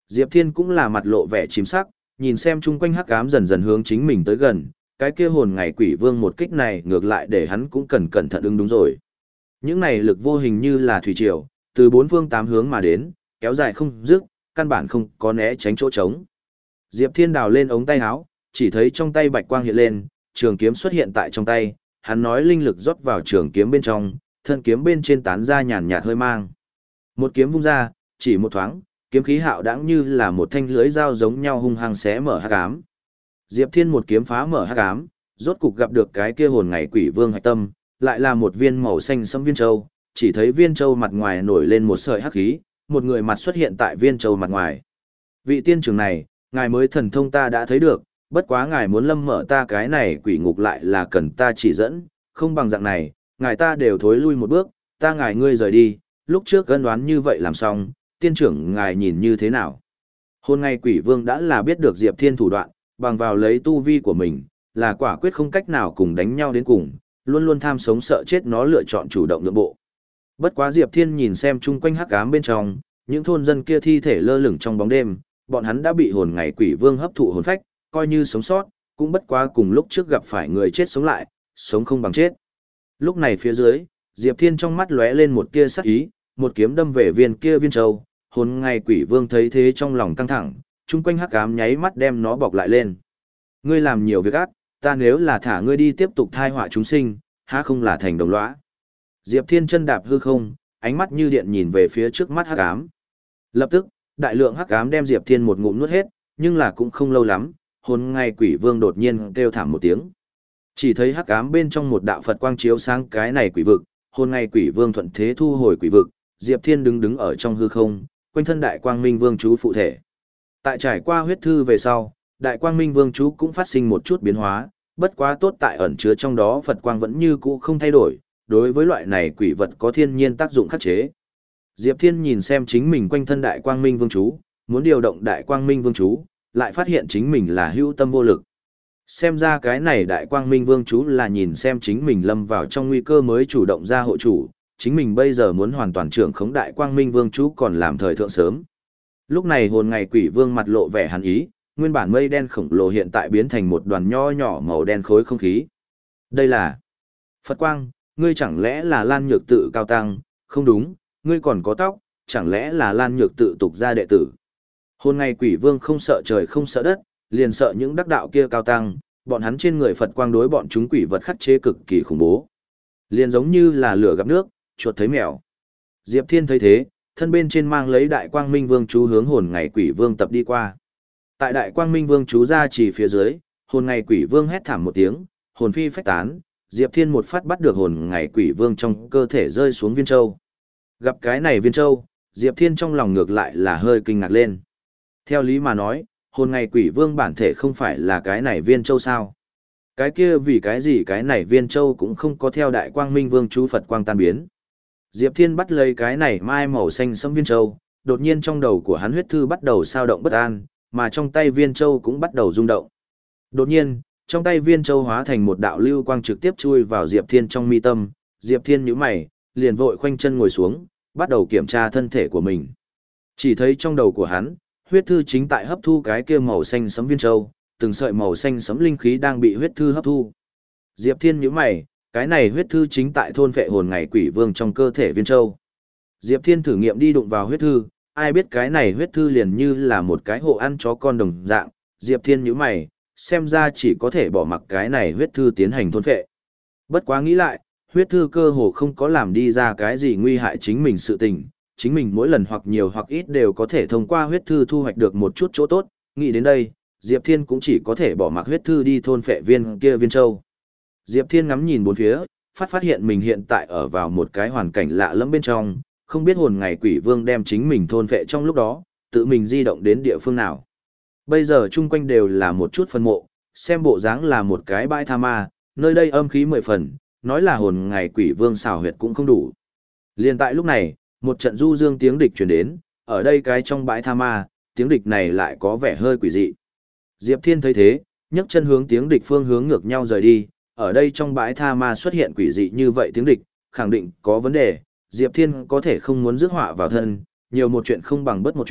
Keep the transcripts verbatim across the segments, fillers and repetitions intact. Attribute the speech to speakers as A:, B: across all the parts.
A: Diệp Thiên cũng là mặt lộ vẻ chìm sắc, nhìn xem chung quanh hắc ám dần dần hướng chính mình tới gần, cái kia hồn ngày quỷ vương một kích này ngược lại để hắn cũng cần cẩn thận ứng đúng rồi. Những này lực vô hình như là thủy triều, từ bốn phương tám hướng mà đến, kéo dài không dứt, căn bản không có né tránh chỗ trống. Diệp Thiên đào lên ống tay áo, chỉ thấy trong tay bạch quang hiện lên, trường kiếm xuất hiện tại trong tay, hắn nói linh lực rót vào trường kiếm bên trong, thân kiếm bên trên tán ra nhàn nhạt hơi mang. Một kiếm vung ra, chỉ một thoáng, kiếm khí hạo đãng như là một thanh lưới dao giống nhau hung hăng xé mở hắc ám. Diệp Thiên một kiếm phá mở hắc ám, rốt cục gặp được cái kia hồn ngày quỷ vương hạch tâm, lại là một viên màu xanh sẫm viên châu, chỉ thấy viên châu mặt ngoài nổi lên một sợi hắc khí, một người mặt xuất hiện tại viên châu mặt ngoài. Vị tiên trưởng này, ngài mới thần thông ta đã thấy được, bất quá ngài muốn lâm mở ta cái này quỷ ngục lại là cần ta chỉ dẫn, không bằng dạng này, ngài ta đều thối lui một bước, ta ngài ngươi rời đi, lúc trước gân đoán như vậy làm xong, tiên trưởng ngài nhìn như thế nào. Hôm nay quỷ vương đã là biết được Diệp Thiên thủ đoạn, bằng vào lấy tu vi của mình, là quả quyết không cách nào cùng đánh nhau đến cùng, luôn luôn tham sống sợ chết nó lựa chọn chủ động nhượng bộ. Bất quá Diệp Thiên nhìn xem chung quanh hắc ám bên trong, những thôn dân kia thi thể lơ lửng trong bóng đêm, bọn hắn đã bị hồn ngày quỷ vương hấp thụ hồn phách, coi như sống sót, cũng bất quá cùng lúc trước gặp phải người chết sống lại, sống không bằng chết. Lúc này phía dưới, Diệp Thiên trong mắt lóe lên một tia sắc ý, một kiếm đâm về viên kia viên châu, hồn ngày quỷ vương thấy thế trong lòng căng thẳng, chung quanh hắc ám nháy mắt đem nó bọc lại lên. Ngươi làm nhiều việc ác, ta nếu là thả ngươi đi tiếp tục thai họa chúng sinh, há không là thành đồng lõa. Diệp Thiên chân đạp hư không, ánh mắt như điện nhìn về phía trước mắt hắc ám. Lập tức, đại lượng hắc ám đem Diệp Thiên một ngụm nuốt hết, nhưng là cũng không lâu lắm, hồn ngày quỷ vương đột nhiên kêu thảm một tiếng. Chỉ thấy hắc ám bên trong một đạo Phật quang chiếu sáng cái này quỷ vực, hồn ngày quỷ vương thuận thế thu hồi quỷ vực, Diệp Thiên đứng đứng ở trong hư không, quanh thân đại quang minh vương chú phụ thể. Tại trải qua huyết thư về sau, đại quang minh vương chú cũng phát sinh một chút biến hóa, bất quá tốt tại ẩn chứa trong đó Phật quang vẫn như cũ không thay đổi, đối với loại này quỷ vật có thiên nhiên tác dụng khắc chế. Diệp Thiên nhìn xem chính mình quanh thân đại quang minh vương chú, muốn điều động đại quang minh vương chú, lại phát hiện chính mình là hữu tâm vô lực. Xem ra cái này đại quang minh vương chú là nhìn xem chính mình lâm vào trong nguy cơ mới chủ động ra hộ chủ, chính mình bây giờ muốn hoàn toàn trưởng khống đại quang minh vương chú còn làm thời thượng sớm. Lúc này hồn ngày quỷ vương mặt lộ vẻ hàn ý, nguyên bản mây đen khổng lồ hiện tại biến thành một đoàn nho nhỏ màu đen khối không khí. Đây là Phật quang, ngươi chẳng lẽ là Lan Nhược Tự cao tăng, không đúng, ngươi còn có tóc, chẳng lẽ là Lan Nhược Tự tục gia đệ tử. Hồn ngày quỷ vương không sợ trời không sợ đất, liền sợ những đắc đạo kia cao tăng, bọn hắn trên người Phật quang đối bọn chúng quỷ vật khắc chế cực kỳ khủng bố. Liền giống như là lửa gặp nước, chuột thấy mèo. Diệp Thiên thấy thế, thân bên trên mang lấy đại quang minh vương chú hướng hồn ngày quỷ vương tập đi qua. Tại đại quang minh vương chú ra chỉ phía dưới, hồn ngày quỷ vương hét thảm một tiếng, hồn phi phách tán, Diệp Thiên một phát bắt được hồn ngày quỷ vương trong cơ thể rơi xuống viên châu. Gặp cái này viên châu, Diệp Thiên trong lòng ngược lại là hơi kinh ngạc lên. Theo lý mà nói, hồn ngày quỷ vương bản thể không phải là cái này viên châu sao? Cái kia vì cái gì cái này viên châu cũng không có theo đại quang minh vương chú Phật quang tan biến. Diệp Thiên bắt lấy cái này mai màu xanh sẫm viên châu, đột nhiên trong đầu của hắn huyết thư bắt đầu sao động bất an, mà trong tay viên châu cũng bắt đầu rung động. Đột nhiên, trong tay viên châu hóa thành một đạo lưu quang trực tiếp chui vào Diệp Thiên trong mi tâm, Diệp Thiên nhíu mày, liền vội khoanh chân ngồi xuống, bắt đầu kiểm tra thân thể của mình. Chỉ thấy trong đầu của hắn, huyết thư chính tại hấp thu cái kia màu xanh sẫm viên châu, từng sợi màu xanh sẫm linh khí đang bị huyết thư hấp thu. Diệp Thiên nhíu mày, cái này huyết thư chính tại thôn phệ hồn ngày quỷ vương trong cơ thể viên châu. Diệp Thiên thử nghiệm đi đụng vào huyết thư, ai biết cái này huyết thư liền như là một cái hộ ăn chó con đồng dạng, Diệp Thiên nhíu mày, xem ra chỉ có thể bỏ mặc cái này huyết thư tiến hành thôn phệ. Bất quá nghĩ lại, huyết thư cơ hồ không có làm đi ra cái gì nguy hại chính mình sự tình, chính mình mỗi lần hoặc nhiều hoặc ít đều có thể thông qua huyết thư thu hoạch được một chút chỗ tốt, nghĩ đến đây, Diệp Thiên cũng chỉ có thể bỏ mặc huyết thư đi thôn phệ viên kia viên châu. Diệp Thiên ngắm nhìn bốn phía, phát phát hiện mình hiện tại ở vào một cái hoàn cảnh lạ lẫm bên trong, không biết hồn ngày quỷ vương đem chính mình thôn phệ trong lúc đó, tự mình di động đến địa phương nào. Bây giờ chung quanh đều là một chút phân mộ, xem bộ dáng là một cái bãi tha ma, nơi đây âm khí mười phần, nói là hồn ngày quỷ vương xào huyệt cũng không đủ. Liên tại lúc này, một trận du dương tiếng địch truyền đến, ở đây cái trong bãi tha ma, tiếng địch này lại có vẻ hơi quỷ dị. Diệp Thiên thấy thế, nhấc chân hướng tiếng địch phương hướng ngược nhau rời đi, ở đây trong bãi tha ma xuất hiện quỷ dị như vậy tiếng địch, khẳng định có vấn đề, Diệp Thiên có thể không muốn rước họa vào thân, nhiều một chuyện không bằng bất một chuyện,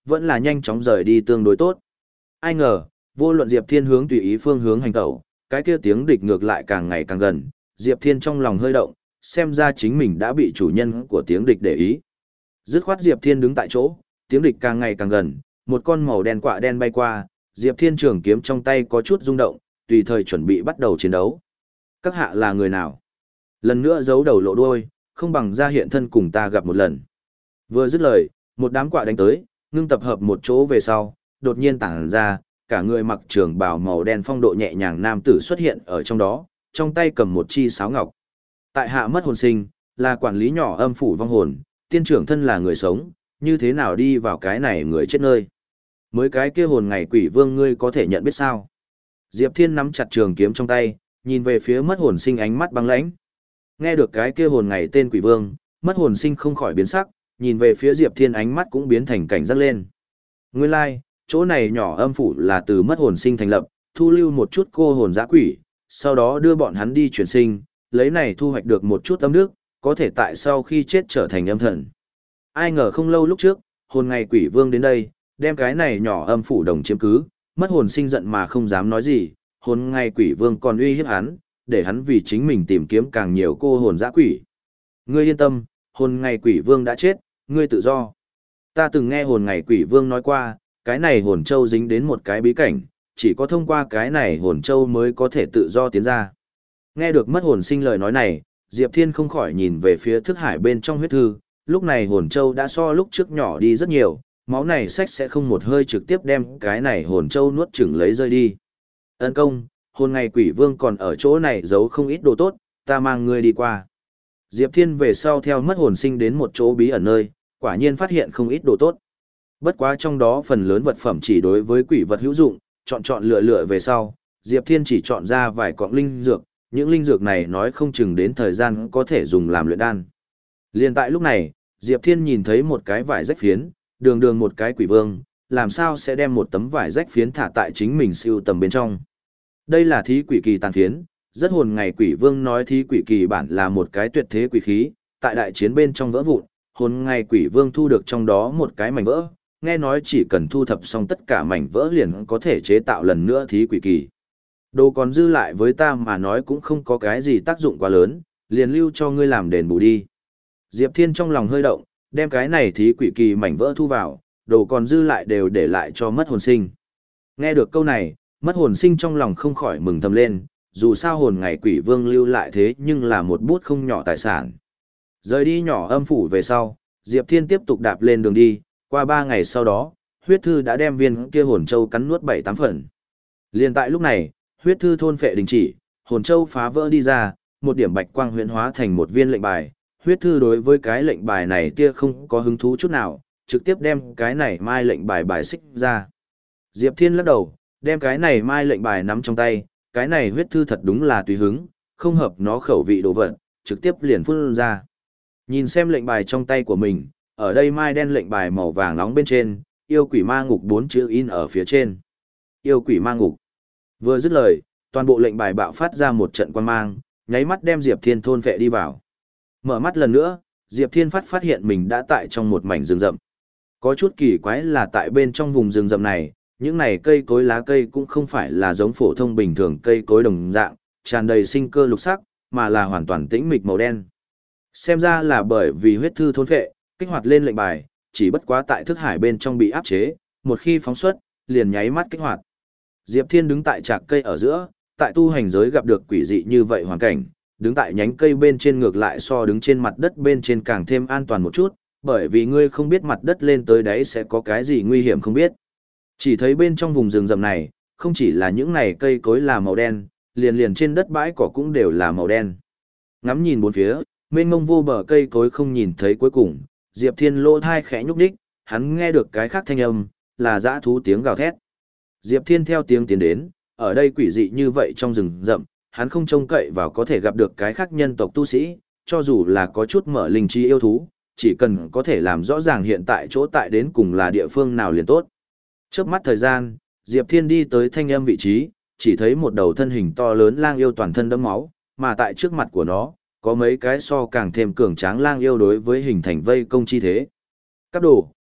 A: vẫn là nhanh chóng rời đi tương đối tốt. Ai ngờ, vô luận Diệp Thiên hướng tùy ý phương hướng hành tẩu, cái kia tiếng địch ngược lại càng ngày càng gần, Diệp Thiên trong lòng hơi động, xem ra chính mình đã bị chủ nhân của tiếng địch để ý. Dứt khoát Diệp Thiên đứng tại chỗ, tiếng địch càng ngày càng gần, một con màu đen quạ đen bay qua, Diệp Thiên trường kiếm trong tay có chút rung động, tùy thời chuẩn bị bắt đầu chiến đấu. Các hạ là người nào? Lần nữa giấu đầu lộ đuôi, không bằng ra hiện thân cùng ta gặp một lần. Vừa dứt lời, một đám quạ đánh tới, ngưng tập hợp một chỗ về sau, đột nhiên tản ra, cả người mặc trường bào màu đen phong độ nhẹ nhàng nam tử xuất hiện ở trong đó, trong tay cầm một chi sáo ngọc. Tại hạ mất hồn sinh, là quản lý nhỏ âm phủ vong hồn, tiên trưởng thân là người sống, như thế nào đi vào cái này người chết nơi. Mới cái kia hồn ngày quỷ vương ngươi có thể nhận biết sao? Diệp Thiên nắm chặt trường kiếm trong tay, nhìn về phía mất hồn sinh ánh mắt băng lãnh. Nghe được cái kia hồn ngày tên quỷ vương, mất hồn sinh không khỏi biến sắc, nhìn về phía Diệp Thiên ánh mắt cũng biến thành cảnh giác lên. Nguyên lai, like, chỗ này nhỏ âm phủ là từ mất hồn sinh thành lập, thu lưu một chút cô hồn dã quỷ, sau đó đưa bọn hắn đi chuyển sinh, lấy này thu hoạch được một chút âm đức, có thể tại sau khi chết trở thành âm thần. Ai ngờ không lâu lúc trước, hồn ngày quỷ vương đến đây, đem cái này nhỏ âm phủ đồng chiếm cứ, mất hồn sinh giận mà không dám nói gì, hồn ngày quỷ vương còn uy hiếp hắn, để hắn vì chính mình tìm kiếm càng nhiều cô hồn dã quỷ. Ngươi yên tâm, hồn ngày quỷ vương đã chết, ngươi tự do. Ta từng nghe hồn ngày quỷ vương nói qua, cái này hồn châu dính đến một cái bí cảnh, chỉ có thông qua cái này hồn châu mới có thể tự do tiến ra. Nghe được mất hồn sinh lời nói này, Diệp Thiên không khỏi nhìn về phía thức hải bên trong huyết thư, lúc này hồn châu đã so lúc trước nhỏ đi rất nhiều, máu này sách sẽ không một hơi trực tiếp đem cái này hồn châu nuốt chửng lấy rơi đi. Ân công, hồn ngày quỷ vương còn ở chỗ này giấu không ít đồ tốt, ta mang ngươi đi qua. Diệp Thiên về sau theo mất hồn sinh đến một chỗ bí ẩn nơi, quả nhiên phát hiện không ít đồ tốt. Bất quá trong đó phần lớn vật phẩm chỉ đối với quỷ vật hữu dụng, chọn chọn lựa lựa về sau, Diệp Thiên chỉ chọn ra vài cọng linh dược, những linh dược này nói không chừng đến thời gian có thể dùng làm luyện đan. Liên tại lúc này, Diệp Thiên nhìn thấy một cái vải rách phiến, đường đường một cái quỷ vương, làm sao sẽ đem một tấm vải rách phiến thả tại chính mình siêu tầm bên trong. Đây là thí quỷ kỳ tàn phiến, rất hồn ngày quỷ vương nói thí quỷ kỳ bản là một cái tuyệt thế quỷ khí, tại đại chiến bên trong vỡ vụn, hồn ngày quỷ vương thu được trong đó một cái mảnh vỡ, nghe nói chỉ cần thu thập xong tất cả mảnh vỡ liền có thể chế tạo lần nữa thí quỷ kỳ. Đồ còn dư lại với ta mà nói cũng không có cái gì tác dụng quá lớn, liền lưu cho ngươi làm đền bù đi. Diệp Thiên trong lòng hơi động, đem cái này thí quỷ kỳ mảnh vỡ thu vào, đồ còn dư lại đều để lại cho mất hồn sinh. Nghe được câu này, mất hồn sinh trong lòng không khỏi mừng thầm lên, dù sao hồn ngày quỷ vương lưu lại thế nhưng là một bút không nhỏ tài sản. Rời đi nhỏ âm phủ về sau, Diệp Thiên tiếp tục đạp lên đường đi, qua ba ngày sau đó, huyết thư đã đem viên kia hồn châu cắn nuốt bảy tám phần. Liên tại lúc này, huyết thư thôn phệ đình chỉ, hồn châu phá vỡ đi ra, một điểm bạch quang huyễn hóa thành một viên lệnh bài. Huyết thư đối với cái lệnh bài này tia không có hứng thú chút nào, trực tiếp đem cái này mai lệnh bài bài xích ra. Diệp Thiên lắc đầu, đem cái này mai lệnh bài nắm trong tay, cái này huyết thư thật đúng là tùy hứng, không hợp nó khẩu vị đồ vật, trực tiếp liền phun ra. Nhìn xem lệnh bài trong tay của mình, ở đây mai đen lệnh bài màu vàng nóng bên trên, yêu quỷ ma ngục bốn chữ in ở phía trên. Yêu quỷ ma ngục. Vừa dứt lời, toàn bộ lệnh bài bạo phát ra một trận quang mang, nháy mắt đem Diệp Thiên thôn phệ đi vào. Mở mắt lần nữa, Diệp Thiên phát phát hiện mình đã tại trong một mảnh rừng rậm. Có chút kỳ quái là tại bên trong vùng rừng rậm này, những này cây cối lá cây cũng không phải là giống phổ thông bình thường cây cối đồng dạng, tràn đầy sinh cơ lục sắc, mà là hoàn toàn tĩnh mịch màu đen. Xem ra là bởi vì huyết thư thôn phệ, kích hoạt lên lệnh bài, chỉ bất quá tại thức hải bên trong bị áp chế, một khi phóng xuất, liền nháy mắt kích hoạt. Diệp Thiên đứng tại trạc cây ở giữa, tại tu hành giới gặp được quỷ dị như vậy hoàn cảnh, đứng tại nhánh cây bên trên ngược lại so đứng trên mặt đất bên trên càng thêm an toàn một chút, bởi vì ngươi không biết mặt đất lên tới đấy sẽ có cái gì nguy hiểm không biết. Chỉ thấy bên trong vùng rừng rậm này, không chỉ là những này cây cối là màu đen, liền liền trên đất bãi cỏ cũng đều là màu đen. Ngắm nhìn bốn phía, mênh mông vô bờ cây cối không nhìn thấy cuối cùng, Diệp Thiên lỗ thai khẽ nhúc nhích, hắn nghe được cái khác thanh âm, là dã thú tiếng gào thét. Diệp Thiên theo tiếng tiến đến, ở đây quỷ dị như vậy trong rừng rậm, hắn không trông cậy vào có thể gặp được cái khác nhân tộc tu sĩ, cho dù là có chút mở linh trí yêu thú, chỉ cần có thể làm rõ ràng hiện tại chỗ tại đến cùng là địa phương nào liền tốt. Chớp mắt thời gian, Diệp Thiên đi tới thanh âm vị trí, chỉ thấy một đầu thân hình to lớn lang yêu toàn thân đẫm máu, mà tại trước mặt của nó, có mấy cái so càng thêm cường tráng lang yêu đối với hình thành vây công chi thế. Các đồ,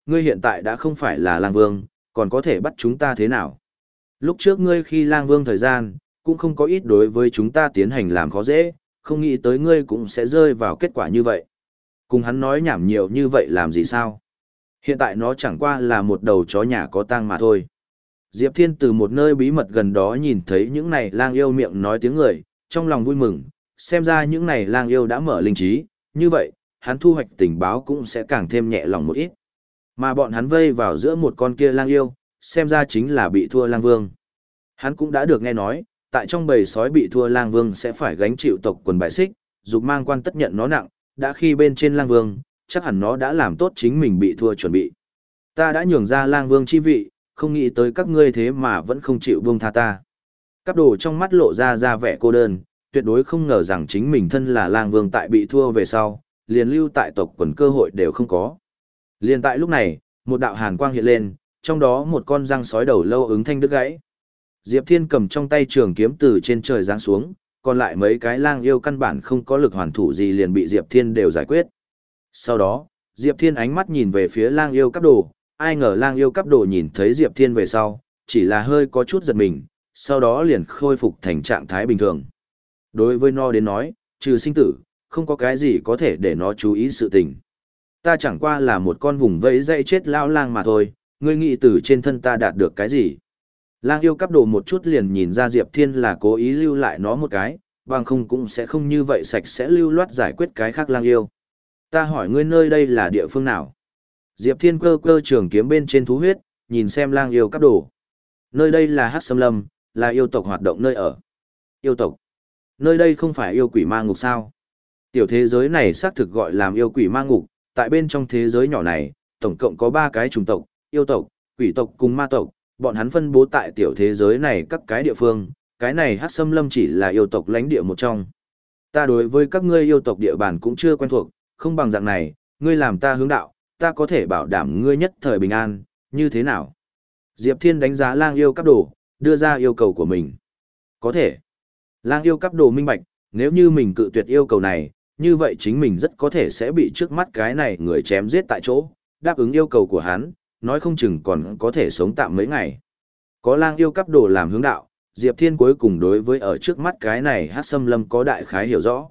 A: ngươi hiện tại đã không phải là lang vương, còn có thể bắt chúng ta thế nào? Lúc trước ngươi khi lang vương thời gian, cũng không có ít đối với chúng ta tiến hành làm khó dễ, không nghĩ tới ngươi cũng sẽ rơi vào kết quả như vậy. Cùng hắn nói nhảm nhiều như vậy làm gì sao? Hiện tại nó chẳng qua là một đầu chó nhà có tang mà thôi. Diệp Thiên từ một nơi bí mật gần đó nhìn thấy những này lang yêu miệng nói tiếng người, trong lòng vui mừng, xem ra những này lang yêu đã mở linh trí, như vậy, hắn thu hoạch tình báo cũng sẽ càng thêm nhẹ lòng một ít. Mà bọn hắn vây vào giữa một con kia lang yêu, xem ra chính là bị thua lang vương. Hắn cũng đã được nghe nói, tại trong bầy sói bị thua lang vương sẽ phải gánh chịu tộc quần bại xích, dục mang quan tất nhận nó nặng, đã khi bên trên lang vương, chắc hẳn nó đã làm tốt chính mình bị thua chuẩn bị. Ta đã nhường ra lang vương chi vị, không nghĩ tới các ngươi thế mà vẫn không chịu buông tha ta. Cáp đồ trong mắt lộ ra ra vẻ cô đơn, tuyệt đối không ngờ rằng chính mình thân là lang vương tại bị thua về sau, liền lưu tại tộc quần cơ hội đều không có. Liền tại lúc này, một đạo hàn quang hiện lên, trong đó một con răng sói đầu lâu ứng thanh đứt gãy. Diệp Thiên cầm trong tay trường kiếm từ trên trời giáng xuống, còn lại mấy cái lang yêu căn bản không có lực hoàn thủ gì liền bị Diệp Thiên đều giải quyết. Sau đó, Diệp Thiên ánh mắt nhìn về phía lang yêu cấp đồ, ai ngờ lang yêu cấp đồ nhìn thấy Diệp Thiên về sau, chỉ là hơi có chút giật mình, sau đó liền khôi phục thành trạng thái bình thường. Đối với nó đến nói, trừ sinh tử, không có cái gì có thể để nó chú ý sự tình. Ta chẳng qua là một con vùng vẫy dây chết lao lang mà thôi, ngươi nghĩ từ trên thân ta đạt được cái gì? Lang yêu cấp đồ một chút liền nhìn ra Diệp Thiên là cố ý lưu lại nó một cái, bằng không cũng sẽ không như vậy sạch sẽ lưu loát giải quyết cái khác lang yêu. Ta hỏi ngươi nơi đây là địa phương nào? Diệp Thiên cơ cơ trường kiếm bên trên thú huyết, nhìn xem lang yêu cấp đồ. Nơi đây là Hắc Sâm Lâm, là yêu tộc hoạt động nơi ở. Yêu tộc? Nơi đây không phải yêu quỷ ma ngục sao? Tiểu thế giới này xác thực gọi làm yêu quỷ ma ngục, tại bên trong thế giới nhỏ này, tổng cộng có ba cái chủng tộc, yêu tộc, quỷ tộc cùng ma tộc, bọn hắn phân bố tại tiểu thế giới này các cái địa phương, cái này Hắc Sâm Lâm chỉ là yêu tộc lãnh địa một trong. Ta đối với các ngươi yêu tộc địa bàn cũng chưa quen thuộc, không bằng dạng này, ngươi làm ta hướng đạo, ta có thể bảo đảm ngươi nhất thời bình an, như thế nào? Diệp Thiên đánh giá lang yêu cấp đồ, đưa ra yêu cầu của mình. Có thể. Lang yêu cấp đồ minh bạch, nếu như mình cự tuyệt yêu cầu này, như vậy chính mình rất có thể sẽ bị trước mắt cái này người chém giết tại chỗ, đáp ứng yêu cầu của hắn, nói không chừng còn có thể sống tạm mấy ngày. Có lang yêu cấp đồ làm hướng đạo, Diệp Thiên cuối cùng đối với ở trước mắt cái này Hắc Sâm Lâm có đại khái hiểu rõ.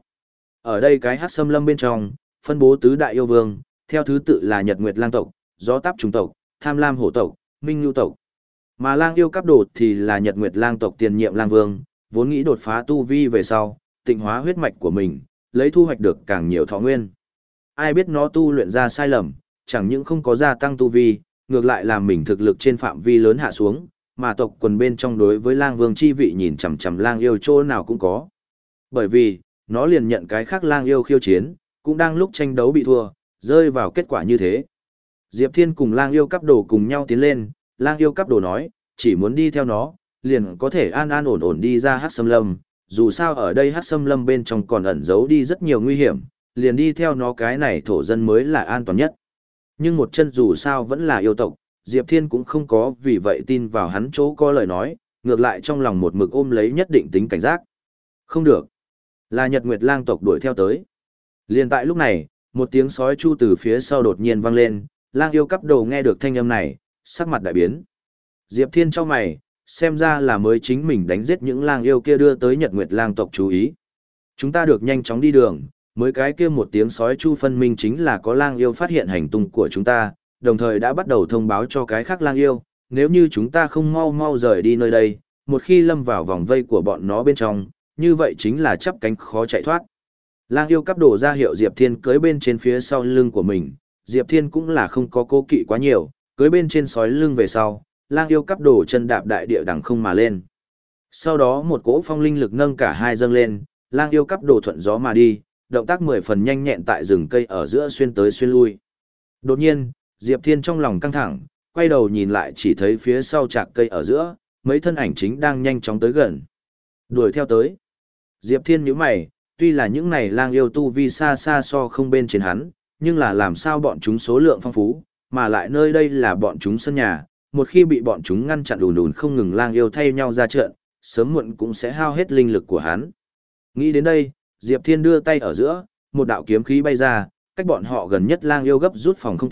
A: Ở đây cái Hắc Sâm Lâm bên trong, phân bố tứ đại yêu vương, theo thứ tự là Nhật Nguyệt Lang tộc, Gió Táp Trùng tộc, Tham Lam Hổ tộc, Minh Nhu tộc. Mà lang yêu cấp đồ thì là Nhật Nguyệt Lang tộc tiền nhiệm lang vương, vốn nghĩ đột phá tu vi về sau, tịnh hóa huyết mạch của mình, lấy thu hoạch được càng nhiều thọ nguyên. Ai biết nó tu luyện ra sai lầm, chẳng những không có gia tăng tu vi, ngược lại làm mình thực lực trên phạm vi lớn hạ xuống, mà tộc quần bên trong đối với lang vương chi vị nhìn chằm chằm lang yêu chỗ nào cũng có. Bởi vì, nó liền nhận cái khác lang yêu khiêu chiến, cũng đang lúc tranh đấu bị thua, rơi vào kết quả như thế. Diệp Thiên cùng lang yêu cấp đồ cùng nhau tiến lên, lang yêu cấp đồ nói, chỉ muốn đi theo nó, liền có thể an an ổn ổn đi ra Hắc Sâm Lâm, dù sao ở đây Hắc Sâm Lâm bên trong còn ẩn giấu đi rất nhiều nguy hiểm, liền đi theo nó cái này thổ dân mới là an toàn nhất. Nhưng một chân dù sao vẫn là yêu tộc, Diệp Thiên cũng không có vì vậy tin vào hắn chỗ có lời nói, ngược lại trong lòng một mực ôm lấy nhất định tính cảnh giác. Không được. Là Nhật Nguyệt Lang tộc đuổi theo tới. Liền tại lúc này, một tiếng sói chu từ phía sau đột nhiên vang lên, lang yêu cấp đồ nghe được thanh âm này, sắc mặt đại biến. Diệp Thiên cho mày, xem ra là mới chính mình đánh giết những lang yêu kia đưa tới Nhật Nguyệt Lang tộc chú ý. Chúng ta được nhanh chóng đi đường, mới cái kia một tiếng sói chu phân minh chính là có lang yêu phát hiện hành tung của chúng ta, đồng thời đã bắt đầu thông báo cho cái khác lang yêu, nếu như chúng ta không mau mau rời đi nơi đây, một khi lâm vào vòng vây của bọn nó bên trong, như vậy chính là chắp cánh khó chạy thoát. Lang yêu cấp đổ ra hiệu Diệp Thiên cưới bên trên phía sau lưng của mình, Diệp Thiên cũng là không có cố kỵ quá nhiều, cưới bên trên sói lưng về sau, lang yêu cấp đổ chân đạp đại địa đằng không mà lên. Sau đó một cỗ phong linh lực nâng cả hai dâng lên, lang yêu cấp đổ thuận gió mà đi, động tác mười phần nhanh nhẹn tại rừng cây ở giữa xuyên tới xuyên lui. Đột nhiên, Diệp Thiên trong lòng căng thẳng, quay đầu nhìn lại chỉ thấy phía sau trạc cây ở giữa, mấy thân ảnh chính đang nhanh chóng tới gần. Đuổi theo tới. Diệp Thiên nhíu mày, tuy là những này lang yêu tu vi xa xa so không bên trên hắn, nhưng là làm sao bọn chúng số lượng phong phú, mà lại nơi đây là bọn chúng sân nhà, một khi bị bọn chúng ngăn chặn đùn đùn không ngừng lang yêu thay nhau ra trận, sớm muộn cũng sẽ hao hết linh lực của hắn. Nghĩ đến đây, Diệp Thiên đưa tay ở giữa, một đạo kiếm khí bay ra, cách bọn họ gần nhất lang yêu gấp rút phòng không kịp,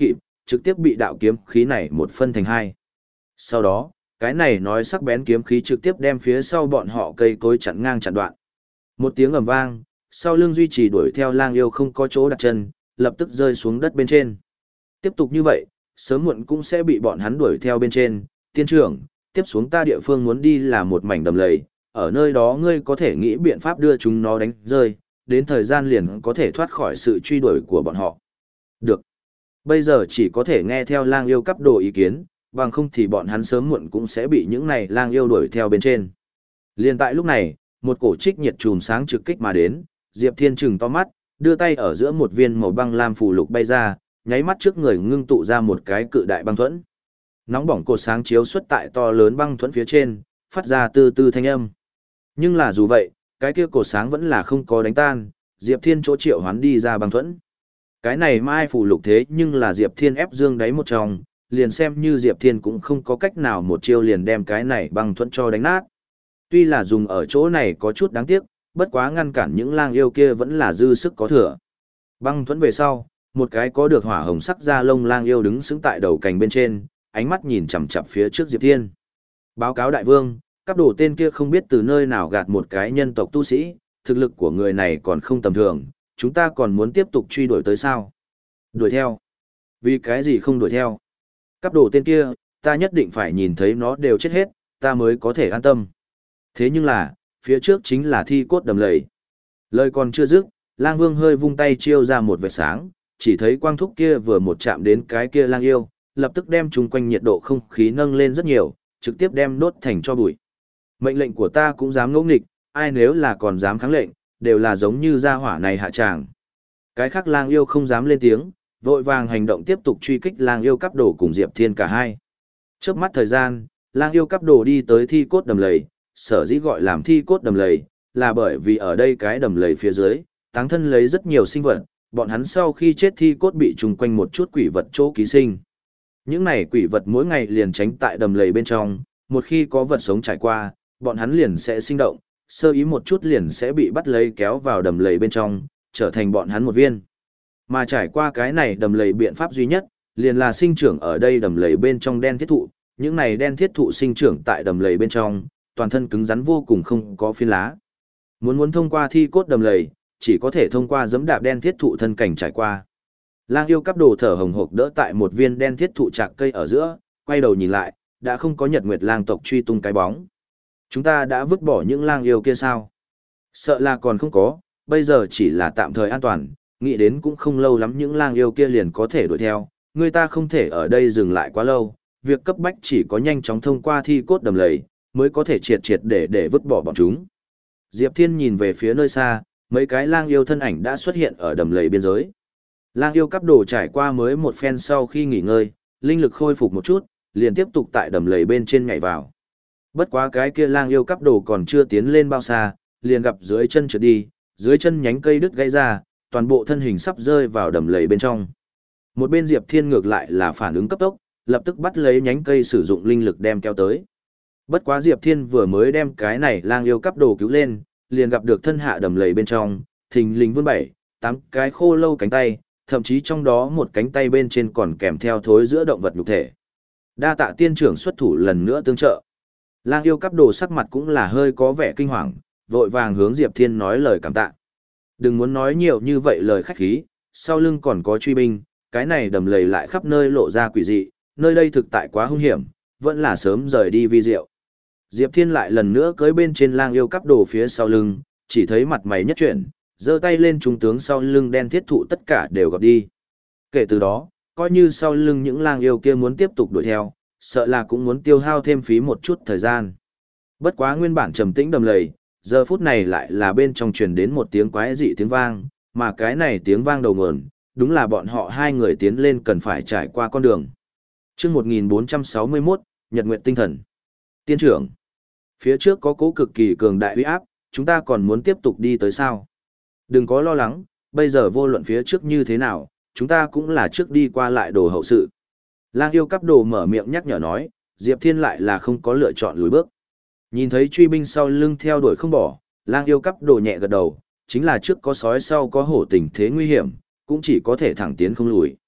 A: trực tiếp bị đạo kiếm khí này một phân thành hai. Sau đó, cái này nói sắc bén kiếm khí trực tiếp đem phía sau bọn họ cây cối chặn ngang chặn đoạn. Một tiếng ầm vang, sau lưng duy trì đuổi theo lang yêu không có chỗ đặt chân, lập tức rơi xuống đất bên trên. Tiếp tục như vậy, sớm muộn cũng sẽ bị bọn hắn đuổi theo bên trên. Tiên trưởng, tiếp xuống ta địa phương muốn đi là một mảnh đầm lầy, ở nơi đó ngươi có thể nghĩ biện pháp đưa chúng nó đánh rơi, đến thời gian liền có thể thoát khỏi sự truy đuổi của bọn họ. Được. Bây giờ chỉ có thể nghe theo lang yêu cấp đồ ý kiến, bằng không thì bọn hắn sớm muộn cũng sẽ bị những này lang yêu đuổi theo bên trên. Liên tại lúc này, một cổ trích nhiệt chùm sáng trực kích mà đến, Diệp Thiên trừng to mắt, đưa tay ở giữa một viên màu băng lam phù lục bay ra, nháy mắt trước người ngưng tụ ra một cái cự đại băng thuẫn. Nóng bỏng cột sáng chiếu xuất tại to lớn băng thuẫn phía trên, phát ra từ từ thanh âm. Nhưng là dù vậy, cái kia cột sáng vẫn là không có đánh tan, Diệp Thiên chỗ triệu hoán đi ra băng thuẫn. Cái này mai phù lục thế nhưng là Diệp Thiên ép dương đáy một trong, liền xem như Diệp Thiên cũng không có cách nào một chiêu liền đem cái này băng thuẫn cho đánh nát. Tuy là dùng ở chỗ này có chút đáng tiếc, bất quá ngăn cản những lang yêu kia vẫn là dư sức có thừa. Băng thuẫn về sau, một cái có được hỏa hồng sắc da lông lang yêu đứng sững tại đầu cành bên trên, ánh mắt nhìn chằm chằm phía trước Diệp Thiên. Báo cáo đại vương, các đồ tên kia không biết từ nơi nào gạt một cái nhân tộc tu sĩ, thực lực của người này còn không tầm thường, chúng ta còn muốn tiếp tục truy đuổi tới sao? Đuổi theo? Vì cái gì không đuổi theo? Các đồ tên kia, ta nhất định phải nhìn thấy nó đều chết hết, ta mới có thể an tâm. Thế nhưng là, phía trước chính là thi cốt đầm lầy. Lời còn chưa dứt, lang vương hơi vung tay chiêu ra một vệt sáng, chỉ thấy quang thúc kia vừa một chạm đến cái kia lang yêu, lập tức đem chung quanh nhiệt độ không khí nâng lên rất nhiều, trực tiếp đem đốt thành cho bụi. Mệnh lệnh của ta cũng dám ngỗ nghịch, ai nếu là còn dám kháng lệnh, đều là giống như gia hỏa này hạ tràng. Cái khác lang yêu không dám lên tiếng, vội vàng hành động tiếp tục truy kích lang yêu cấp đồ cùng Diệp Thiên cả hai. Trước mắt thời gian, lang yêu cấp đồ đi tới thi cốt đầm lầy, sở dĩ gọi làm thi cốt đầm lầy, là bởi vì ở đây cái đầm lầy phía dưới, táng thân lấy rất nhiều sinh vật, bọn hắn sau khi chết thi cốt bị trùng quanh một chút quỷ vật chỗ ký sinh. Những này quỷ vật mỗi ngày liền tránh tại đầm lầy bên trong, một khi có vật sống trải qua, bọn hắn liền sẽ sinh động, sơ ý một chút liền sẽ bị bắt lấy kéo vào đầm lầy bên trong, trở thành bọn hắn một viên. Mà trải qua cái này đầm lầy biện pháp duy nhất, liền là sinh trưởng ở đây đầm lầy bên trong đen thiết thụ, những này đen thiết thụ sinh trưởng tại đầm lầy bên trong, toàn thân cứng rắn vô cùng không có phiến lá. Muốn muốn thông qua thi cốt đầm lầy, chỉ có thể thông qua giẫm đạp đen thiết thụ thân cảnh trải qua. Lang yêu cấp đồ thở hồng hộc đỡ tại một viên đen thiết thụ trạc cây ở giữa, quay đầu nhìn lại, đã không có Nhật Nguyệt lang tộc truy tung cái bóng. Chúng ta đã vứt bỏ những lang yêu kia sao? Sợ là còn không có, bây giờ chỉ là tạm thời an toàn, nghĩ đến cũng không lâu lắm những lang yêu kia liền có thể đuổi theo, người ta không thể ở đây dừng lại quá lâu, việc cấp bách chỉ có nhanh chóng thông qua thi cốt đầm lầy, mới có thể triệt triệt để để vứt bỏ bọn chúng. Diệp Thiên nhìn về phía nơi xa, mấy cái lang yêu thân ảnh đã xuất hiện ở đầm lầy biên giới. Lang yêu cấp đồ trải qua mới một phen sau khi nghỉ ngơi, linh lực khôi phục một chút, liền tiếp tục tại đầm lầy bên trên nhảy vào. Bất quá cái kia lang yêu cấp đồ còn chưa tiến lên bao xa, liền gặp dưới chân trượt đi, dưới chân nhánh cây đứt gãy ra, toàn bộ thân hình sắp rơi vào đầm lầy bên trong. Một bên Diệp Thiên ngược lại là phản ứng cấp tốc, lập tức bắt lấy nhánh cây sử dụng linh lực đem kéo tới. Bất quá Diệp Thiên vừa mới đem cái này lang yêu cấp đồ cứu lên, liền gặp được thân hạ đầm lầy bên trong, thình lình vươn bảy, tám cái khô lâu cánh tay, thậm chí trong đó một cánh tay bên trên còn kèm theo thối giữa động vật nhục thể. Đa tạ tiên trưởng xuất thủ lần nữa tương trợ. Lang yêu cấp đồ sắc mặt cũng là hơi có vẻ kinh hoàng, vội vàng hướng Diệp Thiên nói lời cảm tạ. Đừng muốn nói nhiều như vậy lời khách khí, sau lưng còn có truy binh, cái này đầm lầy lại khắp nơi lộ ra quỷ dị, nơi đây thực tại quá hung hiểm, vẫn là sớm rời đi vi diệu. Diệp Thiên lại lần nữa cưỡi bên trên lang yêu cấp đồ phía sau lưng, chỉ thấy mặt mày nhất chuyển, giơ tay lên trung tướng sau lưng đen thiết thụ tất cả đều gặp đi. Kể từ đó, coi như sau lưng những lang yêu kia muốn tiếp tục đuổi theo, sợ là cũng muốn tiêu hao thêm phí một chút thời gian. Bất quá nguyên bản trầm tĩnh đầm lầy, giờ phút này lại là bên trong truyền đến một tiếng quái dị tiếng vang, mà cái này tiếng vang đầu nguồn, đúng là bọn họ hai người tiến lên cần phải trải qua con đường. Chương một nghìn bốn trăm sáu mươi mốt, Nhật Nguyệt tinh thần. Tiên trưởng, phía trước có cố cực kỳ cường đại uy áp, chúng ta còn muốn tiếp tục đi tới sao? Đừng có lo lắng, bây giờ vô luận phía trước như thế nào, chúng ta cũng là trước đi qua lại đồ hậu sự. Lang yêu cấp đồ mở miệng nhắc nhở nói, Diệp Thiên lại là không có lựa chọn lùi bước. Nhìn thấy truy binh sau lưng theo đuổi không bỏ, lang yêu cấp đồ nhẹ gật đầu, chính là trước có sói sau có hổ tình thế nguy hiểm, cũng chỉ có thể thẳng tiến không lùi.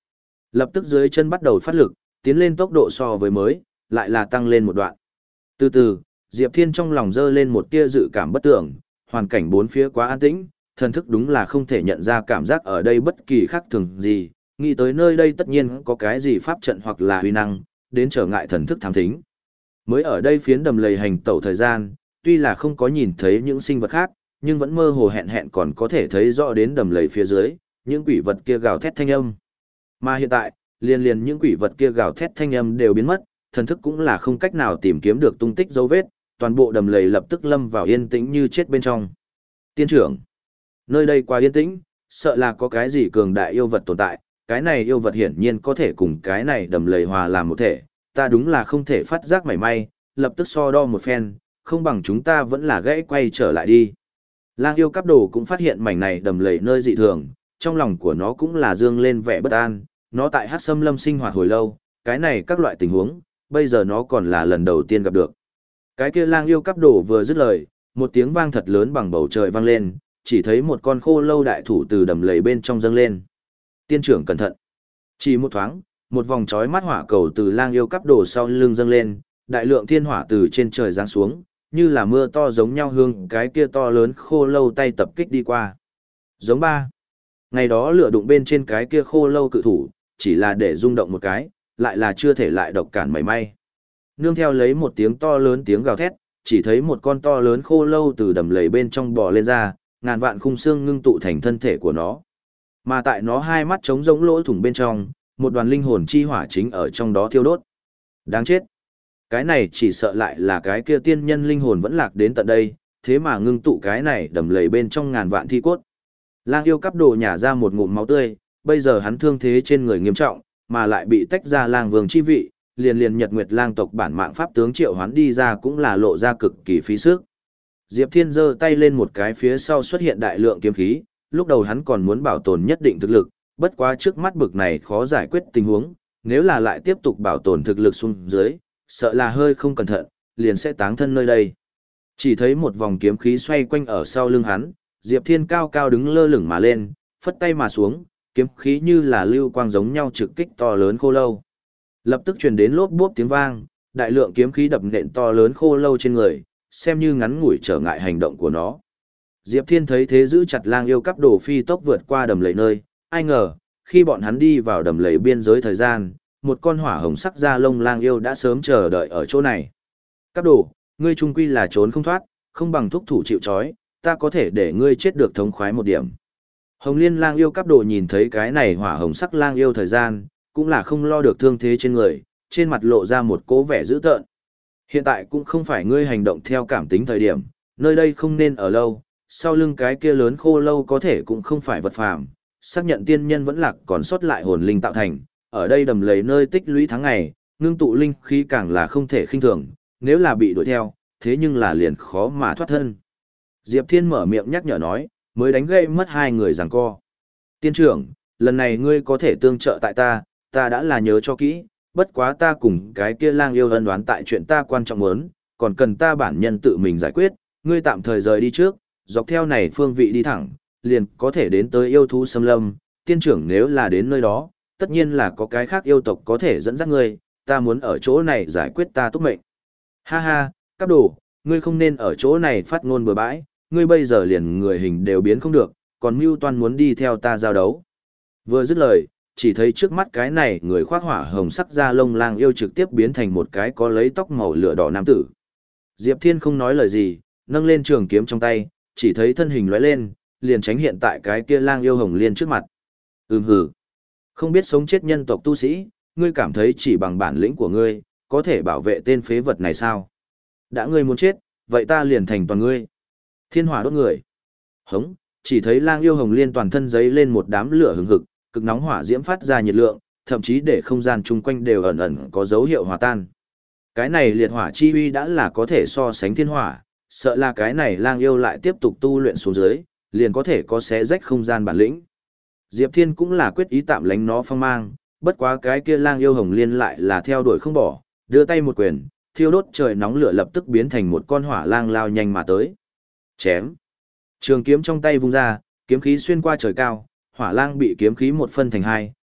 A: Lập tức dưới chân bắt đầu phát lực, tiến lên tốc độ so với mới, lại là tăng lên một đoạn. Từ từ, Diệp Thiên trong lòng dơ lên một tia dự cảm bất tưởng, hoàn cảnh bốn phía quá an tĩnh, thần thức đúng là không thể nhận ra cảm giác ở đây bất kỳ khác thường gì, nghĩ tới nơi đây tất nhiên có cái gì pháp trận hoặc là huy năng, đến trở ngại thần thức thám thính. Mới ở đây phiến đầm lầy hành tẩu thời gian, tuy là không có nhìn thấy những sinh vật khác, nhưng vẫn mơ hồ hẹn hẹn còn có thể thấy rõ đến đầm lầy phía dưới, những quỷ vật kia gào thét thanh âm. Mà hiện tại, liền liền những quỷ vật kia gào thét thanh âm đều biến mất, thần thức cũng là không cách nào tìm kiếm được tung tích dấu vết, toàn bộ đầm lầy lập tức lâm vào yên tĩnh như chết bên trong. Tiên trưởng, nơi đây quá yên tĩnh, sợ là có cái gì cường đại yêu vật tồn tại, cái này yêu vật hiển nhiên có thể cùng cái này đầm lầy hòa làm một thể, ta đúng là không thể phát giác mảy may, lập tức so đo một phen, không bằng chúng ta vẫn là gãy quay trở lại đi. Lang yêu cắp đồ cũng phát hiện mảnh này đầm lầy nơi dị thường, trong lòng của nó cũng là dương lên vẻ bất an, nó tại Hắc Sâm Lâm sinh hoạt hồi lâu, cái này các loại tình huống, bây giờ nó còn là lần đầu tiên gặp được. Cái kia lang yêu cắp đồ vừa dứt lời, một tiếng vang thật lớn bằng bầu trời vang lên, chỉ thấy một con khô lâu đại thủ từ đầm lầy bên trong dâng lên. Tiên trưởng cẩn thận. Chỉ một thoáng, một vòng chói mắt hỏa cầu từ lang yêu cắp đồ sau lưng dâng lên, đại lượng thiên hỏa từ trên trời giáng xuống, như là mưa to giống nhau hương cái kia to lớn khô lâu tay tập kích đi qua. Giống ba. Ngày đó lửa đụng bên trên cái kia khô lâu cự thủ, chỉ là để rung động một cái, lại là chưa thể lại độc cản mảy may. Nương theo lấy một tiếng to lớn tiếng gào thét, chỉ thấy một con to lớn khô lâu từ đầm lầy bên trong bò lên ra, ngàn vạn khung xương ngưng tụ thành thân thể của nó. Mà tại nó hai mắt trống rỗng lỗ thủng bên trong, một đoàn linh hồn chi hỏa chính ở trong đó thiêu đốt. Đáng chết. Cái này chỉ sợ lại là cái kia tiên nhân linh hồn vẫn lạc đến tận đây, thế mà ngưng tụ cái này đầm lầy bên trong ngàn vạn thi cốt. Lang yêu cắp đồ nhả ra một ngụm máu tươi, bây giờ hắn thương thế trên người nghiêm trọng, mà lại bị tách ra lang vương chi vị, liền liền Nhật Nguyệt lang tộc bản mạng pháp tướng triệu hoán đi ra cũng là lộ ra cực kỳ phí sức. Diệp Thiên giơ tay lên một cái phía sau xuất hiện đại lượng kiếm khí, lúc đầu hắn còn muốn bảo tồn nhất định thực lực, bất quá trước mắt bực này khó giải quyết tình huống, nếu là lại tiếp tục bảo tồn thực lực xuống dưới, sợ là hơi không cẩn thận, liền sẽ táng thân nơi đây. Chỉ thấy một vòng kiếm khí xoay quanh ở sau lưng hắn, Diệp Thiên cao cao đứng lơ lửng mà lên, phất tay mà xuống, kiếm khí như là lưu quang giống nhau trực kích to lớn khô lâu. Lập tức truyền đến lốp bốp tiếng vang, đại lượng kiếm khí đập nện to lớn khô lâu trên người, xem như ngắn ngủi trở ngại hành động của nó. Diệp Thiên thấy thế giữ chặt lang yêu cắp đồ phi tốc vượt qua đầm lầy nơi, ai ngờ, khi bọn hắn đi vào đầm lầy biên giới thời gian, một con hỏa hồng sắc da lông lang yêu đã sớm chờ đợi ở chỗ này. Cắp đồ, ngươi trung quy là trốn không thoát, không bằng thúc thủ chịu trói, ta có thể để ngươi chết được thống khoái một điểm. Hồng Liên lang yêu cắp đồ nhìn thấy cái này hỏa hồng sắc lang yêu thời gian, cũng là không lo được thương thế trên người, trên mặt lộ ra một cố vẻ dữ tợn. Hiện tại cũng không phải ngươi hành động theo cảm tính thời điểm, nơi đây không nên ở lâu, sau lưng cái kia lớn khô lâu có thể cũng không phải vật phàm, xác nhận tiên nhân vẫn lạc còn sót lại hồn linh tạo thành, ở đây đầm lầy nơi tích lũy tháng ngày, ngưng tụ linh khí càng là không thể khinh thường, nếu là bị đuổi theo, thế nhưng là liền khó mà thoát thân. Diệp Thiên mở miệng nhắc nhở nói, mới đánh gây mất hai người giằng co. Tiên trưởng, lần này ngươi có thể tương trợ tại ta, ta đã là nhớ cho kỹ, bất quá ta cùng cái kia lang yêu ân đoán tại chuyện ta quan trọng muốn, còn cần ta bản nhân tự mình giải quyết, ngươi tạm thời rời đi trước, dọc theo này phương vị đi thẳng, liền có thể đến tới yêu thú xâm lâm, tiên trưởng nếu là đến nơi đó, tất nhiên là có cái khác yêu tộc có thể dẫn dắt ngươi, ta muốn ở chỗ này giải quyết ta túc mệnh. Ha ha, các đồ, ngươi không nên ở chỗ này phát ngôn bừa bãi, ngươi bây giờ liền người hình đều biến không được, còn mưu toan muốn đi theo ta giao đấu. Vừa dứt lời, chỉ thấy trước mắt cái này người khoác hỏa hồng sắc da lông lang yêu trực tiếp biến thành một cái có lấy tóc màu lửa đỏ nam tử. Diệp Thiên không nói lời gì, nâng lên trường kiếm trong tay, chỉ thấy thân hình lóe lên, liền tránh hiện tại cái kia lang yêu Hồng Liên trước mặt. Ừm hử. Không biết sống chết nhân tộc tu sĩ, ngươi cảm thấy chỉ bằng bản lĩnh của ngươi, có thể bảo vệ tên phế vật này sao? Đã ngươi muốn chết, vậy ta liền thành toàn ngươi. Thiên hỏa đốt người. Hống, chỉ thấy lang yêu Hồng Liên toàn thân giấy lên một đám lửa hừng hực, cực nóng hỏa diễm phát ra nhiệt lượng, thậm chí để không gian chung quanh đều ẩn ẩn có dấu hiệu hòa tan. Cái này liệt hỏa chi uy đã là có thể so sánh thiên hỏa, sợ là cái này lang yêu lại tiếp tục tu luyện xuống dưới, liền có thể có xé rách không gian bản lĩnh. Diệp Thiên cũng là quyết ý tạm lánh nó phong mang, bất quá cái kia lang yêu Hồng Liên lại là theo đuổi không bỏ, đưa tay một quyền, thiêu đốt trời nóng lửa lập tức biến thành một con hỏa lang lao nhanh mà tới. Chém. Trường kiếm trong tay vung ra, kiếm khí xuyên qua trời cao, hỏa lang bị kiếm khí một phân thành hai,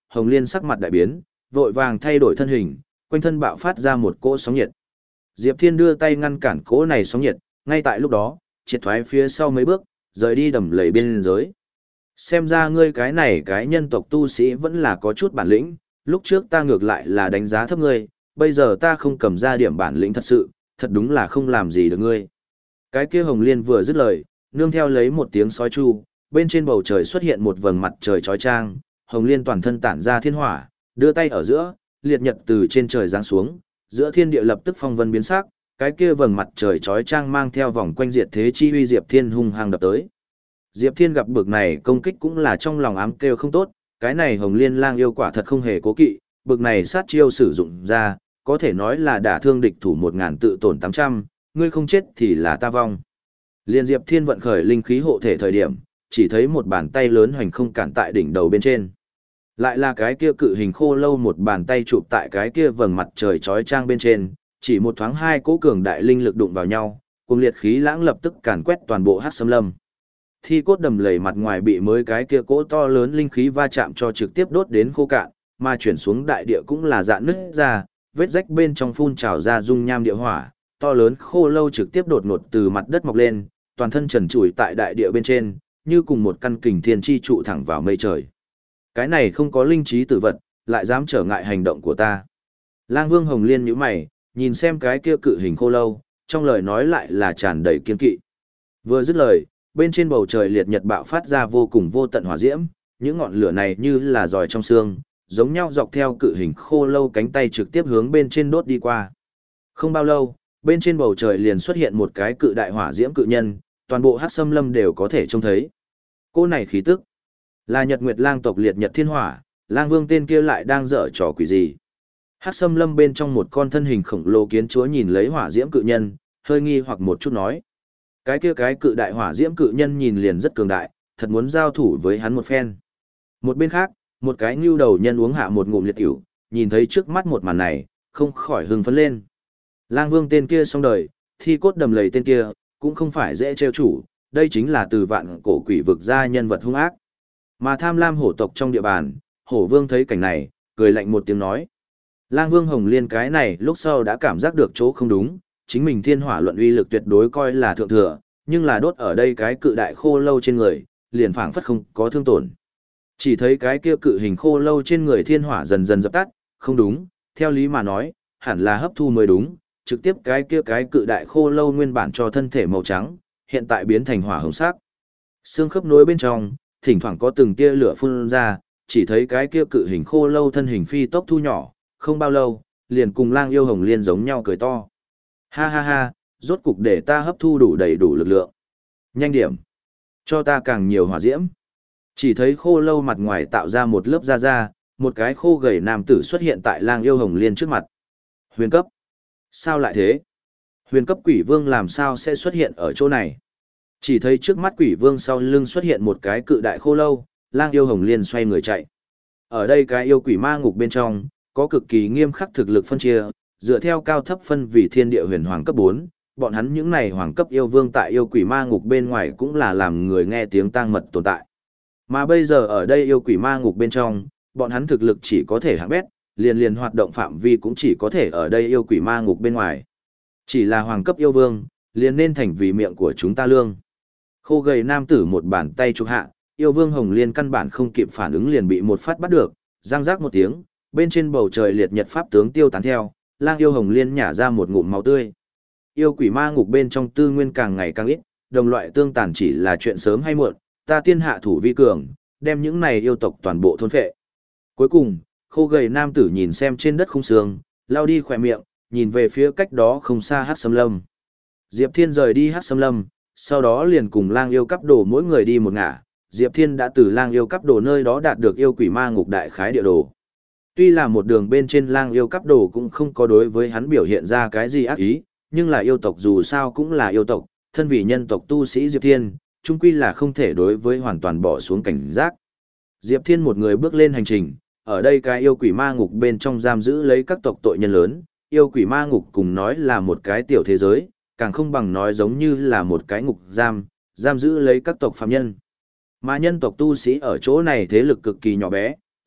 A: Hồng Liên sắc mặt đại biến, vội vàng thay đổi thân hình, quanh thân bạo phát ra một cỗ sóng nhiệt. Diệp Thiên đưa tay ngăn cản cỗ này sóng nhiệt, ngay tại lúc đó, triệt thoái phía sau mấy bước, rời đi đầm lầy biên giới. Xem ra ngươi cái này cái nhân tộc tu sĩ vẫn là có chút bản lĩnh, lúc trước ta ngược lại là đánh giá thấp ngươi, bây giờ ta không cầm ra điểm bản lĩnh thật sự, thật đúng là không làm gì được ngươi. Cái kia Hồng Liên vừa dứt lời, nương theo lấy một tiếng sói chu, bên trên bầu trời xuất hiện một vầng mặt trời chói chang, Hồng Liên toàn thân tản ra thiên hỏa, đưa tay ở giữa, liệt nhật từ trên trời giáng xuống, giữa thiên địa lập tức phong vân biến sắc, cái kia vầng mặt trời chói chang mang theo vòng quanh diệt thế chi uy Diệp Thiên hung hăng đập tới. Diệp Thiên gặp bực này công kích cũng là trong lòng ám kêu không tốt, cái này Hồng Liên lang yêu quả thật không hề cố kỵ, bực này sát chiêu sử dụng ra, có thể nói là đả thương địch thủ một ngàn tự tổn tám trăm, ngươi không chết thì là ta vong. Liên Diệp Thiên vận khởi linh khí hộ thể thời điểm, chỉ thấy một bàn tay lớn hoành không cản tại đỉnh đầu bên trên. Lại là cái kia cự hình khô lâu một bàn tay chụp tại cái kia vầng mặt trời chói chang bên trên, chỉ một thoáng hai cỗ cường đại linh lực đụng vào nhau, cùng liệt khí lãng lập tức càn quét toàn bộ Hắc Xâm Lâm. Thi cốt đầm lầy mặt ngoài bị mới cái kia cỗ to lớn linh khí va chạm cho trực tiếp đốt đến khô cạn, mà chuyển xuống đại địa cũng là dạn nứt ra, vết rách bên trong phun trào ra dung nham địa hỏa, to lớn khô lâu trực tiếp đột ngột từ mặt đất mọc lên, toàn thân trần trụi tại đại địa bên trên, như cùng một căn kình thiên chi trụ thẳng vào mây trời. Cái này không có linh trí tử vật, lại dám trở ngại hành động của ta. Lang Vương Hồng Liên nhíu mày, nhìn xem cái kia cự hình khô lâu, trong lời nói lại là tràn đầy kiên kỵ. Vừa dứt lời, bên trên bầu trời liệt nhật bạo phát ra vô cùng vô tận hỏa diễm, những ngọn lửa này như là giòi trong xương, giống nhau dọc theo cự hình khô lâu cánh tay trực tiếp hướng bên trên đốt đi qua. Không bao lâu, bên trên bầu trời liền xuất hiện một cái cự đại hỏa diễm cự nhân, toàn bộ Hắc Xâm Lâm đều có thể trông thấy. Cô này khí tức là Nhật Nguyệt Lang tộc liệt nhật thiên hỏa, Lang Vương tên kia lại đang dở trò quỷ gì? Hắc Xâm Lâm bên trong một con thân hình khổng lồ kiến chúa nhìn lấy hỏa diễm cự nhân, hơi nghi hoặc một chút nói: cái kia cái cự đại hỏa diễm cự nhân nhìn liền rất cường đại, thật muốn giao thủ với hắn một phen. Một bên khác, một cái ngưu đầu nhân uống hạ một ngụm liệt tiểu, nhìn thấy trước mắt một màn này, không khỏi hưng phấn lên. Lang Vương tên kia xong đời, thi cốt đầm lầy tên kia, cũng không phải dễ trêu chủ, đây chính là từ vạn cổ quỷ vực ra nhân vật hung ác. Mà tham lam hổ tộc trong địa bàn, hổ vương thấy cảnh này, cười lạnh một tiếng nói: Lang Vương Hồng Liên cái này lúc sau đã cảm giác được chỗ không đúng, chính mình thiên hỏa luận uy lực tuyệt đối coi là thượng thừa, nhưng là đốt ở đây cái cự đại khô lâu trên người, liền phảng phất không có thương tổn. Chỉ thấy cái kia cự hình khô lâu trên người thiên hỏa dần dần dập tắt, không đúng, theo lý mà nói, hẳn là hấp thu mới đúng, trực tiếp cái kia cái cự đại khô lâu nguyên bản cho thân thể màu trắng, hiện tại biến thành hỏa hồng sắc. Xương khớp nối bên trong, thỉnh thoảng có từng tia lửa phun ra, chỉ thấy cái kia cự hình khô lâu thân hình phi tốc thu nhỏ, không bao lâu, liền cùng Lang yêu Hồng Liên giống nhau cười to. Ha ha ha, rốt cục để ta hấp thu đủ đầy đủ lực lượng. Nhanh điểm, cho ta càng nhiều hỏa diễm. Chỉ thấy khô lâu mặt ngoài tạo ra một lớp da da, một cái khô gầy nam tử xuất hiện tại Lang yêu Hồng Liên trước mặt. Huyền cấp. Sao lại thế? Huyền cấp quỷ vương làm sao sẽ xuất hiện ở chỗ này? Chỉ thấy trước mắt quỷ vương sau lưng xuất hiện một cái cự đại khô lâu, Lang yêu Hồng Liên xoay người chạy. Ở đây cái yêu quỷ ma ngục bên trong, có cực kỳ nghiêm khắc thực lực phân chia, dựa theo cao thấp phân vì thiên địa huyền hoàng cấp bốn, bọn hắn những này hoàng cấp yêu vương tại yêu quỷ ma ngục bên ngoài cũng là làm người nghe tiếng tang mật tồn tại. Mà bây giờ ở đây yêu quỷ ma ngục bên trong, bọn hắn thực lực chỉ có thể hạng bét, liền liền hoạt động phạm vi cũng chỉ có thể ở đây yêu quỷ ma ngục bên ngoài. Chỉ là hoàng cấp yêu vương, liền nên thành vì miệng của chúng ta lương. Khô gầy nam tử một bàn tay chụp hạ, yêu vương Hồng Liên căn bản không kịp phản ứng liền bị một phát bắt được, răng rác một tiếng, bên trên bầu trời liệt nhật pháp tướng tiêu tán theo, Lang yêu Hồng Liên nhả ra một ngụm máu tươi. Yêu quỷ ma ngục bên trong tư nguyên càng ngày càng ít, đồng loại tương tàn chỉ là chuyện sớm hay muộn, ta tiên hạ thủ vi cường, đem những này yêu tộc toàn bộ thôn phệ. Cuối cùng, khô gầy nam tử nhìn xem trên đất không xương, lao đi khỏe miệng, nhìn về phía cách đó không xa Hắc Xâm Lâm. Diệp Thiên rời đi Hắc Xâm Lâm, sau đó liền cùng Lang yêu cấp đồ mỗi người đi một ngả. Diệp Thiên đã từ Lang yêu cấp đồ nơi đó đạt được yêu quỷ ma ngục đại khái địa đồ. Tuy là một đường bên trên Lang yêu cấp đồ cũng không có đối với hắn biểu hiện ra cái gì ác ý, nhưng là yêu tộc dù sao cũng là yêu tộc, thân vì nhân tộc tu sĩ Diệp Thiên, chung quy là không thể đối với hoàn toàn bỏ xuống cảnh giác. Diệp Thiên một người bước lên hành trình, ở đây cái yêu quỷ ma ngục bên trong giam giữ lấy các tộc tội nhân lớn, yêu quỷ ma ngục cùng nói là một cái tiểu thế giới, càng không bằng nói giống như là một cái ngục giam, giam giữ lấy các tộc phạm nhân. Mà nhân tộc tu sĩ ở chỗ này thế lực cực kỳ nhỏ bé,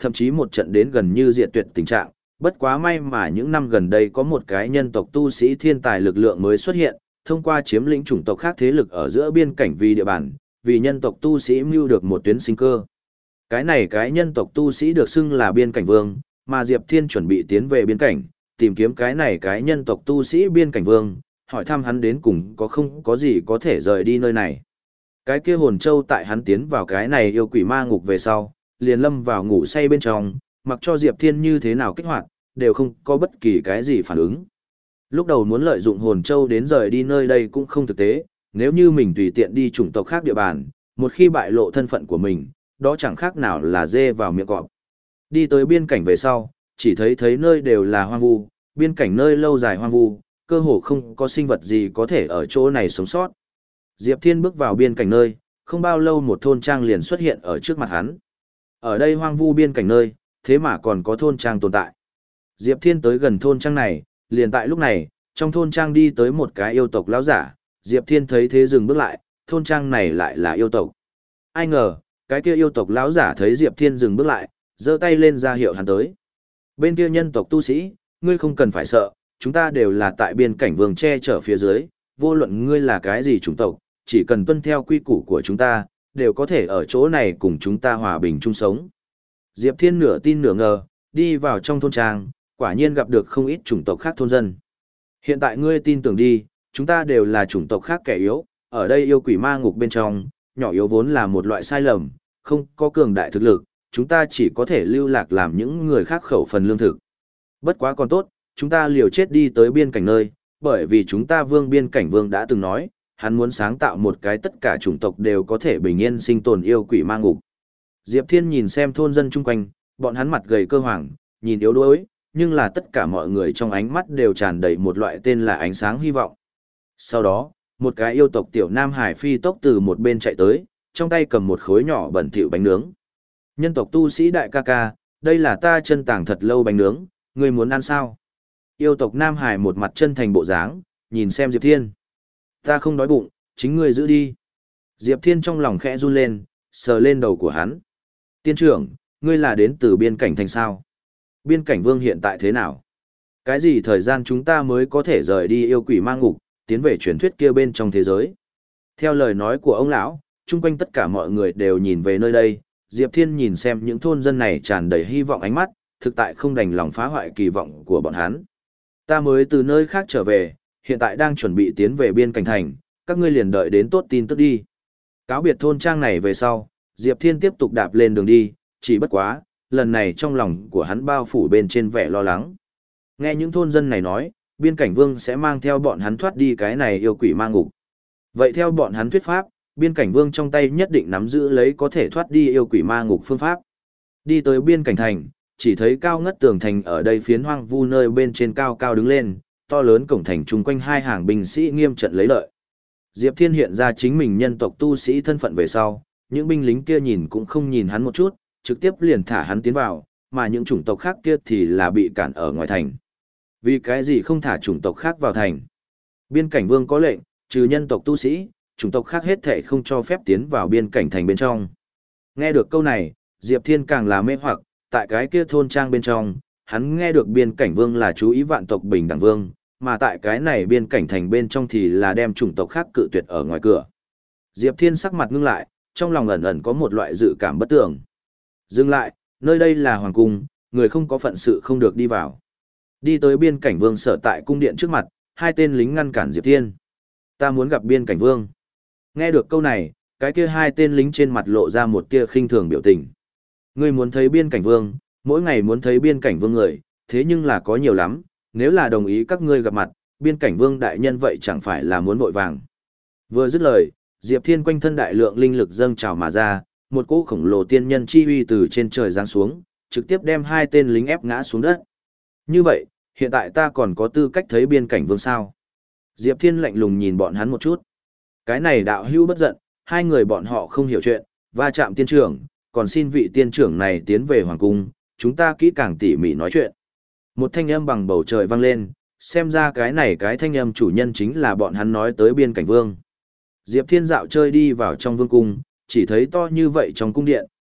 A: thậm chí một trận đến gần như diệt tuyệt tình trạng. Bất quá may mà những năm gần đây có một cái nhân tộc tu sĩ thiên tài lực lượng mới xuất hiện, thông qua chiếm lĩnh chủng tộc khác thế lực ở giữa biên cảnh vì địa bàn, vì nhân tộc tu sĩ mưu được một tuyến sinh cơ. Cái này cái nhân tộc tu sĩ được xưng là biên cảnh vương, mà Diệp Thiên chuẩn bị tiến về biên cảnh, tìm kiếm cái này cái nhân tộc tu sĩ biên cảnh vương, hỏi thăm hắn đến cùng có không có gì có thể rời đi nơi này. Cái kia hồn châu tại hắn tiến vào cái này yêu quỷ ma ngục về sau, liền lâm vào ngủ say bên trong, mặc cho Diệp Thiên như thế nào kích hoạt, đều không có bất kỳ cái gì phản ứng. Lúc đầu muốn lợi dụng hồn châu đến rời đi nơi đây cũng không thực tế, nếu như mình tùy tiện đi chủng tộc khác địa bàn, một khi bại lộ thân phận của mình, đó chẳng khác nào là dê vào miệng cọp. Đi tới biên cảnh về sau, chỉ thấy thấy nơi đều là hoang vu, biên cảnh nơi lâu dài hoang vu, cơ hồ không có sinh vật gì có thể ở chỗ này sống sót. Diệp Thiên bước vào biên cảnh nơi, không bao lâu một thôn trang liền xuất hiện ở trước mặt hắn. Ở đây hoang vu biên cảnh nơi, thế mà còn có thôn trang tồn tại. Diệp Thiên tới gần thôn trang này, liền tại lúc này, trong thôn trang đi tới một cái yêu tộc lão giả, Diệp Thiên thấy thế dừng bước lại, thôn trang này lại là yêu tộc. Ai ngờ, cái kia yêu tộc lão giả thấy Diệp Thiên dừng bước lại, giơ tay lên ra hiệu hắn tới. Bên kia nhân tộc tu sĩ, ngươi không cần phải sợ, chúng ta đều là tại biên cảnh vương che chở phía dưới, vô luận ngươi là cái gì chủng tộc, chỉ cần tuân theo quy củ của chúng ta, đều có thể ở chỗ này cùng chúng ta hòa bình chung sống. Diệp Thiên nửa tin nửa ngờ, đi vào trong thôn trang, quả nhiên gặp được không ít chủng tộc khác thôn dân. Hiện tại ngươi tin tưởng đi, chúng ta đều là chủng tộc khác kẻ yếu, ở đây yêu quỷ ma ngục bên trong, nhỏ yếu vốn là một loại sai lầm, không có cường đại thực lực, chúng ta chỉ có thể lưu lạc làm những người khác khẩu phần lương thực. Bất quá còn tốt, chúng ta liều chết đi tới biên cảnh nơi, bởi vì chúng ta vương biên cảnh vương đã từng nói, hắn muốn sáng tạo một cái tất cả chủng tộc đều có thể bình yên sinh tồn yêu quỷ ma ngục. Diệp Thiên nhìn xem thôn dân chung quanh, bọn hắn mặt gầy cơ hoàng, nhìn yếu đuối, nhưng là tất cả mọi người trong ánh mắt đều tràn đầy một loại tên là ánh sáng hy vọng. Sau đó, một cái yêu tộc tiểu nam hải phi tốc từ một bên chạy tới, trong tay cầm một khối nhỏ bẩn thỉu bánh nướng. Nhân tộc tu sĩ đại ca ca, đây là ta chân tàng thật lâu bánh nướng, ngươi muốn ăn sao? Yêu tộc nam hải một mặt chân thành bộ dáng, nhìn xem Diệp Thiên. Ta không đói bụng, chính ngươi giữ đi. Diệp Thiên trong lòng khẽ run lên, sờ lên đầu của hắn. Tiên trưởng, ngươi là đến từ biên cảnh thành sao? Biên cảnh vương hiện tại thế nào? Cái gì thời gian chúng ta mới có thể rời đi yêu quỷ ma ngục, tiến về truyền thuyết kia bên trong thế giới? Theo lời nói của ông lão, chung quanh tất cả mọi người đều nhìn về nơi đây. Diệp Thiên nhìn xem những thôn dân này tràn đầy hy vọng ánh mắt, thực tại không đành lòng phá hoại kỳ vọng của bọn hắn. Ta mới từ nơi khác trở về, hiện tại đang chuẩn bị tiến về biên cảnh thành, các ngươi liền đợi đến tốt tin tức đi. Cáo biệt thôn trang này về sau, Diệp Thiên tiếp tục đạp lên đường đi, chỉ bất quá, lần này trong lòng của hắn bao phủ bên trên vẻ lo lắng. Nghe những thôn dân này nói, biên cảnh vương sẽ mang theo bọn hắn thoát đi cái này yêu quỷ ma ngục. Vậy theo bọn hắn thuyết pháp, biên cảnh vương trong tay nhất định nắm giữ lấy có thể thoát đi yêu quỷ ma ngục phương pháp. Đi tới biên cảnh thành, chỉ thấy cao ngất tường thành ở đây phiến hoang vu nơi bên trên cao cao đứng lên, to lớn cổng thành chung quanh hai hàng binh sĩ nghiêm trận lấy lợi. Diệp Thiên hiện ra chính mình nhân tộc tu sĩ thân phận về sau, những binh lính kia nhìn cũng không nhìn hắn một chút, trực tiếp liền thả hắn tiến vào, mà những chủng tộc khác kia thì là bị cản ở ngoài thành. Vì cái gì không thả chủng tộc khác vào thành? Biên cảnh vương có lệnh, trừ nhân tộc tu sĩ, chủng tộc khác hết thể không cho phép tiến vào biên cảnh thành bên trong. Nghe được câu này, Diệp Thiên càng là mê hoặc, tại cái kia thôn trang bên trong, hắn nghe được biên cảnh vương là chú ý vạn tộc bình đẳng vương, mà tại cái này biên cảnh thành bên trong thì là đem chủng tộc khác cự tuyệt ở ngoài cửa. Diệp Thiên sắc mặt ngưng lại, trong lòng ẩn ẩn có một loại dự cảm bất tường. Dừng lại, nơi đây là hoàng cung, người không có phận sự không được đi vào. Đi tới biên cảnh vương sở tại cung điện trước mặt, hai tên lính ngăn cản Diệp Thiên. Ta muốn gặp biên cảnh vương. Nghe được câu này, cái kia hai tên lính trên mặt lộ ra một tia khinh thường biểu tình. Ngươi muốn thấy biên cảnh vương, mỗi ngày muốn thấy biên cảnh vương người, thế nhưng là có nhiều lắm, nếu là đồng ý các ngươi gặp mặt, biên cảnh vương đại nhân vậy chẳng phải là muốn vội vàng. Vừa dứt lời, Diệp Thiên quanh thân đại lượng linh lực dâng trào mà ra, một cỗ khổng lồ tiên nhân chi uy từ trên trời giáng xuống, trực tiếp đem hai tên lính ép ngã xuống đất. Như vậy, hiện tại ta còn có tư cách thấy biên cảnh vương sao? Diệp Thiên lạnh lùng nhìn bọn hắn một chút. Cái này đạo hữu bất giận, hai người bọn họ không hiểu chuyện, va chạm tiên trưởng, còn xin vị tiên trưởng này tiến về hoàng cung, chúng ta kỹ càng tỉ mỉ nói chuyện. Một thanh âm bằng bầu trời vang lên, xem ra cái này cái thanh âm chủ nhân chính là bọn hắn nói tới biên cảnh vương. Diệp Thiên dạo chơi đi vào trong vương cung, chỉ thấy to như vậy trong cung điện,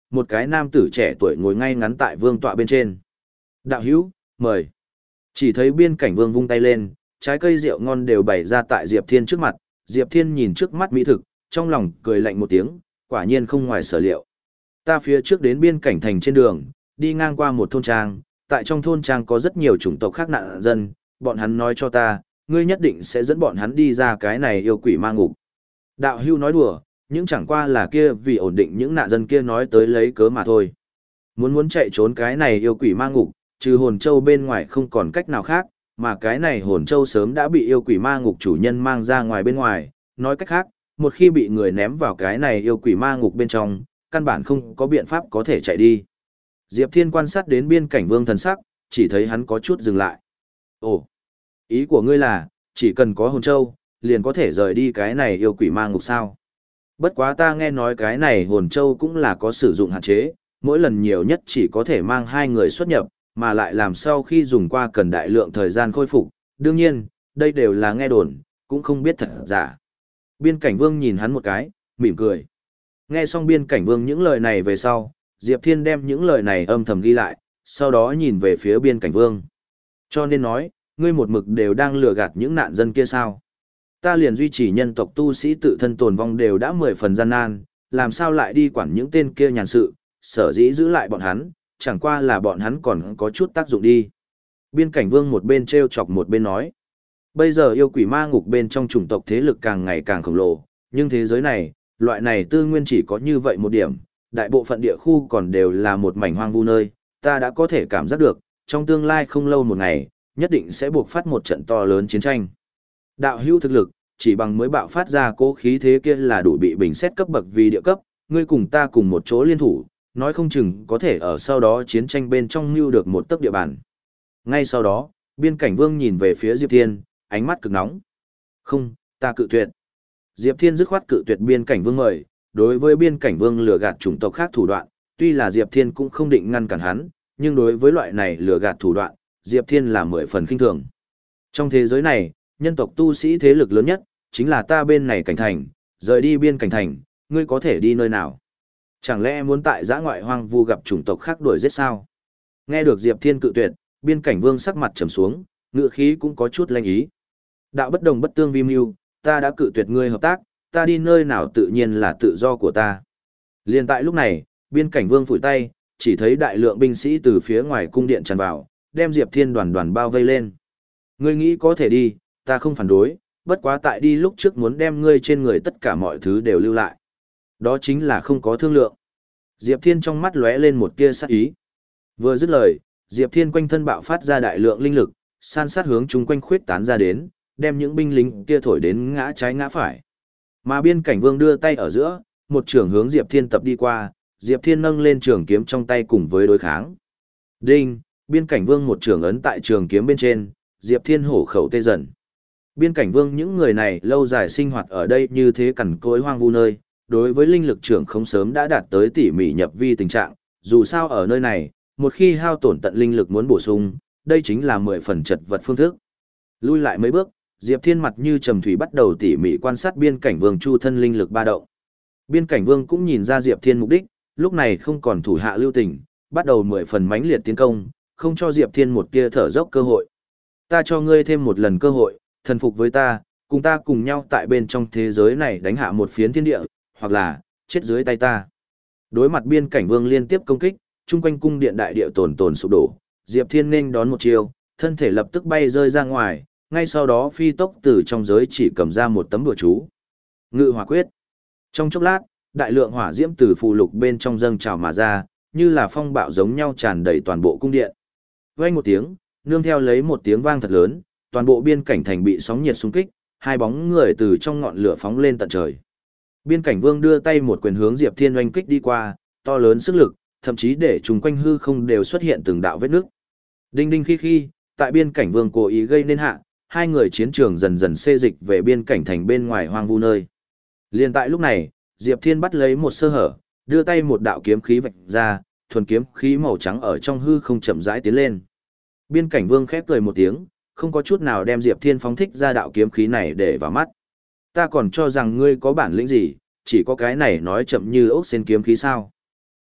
A: một cái nam tử trẻ tuổi ngồi ngay ngắn tại vương tọa bên trên. Đạo hữu, mời. Chỉ thấy biên cảnh vương vung tay lên, trái cây rượu ngon đều bày ra tại Diệp Thiên trước mặt, Diệp Thiên nhìn trước mắt mỹ thực, trong lòng cười lạnh một tiếng, quả nhiên không ngoài sở liệu. Ta phía trước đến biên cảnh thành trên đường, đi ngang qua một thôn trang, tại trong thôn trang có rất nhiều chủng tộc khác nạn dân, bọn hắn nói cho ta, ngươi nhất định sẽ dẫn bọn hắn đi ra cái này yêu quỷ ma ngục. Đạo hưu nói đùa, những chẳng qua là kia vì ổn định những nạn dân kia nói tới lấy cớ mà thôi. Muốn muốn chạy trốn cái này yêu quỷ ma ngục, trừ hồn châu bên ngoài không còn cách nào khác, mà cái này hồn châu sớm đã bị yêu quỷ ma ngục chủ nhân mang ra ngoài bên ngoài, nói cách khác, một khi bị người ném vào cái này yêu quỷ ma ngục bên trong, căn bản không có biện pháp có thể chạy đi. Diệp Thiên quan sát đến biên cảnh vương thần sắc, chỉ thấy hắn có chút dừng lại. Ồ, ý của ngươi là, chỉ cần có hồn châu, liền có thể rời đi cái này yêu quỷ ma ngục sao? Bất quá ta nghe nói cái này hồn châu cũng là có sử dụng hạn chế, mỗi lần nhiều nhất chỉ có thể mang hai người xuất nhập, mà lại làm sau khi dùng qua cần đại lượng thời gian khôi phục. Đương nhiên, đây đều là nghe đồn, cũng không biết thật giả. Biên cảnh vương nhìn hắn một cái, mỉm cười. Nghe xong biên cảnh vương những lời này về sau, Diệp Thiên đem những lời này âm thầm ghi lại, sau đó nhìn về phía biên cảnh vương. Cho nên nói, ngươi một mực đều đang lừa gạt những nạn dân kia sao? Ta liền duy trì nhân tộc tu sĩ tự thân tồn vong đều đã mười phần gian nan, làm sao lại đi quản những tên kia nhàn sự, sở dĩ giữ lại bọn hắn, chẳng qua là bọn hắn còn có chút tác dụng đi. Biên cảnh vương một bên treo chọc một bên nói. Bây giờ yêu quỷ ma ngục bên trong chủng tộc thế lực càng ngày càng khổng lồ, nhưng thế giới này, loại này tư nguyên chỉ có như vậy một điểm, đại bộ phận địa khu còn đều là một mảnh hoang vu nơi, ta đã có thể cảm giác được, trong tương lai không lâu một ngày, nhất định sẽ buộc phát một trận to lớn chiến tranh. Đạo hữu thực lực, chỉ bằng mới bạo phát ra cố khí thế kia là đủ bị bình xét cấp bậc vì địa cấp, ngươi cùng ta cùng một chỗ liên thủ, nói không chừng có thể ở sau đó chiến tranh bên trong mưu được một tấc địa bàn. Ngay sau đó, biên cảnh vương nhìn về phía Diệp Thiên, ánh mắt cực nóng. Không, ta cự tuyệt. Diệp Thiên dứt khoát cự tuyệt biên cảnh vương mời, đối với biên cảnh vương lừa gạt chủng tộc khác thủ đoạn, tuy là Diệp Thiên cũng không định ngăn cản hắn, nhưng đối với loại này lừa gạt thủ đoạn, Diệp Thiên là mười phần khinh thường. Trong thế giới này, nhân tộc tu sĩ thế lực lớn nhất, chính là ta bên này cảnh thành, rời đi biên cảnh thành, ngươi có thể đi nơi nào? Chẳng lẽ muốn tại giã ngoại hoang vu gặp chủng tộc khác đuổi giết sao? Nghe được Diệp Thiên cự tuyệt, biên cảnh vương sắc mặt trầm xuống, ngựa khí cũng có chút lanh ý. Đạo bất đồng bất tương vi mưu, ta đã cự tuyệt ngươi hợp tác, ta đi nơi nào tự nhiên là tự do của ta. Liên tại lúc này, biên cảnh vương phủi tay, chỉ thấy đại lượng binh sĩ từ phía ngoài cung điện tràn vào, đem Diệp Thiên đoàn đoàn bao vây lên. Ngươi nghĩ có thể đi, ta không phản đối, bất quá tại đi lúc trước muốn đem ngươi trên người tất cả mọi thứ đều lưu lại. Đó chính là không có thương lượng. Diệp Thiên trong mắt lóe lên một tia sát ý. Vừa dứt lời, Diệp Thiên quanh thân bạo phát ra đại lượng linh lực, san sát hướng chúng quanh khuyết tán ra đến, đem những binh lính kia thổi đến ngã trái ngã phải. Mà biên cảnh vương đưa tay ở giữa, một trường hướng Diệp Thiên tập đi qua, Diệp Thiên nâng lên trường kiếm trong tay cùng với đối kháng. Đinh, biên cảnh vương một trường ấn tại trường kiếm bên trên, Diệp Thiên hổ khẩu tê dần. Biên cảnh vương những người này lâu dài sinh hoạt ở đây như thế cằn cỗi hoang vu nơi, đối với linh lực trưởng không sớm đã đạt tới tỉ mỉ nhập vi tình trạng, dù sao ở nơi này, một khi hao tổn tận linh lực muốn bổ sung, đây chính là mười phần chật vật phương thức. Lui lại mấy bước, Diệp Thiên mặt như trầm thủy bắt đầu tỉ mỉ quan sát biên cảnh vương chu thân linh lực ba động. Biên cảnh vương cũng nhìn ra Diệp Thiên mục đích, lúc này không còn thủ hạ lưu tình, bắt đầu mười phần mãnh liệt tiến công, không cho Diệp Thiên một tia thở dốc cơ hội. Ta cho ngươi thêm một lần cơ hội, thần phục với ta, cùng ta cùng nhau tại bên trong thế giới này đánh hạ một phiến thiên địa, hoặc là chết dưới tay ta. Đối mặt biên cảnh vương liên tiếp công kích, chung quanh cung điện đại địa tồn tồn sụp đổ, Diệp Thiên nên đón một chiêu, thân thể lập tức bay rơi ra ngoài, ngay sau đó phi tốc từ trong giới chỉ cầm ra một tấm đùa chú. Ngự hỏa quyết. Trong chốc lát, đại lượng hỏa diễm từ phù lục bên trong dâng trào mà ra, như là phong bạo giống nhau tràn đầy toàn bộ cung điện. Vang một tiếng, nương theo lấy một tiếng vang thật lớn, toàn bộ biên cảnh thành bị sóng nhiệt xung kích, hai bóng người từ trong ngọn lửa phóng lên tận trời. Biên cảnh vương đưa tay một quyền hướng Diệp Thiên oanh kích đi qua, to lớn sức lực, thậm chí để chung quanh hư không đều xuất hiện từng đạo vết nước. Đinh đinh khi khi, tại biên cảnh vương cố ý gây nên hạ, hai người chiến trường dần dần xê dịch về biên cảnh thành bên ngoài hoang vu nơi. Liên tại lúc này, Diệp Thiên bắt lấy một sơ hở, đưa tay một đạo kiếm khí vạch ra, thuần kiếm khí màu trắng ở trong hư không chậm rãi tiến lên. Biên cảnh vương khép cười một tiếng, không có chút nào đem Diệp Thiên phóng thích ra đạo kiếm khí này để vào mắt. Ta còn cho rằng ngươi có bản lĩnh gì, chỉ có cái này nói chậm như ốc sen kiếm khí sao.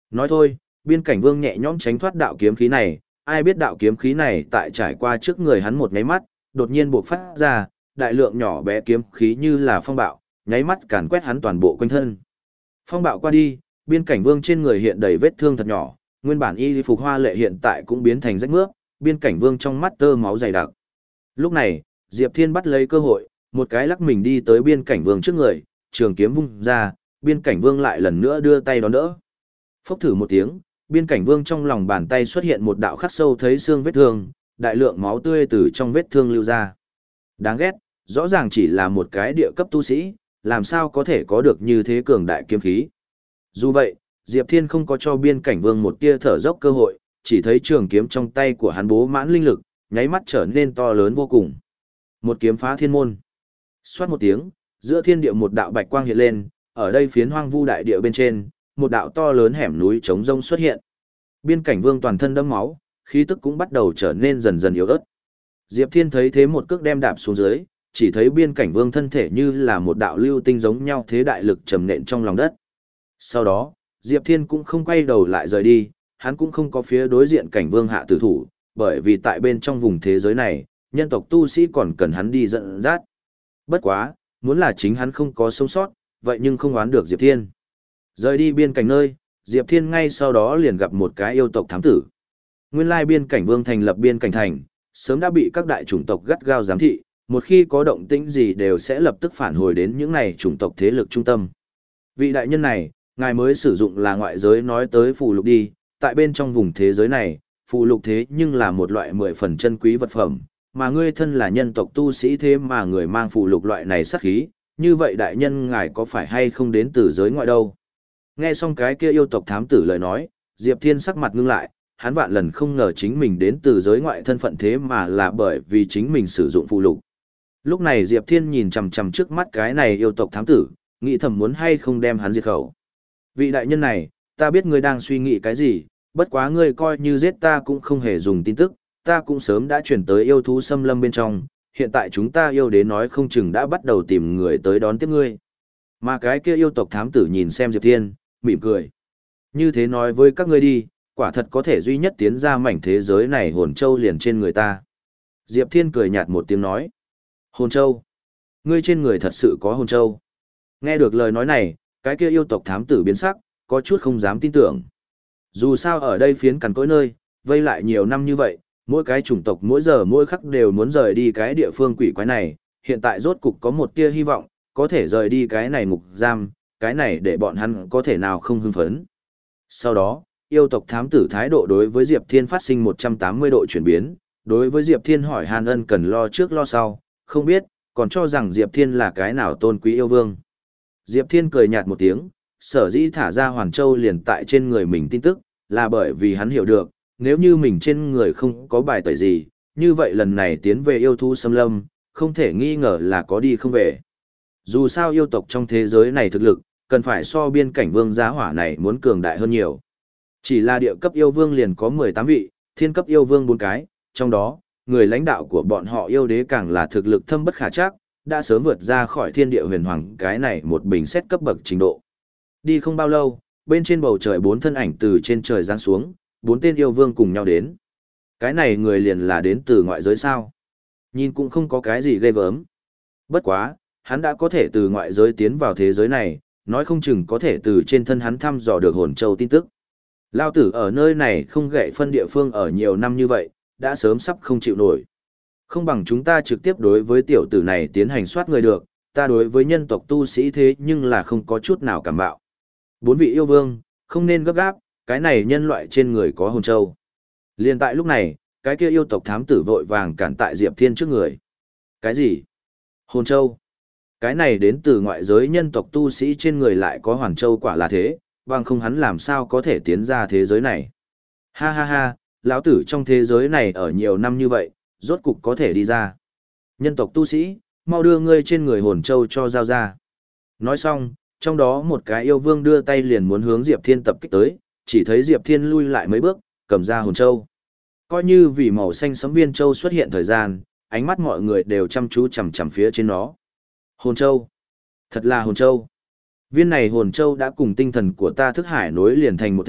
A: Nói thôi, biên cảnh vương nhẹ nhõm tránh thoát đạo kiếm khí này, ai biết đạo kiếm khí này tại trải qua trước người hắn một nháy mắt, đột nhiên buộc phát ra, đại lượng nhỏ bé kiếm khí như là phong bạo, nháy mắt càn quét hắn toàn bộ quanh thân. Phong bạo qua đi, biên cảnh vương trên người hiện đầy vết thương thật nhỏ, nguyên bản y phục hoa lệ hiện tại cũng biến thành rách mướp, biên cảnh vương trong mắt tơ máu dày đặc. Lúc này, Diệp Thiên bắt lấy cơ hội, một cái lắc mình đi tới biên cảnh vương trước người, trường kiếm vung ra, biên cảnh vương lại lần nữa đưa tay đón đỡ. Phốc thử một tiếng, biên cảnh vương trong lòng bàn tay xuất hiện một đạo khắc sâu thấy xương vết thương, đại lượng máu tươi từ trong vết thương lưu ra. Đáng ghét, rõ ràng chỉ là một cái địa cấp tu sĩ, làm sao có thể có được như thế cường đại kiếm khí. Dù vậy, Diệp Thiên không có cho biên cảnh vương một tia thở dốc cơ hội, chỉ thấy trường kiếm trong tay của hắn bố mãn linh lực, nháy mắt trở nên to lớn vô cùng. Một kiếm phá thiên môn. Xoát một tiếng, giữa thiên địa một đạo bạch quang hiện lên, ở đây phiến hoang vu đại địa bên trên, một đạo to lớn hẻm núi trống rông xuất hiện. Biên cảnh vương toàn thân đẫm máu, khí tức cũng bắt đầu trở nên dần dần yếu ớt. Diệp Thiên thấy thế một cước đem đạp xuống dưới, chỉ thấy biên cảnh vương thân thể như là một đạo lưu tinh giống nhau thế đại lực trầm nện trong lòng đất. Sau đó, Diệp Thiên cũng không quay đầu lại rời đi, hắn cũng không có phía đối diện cảnh vương hạ tử thủ, bởi vì tại bên trong vùng thế giới này, nhân tộc tu sĩ còn cần hắn đi dẫn dắt. Bất quá, muốn là chính hắn không có sống sót, vậy nhưng không oán được Diệp Thiên. Rời đi biên cảnh nơi, Diệp Thiên ngay sau đó liền gặp một cái yêu tộc thám tử. Nguyên lai biên cảnh vương thành lập biên cảnh thành, sớm đã bị các đại chủng tộc gắt gao giám thị, một khi có động tĩnh gì đều sẽ lập tức phản hồi đến những này chủng tộc thế lực trung tâm. Vị đại nhân này, ngài mới sử dụng là ngoại giới nói tới phù lục đi, tại bên trong vùng thế giới này, phù lục thế nhưng là một loại mười phần chân quý vật phẩm, mà ngươi thân là nhân tộc tu sĩ thế mà người mang phù lục loại này sát khí, như vậy đại nhân ngài có phải hay không đến từ giới ngoại đâu? Nghe xong cái kia yêu tộc thám tử lời nói, Diệp Thiên sắc mặt ngưng lại, hắn vạn lần không ngờ chính mình đến từ giới ngoại thân phận thế mà là bởi vì chính mình sử dụng phù lục. Lúc này Diệp Thiên nhìn chằm chằm trước mắt cái này yêu tộc thám tử, nghĩ thầm muốn hay không đem hắn diệt khẩu. Vị đại nhân này, ta biết ngươi đang suy nghĩ cái gì, bất quá ngươi coi như giết ta cũng không hề dùng tin tức, ta cũng sớm đã chuyển tới yêu thú xâm lâm bên trong, hiện tại chúng ta yêu đế nói không chừng đã bắt đầu tìm người tới đón tiếp ngươi. Mà cái kia yêu tộc thám tử nhìn xem Diệp Thiên, mỉm cười. Như thế nói với các ngươi đi, quả thật có thể duy nhất tiến ra mảnh thế giới này hồn châu liền trên người ta. Diệp Thiên cười nhạt một tiếng nói. Hồn châu? Ngươi trên người thật sự có hồn châu? Nghe được lời nói này, cái kia yêu tộc thám tử biến sắc, có chút không dám tin tưởng. Dù sao ở đây phiến cằn cỗi nơi, vây lại nhiều năm như vậy, mỗi cái chủng tộc mỗi giờ mỗi khắc đều muốn rời đi cái địa phương quỷ quái này, hiện tại rốt cục có một tia hy vọng, có thể rời đi cái này ngục giam, cái này để bọn hắn có thể nào không hưng phấn. Sau đó, yêu tộc thám tử thái độ đối với Diệp Thiên phát sinh một trăm tám mươi độ chuyển biến, đối với Diệp Thiên hỏi Hàn Ân cần lo trước lo sau, không biết, còn cho rằng Diệp Thiên là cái nào tôn quý yêu vương. Diệp Thiên cười nhạt một tiếng, sở dĩ thả ra Hoàn Châu liền tại trên người mình tin tức, là bởi vì hắn hiểu được, nếu như mình trên người không có bài tẩy gì, như vậy lần này tiến về yêu thú xâm lâm, không thể nghi ngờ là có đi không về. Dù sao yêu tộc trong thế giới này thực lực, cần phải so biên cảnh vương giá hỏa này muốn cường đại hơn nhiều. Chỉ là địa cấp yêu vương liền có mười tám vị, thiên cấp yêu vương bốn cái, trong đó, người lãnh đạo của bọn họ yêu đế càng là thực lực thâm bất khả trắc, đã sớm vượt ra khỏi thiên địa huyền hoàng cái này một bình xét cấp bậc trình độ. Đi không bao lâu, bên trên bầu trời bốn thân ảnh từ trên trời giáng xuống, bốn tên yêu vương cùng nhau đến. Cái này người liền là đến từ ngoại giới sao? Nhìn cũng không có cái gì ghê gớm. Bất quá, hắn đã có thể từ ngoại giới tiến vào thế giới này, nói không chừng có thể từ trên thân hắn thăm dò được hồn châu tin tức. Lao tử ở nơi này không gậy phân địa phương ở nhiều năm như vậy, đã sớm sắp không chịu nổi. Không bằng chúng ta trực tiếp đối với tiểu tử này tiến hành soát người được, ta đối với nhân tộc tu sĩ thế nhưng là không có chút nào cảm bạo. Bốn vị yêu vương, không nên gấp gáp, cái này nhân loại trên người có hồn châu. Liên tại lúc này, cái kia yêu tộc thám tử vội vàng cản tại Diệp Thiên trước người. Cái gì? Hồn châu? Cái này đến từ ngoại giới nhân tộc tu sĩ trên người lại có hoàn châu quả là thế, bằng không hắn làm sao có thể tiến ra thế giới này. Ha ha ha, lão tử trong thế giới này ở nhiều năm như vậy, rốt cục có thể đi ra. Nhân tộc tu sĩ, mau đưa ngươi trên người hồn châu cho giao ra. Nói xong, trong đó một cái yêu vương đưa tay liền muốn hướng Diệp Thiên tập kích tới, chỉ thấy Diệp Thiên lui lại mấy bước, cầm ra hồn châu. Coi như vì màu xanh sẫm viên châu xuất hiện thời gian, ánh mắt mọi người đều chăm chú chằm chằm phía trên nó. Hồn châu. Thật là hồn châu. Viên này hồn châu đã cùng tinh thần của ta thức hải nối liền thành một thể,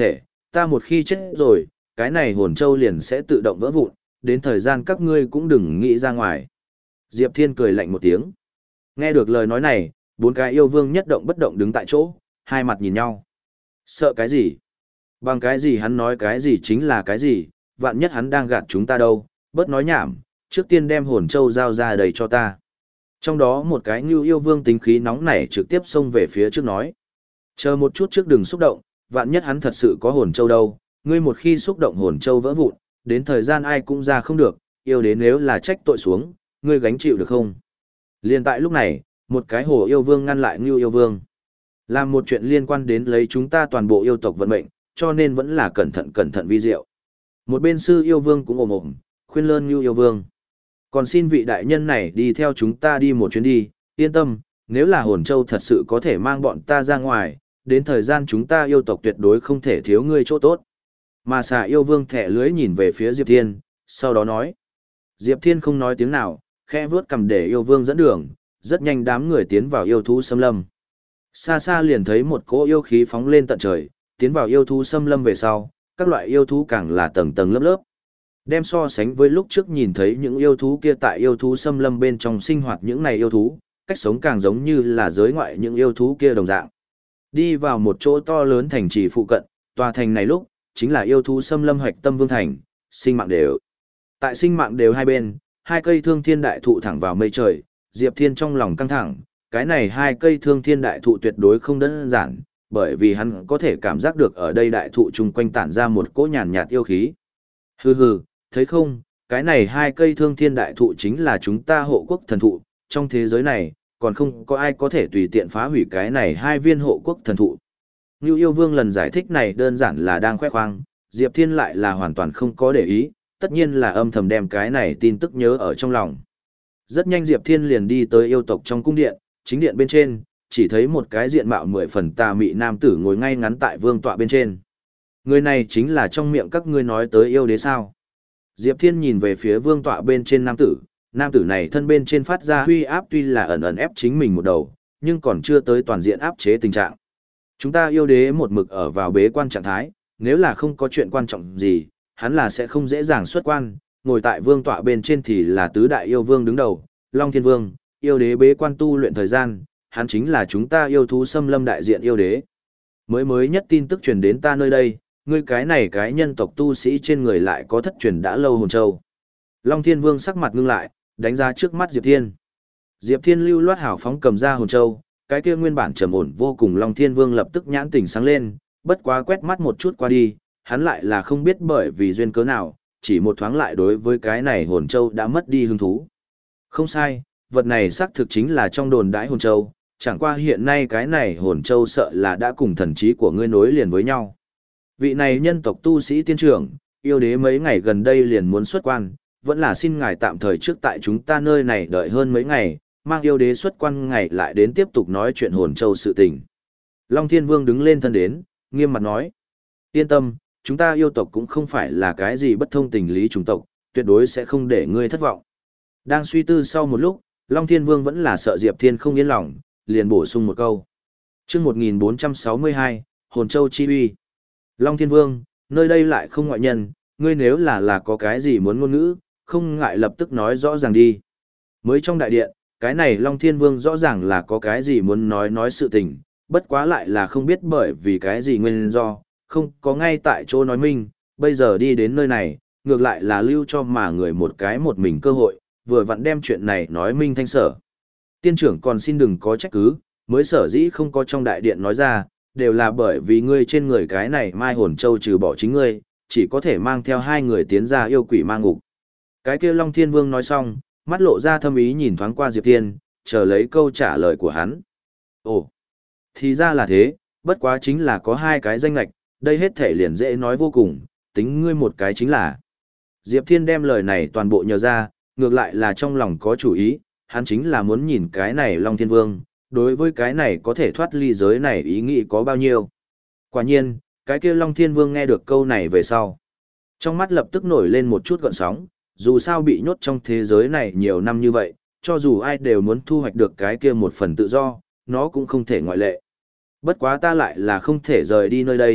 A: ta một khi chết rồi, cái này hồn châu liền sẽ tự động vỡ vụn, đến thời gian các ngươi cũng đừng nghĩ ra ngoài. Diệp Thiên cười lạnh một tiếng. Nghe được lời nói này, bốn cái yêu vương nhất động bất động đứng tại chỗ, hai mặt nhìn nhau. Sợ cái gì? Bằng cái gì hắn nói cái gì chính là cái gì, vạn nhất hắn đang gạt chúng ta đâu, bớt nói nhảm, trước tiên đem hồn châu giao ra đây cho ta. Trong đó một cái Ngưu yêu vương tính khí nóng nảy trực tiếp xông về phía trước nói. Chờ một chút trước đừng xúc động, vạn nhất hắn thật sự có hồn châu đâu, ngươi một khi xúc động hồn châu vỡ vụn, đến thời gian ai cũng ra không được, yêu đến nếu là trách tội xuống, ngươi gánh chịu được không? Liên tại lúc này, một cái hồ yêu vương ngăn lại Ngưu yêu vương. Làm một chuyện liên quan đến lấy chúng ta toàn bộ yêu tộc vận mệnh, cho nên vẫn là cẩn thận cẩn thận vi diệu. Một bên sư yêu vương cũng ồm ồm, khuyên lơn Ngưu yêu vương. Còn xin vị đại nhân này đi theo chúng ta đi một chuyến đi, yên tâm, nếu là hồn châu thật sự có thể mang bọn ta ra ngoài, đến thời gian chúng ta yêu tộc tuyệt đối không thể thiếu ngươi chỗ tốt. Mà xà yêu vương thẻ lưới nhìn về phía Diệp Thiên, sau đó nói. Diệp Thiên không nói tiếng nào, khẽ vướt cầm để yêu vương dẫn đường, rất nhanh đám người tiến vào yêu thú xâm lâm. Xa xa liền thấy một cỗ yêu khí phóng lên tận trời, tiến vào yêu thú xâm lâm về sau, các loại yêu thú càng là tầng tầng lớp lớp. Đem so sánh với lúc trước nhìn thấy những yêu thú kia tại yêu thú xâm lâm bên trong sinh hoạt những này yêu thú, cách sống càng giống như là giới ngoại những yêu thú kia đồng dạng. Đi vào một chỗ to lớn thành trì phụ cận, tòa thành này lúc, chính là yêu thú xâm lâm hoạch tâm vương thành, sinh mạng đều. Tại sinh mạng đều hai bên, hai cây thương thiên đại thụ thẳng vào mây trời, Diệp Thiên trong lòng căng thẳng, cái này hai cây thương thiên đại thụ tuyệt đối không đơn giản, bởi vì hắn có thể cảm giác được ở đây đại thụ chung quanh tản ra một cỗ nhàn nhạt yêu khí. Hừ hừ, thấy không, cái này hai cây thương thiên đại thụ chính là chúng ta hộ quốc thần thụ, trong thế giới này, còn không có ai có thể tùy tiện phá hủy cái này hai viên hộ quốc thần thụ. Ngưu yêu vương lần giải thích này đơn giản là đang khoe khoang, Diệp Thiên lại là hoàn toàn không có để ý, tất nhiên là âm thầm đem cái này tin tức nhớ ở trong lòng. Rất nhanh Diệp Thiên liền đi tới yêu tộc trong cung điện, chính điện bên trên, chỉ thấy một cái diện mạo mười phần tà mị nam tử ngồi ngay ngắn tại vương tọa bên trên. Người này chính là trong miệng các ngươi nói tới yêu đế sao. Diệp Thiên nhìn về phía vương tọa bên trên nam tử, nam tử này thân bên trên phát ra huy áp tuy là ẩn ẩn ép chính mình một đầu, nhưng còn chưa tới toàn diện áp chế tình trạng. Chúng ta yêu đế một mực ở vào bế quan trạng thái, nếu là không có chuyện quan trọng gì, hắn là sẽ không dễ dàng xuất quan, ngồi tại vương tọa bên trên thì là tứ đại yêu vương đứng đầu, Long Thiên Vương, yêu đế bế quan tu luyện thời gian, hắn chính là chúng ta yêu thú xâm lâm đại diện yêu đế. Mới mới nhất tin tức truyền đến ta nơi đây, ngươi cái này cái nhân tộc tu sĩ trên người lại có thất truyền đã lâu hồn châu. Long Thiên Vương sắc mặt ngưng lại, đánh ra trước mắt Diệp Thiên. Diệp Thiên lưu loát hảo phóng cầm ra hồn châu, cái kia nguyên bản trầm ổn vô cùng Long Thiên Vương lập tức nhãn tỉnh sáng lên, bất quá quét mắt một chút qua đi, hắn lại là không biết bởi vì duyên cớ nào, chỉ một thoáng lại đối với cái này hồn châu đã mất đi hứng thú. Không sai, vật này xác thực chính là trong đồn đãi hồn châu, chẳng qua hiện nay cái này hồn châu sợ là đã cùng thần trí của ngươi nối liền với nhau. Vị này nhân tộc tu sĩ tiên trưởng, yêu đế mấy ngày gần đây liền muốn xuất quan, vẫn là xin ngài tạm thời trước tại chúng ta nơi này đợi hơn mấy ngày, mang yêu đế xuất quan ngày lại đến tiếp tục nói chuyện hồn châu sự tình. Long Thiên Vương đứng lên thân đến, nghiêm mặt nói. Yên tâm, chúng ta yêu tộc cũng không phải là cái gì bất thông tình lý chủng tộc, tuyệt đối sẽ không để ngươi thất vọng. Đang suy tư sau một lúc, Long Thiên Vương vẫn là sợ Diệp Thiên không yên lòng, liền bổ sung một câu. Chương một nghìn bốn trăm sáu mươi hai, Hồn Châu chi uy. Long Thiên Vương, nơi đây lại không ngoại nhân, ngươi nếu là là có cái gì muốn ngôn ngữ, không ngại lập tức nói rõ ràng đi. Mới trong đại điện, cái này Long Thiên Vương rõ ràng là có cái gì muốn nói nói sự tình, bất quá lại là không biết bởi vì cái gì nguyên do, không có ngay tại chỗ nói minh, bây giờ đi đến nơi này, ngược lại là lưu cho mà người một cái một mình cơ hội, vừa vặn đem chuyện này nói minh thanh sở. Tiên trưởng còn xin đừng có trách cứ, mới sở dĩ không có trong đại điện nói ra, đều là bởi vì ngươi trên người cái này mai hồn châu trừ bỏ chính ngươi, chỉ có thể mang theo hai người tiến ra yêu quỷ ma ngục. Cái kia Long Thiên Vương nói xong, mắt lộ ra thâm ý nhìn thoáng qua Diệp Thiên, chờ lấy câu trả lời của hắn. Ồ, thì ra là thế, bất quá chính là có hai cái danh lạch, đây hết thể liền dễ nói vô cùng, tính ngươi một cái chính là. Diệp Thiên đem lời này toàn bộ nhờ ra, ngược lại là trong lòng có chủ ý, hắn chính là muốn nhìn cái này Long Thiên Vương, đối với cái này có thể thoát ly giới này ý nghĩ có bao nhiêu. Quả nhiên, cái kia Long Thiên Vương nghe được câu này về sau. Trong mắt lập tức nổi lên một chút gợn sóng, dù sao bị nhốt trong thế giới này nhiều năm như vậy, cho dù ai đều muốn thu hoạch được cái kia một phần tự do, nó cũng không thể ngoại lệ. Bất quá ta lại là không thể rời đi nơi đây,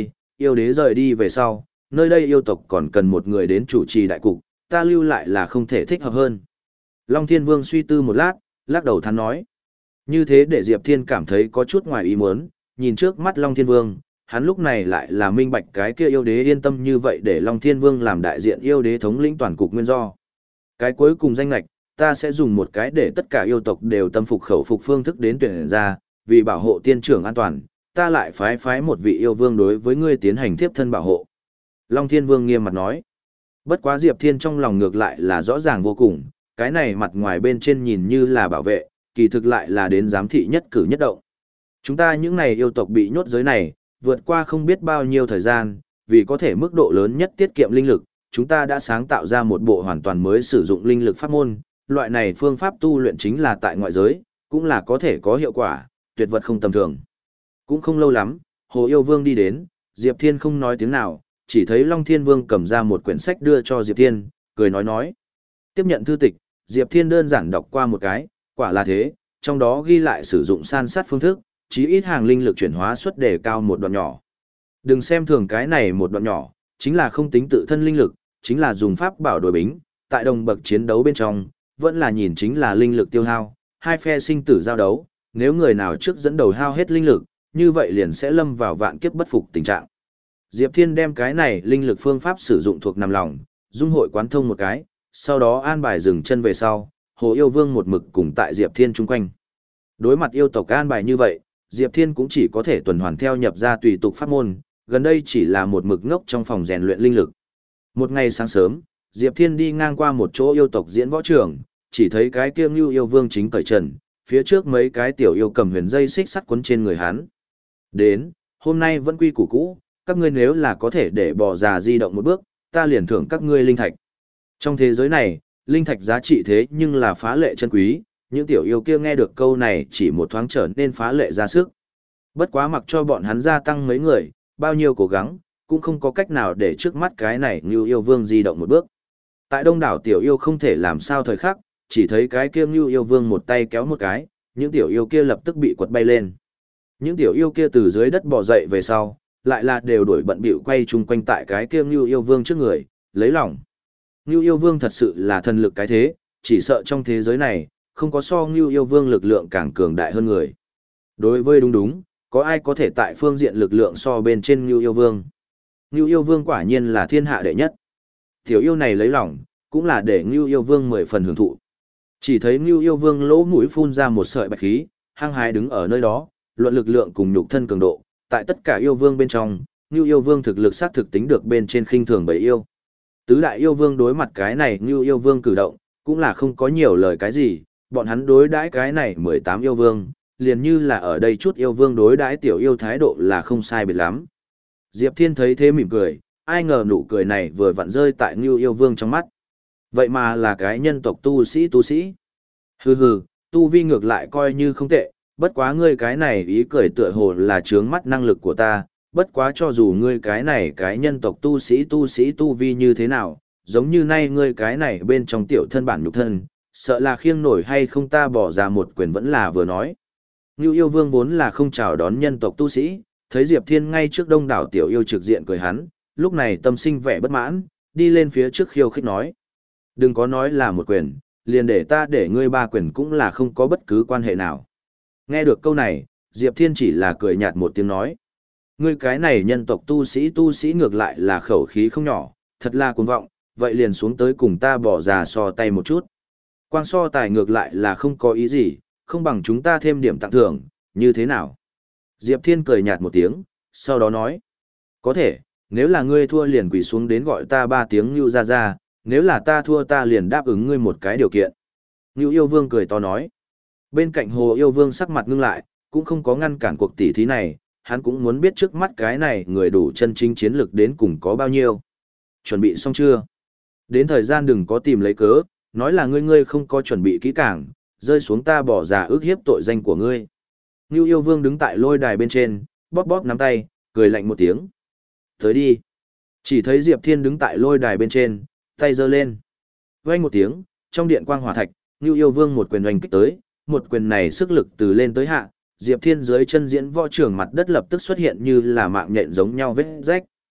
A: yêu đế rời đi về sau, nơi đây yêu tộc còn cần một người đến chủ trì đại cục, ta lưu lại là không thể thích hợp hơn. Long Thiên Vương suy tư một lát, lắc đầu thắn nói. Như thế để Diệp Thiên cảm thấy có chút ngoài ý muốn, nhìn trước mắt Long Thiên Vương, hắn lúc này lại là minh bạch cái kia yêu đế yên tâm như vậy để Long Thiên Vương làm đại diện yêu đế thống lĩnh toàn cục nguyên do. Cái cuối cùng danh lệch, ta sẽ dùng một cái để tất cả yêu tộc đều tâm phục khẩu phục phương thức đến tuyển ra, vì bảo hộ tiên trưởng an toàn, ta lại phái phái một vị yêu vương đối với ngươi tiến hành tiếp thân bảo hộ. Long Thiên Vương nghiêm mặt nói. Bất quá Diệp Thiên trong lòng ngược lại là rõ ràng vô cùng, cái này mặt ngoài bên trên nhìn như là bảo vệ, kỳ thực lại là đến giám thị nhất cử nhất động. Chúng ta những này yêu tộc bị nhốt giới này, vượt qua không biết bao nhiêu thời gian, vì có thể mức độ lớn nhất tiết kiệm linh lực, chúng ta đã sáng tạo ra một bộ hoàn toàn mới sử dụng linh lực pháp môn, loại này phương pháp tu luyện chính là tại ngoại giới, cũng là có thể có hiệu quả, tuyệt vật không tầm thường. Cũng không lâu lắm, Hồ Yêu Vương đi đến, Diệp Thiên không nói tiếng nào, chỉ thấy Long Thiên Vương cầm ra một quyển sách đưa cho Diệp Thiên, cười nói nói. Tiếp nhận thư tịch, Diệp Thiên đơn giản đọc qua một cái, quả là thế, trong đó ghi lại sử dụng san sát phương thức, chí ít hàng linh lực chuyển hóa suất đề cao một đoạn nhỏ. Đừng xem thường cái này một đoạn nhỏ, chính là không tính tự thân linh lực, chính là dùng pháp bảo đối bính, tại đồng bậc chiến đấu bên trong, vẫn là nhìn chính là linh lực tiêu hao, hai phe sinh tử giao đấu, nếu người nào trước dẫn đầu hao hết linh lực, như vậy liền sẽ lâm vào vạn kiếp bất phục tình trạng. Diệp Thiên đem cái này linh lực phương pháp sử dụng thuộc nằm lòng, dung hội quán thông một cái, sau đó an bài dừng chân về sau, Hồ Yêu Vương một mực cùng tại Diệp Thiên chung quanh. Đối mặt yêu tộc an bài như vậy, Diệp Thiên cũng chỉ có thể tuần hoàn theo nhập ra tùy tục pháp môn, gần đây chỉ là một mực ngốc trong phòng rèn luyện linh lực. Một ngày sáng sớm, Diệp Thiên đi ngang qua một chỗ yêu tộc diễn võ trường, chỉ thấy cái kia Ngưu Yêu Vương chính cởi trần, phía trước mấy cái tiểu yêu cầm huyền dây xích sắt quấn trên người hắn. Đến, hôm nay vẫn quy củ cũ, các ngươi nếu là có thể để bò già di động một bước, ta liền thưởng các ngươi linh thạch. Trong thế giới này, linh thạch giá trị thế nhưng là phá lệ chân quý, những tiểu yêu kia nghe được câu này chỉ một thoáng trở nên phá lệ ra sức. Bất quá mặc cho bọn hắn gia tăng mấy người, bao nhiêu cố gắng, cũng không có cách nào để trước mắt cái này Ngưu Yêu Vương di động một bước. Tại đông đảo tiểu yêu không thể làm sao thời khắc, chỉ thấy cái kia Ngưu Yêu Vương một tay kéo một cái, những tiểu yêu kia lập tức bị quật bay lên. Những tiểu yêu kia từ dưới đất bò dậy về sau, lại là đều đuổi bận bịu quay chung quanh tại cái kia Ngưu Yêu Vương trước người, lấy lòng. Ngưu Yêu Vương thật sự là thần lực cái thế, chỉ sợ trong thế giới này, không có so Ngưu Yêu Vương lực lượng càng cường đại hơn người. Đối với đúng đúng, có ai có thể tại phương diện lực lượng so bên trên Ngưu Yêu Vương. Ngưu Yêu Vương quả nhiên là thiên hạ đệ nhất. Tiểu yêu này lấy lòng, cũng là để Ngưu Yêu Vương mười phần hưởng thụ. Chỉ thấy Ngưu Yêu Vương lỗ mũi phun ra một sợi bạch khí, hăng hái đứng ở nơi đó, luận lực lượng cùng nhục thân cường độ, tại tất cả yêu vương bên trong, Ngưu Yêu Vương thực lực xác thực tính được bên trên khinh thường bảy yêu. Tứ đại yêu vương đối mặt cái này Ngưu Yêu Vương cử động, cũng là không có nhiều lời cái gì, bọn hắn đối đãi cái này mười tám yêu vương, liền như là ở đây chút yêu vương đối đãi tiểu yêu thái độ là không sai biệt lắm. Diệp Thiên thấy thế mỉm cười, ai ngờ nụ cười này vừa vặn rơi tại Ngưu Yêu Vương trong mắt. Vậy mà là cái nhân tộc tu sĩ tu sĩ. Hừ hừ, tu vi ngược lại coi như không tệ, bất quá ngươi cái này ý cười tựa hồ là trướng mắt năng lực của ta, bất quá cho dù ngươi cái này cái nhân tộc tu sĩ tu sĩ tu vi như thế nào, giống như nay ngươi cái này bên trong tiểu thân bản nhục thân, sợ là khiêng nổi hay không ta bỏ ra một quyền vẫn là vừa nói. Ngưu Yêu Vương vốn là không chào đón nhân tộc tu sĩ, thấy Diệp Thiên ngay trước đông đảo tiểu yêu trực diện cười hắn, lúc này tâm sinh vẻ bất mãn, đi lên phía trước khiêu khích nói. Đừng có nói là một quyền, liền để ta để ngươi ba quyền cũng là không có bất cứ quan hệ nào. Nghe được câu này, Diệp Thiên chỉ là cười nhạt một tiếng nói. Ngươi cái này nhân tộc tu sĩ tu sĩ ngược lại là khẩu khí không nhỏ, thật là cuồng vọng, vậy liền xuống tới cùng ta bỏ già so tay một chút. Quang so tài ngược lại là không có ý gì, không bằng chúng ta thêm điểm tặng thưởng, như thế nào? Diệp Thiên cười nhạt một tiếng, sau đó nói. Có thể, nếu là ngươi thua liền quỳ xuống đến gọi ta ba tiếng Ngưu ra ra, nếu là ta thua ta liền đáp ứng ngươi một cái điều kiện. Ngưu Yêu Vương cười to nói. Bên cạnh Hồ Yêu Vương sắc mặt ngưng lại, cũng không có ngăn cản cuộc tỉ thí này, hắn cũng muốn biết trước mắt cái này người đủ chân chính chiến lực đến cùng có bao nhiêu. Chuẩn bị xong chưa? Đến thời gian đừng có tìm lấy cớ, nói là ngươi ngươi không có chuẩn bị kỹ càng, rơi xuống ta bỏ ra ước hiếp tội danh của ngươi. Ngưu Yêu Vương đứng tại lôi đài bên trên, bóp bóp nắm tay, cười lạnh một tiếng. Tới đi. Chỉ thấy Diệp Thiên đứng tại lôi đài bên trên, tay giơ lên. Vang một tiếng, trong điện quang hỏa thạch, Ngưu Yêu Vương một quyền oanh kích tới, một quyền này sức lực từ lên tới hạ, Diệp Thiên dưới chân diễn võ trường mặt đất lập tức xuất hiện như là mạng nhện giống nhau vết rách.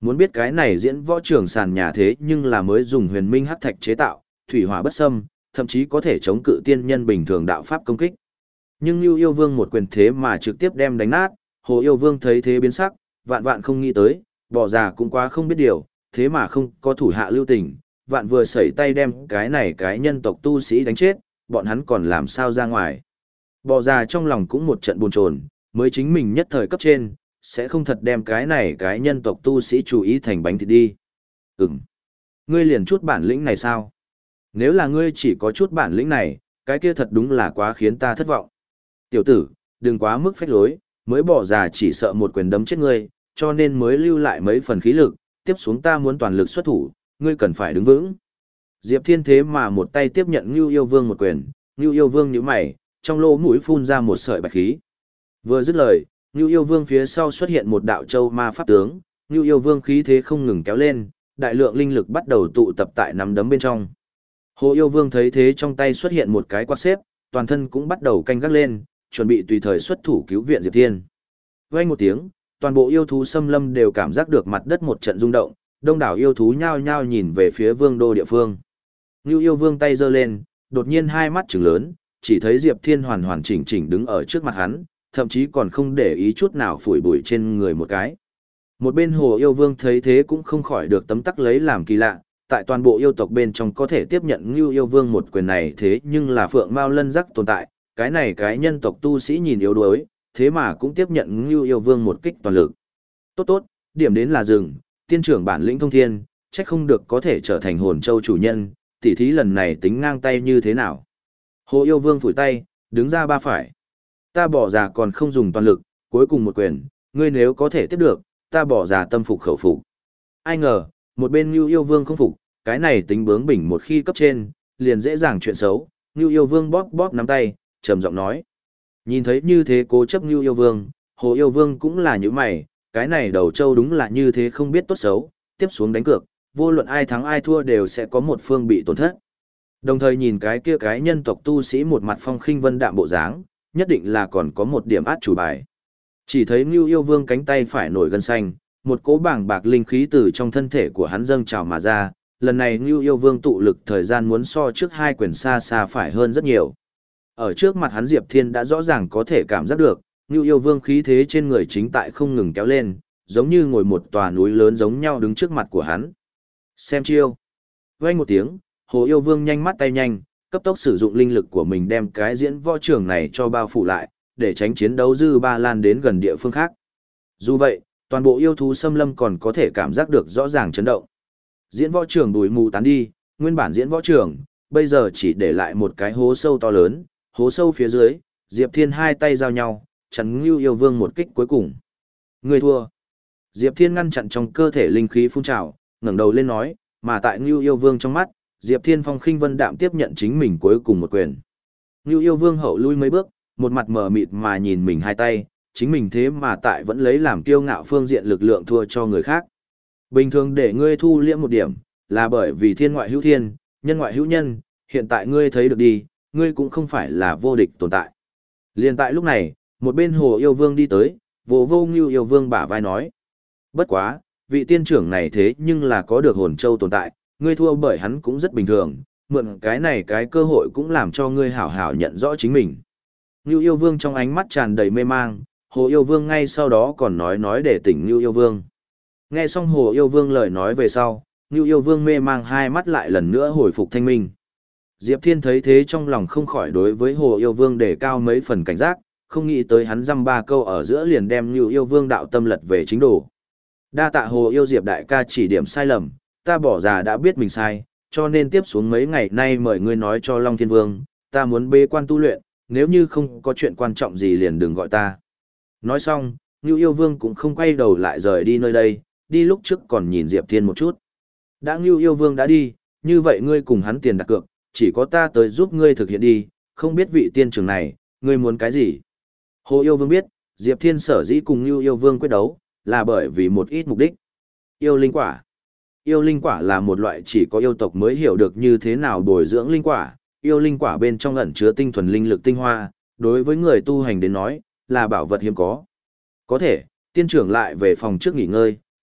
A: Muốn biết cái này diễn võ trường sàn nhà thế nhưng là mới dùng huyền minh hắc thạch chế tạo, thủy hỏa bất xâm, thậm chí có thể chống cự tiên nhân bình thường đạo pháp công kích. Nhưng Nưu Yêu Vương một quyền thế mà trực tiếp đem đánh nát, Hồ Yêu Vương thấy thế biến sắc, vạn vạn không nghĩ tới, bỏ già cũng quá không biết điều, thế mà không có thủ hạ lưu tình, vạn vừa sẩy tay đem cái này cái nhân tộc tu sĩ đánh chết, bọn hắn còn làm sao ra ngoài. Bỏ già trong lòng cũng một trận buồn chồn, mới chính mình nhất thời cấp trên, sẽ không thật đem cái này cái nhân tộc tu sĩ chú ý thành bánh thịt đi. Ừm. Ngươi liền chút bản lĩnh này sao? Nếu là ngươi chỉ có chút bản lĩnh này, cái kia thật đúng là quá khiến ta thất vọng. Tiểu tử, đừng quá mức phách lối, mới bỏ già chỉ sợ một quyền đấm chết ngươi, cho nên mới lưu lại mấy phần khí lực, tiếp xuống ta muốn toàn lực xuất thủ, ngươi cần phải đứng vững. Diệp Thiên thế mà một tay tiếp nhận Nưu Yêu Vương một quyền, Nưu Yêu Vương nhíu mày, trong lỗ mũi phun ra một sợi bạch khí. Vừa dứt lời, Nưu Yêu Vương phía sau xuất hiện một đạo châu ma pháp tướng, Nưu Yêu Vương khí thế không ngừng kéo lên, đại lượng linh lực bắt đầu tụ tập tại nắm đấm bên trong. Hồ Yêu Vương thấy thế trong tay xuất hiện một cái quạt xếp, toàn thân cũng bắt đầu canh gác lên, chuẩn bị tùy thời xuất thủ cứu viện Diệp Thiên. Vang một tiếng, toàn bộ yêu thú xâm lâm đều cảm giác được mặt đất một trận rung động, đông đảo yêu thú nhao nhao nhìn về phía vương đô địa phương. Nưu Yêu Vương tay giơ lên, đột nhiên hai mắt trừng lớn, chỉ thấy Diệp Thiên hoàn hoàn chỉnh chỉnh đứng ở trước mặt hắn, thậm chí còn không để ý chút nào phủi bụi trên người một cái. Một bên Hồ Yêu Vương thấy thế cũng không khỏi được tấm tắc lấy làm kỳ lạ, tại toàn bộ yêu tộc bên trong có thể tiếp nhận Nưu Yêu Vương một quyền này thế nhưng là Phượng Mao Lân Giác tồn tại, cái này cái nhân tộc tu sĩ nhìn yếu đuối, thế mà cũng tiếp nhận Nưu Yêu Vương một kích toàn lực. Tốt tốt, điểm đến là rừng, tiên trưởng bản lĩnh thông thiên, trách không được có thể trở thành hồn châu chủ nhân, tỉ thí lần này tính ngang tay như thế nào. Hồ Yêu Vương phủi tay, đứng ra ba phải. Ta bỏ già còn không dùng toàn lực, cuối cùng một quyền, ngươi nếu có thể tiếp được, ta bỏ già tâm phục khẩu phục. Ai ngờ, một bên Nưu Yêu Vương không phục, cái này tính bướng bỉnh một khi cấp trên, liền dễ dàng chuyện xấu. Nưu Yêu Vương bóp bóp nắm tay, trầm giọng nói. Nhìn thấy như thế cố chấp Nưu Yêu Vương, Hồ Yêu Vương cũng là như mày, cái này đầu trâu đúng là như thế không biết tốt xấu, tiếp xuống đánh cược, vô luận ai thắng ai thua đều sẽ có một phương bị tổn thất. Đồng thời nhìn cái kia cái nhân tộc tu sĩ một mặt phong khinh vân đạm bộ dáng, nhất định là còn có một điểm át chủ bài. Chỉ thấy Nưu Yêu Vương cánh tay phải nổi gân xanh, một cỗ bảng bạc linh khí từ trong thân thể của hắn dâng trào mà ra, lần này Nưu Yêu Vương tụ lực thời gian muốn so trước hai quyền xa xa phải hơn rất nhiều. Ở trước mặt hắn Diệp Thiên đã rõ ràng có thể cảm giác được, Nưu Yêu Vương khí thế trên người chính tại không ngừng kéo lên, giống như ngồi một tòa núi lớn giống nhau đứng trước mặt của hắn. Xem chiêu. Vang một tiếng, Hồ Yêu Vương nhanh mắt tay nhanh, cấp tốc sử dụng linh lực của mình đem cái diễn võ trường này cho bao phủ lại, để tránh chiến đấu dư ba lan đến gần địa phương khác. Dù vậy, toàn bộ yêu thú xâm lâm còn có thể cảm giác được rõ ràng chấn động. Diễn võ trường bụi mù tán đi, nguyên bản diễn võ trường, bây giờ chỉ để lại một cái hố sâu to lớn, hố sâu phía dưới, Diệp Thiên hai tay giao nhau, chắn Nưu Yêu Vương một kích cuối cùng. Người thua. Diệp Thiên ngăn chặn trong cơ thể linh khí phun trào, ngẩng đầu lên nói, mà tại Nưu Yêu Vương trong mắt, Diệp Thiên phong khinh vân đạm tiếp nhận chính mình cuối cùng một quyền. Nưu Yêu Vương hậu lui mấy bước, một mặt mờ mịt mà nhìn mình hai tay, chính mình thế mà tại vẫn lấy làm kiêu ngạo phương diện lực lượng thua cho người khác. Bình thường để ngươi thu liễm một điểm, là bởi vì thiên ngoại hữu thiên, nhân ngoại hữu nhân, hiện tại ngươi thấy được đi, ngươi cũng không phải là vô địch tồn tại. Liên tại lúc này, một bên Hồ Yêu Vương đi tới, vỗ vô Nưu Yêu Vương bả vai nói. Bất quá, vị tiên trưởng này thế nhưng là có được hồn châu tồn tại, ngươi thua bởi hắn cũng rất bình thường, mượn cái này cái cơ hội cũng làm cho ngươi hảo hảo nhận rõ chính mình. Nưu Yêu Vương trong ánh mắt tràn đầy mê mang, Hồ Yêu Vương ngay sau đó còn nói nói để tỉnh Nưu Yêu Vương. Nghe xong Hồ Yêu Vương lời nói về sau, Nưu Yêu Vương mê mang hai mắt lại lần nữa hồi phục thanh minh. Diệp Thiên thấy thế trong lòng không khỏi đối với Hồ Yêu Vương đề cao mấy phần cảnh giác, không nghĩ tới hắn dăm ba câu ở giữa liền đem Nưu Yêu Vương đạo tâm lật về chính đồ. Đa tạ Hồ Yêu Diệp đại ca chỉ điểm sai lầm, ta bỏ già đã biết mình sai, cho nên tiếp xuống mấy ngày nay mời ngươi nói cho Long Thiên Vương, ta muốn bế quan tu luyện, nếu như không có chuyện quan trọng gì liền đừng gọi ta. Nói xong, Nưu Yêu Vương cũng không quay đầu lại rời đi nơi đây, đi lúc trước còn nhìn Diệp Thiên một chút. Đã Nưu Yêu Vương đã đi, như vậy ngươi cùng hắn tiền đặt cược, chỉ có ta tới giúp ngươi thực hiện đi, không biết vị tiên trưởng này, ngươi muốn cái gì? Hồ Yêu Vương biết, Diệp Thiên sở dĩ cùng Nưu Yêu Vương quyết đấu, là bởi vì một ít mục đích. Yêu linh quả. Yêu linh quả là một loại chỉ có yêu tộc mới hiểu được như thế nào bồi dưỡng linh quả, yêu linh quả bên trong ẩn chứa tinh thuần linh lực tinh hoa, đối với người tu hành đến nói, là bảo vật hiếm có. Có thể, tiên trưởng lại về phòng trước nghỉ ngơi,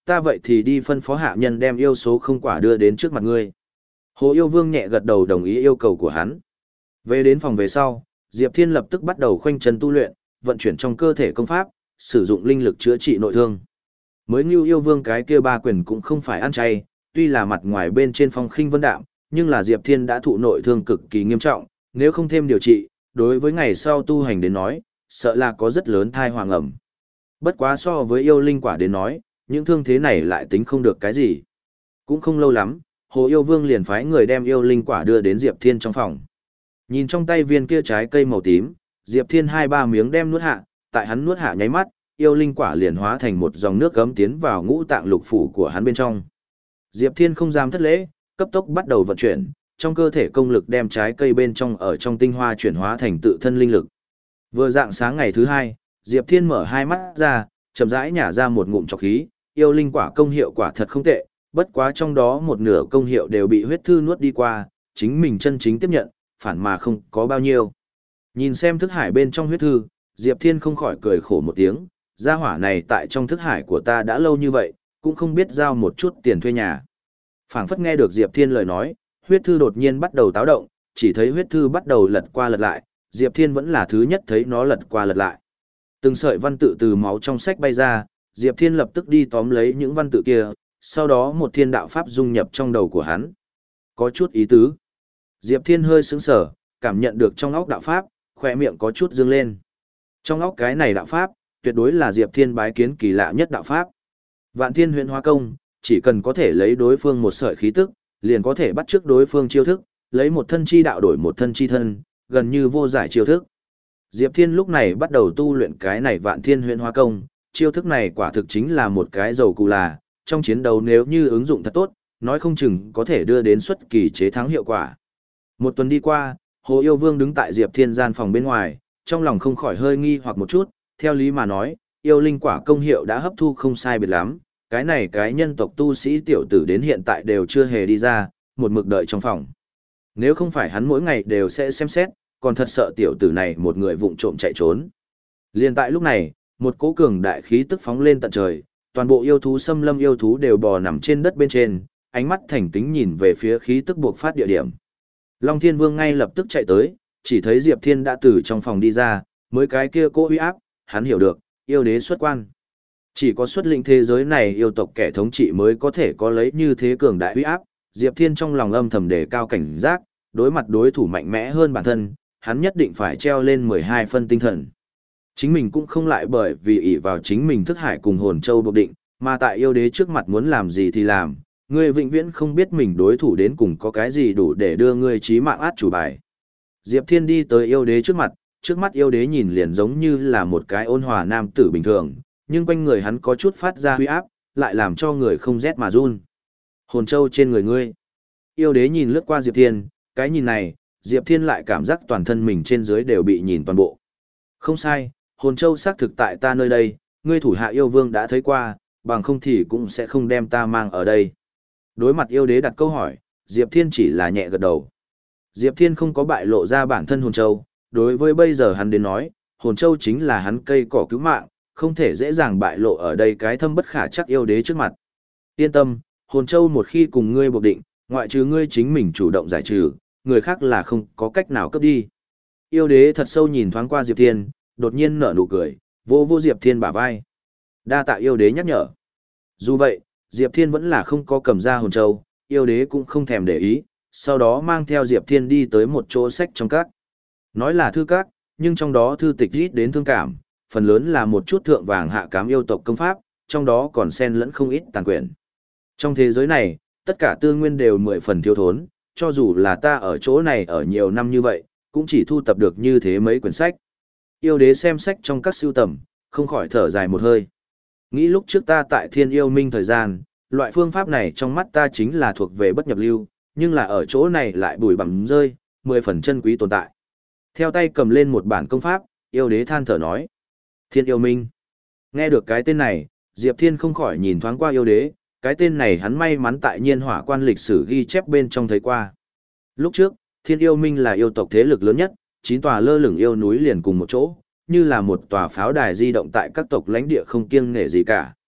A: ta vậy thì đi phân phó hạ nhân đem yêu số không quả đưa đến trước mặt ngươi. Hồ Yêu Vương nhẹ gật đầu đồng ý yêu cầu của hắn. Về đến phòng về sau, Diệp Thiên lập tức bắt đầu khoanh chân tu luyện, vận chuyển trong cơ thể công pháp, sử dụng linh lực chữa trị nội thương. Mới Ngưu Yêu Vương cái kia ba quyền cũng không phải ăn chay, tuy là mặt ngoài bên trên phong khinh vân đạm, nhưng là Diệp Thiên đã thụ nội thương cực kỳ nghiêm trọng, nếu không thêm điều trị, đối với ngày sau tu hành đến nói, sợ là có rất lớn thai hoàng ẩm. Bất quá so với yêu linh quả đến nói, những thương thế này lại tính không được cái gì. Cũng không lâu lắm, Hồ Yêu Vương liền phái người đem yêu linh quả đưa đến Diệp Thiên trong phòng. Nhìn trong tay viên kia trái cây màu tím, Diệp Thiên hai ba miếng đem nuốt hạ, tại hắn nuốt hạ nháy mắt, yêu linh quả liền hóa thành một dòng nước gấm tiến vào ngũ tạng lục phủ của hắn bên trong. Diệp Thiên không dám thất lễ, cấp tốc bắt đầu vận chuyển, trong cơ thể công lực đem trái cây bên trong ở trong tinh hoa chuyển hóa thành tự thân linh lực. Vừa dạng sáng ngày thứ hai, Diệp Thiên mở hai mắt ra, chậm rãi nhả ra một ngụm trọc khí, yêu linh quả công hiệu quả thật không tệ, bất quá trong đó một nửa công hiệu đều bị huyết thư nuốt đi qua, chính mình chân chính tiếp nhận, phản mà không có bao nhiêu. Nhìn xem thức hải bên trong huyết thư, Diệp Thiên không khỏi cười khổ một tiếng, gia hỏa này tại trong thức hải của ta đã lâu như vậy, cũng không biết giao một chút tiền thuê nhà. Phảng phất nghe được Diệp Thiên lời nói, huyết thư đột nhiên bắt đầu táo động, chỉ thấy huyết thư bắt đầu lật qua lật lại, Diệp Thiên vẫn là thứ nhất thấy nó lật qua lật lại. Từng sợi văn tự từ máu trong sách bay ra, Diệp Thiên lập tức đi tóm lấy những văn tự kia, sau đó một thiên đạo pháp dung nhập trong đầu của hắn. Có chút ý tứ. Diệp Thiên hơi sững sờ, cảm nhận được trong óc đạo pháp, khỏe miệng có chút dương lên. Trong óc cái này đạo pháp, tuyệt đối là Diệp Thiên bái kiến kỳ lạ nhất đạo pháp. Vạn Thiên Huyễn Hóa Công, chỉ cần có thể lấy đối phương một sợi khí tức, liền có thể bắt chước đối phương chiêu thức, lấy một thân chi đạo đổi một thân chi thân, gần như vô giải chiêu thức. Diệp Thiên lúc này bắt đầu tu luyện cái này Vạn Thiên Huyễn Hóa Công, chiêu thức này quả thực chính là một cái dầu cụ là, trong chiến đấu nếu như ứng dụng thật tốt, nói không chừng có thể đưa đến xuất kỳ chế thắng hiệu quả. Một tuần đi qua, Hồ Yêu Vương đứng tại Diệp Thiên gian phòng bên ngoài, trong lòng không khỏi hơi nghi hoặc một chút, theo lý mà nói, yêu linh quả công hiệu đã hấp thu không sai biệt lắm, cái này cái nhân tộc tu sĩ tiểu tử đến hiện tại đều chưa hề đi ra, một mực đợi trong phòng. Nếu không phải hắn mỗi ngày đều sẽ xem xét, còn thật sợ tiểu tử này một người vụng trộm chạy trốn. Liên tại lúc này, một cỗ cường đại khí tức phóng lên tận trời, toàn bộ yêu thú xâm lâm yêu thú đều bò nằm trên đất bên trên, ánh mắt thành kính nhìn về phía khí tức buộc phát địa điểm. Long Thiên Vương ngay lập tức chạy tới, chỉ thấy Diệp Thiên đã từ trong phòng đi ra, mới cái kia cỗ uy áp, hắn hiểu được, yêu đế xuất quan. Chỉ có xuất lĩnh thế giới này yêu tộc kẻ thống trị mới có thể có lấy như thế cường đại uy áp, Diệp Thiên trong lòng âm thầm đề cao cảnh giác, đối mặt đối thủ mạnh mẽ hơn bản thân, hắn nhất định phải treo lên mười hai phân tinh thần. Chính mình cũng không lại bởi vì ỷ vào chính mình thức hải cùng hồn châu buộc định, mà tại yêu đế trước mặt muốn làm gì thì làm, ngươi vĩnh viễn không biết mình đối thủ đến cùng có cái gì đủ để đưa ngươi chí mạng át chủ bài. Diệp Thiên đi tới yêu đế trước mặt, trước mắt yêu đế nhìn liền giống như là một cái ôn hòa nam tử bình thường, nhưng quanh người hắn có chút phát ra huy áp, lại làm cho người không rét mà run. Hồn châu trên người ngươi. Yêu đế nhìn lướt qua Diệp Thiên, cái nhìn này, Diệp Thiên lại cảm giác toàn thân mình trên dưới đều bị nhìn toàn bộ. Không sai, hồn châu xác thực tại ta nơi đây, ngươi thủ hạ yêu vương đã thấy qua, bằng không thì cũng sẽ không đem ta mang ở đây. Đối mặt yêu đế đặt câu hỏi, Diệp Thiên chỉ là nhẹ gật đầu. Diệp Thiên không có bại lộ ra bản thân hồn châu, đối với bây giờ hắn đến nói, hồn châu chính là hắn cây cỏ cứu mạng, không thể dễ dàng bại lộ ở đây cái thâm bất khả chắc yêu đế trước mặt. Yên tâm, hồn châu một khi cùng ngươi buộc định, ngoại trừ ngươi chính mình chủ động giải trừ, người khác là không có cách nào cướp đi. Yêu đế thật sâu nhìn thoáng qua Diệp Thiên, đột nhiên nở nụ cười, vô vô Diệp Thiên bả vai. Đa tạ yêu đế nhắc nhở. Dù vậy, Diệp Thiên vẫn là không có cầm ra hồn châu, yêu đế cũng không thèm để ý, sau đó mang theo Diệp Thiên đi tới một chỗ sách trong các. Nói là thư các, nhưng trong đó thư tịch ít đến thương cảm, phần lớn là một chút thượng vàng hạ cám yêu tộc công pháp, trong đó còn xen lẫn không ít tàn quyển. Trong thế giới này, tất cả tư nguyên đều mười phần thiếu thốn, cho dù là ta ở chỗ này ở nhiều năm như vậy, cũng chỉ thu tập được như thế mấy quyển sách. Yêu đế xem sách trong các sưu tầm, không khỏi thở dài một hơi. Nghĩ lúc trước ta tại Thiên Yêu Minh thời gian, loại phương pháp này trong mắt ta chính là thuộc về bất nhập lưu, nhưng là ở chỗ này lại bùi bặm rơi, mười phần chân quý tồn tại. Theo tay cầm lên một bản công pháp, yêu đế than thở nói. Thiên Yêu Minh. Nghe được cái tên này, Diệp Thiên không khỏi nhìn thoáng qua yêu đế, cái tên này hắn may mắn tại nhiên hỏa quan lịch sử ghi chép bên trong thấy qua. Lúc trước, Thiên Yêu Minh là yêu tộc thế lực lớn nhất, chín tòa lơ lửng yêu núi liền cùng một chỗ, như là một tòa pháo đài di động tại các tộc lãnh địa không kiêng nể gì cả.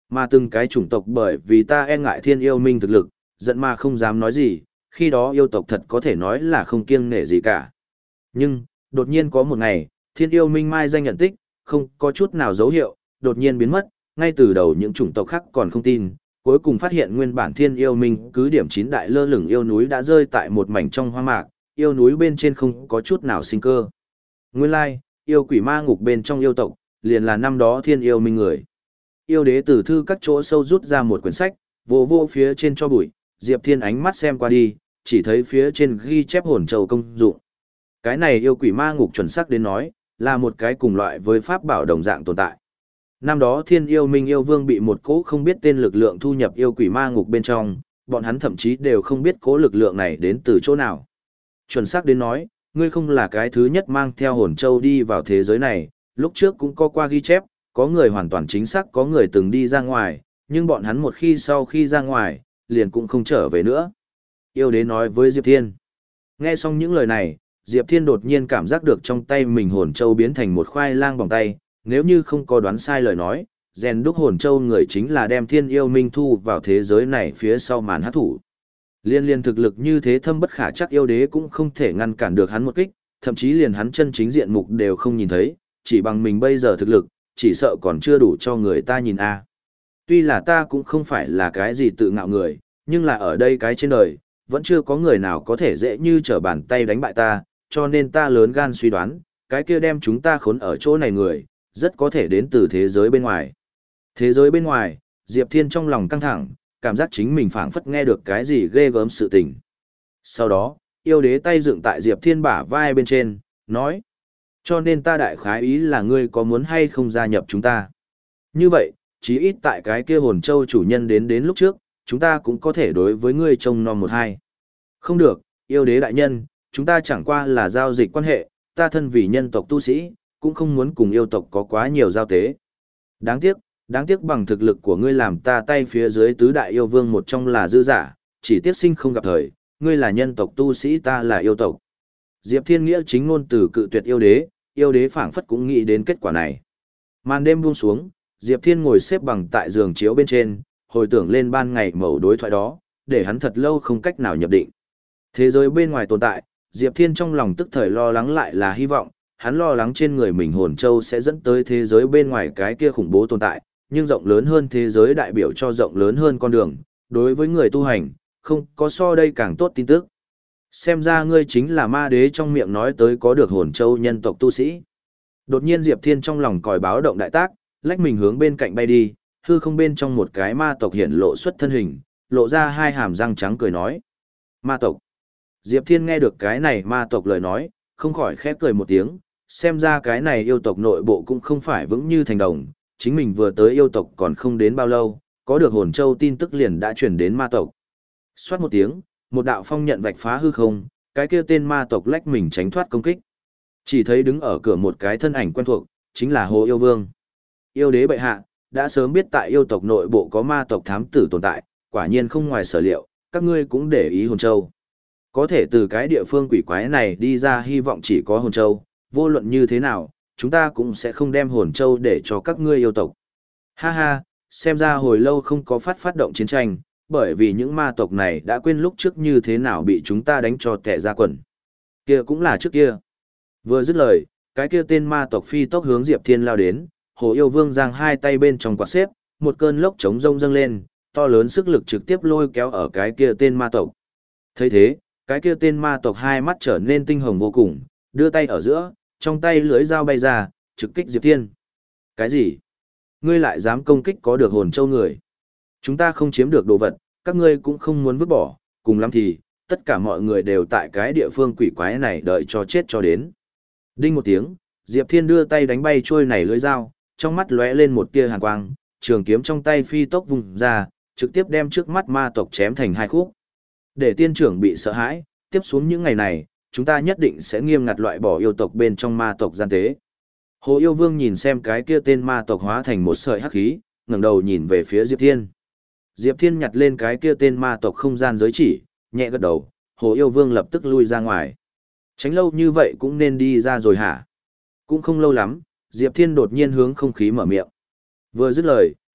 A: Mà từng cái chủng tộc bởi vì ta e ngại thiên yêu minh thực lực, giận mà không dám nói gì, khi đó yêu tộc thật có thể nói là không kiêng nể gì cả. Nhưng, đột nhiên có một ngày, thiên yêu minh mai danh nhận tích, không có chút nào dấu hiệu, đột nhiên biến mất, ngay từ đầu những chủng tộc khác còn không tin, cuối cùng phát hiện nguyên bản thiên yêu minh cứ điểm chín đại lơ lửng yêu núi đã rơi tại một mảnh trong hoang mạc, yêu núi bên trên không có chút nào sinh cơ. Nguyên lai, yêu quỷ ma ngục bên trong yêu tộc, liền là năm đó thiên yêu minh người. Yêu đế từ thư các chỗ sâu rút ra một quyển sách, vô vô phía trên cho bụi, Diệp Thiên ánh mắt xem qua đi, chỉ thấy phía trên ghi chép hồn châu công dụng. Cái này yêu quỷ ma ngục chuẩn xác đến nói, là một cái cùng loại với pháp bảo đồng dạng tồn tại. Năm đó thiên yêu minh yêu vương bị một cỗ không biết tên lực lượng thu nhập yêu quỷ ma ngục bên trong, bọn hắn thậm chí đều không biết cỗ lực lượng này đến từ chỗ nào. Chuẩn xác đến nói, ngươi không là cái thứ nhất mang theo hồn châu đi vào thế giới này, lúc trước cũng có qua ghi chép, có người hoàn toàn chính xác có người từng đi ra ngoài, nhưng bọn hắn một khi sau khi ra ngoài, liền cũng không trở về nữa. Yêu đế nói với Diệp Thiên. Nghe xong những lời này, Diệp Thiên đột nhiên cảm giác được trong tay mình hồn châu biến thành một khoai lang bằng tay, nếu như không có đoán sai lời nói, rèn đúc hồn châu người chính là đem thiên yêu minh thu vào thế giới này phía sau màn hát thủ. Liên liên thực lực như thế thâm bất khả chắc yêu đế cũng không thể ngăn cản được hắn một kích, thậm chí liền hắn chân chính diện mục đều không nhìn thấy, chỉ bằng mình bây giờ thực lực, chỉ sợ còn chưa đủ cho người ta nhìn a. Tuy là ta cũng không phải là cái gì tự ngạo người, nhưng là ở đây cái trên đời, vẫn chưa có người nào có thể dễ như trở bàn tay đánh bại ta, cho nên ta lớn gan suy đoán, cái kia đem chúng ta khốn ở chỗ này người, rất có thể đến từ thế giới bên ngoài. Thế giới bên ngoài, Diệp Thiên trong lòng căng thẳng, cảm giác chính mình phảng phất nghe được cái gì ghê gớm sự tình. Sau đó, yêu đế tay dựng tại Diệp Thiên bả vai bên trên, nói. Cho nên ta đại khái ý là ngươi có muốn hay không gia nhập chúng ta. Như vậy, chí ít tại cái kia hồn châu chủ nhân đến đến lúc trước, chúng ta cũng có thể đối với ngươi trông nom một hai. Không được, yêu đế đại nhân, chúng ta chẳng qua là giao dịch quan hệ, ta thân vì nhân tộc tu sĩ, cũng không muốn cùng yêu tộc có quá nhiều giao tế. Đáng tiếc, đáng tiếc bằng thực lực của ngươi làm ta tay phía dưới tứ đại yêu vương một trong là dư giả, chỉ tiếc sinh không gặp thời, ngươi là nhân tộc tu sĩ ta là yêu tộc. Diệp Thiên Nghĩa chính ngôn từ cự tuyệt yêu đế, yêu đế phảng phất cũng nghĩ đến kết quả này. Màn đêm buông xuống, Diệp Thiên ngồi xếp bằng tại giường chiếu bên trên, hồi tưởng lên ban ngày mẩu đối thoại đó, để hắn thật lâu không cách nào nhập định. Thế giới bên ngoài tồn tại, Diệp Thiên trong lòng tức thời lo lắng lại là hy vọng, hắn lo lắng trên người mình hồn châu sẽ dẫn tới thế giới bên ngoài cái kia khủng bố tồn tại, nhưng rộng lớn hơn thế giới đại biểu cho rộng lớn hơn con đường, đối với người tu hành, không có so đây càng tốt tin tức. Xem ra ngươi chính là ma đế trong miệng nói tới có được hồn châu nhân tộc tu sĩ. Đột nhiên Diệp Thiên trong lòng còi báo động đại tác, lách mình hướng bên cạnh bay đi, hư không bên trong một cái ma tộc hiện lộ xuất thân hình, lộ ra hai hàm răng trắng cười nói. Ma tộc. Diệp Thiên nghe được cái này ma tộc lời nói, không khỏi khẽ cười một tiếng, xem ra cái này yêu tộc nội bộ cũng không phải vững như thành đồng, chính mình vừa tới yêu tộc còn không đến bao lâu, có được hồn châu tin tức liền đã truyền đến ma tộc. Xoát một tiếng, một đạo phong nhận vạch phá hư không, cái kia tên ma tộc lách mình tránh thoát công kích. Chỉ thấy đứng ở cửa một cái thân ảnh quen thuộc, chính là Hồ Yêu Vương. Yêu đế bệ hạ, đã sớm biết tại yêu tộc nội bộ có ma tộc thám tử tồn tại, quả nhiên không ngoài sở liệu, các ngươi cũng để ý hồn châu. Có thể từ cái địa phương quỷ quái này đi ra hy vọng chỉ có hồn châu, vô luận như thế nào, chúng ta cũng sẽ không đem hồn châu để cho các ngươi yêu tộc. Ha ha, xem ra hồi lâu không có phát phát động chiến tranh, bởi vì những ma tộc này đã quên lúc trước như thế nào bị chúng ta đánh cho tẻ ra quần. Kia cũng là trước kia. Vừa dứt lời, cái kia tên ma tộc phi tốc hướng Diệp Thiên lao đến, Hồ Yêu Vương giang hai tay bên trong quạt xếp, một cơn lốc chống rông dâng lên, to lớn sức lực trực tiếp lôi kéo ở cái kia tên ma tộc. Thấy thế, cái kia tên ma tộc hai mắt trở nên tinh hồng vô cùng, đưa tay ở giữa, trong tay lưới dao bay ra, trực kích Diệp Thiên. Cái gì? Ngươi lại dám công kích có được hồn châu người? Chúng ta không chiếm được đồ vật, các ngươi cũng không muốn vứt bỏ, cùng lắm thì, tất cả mọi người đều tại cái địa phương quỷ quái này đợi cho chết cho đến. Đinh một tiếng, Diệp Thiên đưa tay đánh bay trôi này lưới dao, trong mắt lóe lên một tia hàn quang, trường kiếm trong tay phi tốc vùng ra, trực tiếp đem trước mắt ma tộc chém thành hai khúc. Để tiên trưởng bị sợ hãi, tiếp xuống những ngày này, chúng ta nhất định sẽ nghiêm ngặt loại bỏ yêu tộc bên trong ma tộc gian tế. Hồ Yêu Vương nhìn xem cái kia tên ma tộc hóa thành một sợi hắc khí, ngẩng đầu nhìn về phía Diệp Thiên. Diệp Thiên nhặt lên cái kia tên ma tộc không gian giới chỉ, nhẹ gật đầu, Hồ Yêu Vương lập tức lui ra ngoài. Tránh lâu như vậy cũng nên đi ra rồi hả? Cũng không lâu lắm, Diệp Thiên đột nhiên hướng không khí mở miệng. Vừa dứt lời,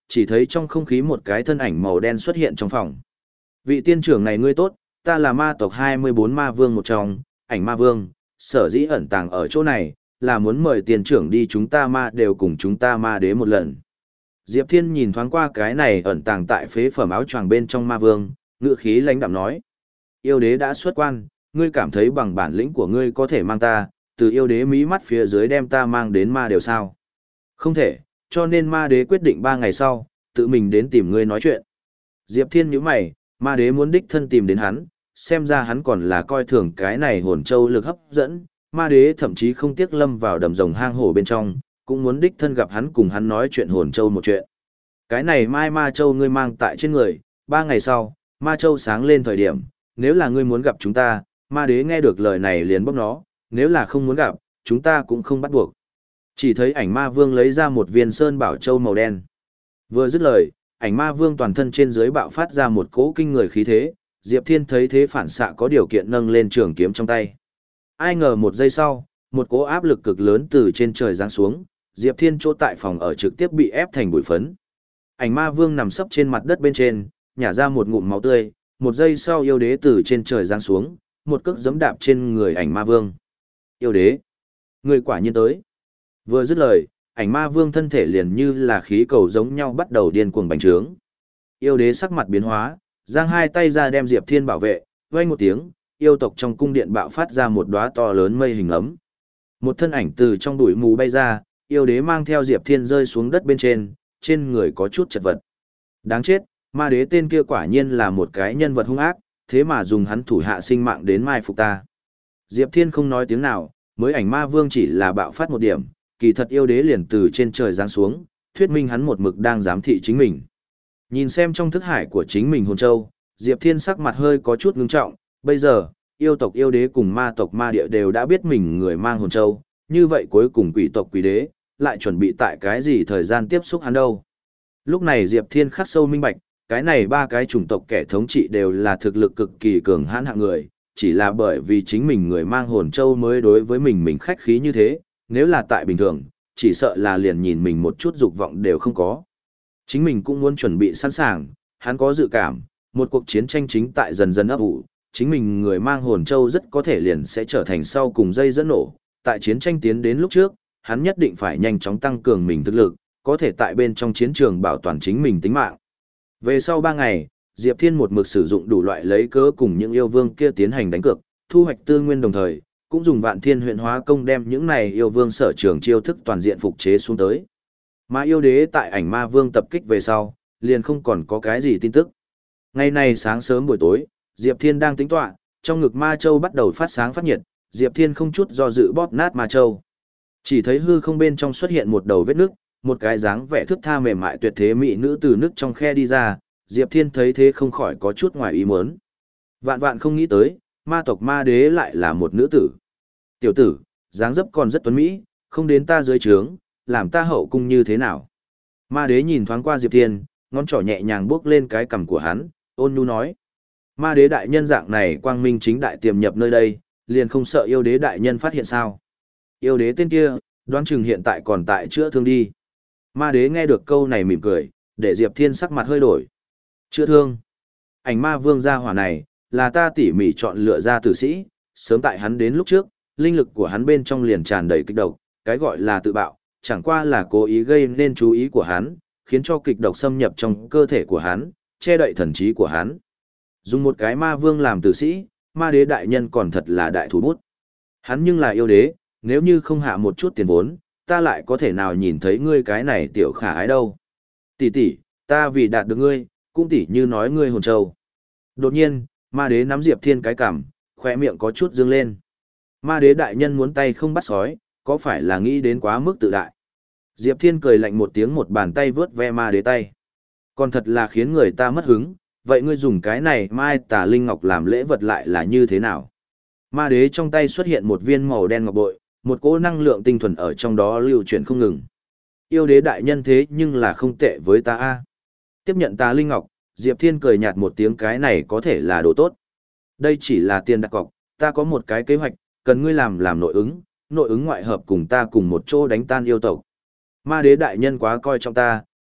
A: chỉ thấy trong không khí một cái thân ảnh màu đen xuất hiện trong phòng. Vị tiên trưởng này ngươi tốt, ta là ma tộc hai mươi bốn ma vương một trong, ảnh ma vương, sở dĩ ẩn tàng ở chỗ này, là muốn mời tiên trưởng đi chúng ta ma đều cùng chúng ta ma đế một lần. Diệp Thiên nhìn thoáng qua cái này ẩn tàng tại phế phẩm áo choàng bên trong ma vương, ngựa khí lãnh đạm nói. Yêu đế đã xuất quan, ngươi cảm thấy bằng bản lĩnh của ngươi có thể mang ta, từ yêu đế mí mắt phía dưới đem ta mang đến ma đều sao? Không thể, cho nên ma đế quyết định ba ngày sau, tự mình đến tìm ngươi nói chuyện. Diệp Thiên nhíu mày, ma đế muốn đích thân tìm đến hắn, xem ra hắn còn là coi thường cái này hồn châu lực hấp dẫn, ma đế thậm chí không tiếc lâm vào đầm rồng hang hổ bên trong, cũng muốn đích thân gặp hắn cùng hắn nói chuyện hồn châu một chuyện. Cái này mai ma châu ngươi mang tại trên người, ba ngày sau, ma châu sáng lên thời điểm, nếu là ngươi muốn gặp chúng ta, ma đế nghe được lời này liền bóp nó, nếu là không muốn gặp, chúng ta cũng không bắt buộc. Chỉ thấy ảnh ma vương lấy ra một viên sơn bảo châu màu đen. Vừa dứt lời, ảnh ma vương toàn thân trên dưới bạo phát ra một cỗ kinh người khí thế, Diệp Thiên thấy thế phản xạ có điều kiện nâng lên trường kiếm trong tay. Ai ngờ một giây sau, một cỗ áp lực cực lớn từ trên trời giáng xuống, Diệp Thiên chỗ tại phòng ở trực tiếp bị ép thành bụi phấn. Ảnh ma vương nằm sấp trên mặt đất bên trên, nhả ra một ngụm máu tươi, một giây sau yêu đế từ trên trời giáng xuống, một cước giẫm đạp trên người ảnh ma vương. Yêu đế, người quả nhiên tới. Vừa dứt lời, ảnh ma vương thân thể liền như là khí cầu giống nhau bắt đầu điên cuồng bành trướng. Yêu đế sắc mặt biến hóa, giang hai tay ra đem Diệp Thiên bảo vệ, vang một tiếng, yêu tộc trong cung điện bạo phát ra một đóa to lớn mây hình ấm. Một thân ảnh từ trong bụi mù bay ra, yêu đế mang theo Diệp Thiên rơi xuống đất bên trên, trên người có chút chật vật. Đáng chết, ma đế tên kia quả nhiên là một cái nhân vật hung ác, thế mà dùng hắn thủ hạ sinh mạng đến mai phục ta. Diệp Thiên không nói tiếng nào, mới ảnh ma vương chỉ là bạo phát một điểm, kỳ thật yêu đế liền từ trên trời giáng xuống, thuyết minh hắn một mực đang giám thị chính mình. Nhìn xem trong thức hải của chính mình hồn châu, Diệp Thiên sắc mặt hơi có chút ngưng trọng, bây giờ, yêu tộc yêu đế cùng ma tộc ma địa đều đã biết mình người mang hồn châu, như vậy cuối cùng quỷ tộc quỷ đế, lại chuẩn bị tại cái gì thời gian tiếp xúc hắn đâu. Lúc này Diệp Thiên khắc sâu minh bạch, cái này ba cái chủng tộc kẻ thống trị đều là thực lực cực kỳ cường hãn hạng người, chỉ là bởi vì chính mình người mang hồn châu mới đối với mình mình khách khí như thế, nếu là tại bình thường, chỉ sợ là liền nhìn mình một chút dục vọng đều không có. Chính mình cũng muốn chuẩn bị sẵn sàng, hắn có dự cảm, một cuộc chiến tranh chính tại dần dần ấp ủ, chính mình người mang hồn châu rất có thể liền sẽ trở thành sau cùng dây dẫn nổ, tại chiến tranh tiến đến lúc trước, hắn nhất định phải nhanh chóng tăng cường mình thực lực, có thể tại bên trong chiến trường bảo toàn chính mình tính mạng. Về sau ba ngày, Diệp Thiên một mực sử dụng đủ loại lấy cớ cùng những yêu vương kia tiến hành đánh cược, thu hoạch tư nguyên đồng thời, cũng dùng vạn thiên huyện hóa công đem những này yêu vương sở trường chiêu thức toàn diện phục chế xuống tới. Mà yêu đế tại ảnh ma vương tập kích về sau, liền không còn có cái gì tin tức. Ngày này sáng sớm buổi tối, Diệp Thiên đang tính tọa, trong ngực ma châu bắt đầu phát sáng phát nhiệt, Diệp Thiên không chút do dự bóp nát ma châu. Chỉ thấy hư không bên trong xuất hiện một đầu vết nước, một cái dáng vẻ thước tha mềm mại tuyệt thế mỹ nữ từ nước trong khe đi ra, Diệp Thiên thấy thế không khỏi có chút ngoài ý muốn. Vạn vạn không nghĩ tới, ma tộc ma đế lại là một nữ tử. Tiểu tử, dáng dấp còn rất tuấn mỹ, không đến ta dưới trướng, làm ta hậu cung như thế nào? Ma đế nhìn thoáng qua Diệp Thiên, ngón trỏ nhẹ nhàng bước lên cái cằm của hắn, ôn nhu nói. Ma đế đại nhân dạng này quang minh chính đại tiềm nhập nơi đây, liền không sợ yêu đế đại nhân phát hiện sao? Yêu đế tên kia, đoán chừng hiện tại còn tại chữa thương đi. Ma đế nghe được câu này mỉm cười, để Diệp Thiên sắc mặt hơi đổi. Chữa thương. Ảnh ma vương gia hỏa này, là ta tỉ mỉ chọn lựa ra tử sĩ, sớm tại hắn đến lúc trước, linh lực của hắn bên trong liền tràn đầy kịch độc, cái gọi là tự bạo, chẳng qua là cố ý gây nên chú ý của hắn, khiến cho kịch độc xâm nhập trong cơ thể của hắn, che đậy thần trí của hắn. Dùng một cái ma vương làm tử sĩ, ma đế đại nhân còn thật là đại thủ bút. Hắn nhưng là yêu đế, nếu như không hạ một chút tiền vốn, ta lại có thể nào nhìn thấy ngươi cái này tiểu khả ái đâu. Tỷ tỷ, ta vì đạt được ngươi, cũng tỷ như nói ngươi hồn châu. Đột nhiên, ma đế nắm Diệp Thiên cái cằm, khỏe miệng có chút dương lên. Ma đế đại nhân muốn tay không bắt sói, có phải là nghĩ đến quá mức tự đại? Diệp Thiên cười lạnh một tiếng, một bàn tay vướt ve ma đế tay. Còn thật là khiến người ta mất hứng, vậy ngươi dùng cái này mai tà linh ngọc làm lễ vật lại là như thế nào? Ma đế trong tay xuất hiện một viên màu đen ngọc bội, một cỗ năng lượng tinh thuần ở trong đó lưu chuyển không ngừng. Yêu đế đại nhân thế nhưng là không tệ với ta a. Tiếp nhận tà linh ngọc, Diệp Thiên cười nhạt một tiếng, cái này có thể là đồ tốt. Đây chỉ là tiền đặt cọc, ta có một cái kế hoạch, cần ngươi làm làm nội ứng, nội ứng ngoại hợp cùng ta cùng một chỗ đánh tan yêu tộc. Ma đế đại nhân quá coi trọng ta,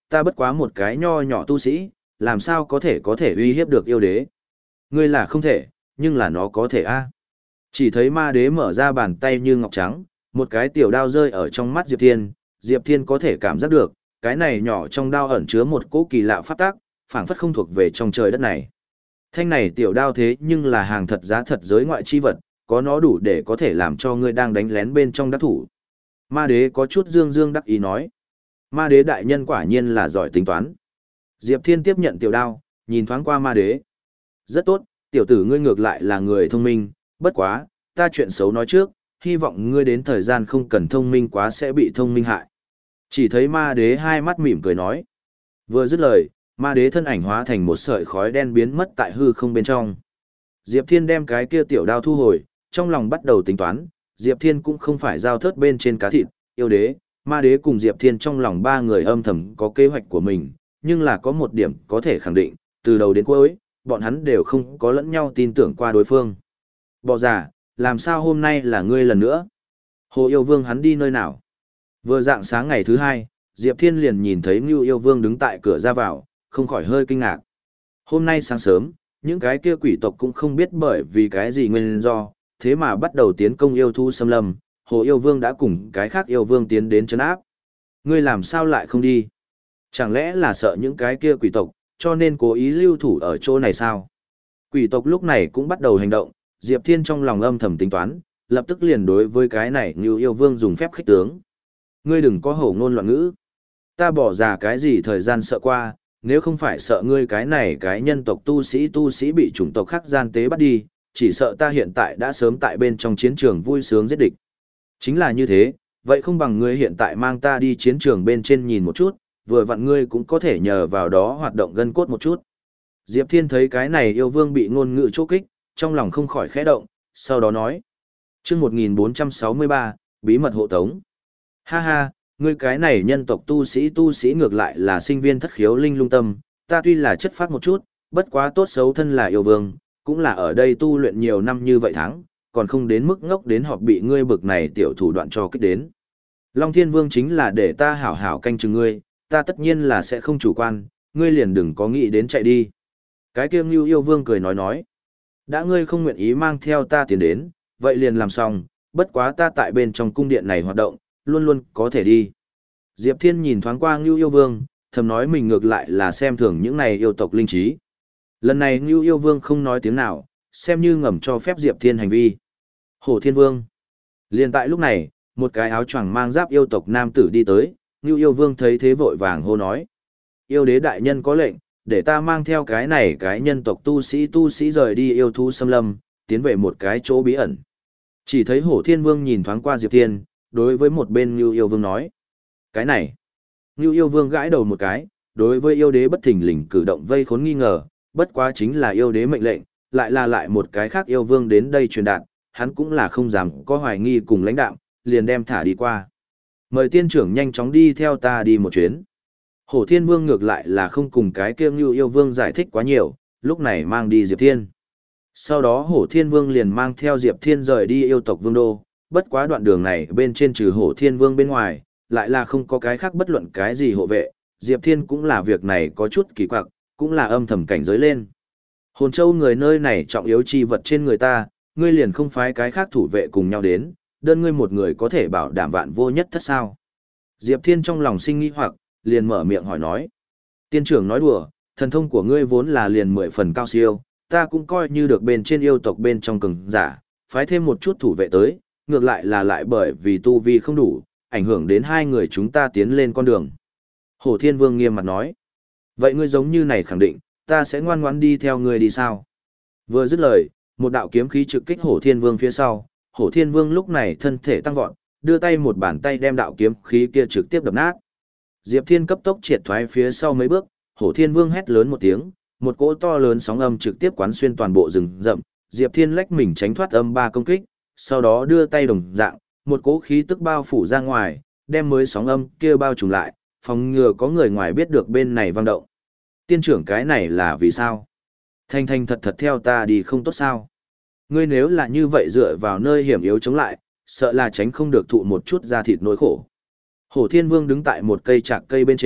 A: ta bất quá một cái nho nhỏ tu sĩ, làm sao có thể có thể uy hiếp được yêu đế. Ngươi là không thể, nhưng là nó có thể a. Chỉ thấy ma đế mở ra bàn tay như ngọc trắng, một cái tiểu đao rơi ở trong mắt Diệp Thiên, Diệp Thiên có thể cảm giác được, cái này nhỏ trong đao ẩn chứa một cỗ kỳ lạ pháp tác, phảng phất không thuộc về trong trời đất này. Thanh này tiểu đao thế nhưng là hàng thật giá thật giới ngoại chi vật, có nó đủ để có thể làm cho ngươi đang đánh lén bên trong đắc thủ. Ma đế có chút dương dương đắc ý nói. Ma đế đại nhân quả nhiên là giỏi tính toán. Diệp Thiên tiếp nhận tiểu đao, nhìn thoáng qua ma đế. Rất tốt, tiểu tử ngươi ngược lại là người thông minh, bất quá, ta chuyện xấu nói trước, hy vọng ngươi đến thời gian không cần thông minh quá sẽ bị thông minh hại. Chỉ thấy ma đế hai mắt mỉm cười nói. Vừa dứt lời, ma đế thân ảnh hóa thành một sợi khói đen biến mất tại hư không bên trong. Diệp Thiên đem cái kia tiểu đao thu hồi, trong lòng bắt đầu tính toán, Diệp Thiên cũng không phải giao thớt bên trên cá thịt, yêu đế, ma đế cùng Diệp Thiên trong lòng ba người âm thầm có kế hoạch của mình, nhưng là có một điểm có thể khẳng định, từ đầu đến cuối, bọn hắn đều không có lẫn nhau tin tưởng qua đối phương. Bò giả, làm sao hôm nay là ngươi lần nữa? Hồ Yêu Vương hắn đi nơi nào? Vừa dạng sáng ngày thứ hai, Diệp Thiên liền nhìn thấy Ngưu Yêu Vương đứng tại cửa ra vào, không khỏi hơi kinh ngạc. Hôm nay sáng sớm, những cái kia quỷ tộc cũng không biết bởi vì cái gì nguyên do, thế mà bắt đầu tiến công yêu thú xâm lâm, Hồ Yêu Vương đã cùng cái khác yêu vương tiến đến trấn áp. Ngươi làm sao lại không đi? Chẳng lẽ là sợ những cái kia quỷ tộc, cho nên cố ý lưu thủ ở chỗ này sao? Quỷ tộc lúc này cũng bắt đầu hành động, Diệp Thiên trong lòng âm thầm tính toán, lập tức liền đối với cái này Ngưu Yêu Vương dùng phép khích tướng. Ngươi đừng có hổ ngôn loạn ngữ. Ta bỏ ra cái gì thời gian sợ qua, nếu không phải sợ ngươi cái này cái nhân tộc tu sĩ tu sĩ bị chủng tộc khác gian tế bắt đi, chỉ sợ ta hiện tại đã sớm tại bên trong chiến trường vui sướng giết địch. Chính là như thế, vậy không bằng ngươi hiện tại mang ta đi chiến trường bên trên nhìn một chút, vừa vặn ngươi cũng có thể nhờ vào đó hoạt động gân cốt một chút. Diệp Thiên thấy cái này yêu vương bị ngôn ngữ chỗ kích, trong lòng không khỏi khẽ động, sau đó nói. chương một nghìn bốn trăm sáu mươi ba, bí mật hộ tống. Ha ha, ngươi cái này nhân tộc tu sĩ tu sĩ ngược lại là sinh viên thất khiếu linh lung tâm, ta tuy là chất phát một chút, bất quá tốt xấu thân là yêu vương, cũng là ở đây tu luyện nhiều năm như vậy tháng, còn không đến mức ngốc đến họp bị ngươi bực này tiểu thủ đoạn cho kích đến. Long Thiên Vương chính là để ta hảo hảo canh chừng ngươi, ta tất nhiên là sẽ không chủ quan, ngươi liền đừng có nghĩ đến chạy đi. Cái kia Ngưu Yêu Vương cười nói nói, đã ngươi không nguyện ý mang theo ta tiến đến, vậy liền làm xong, bất quá ta tại bên trong cung điện này hoạt động, luôn luôn có thể đi. Diệp Thiên nhìn thoáng qua Ngưu Yêu Vương, thầm nói mình ngược lại là xem thường những này yêu tộc linh trí. Lần này Ngưu Yêu Vương không nói tiếng nào, xem như ngầm cho phép Diệp Thiên hành vi. Hổ Thiên Vương. Liên tại lúc này, một cái áo choàng mang giáp yêu tộc nam tử đi tới, Ngưu Yêu Vương thấy thế vội vàng hô nói. Yêu đế đại nhân có lệnh, để ta mang theo cái này cái nhân tộc tu sĩ tu sĩ rời đi yêu thú xâm lâm, tiến về một cái chỗ bí ẩn. Chỉ thấy Hổ Thiên Vương nhìn thoáng qua Diệp Thiên, đối với một bên Ngưu Yêu Vương nói. Cái này. Ngưu Yêu Vương gãi đầu một cái, đối với yêu đế bất thình lình cử động vây khốn nghi ngờ, bất quá chính là yêu đế mệnh lệnh, lại là lại một cái khác yêu vương đến đây truyền đạt, hắn cũng là không dám có hoài nghi cùng lãnh đạm, liền đem thả đi qua. Mời tiên trưởng nhanh chóng đi theo ta đi một chuyến. Hổ Thiên Vương ngược lại là không cùng cái kia Ngưu Yêu Vương giải thích quá nhiều, lúc này mang đi Diệp Thiên. Sau đó Hổ Thiên Vương liền mang theo Diệp Thiên rời đi yêu tộc vương đô, bất quá đoạn đường này bên trên trừ Hổ Thiên Vương bên ngoài, lại là không có cái khác bất luận cái gì hộ vệ, Diệp Thiên cũng là việc này có chút kỳ quặc, cũng là âm thầm cảnh giới lên. Hồn Châu người nơi này trọng yếu chi vật trên người ta, ngươi liền không phái cái khác thủ vệ cùng nhau đến, đơn ngươi một người có thể bảo đảm vạn vô nhất thất sao. Diệp Thiên trong lòng sinh nghi hoặc, liền mở miệng hỏi nói. Tiên trưởng nói đùa, thần thông của ngươi vốn là liền mười phần cao siêu, ta cũng coi như được bên trên yêu tộc bên trong cường giả, phái thêm một chút thủ vệ tới, ngược lại là lại bởi vì tu vi không đủ, ảnh hưởng đến hai người chúng ta tiến lên con đường. Hổ Thiên Vương nghiêm mặt nói. Vậy ngươi giống như này khẳng định, ta sẽ ngoan ngoãn đi theo ngươi đi sao? Vừa dứt lời, một đạo kiếm khí trực kích Hổ Thiên Vương phía sau, Hổ Thiên Vương lúc này thân thể tăng vọt, đưa tay một bàn tay đem đạo kiếm khí kia trực tiếp đập nát. Diệp Thiên cấp tốc triệt thoái phía sau mấy bước, Hổ Thiên Vương hét lớn một tiếng, một cỗ to lớn sóng âm trực tiếp quán xuyên toàn bộ rừng rậm, Diệp Thiên lách mình tránh thoát âm ba công kích, sau đó đưa tay đồng dạng, một cỗ khí tức bao phủ ra ngoài, đem mới sóng âm kia bao trùm lại, phòng ngừa có người ngoài biết được bên này vang động. Tiên trưởng cái này là vì sao? Thanh thanh thật thật theo ta đi không tốt sao? Ngươi nếu là như vậy dựa vào nơi hiểm yếu chống lại, sợ là tránh không được thụ một chút da thịt nỗi khổ. Hổ Thiên Vương đứng tại một cây trạc cây bên trên,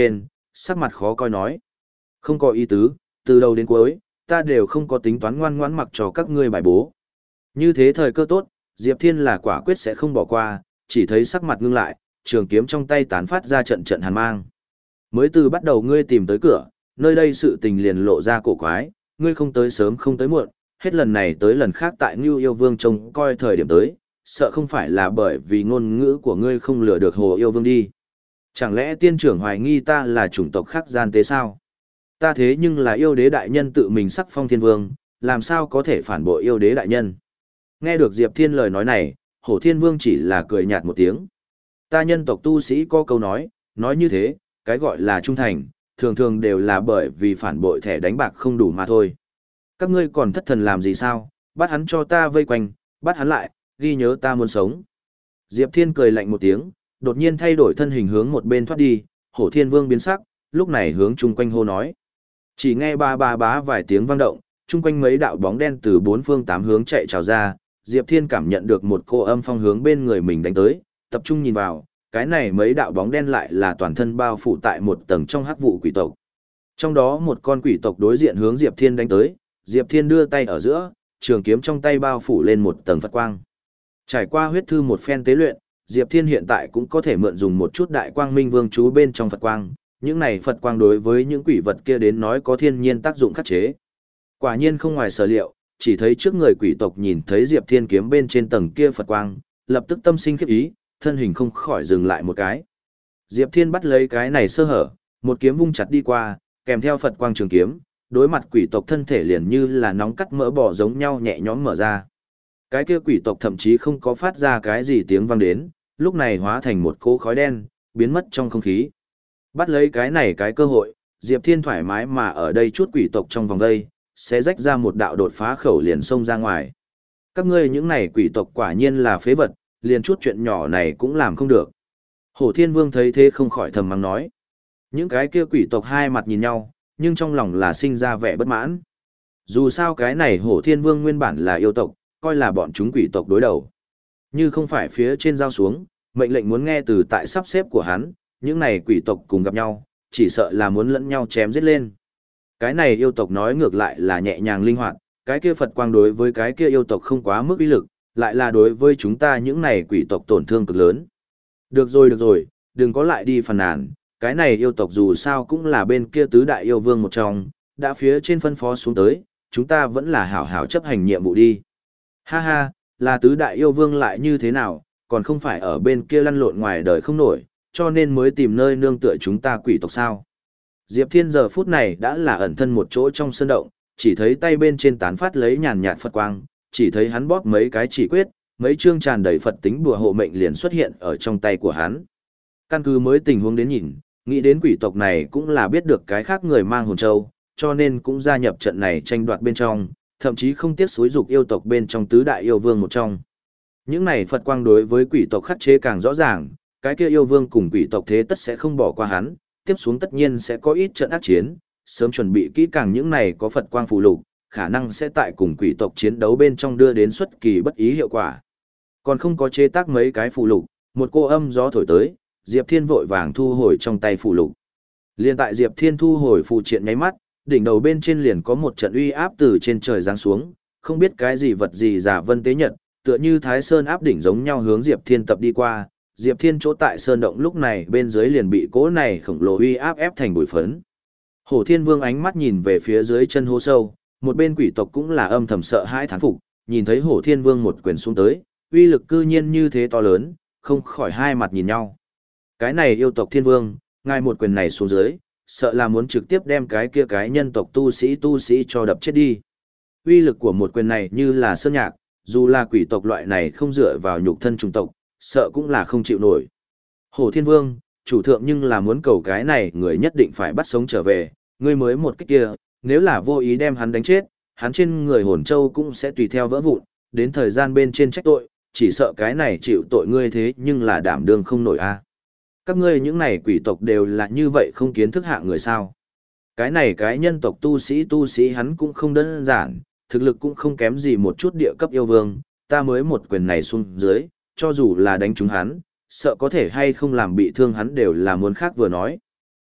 A: sắc mặt khó coi nói. Không có ý tứ, từ đầu đến cuối, ta đều không có tính toán ngoan ngoãn mặc cho các ngươi bài bố. Như thế thời cơ tốt, Diệp Thiên là quả quyết sẽ không bỏ qua, chỉ thấy sắc mặt ngưng lại, trường kiếm trong tay tán phát ra trận trận hàn mang. Mới từ bắt đầu ngươi tìm tới cửa, nơi đây sự tình liền lộ ra cổ quái, ngươi không tới sớm không tới muộn, hết lần này tới lần khác tại Ngưu Yêu Vương trông coi thời điểm tới, sợ không phải là bởi vì ngôn ngữ của ngươi không lừa được Hồ Yêu Vương đi. Chẳng lẽ tiên trưởng hoài nghi ta là chủng tộc khác gian tế sao? Ta thế nhưng là yêu đế đại nhân tự mình sắc phong thiên vương, làm sao có thể phản bội yêu đế đại nhân? Nghe được Diệp Thiên lời nói này, Hổ Thiên Vương chỉ là cười nhạt một tiếng. Ta nhân tộc tu sĩ có câu nói, nói như thế, cái gọi là trung thành, thường thường đều là bởi vì phản bội thẻ đánh bạc không đủ mà thôi. Các ngươi còn thất thần làm gì sao, bắt hắn cho ta vây quanh, bắt hắn lại, ghi nhớ ta muốn sống. Diệp Thiên cười lạnh một tiếng, đột nhiên thay đổi thân hình hướng một bên thoát đi, Hổ Thiên Vương biến sắc, lúc này hướng chung quanh hô nói. Chỉ nghe ba ba bá vài tiếng vang động, chung quanh mấy đạo bóng đen từ bốn phương tám hướng chạy trào ra, Diệp Thiên cảm nhận được một cô âm phong hướng bên người mình đánh tới, tập trung nhìn vào, cái này mấy đạo bóng đen lại là toàn thân bao phủ tại một tầng trong hắc vụ quỷ tộc. Trong đó một con quỷ tộc đối diện hướng Diệp Thiên đánh tới, Diệp Thiên đưa tay ở giữa, trường kiếm trong tay bao phủ lên một tầng Phật quang. Trải qua huyết thư một phen tế luyện, Diệp Thiên hiện tại cũng có thể mượn dùng một chút đại quang minh vương chú bên trong Phật quang, những này Phật quang đối với những quỷ vật kia đến nói có thiên nhiên tác dụng khắc chế. Quả nhiên không ngoài sở liệu, chỉ thấy trước người quỷ tộc nhìn thấy Diệp Thiên kiếm bên trên tầng kia Phật quang, lập tức tâm sinh khiếp ý, thân hình không khỏi dừng lại một cái. Diệp Thiên bắt lấy cái này sơ hở, một kiếm vung chặt đi qua, kèm theo Phật quang trường kiếm, đối mặt quỷ tộc thân thể liền như là nóng cắt mỡ bò giống nhau nhẹ nhõm mở ra. Cái kia quỷ tộc thậm chí không có phát ra cái gì tiếng vang đến, lúc này hóa thành một cỗ khói đen, biến mất trong không khí. Bắt lấy cái này cái cơ hội, Diệp Thiên thoải mái mà ở đây chút quỷ tộc trong vòng đây, sẽ rách ra một đạo đột phá khẩu liền xông ra ngoài. Các ngươi những này quỷ tộc quả nhiên là phế vật, liền chút chuyện nhỏ này cũng làm không được. Hổ Thiên Vương thấy thế không khỏi thầm mắng nói. Những cái kia quỷ tộc hai mặt nhìn nhau, nhưng trong lòng là sinh ra vẻ bất mãn. Dù sao cái này Hổ Thiên Vương nguyên bản là yêu tộc, coi là bọn chúng quỷ tộc đối đầu. Như không phải phía trên giao xuống, mệnh lệnh muốn nghe từ tại sắp xếp của hắn, những này quỷ tộc cùng gặp nhau, chỉ sợ là muốn lẫn nhau chém giết lên. Cái này yêu tộc nói ngược lại là nhẹ nhàng linh hoạt, cái kia Phật quang đối với cái kia yêu tộc không quá mức uy lực, lại là đối với chúng ta những này quỷ tộc tổn thương cực lớn. Được rồi được rồi, đừng có lại đi phàn nàn, cái này yêu tộc dù sao cũng là bên kia tứ đại yêu vương một trong, đã phía trên phân phó xuống tới, chúng ta vẫn là hảo hảo chấp hành nhiệm vụ đi. Ha ha, là tứ đại yêu vương lại như thế nào, còn không phải ở bên kia lăn lộn ngoài đời không nổi, cho nên mới tìm nơi nương tựa chúng ta quỷ tộc sao. Diệp Thiên giờ phút này đã là ẩn thân một chỗ trong sân động, chỉ thấy tay bên trên tán phát lấy nhàn nhạt Phật quang, chỉ thấy hắn bóp mấy cái chỉ quyết, mấy chương tràn đầy Phật tính bùa hộ mệnh liền xuất hiện ở trong tay của hắn. Căn cứ mới tình huống đến nhìn, nghĩ đến quỷ tộc này cũng là biết được cái khác người mang hồn châu, cho nên cũng gia nhập trận này tranh đoạt bên trong, thậm chí không tiếc xúi dục yêu tộc bên trong tứ đại yêu vương một trong. Những này Phật quang đối với quỷ tộc khắc chế càng rõ ràng, cái kia yêu vương cùng quỷ tộc thế tất sẽ không bỏ qua hắn, tiếp xuống tất nhiên sẽ có ít trận ác chiến, sớm chuẩn bị kỹ càng những này có Phật quang phù lục, khả năng sẽ tại cùng quỷ tộc chiến đấu bên trong đưa đến xuất kỳ bất ý hiệu quả. Còn không có chế tác mấy cái phù lục, một cô âm gió thổi tới, Diệp Thiên vội vàng thu hồi trong tay phù lục. Liên tại Diệp Thiên thu hồi phù triện nháy mắt, đỉnh đầu bên trên liền có một trận uy áp từ trên trời giáng xuống, không biết cái gì vật gì giả vân tế nhật, tựa như Thái Sơn áp đỉnh giống nhau hướng Diệp Thiên tập đi qua. Diệp Thiên chỗ tại sơn động lúc này bên dưới liền bị cỗ này khổng lồ uy áp ép thành bụi phấn. Hổ Thiên Vương ánh mắt nhìn về phía dưới chân hố sâu, một bên quỷ tộc cũng là âm thầm sợ hãi thán phục, nhìn thấy Hổ Thiên Vương một quyền xuống tới, uy lực cư nhiên như thế to lớn, không khỏi hai mặt nhìn nhau. Cái này yêu tộc Thiên Vương, ngài một quyền này xuống dưới, sợ là muốn trực tiếp đem cái kia cái nhân tộc tu sĩ tu sĩ cho đập chết đi. Uy lực của một quyền này như là sơn nhạc, dù là quỷ tộc loại này không dựa vào nhục thân chủng tộc, sợ cũng là không chịu nổi. Hổ Thiên Vương, chủ thượng nhưng là muốn cầu cái này người nhất định phải bắt sống trở về, ngươi mới một cái kia, nếu là vô ý đem hắn đánh chết, hắn trên người hồn châu cũng sẽ tùy theo vỡ vụn, đến thời gian bên trên trách tội, chỉ sợ cái này chịu tội ngươi thế nhưng là đảm đương không nổi a. Các ngươi những này quỷ tộc đều là như vậy không kiến thức hạng người sao. Cái này cái nhân tộc tu sĩ tu sĩ hắn cũng không đơn giản, thực lực cũng không kém gì một chút địa cấp yêu vương, ta mới một quyền này xuống dưới, cho dù là đánh trúng hắn, sợ có thể hay không làm bị thương hắn đều là muốn khác vừa nói.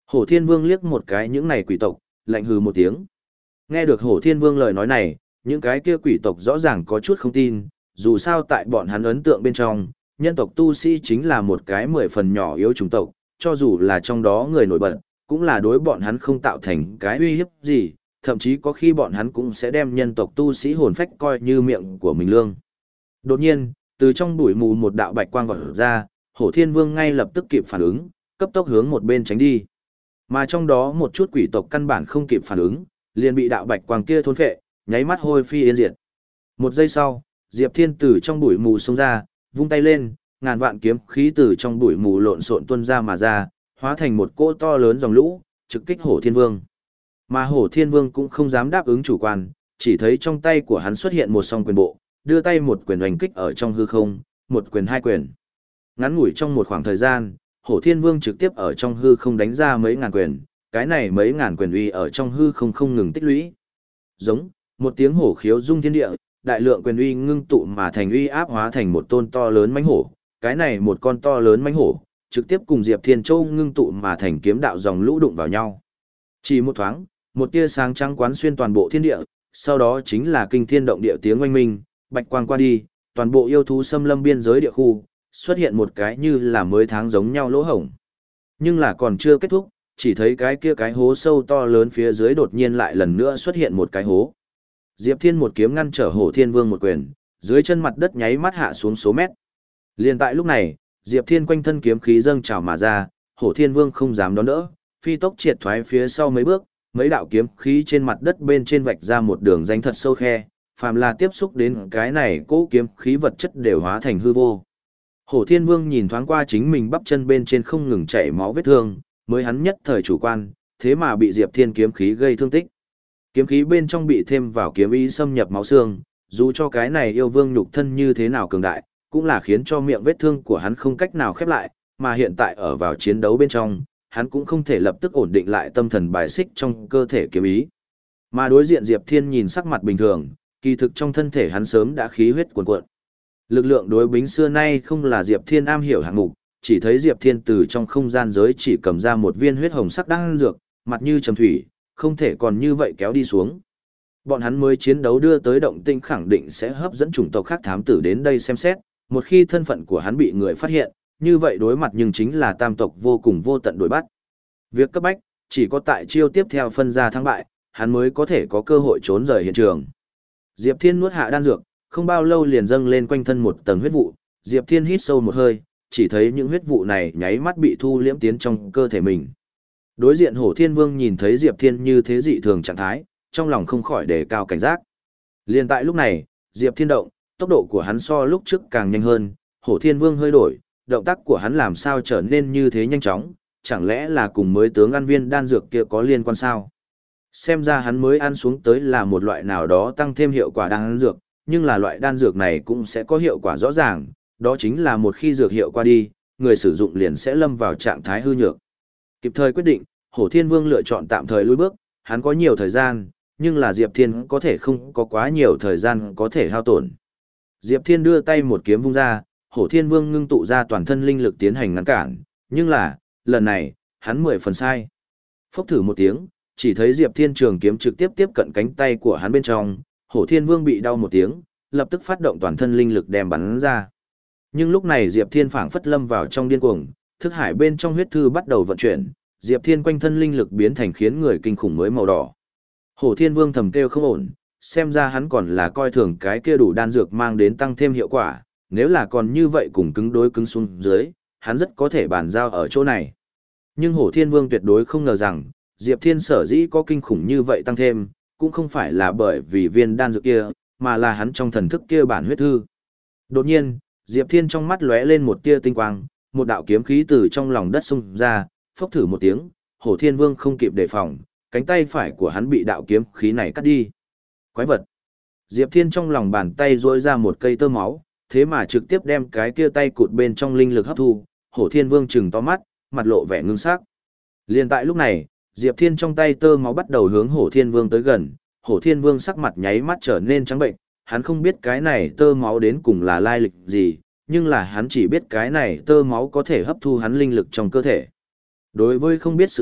A: Hổ Thiên Vương liếc một cái những này quỷ tộc, lạnh hừ một tiếng. Nghe được Hổ Thiên Vương lời nói này, những cái kia quỷ tộc rõ ràng có chút không tin, dù sao tại bọn hắn ấn tượng bên trong, nhân tộc tu sĩ chính là một cái mười phần nhỏ yếu chủng tộc, cho dù là trong đó người nổi bật, cũng là đối bọn hắn không tạo thành cái uy hiếp gì, thậm chí có khi bọn hắn cũng sẽ đem nhân tộc tu sĩ hồn phách coi như miệng của mình lương. Đột nhiên, từ trong bụi mù một đạo bạch quang vọt ra, Hổ Thiên Vương ngay lập tức kịp phản ứng, cấp tốc hướng một bên tránh đi. Mà trong đó một chút quỷ tộc căn bản không kịp phản ứng, liền bị đạo bạch quang kia thôn phệ, nháy mắt hôi phi yên diệt. Một giây sau, Diệp Thiên từ trong bụi mù xông ra, vung tay lên, ngàn vạn kiếm khí từ trong bụi mù lộn xộn tuôn ra mà ra, hóa thành một cỗ to lớn dòng lũ, trực kích Hổ Thiên Vương. Mà Hổ Thiên Vương cũng không dám đáp ứng chủ quan, chỉ thấy trong tay của hắn xuất hiện một song quyền bộ, đưa tay một quyền oanh kích ở trong hư không, một quyền hai quyền. Ngắn ngủi trong một khoảng thời gian, Hổ Thiên Vương trực tiếp ở trong hư không đánh ra mấy ngàn quyền, cái này mấy ngàn quyền uy ở trong hư không không ngừng tích lũy. Giống, một tiếng hổ khiếu rung thiên địa, đại lượng quyền uy ngưng tụ mà thành uy áp hóa thành một tôn to lớn mãnh hổ, cái này một con to lớn mãnh hổ, trực tiếp cùng Diệp Thiên Châu ngưng tụ mà thành kiếm đạo dòng lũ đụng vào nhau. Chỉ một thoáng, một tia sáng trắng quán xuyên toàn bộ thiên địa, sau đó chính là kinh thiên động địa tiếng oanh minh, bạch quang qua đi, toàn bộ yêu thú xâm lâm biên giới địa khu, xuất hiện một cái như là mới tháng giống nhau lỗ hổng. Nhưng là còn chưa kết thúc, chỉ thấy cái kia cái hố sâu to lớn phía dưới đột nhiên lại lần nữa xuất hiện một cái hố. Diệp Thiên một kiếm ngăn trở Hổ Thiên Vương một quyền, dưới chân mặt đất nháy mắt hạ xuống số mét. Liên tại lúc này, Diệp Thiên quanh thân kiếm khí dâng trào mà ra, Hổ Thiên Vương không dám đón đỡ, phi tốc triệt thoái phía sau mấy bước, mấy đạo kiếm khí trên mặt đất bên trên vạch ra một đường rãnh thật sâu khe, phàm là tiếp xúc đến cái này cỗ kiếm khí vật chất đều hóa thành hư vô. Hổ Thiên Vương nhìn thoáng qua chính mình bắp chân bên trên không ngừng chảy máu vết thương, mới hắn nhất thời chủ quan, thế mà bị Diệp Thiên kiếm khí gây thương tích. Kiếm khí bên trong bị thêm vào kiếm ý xâm nhập máu xương, dù cho cái này yêu vương nhục thân như thế nào cường đại, cũng là khiến cho miệng vết thương của hắn không cách nào khép lại, mà hiện tại ở vào chiến đấu bên trong, hắn cũng không thể lập tức ổn định lại tâm thần bài xích trong cơ thể kiếm ý. Mà đối diện Diệp Thiên nhìn sắc mặt bình thường, kỳ thực trong thân thể hắn sớm đã khí huyết cuồn cuộn. Lực lượng đối bính xưa nay không là Diệp Thiên am hiểu hạng mục, chỉ thấy Diệp Thiên từ trong không gian giới chỉ cầm ra một viên huyết hồng sắc đan dược, mặt như trầm thủy, không thể còn như vậy kéo đi xuống. Bọn hắn mới chiến đấu đưa tới động tĩnh khẳng định sẽ hấp dẫn chủng tộc khác thám tử đến đây xem xét, một khi thân phận của hắn bị người phát hiện, như vậy đối mặt nhưng chính là tam tộc vô cùng vô tận đuổi bắt. Việc cấp bách, chỉ có tại chiêu tiếp theo phân ra thắng bại, hắn mới có thể có cơ hội trốn rời hiện trường. Diệp Thiên nuốt hạ đan dược, không bao lâu liền dâng lên quanh thân một tầng huyết vụ, Diệp Thiên hít sâu một hơi, chỉ thấy những huyết vụ này nháy mắt bị thu liễm tiến trong cơ thể mình. Đối diện Hổ Thiên Vương nhìn thấy Diệp Thiên như thế dị thường trạng thái, trong lòng không khỏi đề cao cảnh giác. Liên tại lúc này, Diệp Thiên động, tốc độ của hắn so lúc trước càng nhanh hơn, Hổ Thiên Vương hơi đổi, động tác của hắn làm sao trở nên như thế nhanh chóng, chẳng lẽ là cùng mới tướng ăn viên đan dược kia có liên quan sao? Xem ra hắn mới ăn xuống tới là một loại nào đó tăng thêm hiệu quả đan dược, nhưng là loại đan dược này cũng sẽ có hiệu quả rõ ràng, đó chính là một khi dược hiệu qua đi, người sử dụng liền sẽ lâm vào trạng thái hư nhược. Kịp thời quyết định, Hổ Thiên Vương lựa chọn tạm thời lùi bước, hắn có nhiều thời gian, nhưng là Diệp Thiên có thể không có quá nhiều thời gian có thể hao tổn. Diệp Thiên đưa tay một kiếm vung ra, Hổ Thiên Vương ngưng tụ ra toàn thân linh lực tiến hành ngăn cản, nhưng là, lần này, hắn mười phần sai. Phốc thử một tiếng, chỉ thấy Diệp Thiên trường kiếm trực tiếp tiếp cận cánh tay của hắn bên trong, Hổ Thiên Vương bị đau một tiếng, lập tức phát động toàn thân linh lực đem bắn ra. Nhưng lúc này Diệp Thiên phảng phất lâm vào trong điên cuồng, thức hải bên trong huyết thư bắt đầu vận chuyển, Diệp Thiên quanh thân linh lực biến thành khiến người kinh khủng mới màu đỏ. Hổ Thiên Vương thầm kêu không ổn, xem ra hắn còn là coi thường cái kia đủ đan dược mang đến tăng thêm hiệu quả, nếu là còn như vậy cùng cứng đối cứng xuống dưới, hắn rất có thể bàn giao ở chỗ này. Nhưng Hổ Thiên Vương tuyệt đối không ngờ rằng, Diệp Thiên sở dĩ có kinh khủng như vậy tăng thêm, cũng không phải là bởi vì viên đan dược kia, mà là hắn trong thần thức kia bản huyết thư. Đột nhiên, Diệp Thiên trong mắt lóe lên một tia tinh quang, một đạo kiếm khí từ trong lòng đất xông ra, phốc thử một tiếng, Hổ Thiên Vương không kịp đề phòng, cánh tay phải của hắn bị đạo kiếm khí này cắt đi. Quái vật! Diệp Thiên trong lòng bàn tay duỗi ra một cây tơ máu, thế mà trực tiếp đem cái kia tay cụt bên trong linh lực hấp thu, Hổ Thiên Vương trừng to mắt, mặt lộ vẻ ngưng sắc. Liên tại lúc này, Diệp Thiên trong tay tơ máu bắt đầu hướng Hổ Thiên Vương tới gần, Hổ Thiên Vương sắc mặt nháy mắt trở nên trắng bệnh, hắn không biết cái này tơ máu đến cùng là lai lịch gì, nhưng là hắn chỉ biết cái này tơ máu có thể hấp thu hắn linh lực trong cơ thể. Đối với không biết sự vật,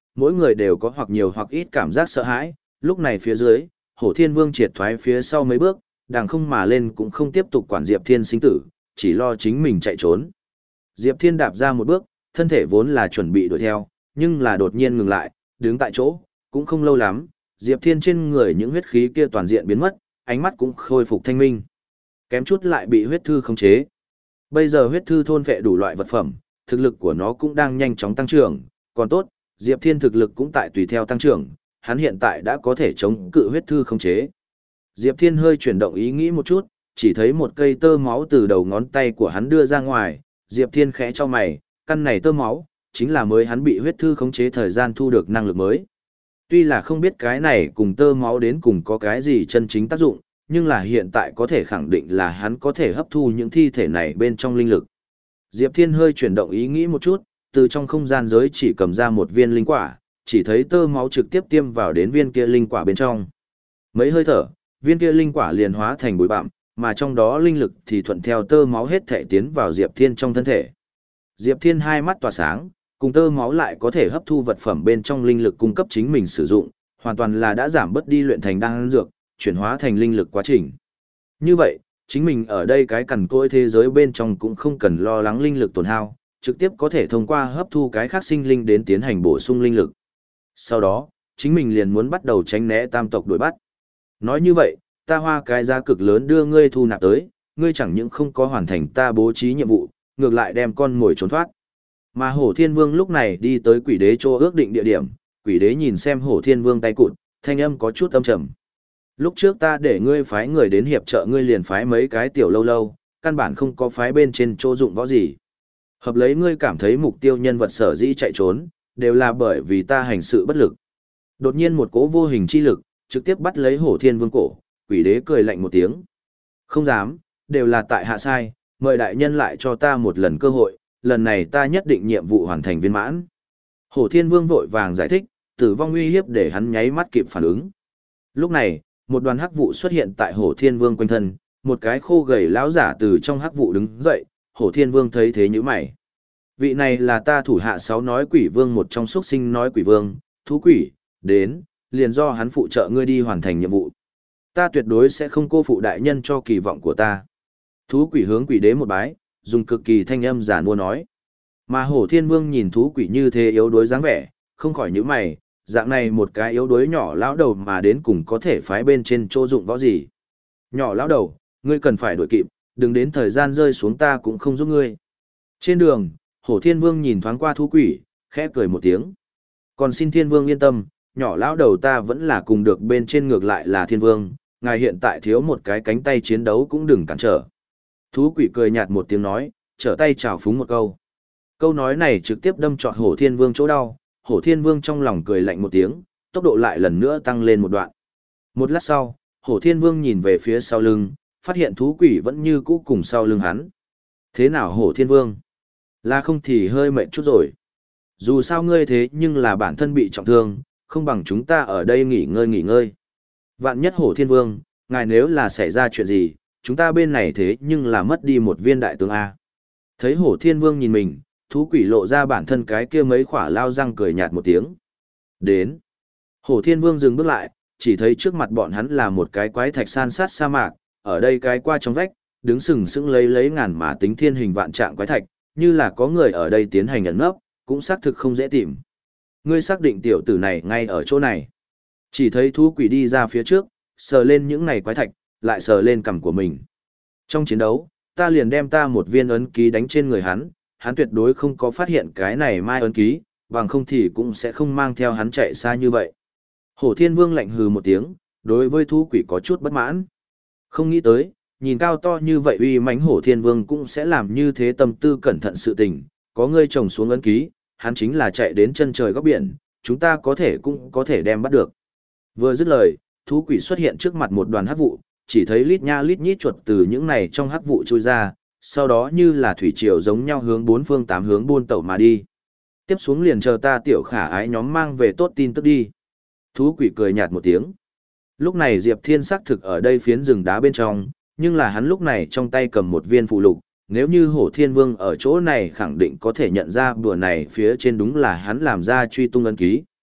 A: mỗi người đều có hoặc nhiều hoặc ít cảm giác sợ hãi, lúc này phía dưới, Hổ Thiên Vương triệt thoái phía sau mấy bước, đàng không mà lên cũng không tiếp tục quản Diệp Thiên sinh tử, chỉ lo chính mình chạy trốn. Diệp Thiên đạp ra một bước, thân thể vốn là chuẩn bị đuổi theo, nhưng là đột nhiên ngừng lại, đứng tại chỗ, cũng không lâu lắm, Diệp Thiên trên người những huyết khí kia toàn diện biến mất, ánh mắt cũng khôi phục thanh minh. Kém chút lại bị huyết thư khống chế. Bây giờ huyết thư thôn phệ đủ loại vật phẩm, thực lực của nó cũng đang nhanh chóng tăng trưởng, còn tốt, Diệp Thiên thực lực cũng tại tùy theo tăng trưởng, hắn hiện tại đã có thể chống cự huyết thư khống chế. Diệp Thiên hơi chuyển động ý nghĩ một chút, chỉ thấy một cây tơ máu từ đầu ngón tay của hắn đưa ra ngoài, Diệp Thiên khẽ cho mày, căn này tơ máu, chính là mới hắn bị huyết thư khống chế thời gian thu được năng lực mới. Tuy là không biết cái này cùng tơ máu đến cùng có cái gì chân chính tác dụng, nhưng là hiện tại có thể khẳng định là hắn có thể hấp thu những thi thể này bên trong linh lực. Diệp Thiên hơi chuyển động ý nghĩ một chút, từ trong không gian giới chỉ cầm ra một viên linh quả, chỉ thấy tơ máu trực tiếp tiêm vào đến viên kia linh quả bên trong. Mấy hơi thở, viên kia linh quả liền hóa thành bụi bặm, mà trong đó linh lực thì thuận theo tơ máu hết thể tiến vào Diệp Thiên trong thân thể. Diệp Thiên hai mắt tỏa sáng, cùng tơ máu lại có thể hấp thu vật phẩm bên trong linh lực cung cấp chính mình sử dụng, hoàn toàn là đã giảm bớt đi luyện thành đan dược, chuyển hóa thành linh lực quá trình. Như vậy, chính mình ở đây cái cằn cỗi thế giới bên trong cũng không cần lo lắng linh lực tổn hao, trực tiếp có thể thông qua hấp thu cái khác sinh linh đến tiến hành bổ sung linh lực. Sau đó, chính mình liền muốn bắt đầu tránh né tam tộc đuổi bắt. Nói như vậy, ta hoa cái giá cực lớn đưa ngươi thu nạp tới, ngươi chẳng những không có hoàn thành ta bố trí nhiệm vụ, ngược lại đem con mồi trốn thoát. Mà Hổ Thiên Vương lúc này đi tới Quỷ Đế chỗ ước định địa điểm, Quỷ Đế nhìn xem Hổ Thiên Vương tay cụt, thanh âm có chút âm trầm. Lúc trước ta để ngươi phái người đến hiệp trợ ngươi liền phái mấy cái tiểu lâu lâu, căn bản không có phái bên trên chỗ dụng võ gì. Hợp lấy ngươi cảm thấy mục tiêu nhân vật sở dĩ chạy trốn, đều là bởi vì ta hành sự bất lực. Đột nhiên một cỗ vô hình chi lực, trực tiếp bắt lấy Hổ Thiên Vương cổ, Quỷ Đế cười lạnh một tiếng. Không dám, đều là tại hạ sai, mời đại nhân lại cho ta một lần cơ hội, lần này ta nhất định nhiệm vụ hoàn thành viên mãn. Hổ Thiên Vương vội vàng giải thích, tử vong uy hiếp để hắn nháy mắt kịp phản ứng. Lúc này, một đoàn hắc vụ xuất hiện tại Hổ Thiên Vương quanh thân, một cái khô gầy lão giả từ trong hắc vụ đứng dậy, Hổ Thiên Vương thấy thế nhíu mày. Vị này là ta thủ hạ sáu nói quỷ vương một trong xuất sinh nói quỷ vương, thú quỷ, đến, liền do hắn phụ trợ ngươi đi hoàn thành nhiệm vụ. Ta tuyệt đối sẽ không cô phụ đại nhân cho kỳ vọng của ta. Thú quỷ hướng Quỷ Đế một bái, dùng cực kỳ thanh âm giản mua nói. Mà Hổ Thiên Vương nhìn thú quỷ như thế yếu đuối dáng vẻ, không khỏi nhíu mày, dạng này một cái yếu đuối nhỏ lão đầu mà đến cùng có thể phái bên trên chỗ dụng võ gì. Nhỏ lão đầu, ngươi cần phải đuổi kịp, đừng đến thời gian rơi xuống ta cũng không giúp ngươi. Trên đường, Hổ Thiên Vương nhìn thoáng qua thú quỷ, khẽ cười một tiếng. Còn xin Thiên Vương yên tâm, nhỏ lão đầu ta vẫn là cùng được bên trên ngược lại là Thiên Vương, ngài hiện tại thiếu một cái cánh tay chiến đấu cũng đừng cản trở. Thú quỷ cười nhạt một tiếng nói, trở tay chào phúng một câu. Câu nói này trực tiếp đâm trọt Hổ Thiên Vương chỗ đau, Hổ Thiên Vương trong lòng cười lạnh một tiếng, tốc độ lại lần nữa tăng lên một đoạn. Một lát sau, Hổ Thiên Vương nhìn về phía sau lưng, phát hiện thú quỷ vẫn như cũ cùng sau lưng hắn. Thế nào Hổ Thiên Vương? Là không thì hơi mệt chút rồi. Dù sao ngươi thế nhưng là bản thân bị trọng thương, không bằng chúng ta ở đây nghỉ ngơi nghỉ ngơi. Vạn nhất Hổ Thiên Vương, ngài nếu là xảy ra chuyện gì, chúng ta bên này thế nhưng là mất đi một viên đại tướng A. Thấy Hổ Thiên Vương nhìn mình, thú quỷ lộ ra bản thân cái kia mấy khỏa lao răng cười nhạt một tiếng. Đến. Hổ Thiên Vương dừng bước lại, chỉ thấy trước mặt bọn hắn là một cái quái thạch san sát sa mạc, ở đây cái qua trong vách, đứng sừng sững lấy lấy ngàn mà tính thiên hình vạn trạng quái thạch, như là có người ở đây tiến hành ẩn nấp, cũng xác thực không dễ tìm. Ngươi xác định tiểu tử này ngay ở chỗ này. Chỉ thấy thú quỷ đi ra phía trước, sờ lên những này quái thạch, lại sờ lên cằm của mình. Trong chiến đấu, ta liền đem ta một viên ấn ký đánh trên người hắn, hắn tuyệt đối không có phát hiện cái này mai ấn ký, bằng không thì cũng sẽ không mang theo hắn chạy xa như vậy. Hổ Thiên Vương lạnh hừ một tiếng, đối với thú quỷ có chút bất mãn. Không nghĩ tới, nhìn cao to như vậy uy mãnh Hổ Thiên Vương cũng sẽ làm như thế tâm tư cẩn thận sự tình, có ngươi trồng xuống ấn ký, hắn chính là chạy đến chân trời góc biển, chúng ta có thể cũng có thể đem bắt được. Vừa dứt lời, thú quỷ xuất hiện trước mặt một đoàn hắc vụ, chỉ thấy lít nha lít nhít chuột từ những này trong hắc vụ trôi ra, sau đó như là thủy triều giống nhau hướng bốn phương tám hướng buôn tẩu mà đi. Tiếp xuống liền chờ ta tiểu khả ái nhóm mang về tốt tin tức đi. Thú quỷ cười nhạt một tiếng. Lúc này Diệp Thiên xác thực ở đây phiến rừng đá bên trong, nhưng là hắn lúc này trong tay cầm một viên phụ lục, nếu như Hổ Thiên Vương ở chỗ này khẳng định có thể nhận ra bùa này phía trên đúng là hắn làm ra truy tung ấn ký,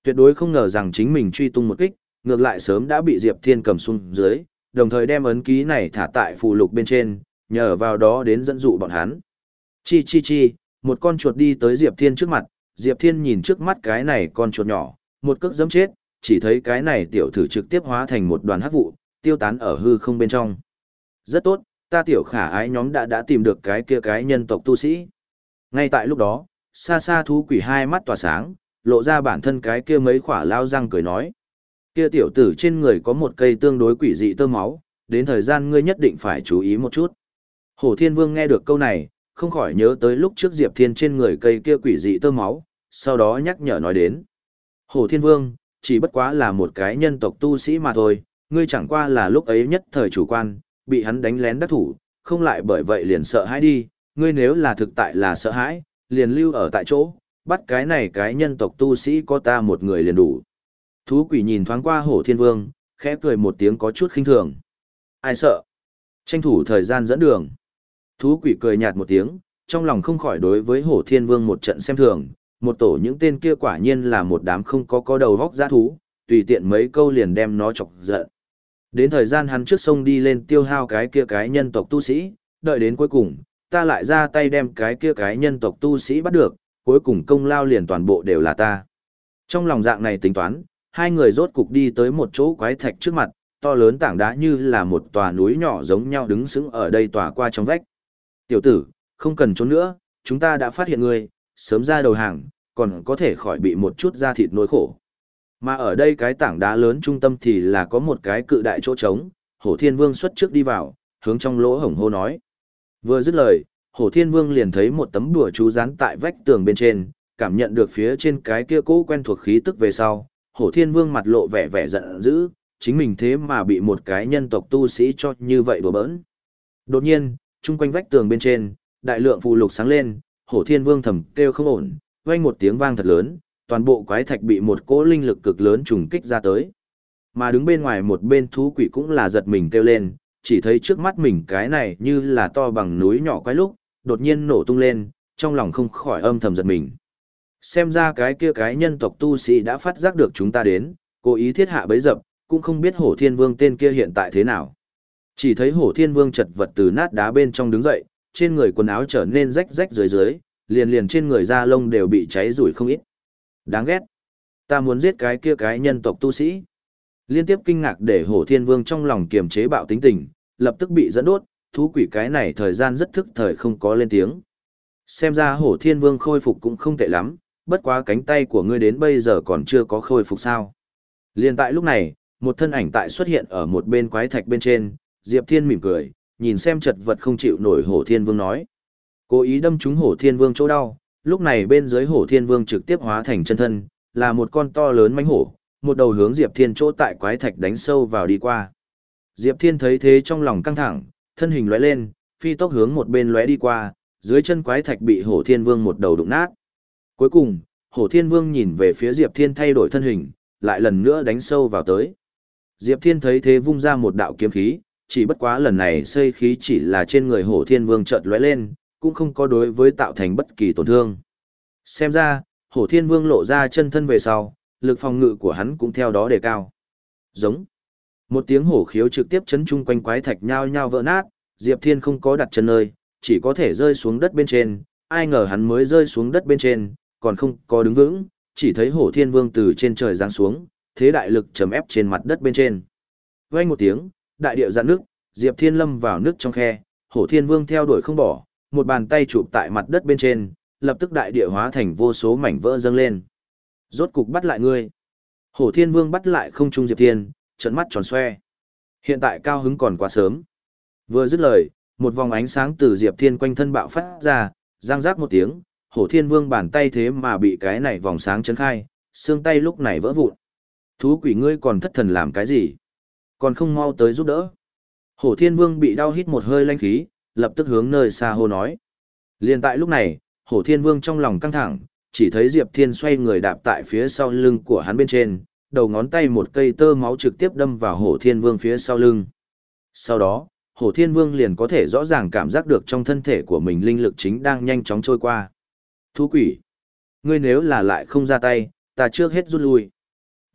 A: Tuyệt đối không ngờ rằng chính mình truy tung một kích, ngược lại sớm đã bị Diệp Thiên cầm xuống dưới, đồng thời đem ấn ký này thả tại phù lục bên trên, nhờ vào đó đến dẫn dụ bọn hắn. Chi chi chi, một con chuột đi tới Diệp Thiên trước mặt, Diệp Thiên nhìn trước mắt cái này con chuột nhỏ, một cước giẫm chết, chỉ thấy cái này tiểu thử trực tiếp hóa thành một đoàn hắc vụ, tiêu tán ở hư không bên trong. Rất tốt, ta tiểu khả ái nhóm đã đã tìm được cái kia cái nhân tộc tu sĩ. Ngay tại lúc đó, xa xa thú quỷ hai mắt tỏa sáng, lộ ra bản thân cái kia mấy khỏa lao răng cười nói. Kia tiểu tử trên người có một cây tương đối quỷ dị tơ máu, đến thời gian ngươi nhất định phải chú ý một chút. Hổ Thiên Vương nghe được câu này, không khỏi nhớ tới lúc trước Diệp Thiên trên người cây kia quỷ dị tơ máu, sau đó nhắc nhở nói đến. Hổ Thiên Vương, chỉ bất quá là một cái nhân tộc tu sĩ mà thôi, ngươi chẳng qua là lúc ấy nhất thời chủ quan, bị hắn đánh lén đắc thủ, không lại bởi vậy liền sợ hãi đi, ngươi nếu là thực tại là sợ hãi, liền lưu ở tại chỗ, bắt cái này cái nhân tộc tu sĩ có ta một người liền đủ. Thú quỷ nhìn thoáng qua Hổ Thiên Vương, khẽ cười một tiếng có chút khinh thường. Ai sợ? Tranh thủ thời gian dẫn đường. Thú quỷ cười nhạt một tiếng, trong lòng không khỏi đối với Hổ Thiên Vương một trận xem thường, một tổ những tên kia quả nhiên là một đám không có có đầu vóc dã thú, tùy tiện mấy câu liền đem nó chọc giận. Đến thời gian hắn trước sông đi lên tiêu hao cái kia cái nhân tộc tu sĩ, đợi đến cuối cùng, ta lại ra tay đem cái kia cái nhân tộc tu sĩ bắt được, cuối cùng công lao liền toàn bộ đều là ta. Trong lòng dạng này tính toán, hai người rốt cục đi tới một chỗ quái thạch trước mặt, to lớn tảng đá như là một tòa núi nhỏ giống nhau đứng sững ở đây tòa qua trong vách. Tiểu tử, không cần trốn nữa, chúng ta đã phát hiện ngươi, sớm ra đầu hàng, còn có thể khỏi bị một chút da thịt nỗi khổ. Mà ở đây cái tảng đá lớn trung tâm thì là có một cái cự đại chỗ trống, Hổ Thiên Vương xuất trước đi vào, hướng trong lỗ hổng hô nói. Vừa dứt lời, Hổ Thiên Vương liền thấy một tấm đùa chú dán tại vách tường bên trên, cảm nhận được phía trên cái kia cỗ quen thuộc khí tức về sau, Hổ Thiên Vương mặt lộ vẻ vẻ giận dữ, chính mình thế mà bị một cái nhân tộc tu sĩ cho như vậy đùa bỡn. Đột nhiên, chung quanh vách tường bên trên, đại lượng phù lục sáng lên, Hổ Thiên Vương thầm kêu không ổn, vang một tiếng vang thật lớn, toàn bộ quái thạch bị một cỗ linh lực cực lớn trùng kích ra tới. Mà đứng bên ngoài một bên thú quỷ cũng là giật mình kêu lên, chỉ thấy trước mắt mình cái này như là to bằng núi nhỏ quái lúc, đột nhiên nổ tung lên, trong lòng không khỏi âm thầm giật mình. Xem ra cái kia cái nhân tộc tu sĩ đã phát giác được chúng ta đến, cố ý thiết hạ bấy dập, cũng không biết Hổ Thiên Vương tên kia hiện tại thế nào. Chỉ thấy Hổ Thiên Vương chật vật từ nát đá bên trong đứng dậy, trên người quần áo trở nên rách rách dưới dưới, liền liền trên người da lông đều bị cháy rủi không ít. Đáng ghét. Ta muốn giết cái kia cái nhân tộc tu sĩ. Liên tiếp kinh ngạc để Hổ Thiên Vương trong lòng kiềm chế bạo tính tình, lập tức bị dẫn đốt, thú quỷ cái này thời gian rất thức thời không có lên tiếng. Xem ra Hổ Thiên Vương khôi phục cũng không tệ lắm, bất quá cánh tay của ngươi đến bây giờ còn chưa có khôi phục sao. Liên tại lúc này, một thân ảnh tại xuất hiện ở một bên quái thạch bên trên, Diệp Thiên mỉm cười, nhìn xem chật vật không chịu nổi Hổ Thiên Vương nói. Cố ý đâm trúng Hổ Thiên Vương chỗ đau, lúc này bên dưới Hổ Thiên Vương trực tiếp hóa thành chân thân, là một con to lớn mãnh hổ, một đầu hướng Diệp Thiên chỗ tại quái thạch đánh sâu vào đi qua. Diệp Thiên thấy thế trong lòng căng thẳng, thân hình lóe lên, phi tốc hướng một bên lóe đi qua, dưới chân quái thạch bị Hổ Thiên Vương một đầu đụng nát. Cuối cùng, Hổ Thiên Vương nhìn về phía Diệp Thiên thay đổi thân hình, lại lần nữa đánh sâu vào tới. Diệp Thiên thấy thế vung ra một đạo kiếm khí, chỉ bất quá lần này xây khí chỉ là trên người Hổ Thiên Vương chợt lóe lên, cũng không có đối với tạo thành bất kỳ tổn thương. Xem ra, Hổ Thiên Vương lộ ra chân thân về sau, lực phòng ngự của hắn cũng theo đó đề cao. Giống. Một tiếng hổ khiếu trực tiếp chấn chung quanh quái thạch nhao nhao vỡ nát, Diệp Thiên không có đặt chân nơi, chỉ có thể rơi xuống đất bên trên, ai ngờ hắn mới rơi xuống đất bên trên, còn không có đứng vững, chỉ thấy Hổ Thiên Vương từ trên trời giáng xuống, thế đại lực chấm ép trên mặt đất bên trên. Vang một tiếng, đại địa dạn nước, Diệp Thiên lâm vào nước trong khe, Hổ Thiên Vương theo đuổi không bỏ, một bàn tay chụp tại mặt đất bên trên, lập tức đại địa hóa thành vô số mảnh vỡ dâng lên. Rốt cục bắt lại ngươi. Hổ Thiên Vương bắt lại không trung Diệp Thiên, trợn mắt tròn xoe. Hiện tại cao hứng còn quá sớm. Vừa dứt lời, một vòng ánh sáng từ Diệp Thiên quanh thân bạo phát ra, răng rác một tiếng, Hổ Thiên Vương bàn tay thế mà bị cái này vòng sáng chấn khai, xương tay lúc này vỡ vụn. Thú quỷ ngươi còn thất thần làm cái gì? Còn không mau tới giúp đỡ. Hổ Thiên Vương bị đau hít một hơi lanh khí, lập tức hướng nơi xa hô nói. Liên tại lúc này, Hổ Thiên Vương trong lòng căng thẳng, chỉ thấy Diệp Thiên xoay người đạp tại phía sau lưng của hắn bên trên, đầu ngón tay một cây tơ máu trực tiếp đâm vào Hổ Thiên Vương phía sau lưng. Sau đó, Hổ Thiên Vương liền có thể rõ ràng cảm giác được trong thân thể của mình linh lực chính đang nhanh chóng trôi qua. Thú quỷ! Ngươi nếu là lại không ra tay, ta trước hết rút lui.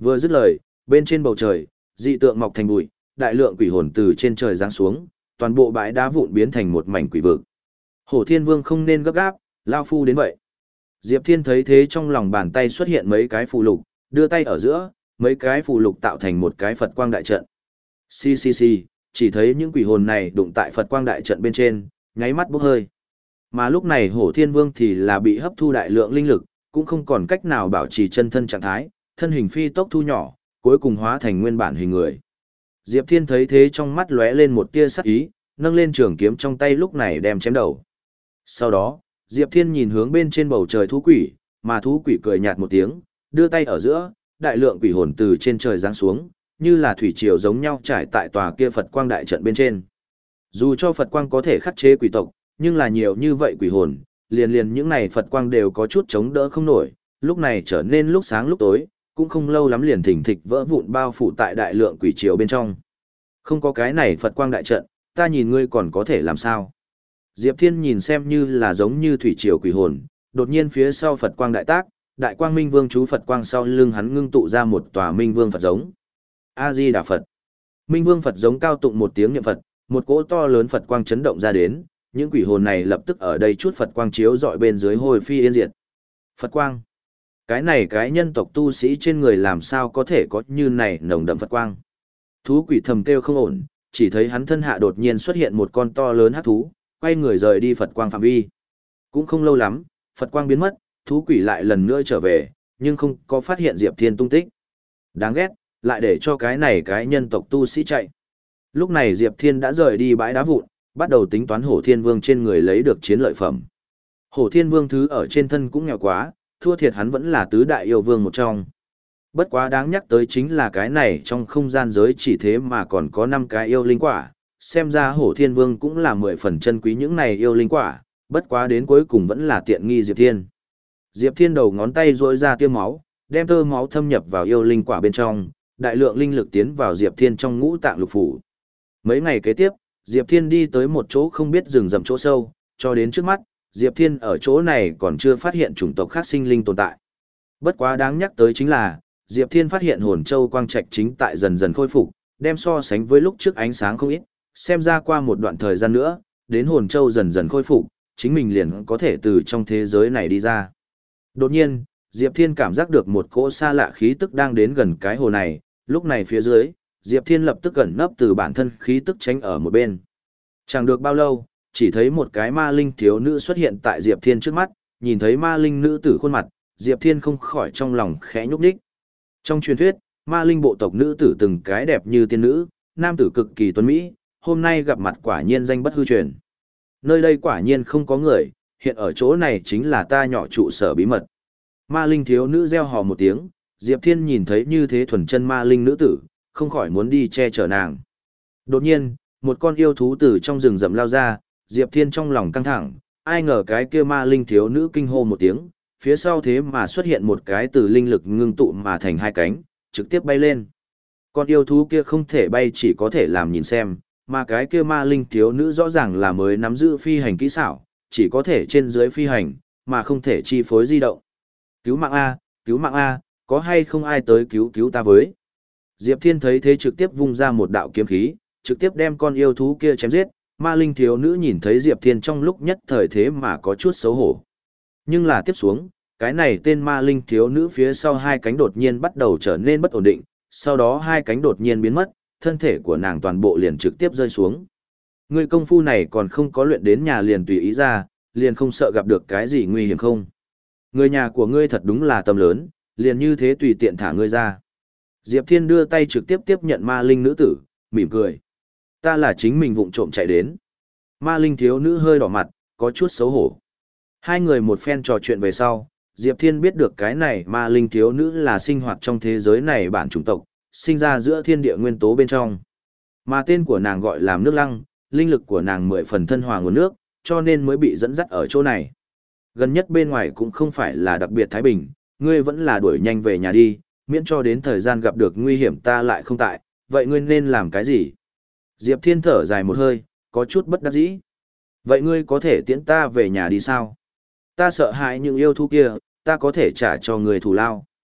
A: Vừa dứt lời, bên trên bầu trời, dị tượng mọc thành bụi, đại lượng quỷ hồn từ trên trời giáng xuống, toàn bộ bãi đá vụn biến thành một mảnh quỷ vực. Hổ Thiên Vương không nên gấp gáp, lao phu đến vậy. Diệp Thiên thấy thế trong lòng bàn tay xuất hiện mấy cái phù lục, đưa tay ở giữa, mấy cái phù lục tạo thành một cái Phật quang đại trận. Xì xì xì, chỉ thấy những quỷ hồn này đụng tại Phật quang đại trận bên trên, nháy mắt bốc hơi. Mà lúc này Hổ Thiên Vương thì là bị hấp thu đại lượng linh lực, cũng không còn cách nào bảo trì chân thân trạng thái, thân hình phi tốc thu nhỏ, cuối cùng hóa thành nguyên bản hình người. Diệp Thiên thấy thế trong mắt lóe lên một tia sắc ý, nâng lên trường kiếm trong tay lúc này đem chém đầu. Sau đó, Diệp Thiên nhìn hướng bên trên bầu trời thú quỷ, mà thú quỷ cười nhạt một tiếng, đưa tay ở giữa, đại lượng quỷ hồn từ trên trời giáng xuống, như là thủy triều giống nhau trải tại tòa kia Phật quang đại trận bên trên. Dù cho Phật quang có thể khắc chế quỷ tộc, nhưng là nhiều như vậy quỷ hồn, liền liền những này Phật quang đều có chút chống đỡ không nổi, lúc này trở nên lúc sáng lúc tối, cũng không lâu lắm liền thỉnh thịch vỡ vụn bao phủ tại đại lượng quỷ triều bên trong. Không có cái này Phật quang đại trận, ta nhìn ngươi còn có thể làm sao? Diệp Thiên nhìn xem như là giống như thủy triều quỷ hồn, đột nhiên phía sau Phật quang đại tác, đại quang minh vương chú Phật quang sau lưng hắn ngưng tụ ra một tòa minh vương Phật giống. A Di Đà Phật. Minh vương Phật giống cao tụng một tiếng niệm Phật, một cỗ to lớn Phật quang chấn động ra đến, những quỷ hồn này lập tức ở đây chút Phật quang chiếu dọi bên dưới hồi phi yên diệt. Phật quang. Cái này cái nhân tộc tu sĩ trên người làm sao có thể có như này nồng đậm Phật quang. Thú quỷ thầm kêu không ổn, chỉ thấy hắn thân hạ đột nhiên xuất hiện một con to lớn hắc thú, quay người rời đi Phật quang phạm vi. Cũng không lâu lắm, Phật quang biến mất, thú quỷ lại lần nữa trở về, nhưng không có phát hiện Diệp Thiên tung tích. Đáng ghét, lại để cho cái này cái nhân tộc tu sĩ chạy. Lúc này Diệp Thiên đã rời đi bãi đá vụn, bắt đầu tính toán Hổ Thiên Vương trên người lấy được chiến lợi phẩm. Hổ Thiên Vương thứ ở trên thân cũng nghèo quá, thua thiệt hắn vẫn là tứ đại yêu vương một trong. Bất quá đáng nhắc tới chính là cái này trong không gian giới chỉ thế mà còn có năm cái yêu linh quả, xem ra Hổ Thiên Vương cũng là mười phần chân quý những này yêu linh quả, bất quá đến cuối cùng vẫn là tiện nghi Diệp Thiên. Diệp Thiên đầu ngón tay rỗi ra tiêm máu, đem tơ máu thâm nhập vào yêu linh quả bên trong, đại lượng linh lực tiến vào Diệp Thiên trong ngũ tạng lục phủ. Mấy ngày kế tiếp, Diệp Thiên đi tới một chỗ không biết rừng rậm chỗ sâu, cho đến trước mắt, Diệp Thiên ở chỗ này còn chưa phát hiện chủng tộc khác sinh linh tồn tại. Bất quá đáng nhắc tới chính là, Diệp Thiên phát hiện hồn châu quang trạch chính tại dần dần khôi phục, đem so sánh với lúc trước ánh sáng không ít, xem ra qua một đoạn thời gian nữa, đến hồn châu dần dần khôi phục, chính mình liền có thể từ trong thế giới này đi ra. Đột nhiên, Diệp Thiên cảm giác được một cỗ xa lạ khí tức đang đến gần cái hồ này, lúc này phía dưới, Diệp Thiên lập tức gần nấp từ bản thân khí tức tránh ở một bên. Chẳng được bao lâu, chỉ thấy một cái ma linh thiếu nữ xuất hiện tại Diệp Thiên trước mắt, nhìn thấy ma linh nữ tử khuôn mặt, Diệp Thiên không khỏi trong lòng khẽ nhúc nhích. Trong truyền thuyết, ma linh bộ tộc nữ tử từng cái đẹp như tiên nữ, nam tử cực kỳ tuấn mỹ, hôm nay gặp mặt quả nhiên danh bất hư truyền. Nơi đây quả nhiên không có người, hiện ở chỗ này chính là ta nhỏ trụ sở bí mật. Ma linh thiếu nữ reo hò một tiếng, Diệp Thiên nhìn thấy như thế thuần chân ma linh nữ tử, không khỏi muốn đi che chở nàng. Đột nhiên, một con yêu thú từ trong rừng rậm lao ra, Diệp Thiên trong lòng căng thẳng, ai ngờ cái kia ma linh thiếu nữ kinh hô một tiếng, phía sau thế mà xuất hiện một cái từ linh lực ngưng tụ mà thành hai cánh, trực tiếp bay lên. Con yêu thú kia không thể bay chỉ có thể làm nhìn xem, mà cái kia ma linh thiếu nữ rõ ràng là mới nắm giữ phi hành kỹ xảo, chỉ có thể trên dưới phi hành, mà không thể chi phối di động. Cứu mạng A, cứu mạng A, có hay không ai tới cứu cứu ta với? Diệp Thiên thấy thế trực tiếp vung ra một đạo kiếm khí, trực tiếp đem con yêu thú kia chém giết, ma linh thiếu nữ nhìn thấy Diệp Thiên trong lúc nhất thời thế mà có chút xấu hổ. Nhưng là tiếp xuống, cái này tên ma linh thiếu nữ phía sau hai cánh đột nhiên bắt đầu trở nên bất ổn định, sau đó hai cánh đột nhiên biến mất, thân thể của nàng toàn bộ liền trực tiếp rơi xuống. Người công phu này còn không có luyện đến nhà liền tùy ý ra, liền không sợ gặp được cái gì nguy hiểm không? Người nhà của ngươi thật đúng là tầm lớn, liền như thế tùy tiện thả ngươi ra. Diệp Thiên đưa tay trực tiếp tiếp nhận ma linh nữ tử, mỉm cười. Ta là chính mình vụng trộm chạy đến. Ma linh thiếu nữ hơi đỏ mặt, có chút xấu hổ. Hai người một phen trò chuyện về sau, Diệp Thiên biết được cái này ma linh thiếu nữ là sinh hoạt trong thế giới này bản chủng tộc, sinh ra giữa thiên địa nguyên tố bên trong. Mà tên của nàng gọi là nước lăng, linh lực của nàng mười phần thân hòa nguồn nước, cho nên mới bị dẫn dắt ở chỗ này. Gần nhất bên ngoài cũng không phải là đặc biệt thái bình, ngươi vẫn là đuổi nhanh về nhà đi, miễn cho đến thời gian gặp được nguy hiểm ta lại không tại, vậy ngươi nên làm cái gì? Diệp Thiên thở dài một hơi, có chút bất đắc dĩ. Vậy ngươi có thể tiễn ta về nhà đi sao? Ta sợ hãi những yêu thú kia, ta có thể trả cho người thù lao.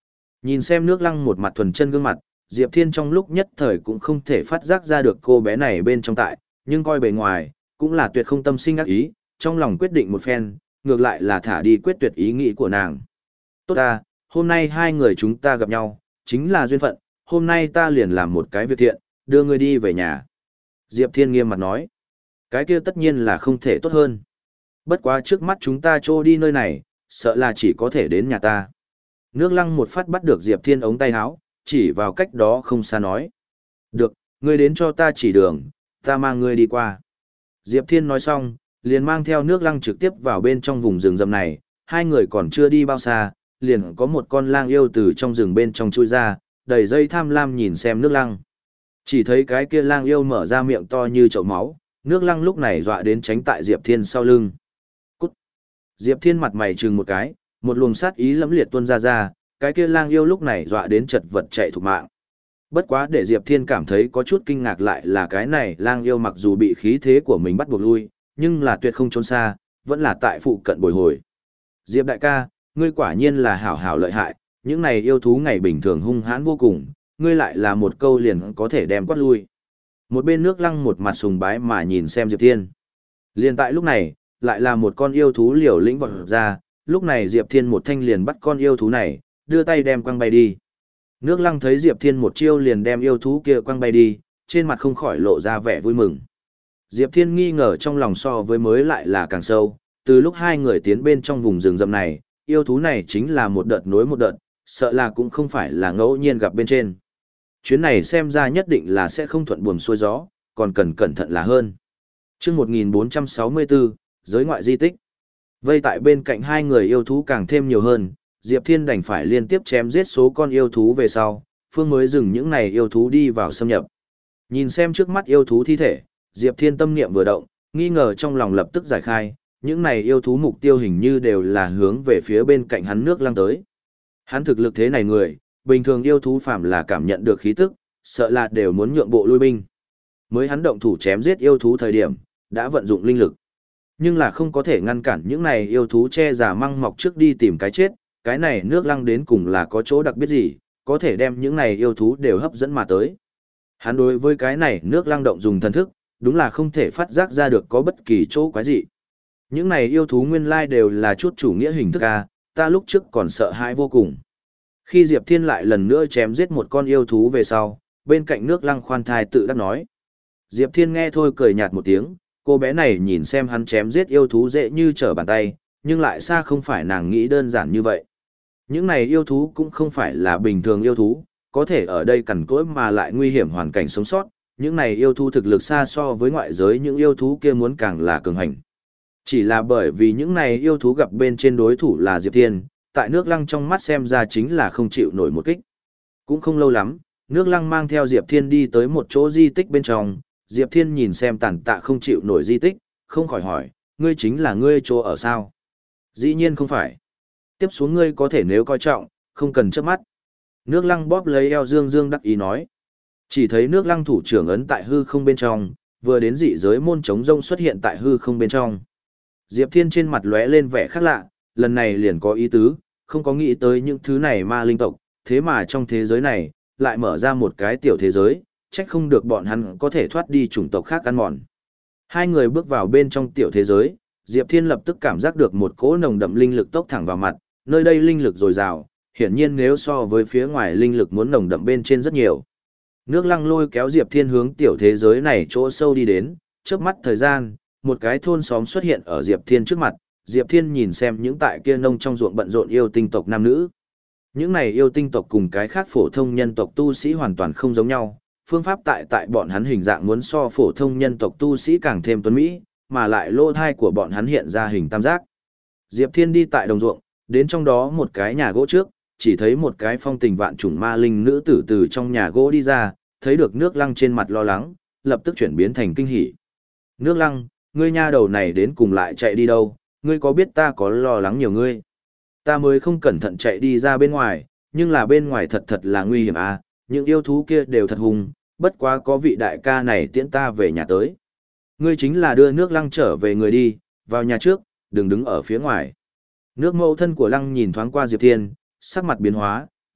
A: Nhìn xem nước lăng một mặt thuần chân gương mặt, Diệp Thiên trong lúc nhất thời cũng không thể phát giác ra được cô bé này bên trong tại, nhưng coi bề ngoài, cũng là tuyệt không tâm sinh ác ý, trong lòng quyết định một phen, ngược lại là thả đi quyết tuyệt ý nghĩ của nàng. Tốt ta, hôm nay hai người chúng ta gặp nhau, chính là duyên phận, hôm nay ta liền làm một cái việc thiện, đưa ngươi đi về nhà. Diệp Thiên nghiêm mặt nói, cái kia tất nhiên là không thể tốt hơn. Bất quá trước mắt chúng ta trô đi nơi này, sợ là chỉ có thể đến nhà ta. Nước lăng một phát bắt được Diệp Thiên ống tay áo, chỉ vào cách đó không xa nói. Được, ngươi đến cho ta chỉ đường, ta mang ngươi đi qua. Diệp Thiên nói xong, liền mang theo nước lăng trực tiếp vào bên trong vùng rừng rậm này, hai người còn chưa đi bao xa, liền có một con lang yêu từ trong rừng bên trong chui ra, đầy dây tham lam nhìn xem nước lăng. Chỉ thấy cái kia lang yêu mở ra miệng to như chậu máu, nước lăng lúc này dọa đến tránh tại Diệp Thiên sau lưng. Cút! Diệp Thiên mặt mày trừng một cái, một luồng sát ý lẫm liệt tuôn ra ra, cái kia lang yêu lúc này dọa đến chật vật chạy thục mạng. Bất quá để Diệp Thiên cảm thấy có chút kinh ngạc lại là cái này lang yêu mặc dù bị khí thế của mình bắt buộc lui, nhưng là tuyệt không trốn xa, vẫn là tại phụ cận bồi hồi. Diệp đại ca, ngươi quả nhiên là hảo hảo lợi hại, những này yêu thú ngày bình thường hung hãn vô cùng, ngươi lại là một câu liền có thể đem quát lui. Một bên nước lăng một mặt sùng bái mà nhìn xem Diệp Thiên. Liền tại lúc này, lại là một con yêu thú liều lĩnh vọt ra, lúc này Diệp Thiên một thanh liền bắt con yêu thú này, đưa tay đem quăng bay đi. Nước lăng thấy Diệp Thiên một chiêu liền đem yêu thú kia quăng bay đi, trên mặt không khỏi lộ ra vẻ vui mừng. Diệp Thiên nghi ngờ trong lòng so với mới lại là càng sâu, từ lúc hai người tiến bên trong vùng rừng rậm này, yêu thú này chính là một đợt nối một đợt, sợ là cũng không phải là ngẫu nhiên gặp bên trên. Chuyến này xem ra nhất định là sẽ không thuận buồm xuôi gió, còn cần cẩn thận là hơn. Chương một nghìn bốn trăm sáu mươi bốn, giới ngoại di tích. Vây tại bên cạnh hai người yêu thú càng thêm nhiều hơn, Diệp Thiên đành phải liên tiếp chém giết số con yêu thú về sau, phương mới dừng những này yêu thú đi vào xâm nhập. Nhìn xem trước mắt yêu thú thi thể, Diệp Thiên tâm niệm vừa động, nghi ngờ trong lòng lập tức giải khai, những này yêu thú mục tiêu hình như đều là hướng về phía bên cạnh hắn nước lăng tới. Hắn thực lực thế này người, bình thường yêu thú phàm là cảm nhận được khí tức, sợ là đều muốn nhượng bộ lui binh. Mới hắn động thủ chém giết yêu thú thời điểm, đã vận dụng linh lực. Nhưng là không có thể ngăn cản những này yêu thú che giả măng mọc trước đi tìm cái chết, cái này nước lăng đến cùng là có chỗ đặc biệt gì, có thể đem những này yêu thú đều hấp dẫn mà tới. Hắn đối với cái này nước lăng động dùng thần thức, đúng là không thể phát giác ra được có bất kỳ chỗ quái gì. Những này yêu thú nguyên lai đều là chút chủ nghĩa hình thức a, ta lúc trước còn sợ hãi vô cùng. Khi Diệp Thiên lại lần nữa chém giết một con yêu thú về sau, bên cạnh nước lăng khoan thai tự đắc nói. Diệp Thiên nghe thôi cười nhạt một tiếng, cô bé này nhìn xem hắn chém giết yêu thú dễ như trở bàn tay, nhưng lại xa không phải nàng nghĩ đơn giản như vậy. Những này yêu thú cũng không phải là bình thường yêu thú, có thể ở đây cằn cỗi mà lại nguy hiểm hoàn cảnh sống sót, những này yêu thú thực lực xa so với ngoại giới những yêu thú kia muốn càng là cường hành. Chỉ là bởi vì những này yêu thú gặp bên trên đối thủ là Diệp Thiên, tại nước lăng trong mắt xem ra chính là không chịu nổi một kích. Cũng không lâu lắm, nước lăng mang theo Diệp Thiên đi tới một chỗ di tích bên trong, Diệp Thiên nhìn xem tàn tạ không chịu nổi di tích, không khỏi hỏi, ngươi chính là ngươi chỗ ở sao? Dĩ nhiên không phải. Tiếp xuống ngươi có thể nếu coi trọng, không cần chớp mắt. Nước lăng bóp lấy eo dương dương đắc ý nói. Chỉ thấy nước lăng thủ trưởng ấn tại hư không bên trong, vừa đến dị giới môn trống rông xuất hiện tại hư không bên trong. Diệp Thiên trên mặt lóe lên vẻ khác lạ, lần này liền có ý tứ, không có nghĩ tới những thứ này ma linh tộc, thế mà trong thế giới này, lại mở ra một cái tiểu thế giới, trách không được bọn hắn có thể thoát đi chủng tộc khác ăn mòn. Hai người bước vào bên trong tiểu thế giới, Diệp Thiên lập tức cảm giác được một cỗ nồng đậm linh lực tốc thẳng vào mặt, nơi đây linh lực dồi dào, hiển nhiên nếu so với phía ngoài linh lực muốn nồng đậm bên trên rất nhiều. Nước lăng lôi kéo Diệp Thiên hướng tiểu thế giới này chỗ sâu đi đến, chớp mắt thời gian, một cái thôn xóm xuất hiện ở Diệp Thiên trước mặt, Diệp Thiên nhìn xem những tại kia nông trong ruộng bận rộn yêu tinh tộc nam nữ. Những này yêu tinh tộc cùng cái khác phổ thông nhân tộc tu sĩ hoàn toàn không giống nhau, phương pháp tại tại bọn hắn hình dạng muốn so phổ thông nhân tộc tu sĩ càng thêm tuấn mỹ, mà lại lỗ thai của bọn hắn hiện ra hình tam giác. Diệp Thiên đi tại đồng ruộng, đến trong đó một cái nhà gỗ trước, chỉ thấy một cái phong tình vạn trùng ma linh nữ tử từ trong nhà gỗ đi ra, thấy được nước lăng trên mặt lo lắng, lập tức chuyển biến thành kinh hỉ. Nước lăng, ngươi nha đầu này đến cùng lại chạy đi đâu, ngươi có biết ta có lo lắng nhiều ngươi. Ta mới không cẩn thận chạy đi ra bên ngoài, nhưng là bên ngoài thật thật là nguy hiểm à, những yêu thú kia đều thật hung, bất quá có vị đại ca này tiễn ta về nhà tới. Ngươi chính là đưa nước lăng trở về người đi, vào nhà trước, đừng đứng ở phía ngoài. Nước mẫu thân của lăng nhìn thoáng qua Diệp Thiên, sắc mặt biến hóa,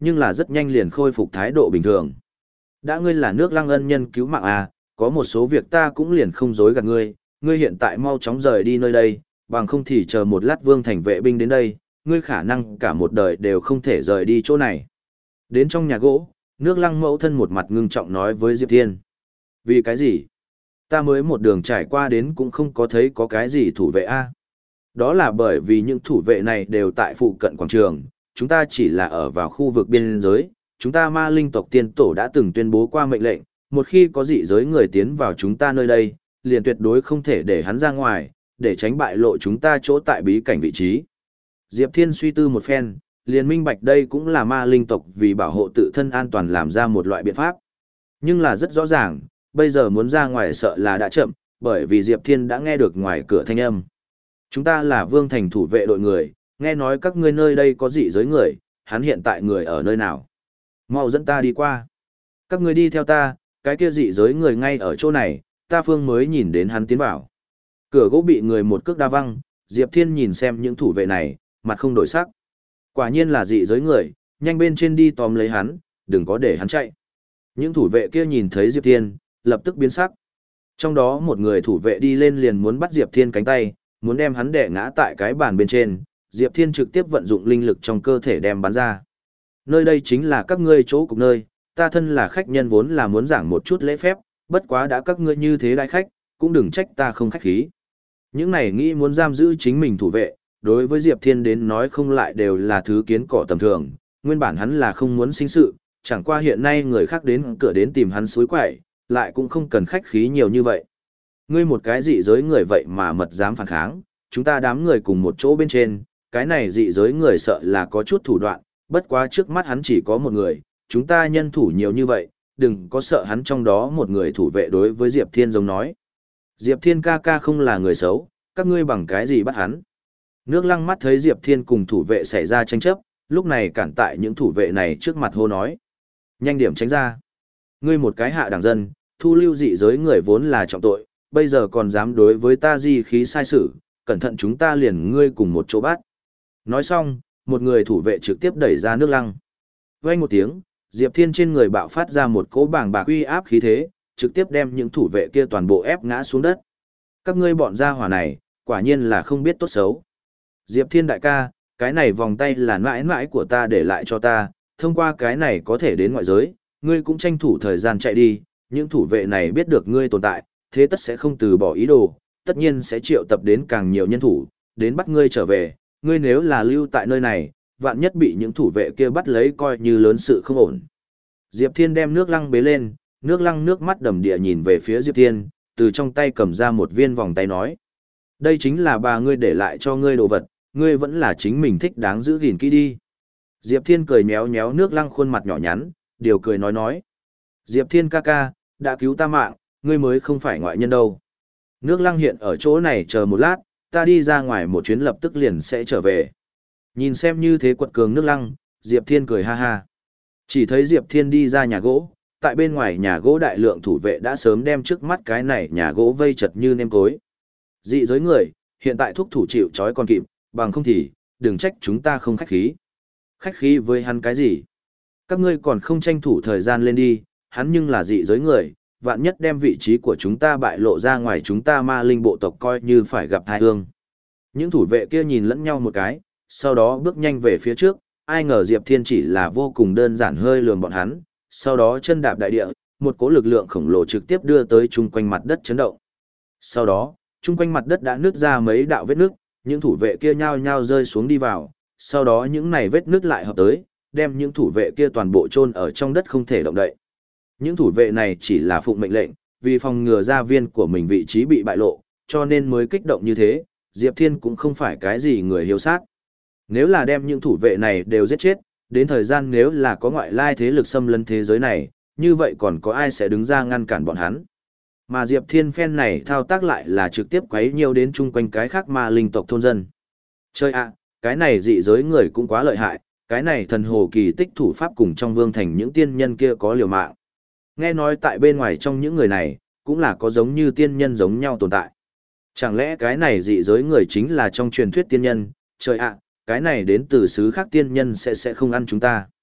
A: nhưng là rất nhanh liền khôi phục thái độ bình thường. Đã ngươi là nước Lăng ân nhân cứu mạng à, có một số việc ta cũng liền không dối gạt ngươi, ngươi hiện tại mau chóng rời đi nơi đây, bằng không thì chờ một lát Vương Thành vệ binh đến đây, ngươi khả năng cả một đời đều không thể rời đi chỗ này. Đến trong nhà gỗ, nước Lăng mẫu thân một mặt ngưng trọng nói với Diệp Thiên. Vì cái gì? Ta mới một đường trải qua đến cũng không có thấy có cái gì thủ vệ a. Đó là bởi vì những thủ vệ này đều tại phụ cận quảng trường, chúng ta chỉ là ở vào khu vực biên giới, chúng ta ma linh tộc tiên tổ đã từng tuyên bố qua mệnh lệnh, một khi có dị giới người tiến vào chúng ta nơi đây, liền tuyệt đối không thể để hắn ra ngoài, để tránh bại lộ chúng ta chỗ tại bí cảnh vị trí. Diệp Thiên suy tư một phen, liền minh bạch đây cũng là ma linh tộc vì bảo hộ tự thân an toàn làm ra một loại biện pháp. Nhưng là rất rõ ràng, bây giờ muốn ra ngoài sợ là đã chậm, bởi vì Diệp Thiên đã nghe được ngoài cửa thanh âm. Chúng ta là Vương Thành thủ vệ đội người, nghe nói các ngươi nơi đây có dị giới người, hắn hiện tại người ở nơi nào? Mau dẫn ta đi qua. Các ngươi đi theo ta, cái kia dị giới người ngay ở chỗ này, ta phương mới nhìn đến hắn tiến vào. Cửa gỗ bị người một cước đa văng, Diệp Thiên nhìn xem những thủ vệ này, mặt không đổi sắc. Quả nhiên là dị giới người, nhanh bên trên đi tóm lấy hắn, đừng có để hắn chạy. Những thủ vệ kia nhìn thấy Diệp Thiên, lập tức biến sắc. Trong đó một người thủ vệ đi lên liền muốn bắt Diệp Thiên cánh tay, muốn đem hắn đè ngã tại cái bàn bên trên, Diệp Thiên trực tiếp vận dụng linh lực trong cơ thể đem bắn ra. Nơi đây chính là các ngươi chỗ cục nơi, ta thân là khách nhân vốn là muốn giảng một chút lễ phép, bất quá đã các ngươi như thế đại khách, cũng đừng trách ta không khách khí. Những này nghĩ muốn giam giữ chính mình thủ vệ, đối với Diệp Thiên đến nói không lại đều là thứ kiến cỏ tầm thường, nguyên bản hắn là không muốn sinh sự, chẳng qua hiện nay người khác đến cửa đến tìm hắn suối quậy, lại cũng không cần khách khí nhiều như vậy. Ngươi một cái dị giới người vậy mà mật dám phản kháng, chúng ta đám người cùng một chỗ bên trên, cái này dị giới người sợ là có chút thủ đoạn, bất quá trước mắt hắn chỉ có một người, chúng ta nhân thủ nhiều như vậy, đừng có sợ hắn trong đó một người thủ vệ đối với Diệp Thiên giống nói. Diệp Thiên ca ca không là người xấu, các ngươi bằng cái gì bắt hắn? Nước Lăng mắt thấy Diệp Thiên cùng thủ vệ xảy ra tranh chấp, lúc này cản tại những thủ vệ này trước mặt hô nói. Nhanh điểm tránh ra. Ngươi một cái hạ đẳng dân, thu lưu dị giới người vốn là trọng tội, bây giờ còn dám đối với ta di khí sai sử, cẩn thận chúng ta liền ngươi cùng một chỗ bắt. Nói xong, một người thủ vệ trực tiếp đẩy ra Nước Lăng. Vang một tiếng, Diệp Thiên trên người bạo phát ra một cỗ bàng bạc uy áp khí thế, trực tiếp đem những thủ vệ kia toàn bộ ép ngã xuống đất. Các ngươi bọn gia hỏa này, quả nhiên là không biết tốt xấu. Diệp Thiên đại ca, cái này vòng tay là mãi mãi của ta để lại cho ta, thông qua cái này có thể đến ngoại giới, ngươi cũng tranh thủ thời gian chạy đi, những thủ vệ này biết được ngươi tồn tại, thế tất sẽ không từ bỏ ý đồ, tất nhiên sẽ triệu tập đến càng nhiều nhân thủ, đến bắt ngươi trở về, ngươi nếu là lưu tại nơi này, vạn nhất bị những thủ vệ kia bắt lấy coi như lớn sự không ổn. Diệp Thiên đem Nước Lăng bế lên, Nước Lăng nước mắt đầm địa nhìn về phía Diệp Thiên, từ trong tay cầm ra một viên vòng tay nói. Đây chính là bà ngươi để lại cho ngươi đồ vật, ngươi vẫn là chính mình thích đáng giữ gìn kỹ đi. Diệp Thiên cười méo méo Nước Lăng khuôn mặt nhỏ nhắn, điều cười nói nói. Diệp Thiên ca ca, đã cứu ta mạng, ngươi mới không phải ngoại nhân đâu. Nước Lăng hiện ở chỗ này chờ một lát, ta đi ra ngoài một chuyến lập tức liền sẽ trở về. Nhìn xem như thế quật cường Nước Lăng, Diệp Thiên cười ha ha. Chỉ thấy Diệp Thiên đi ra nhà gỗ, tại bên ngoài nhà gỗ đại lượng thủ vệ đã sớm đem trước mắt cái này nhà gỗ vây chật như nêm cối. Dị giới người, hiện tại thúc thủ chịu trói còn kịp, bằng không thì, đừng trách chúng ta không khách khí. Khách khí với hắn cái gì? Các ngươi còn không tranh thủ thời gian lên đi, hắn nhưng là dị giới người, vạn nhất đem vị trí của chúng ta bại lộ ra ngoài chúng ta ma linh bộ tộc coi như phải gặp tai ương. Những thủ vệ kia nhìn lẫn nhau một cái, sau đó bước nhanh về phía trước, ai ngờ Diệp Thiên chỉ là vô cùng đơn giản hơi lườm bọn hắn, sau đó chân đạp đại địa, một cỗ lực lượng khổng lồ trực tiếp đưa tới chung quanh mặt đất chấn động. Sau đó, chung quanh mặt đất đã nứt ra mấy đạo vết nứt, những thủ vệ kia nhao nhao rơi xuống đi vào, sau đó những này vết nứt lại hợp tới, đem những thủ vệ kia toàn bộ chôn ở trong đất không thể động đậy. Những thủ vệ này chỉ là phụng mệnh lệnh, vì phòng ngừa gia viên của mình vị trí bị bại lộ, cho nên mới kích động như thế, Diệp Thiên cũng không phải cái gì người hiếu sát. Nếu là đem những thủ vệ này đều giết chết, đến thời gian nếu là có ngoại lai thế lực xâm lấn thế giới này, như vậy còn có ai sẽ đứng ra ngăn cản bọn hắn. Mà Diệp Thiên phen này thao tác lại là trực tiếp quấy nhiều đến chung quanh cái khác ma linh tộc thôn dân. Chơi ạ, cái này dị giới người cũng quá lợi hại, cái này thần hồ kỳ tích thủ pháp cùng trong vương thành những tiên nhân kia có liều mạng. Nghe nói tại bên ngoài trong những người này, cũng là có giống như tiên nhân giống nhau tồn tại. Chẳng lẽ cái này dị giới người chính là trong truyền thuyết tiên nhân, trời ạ, cái này đến từ xứ khác tiên nhân sẽ sẽ không ăn chúng ta.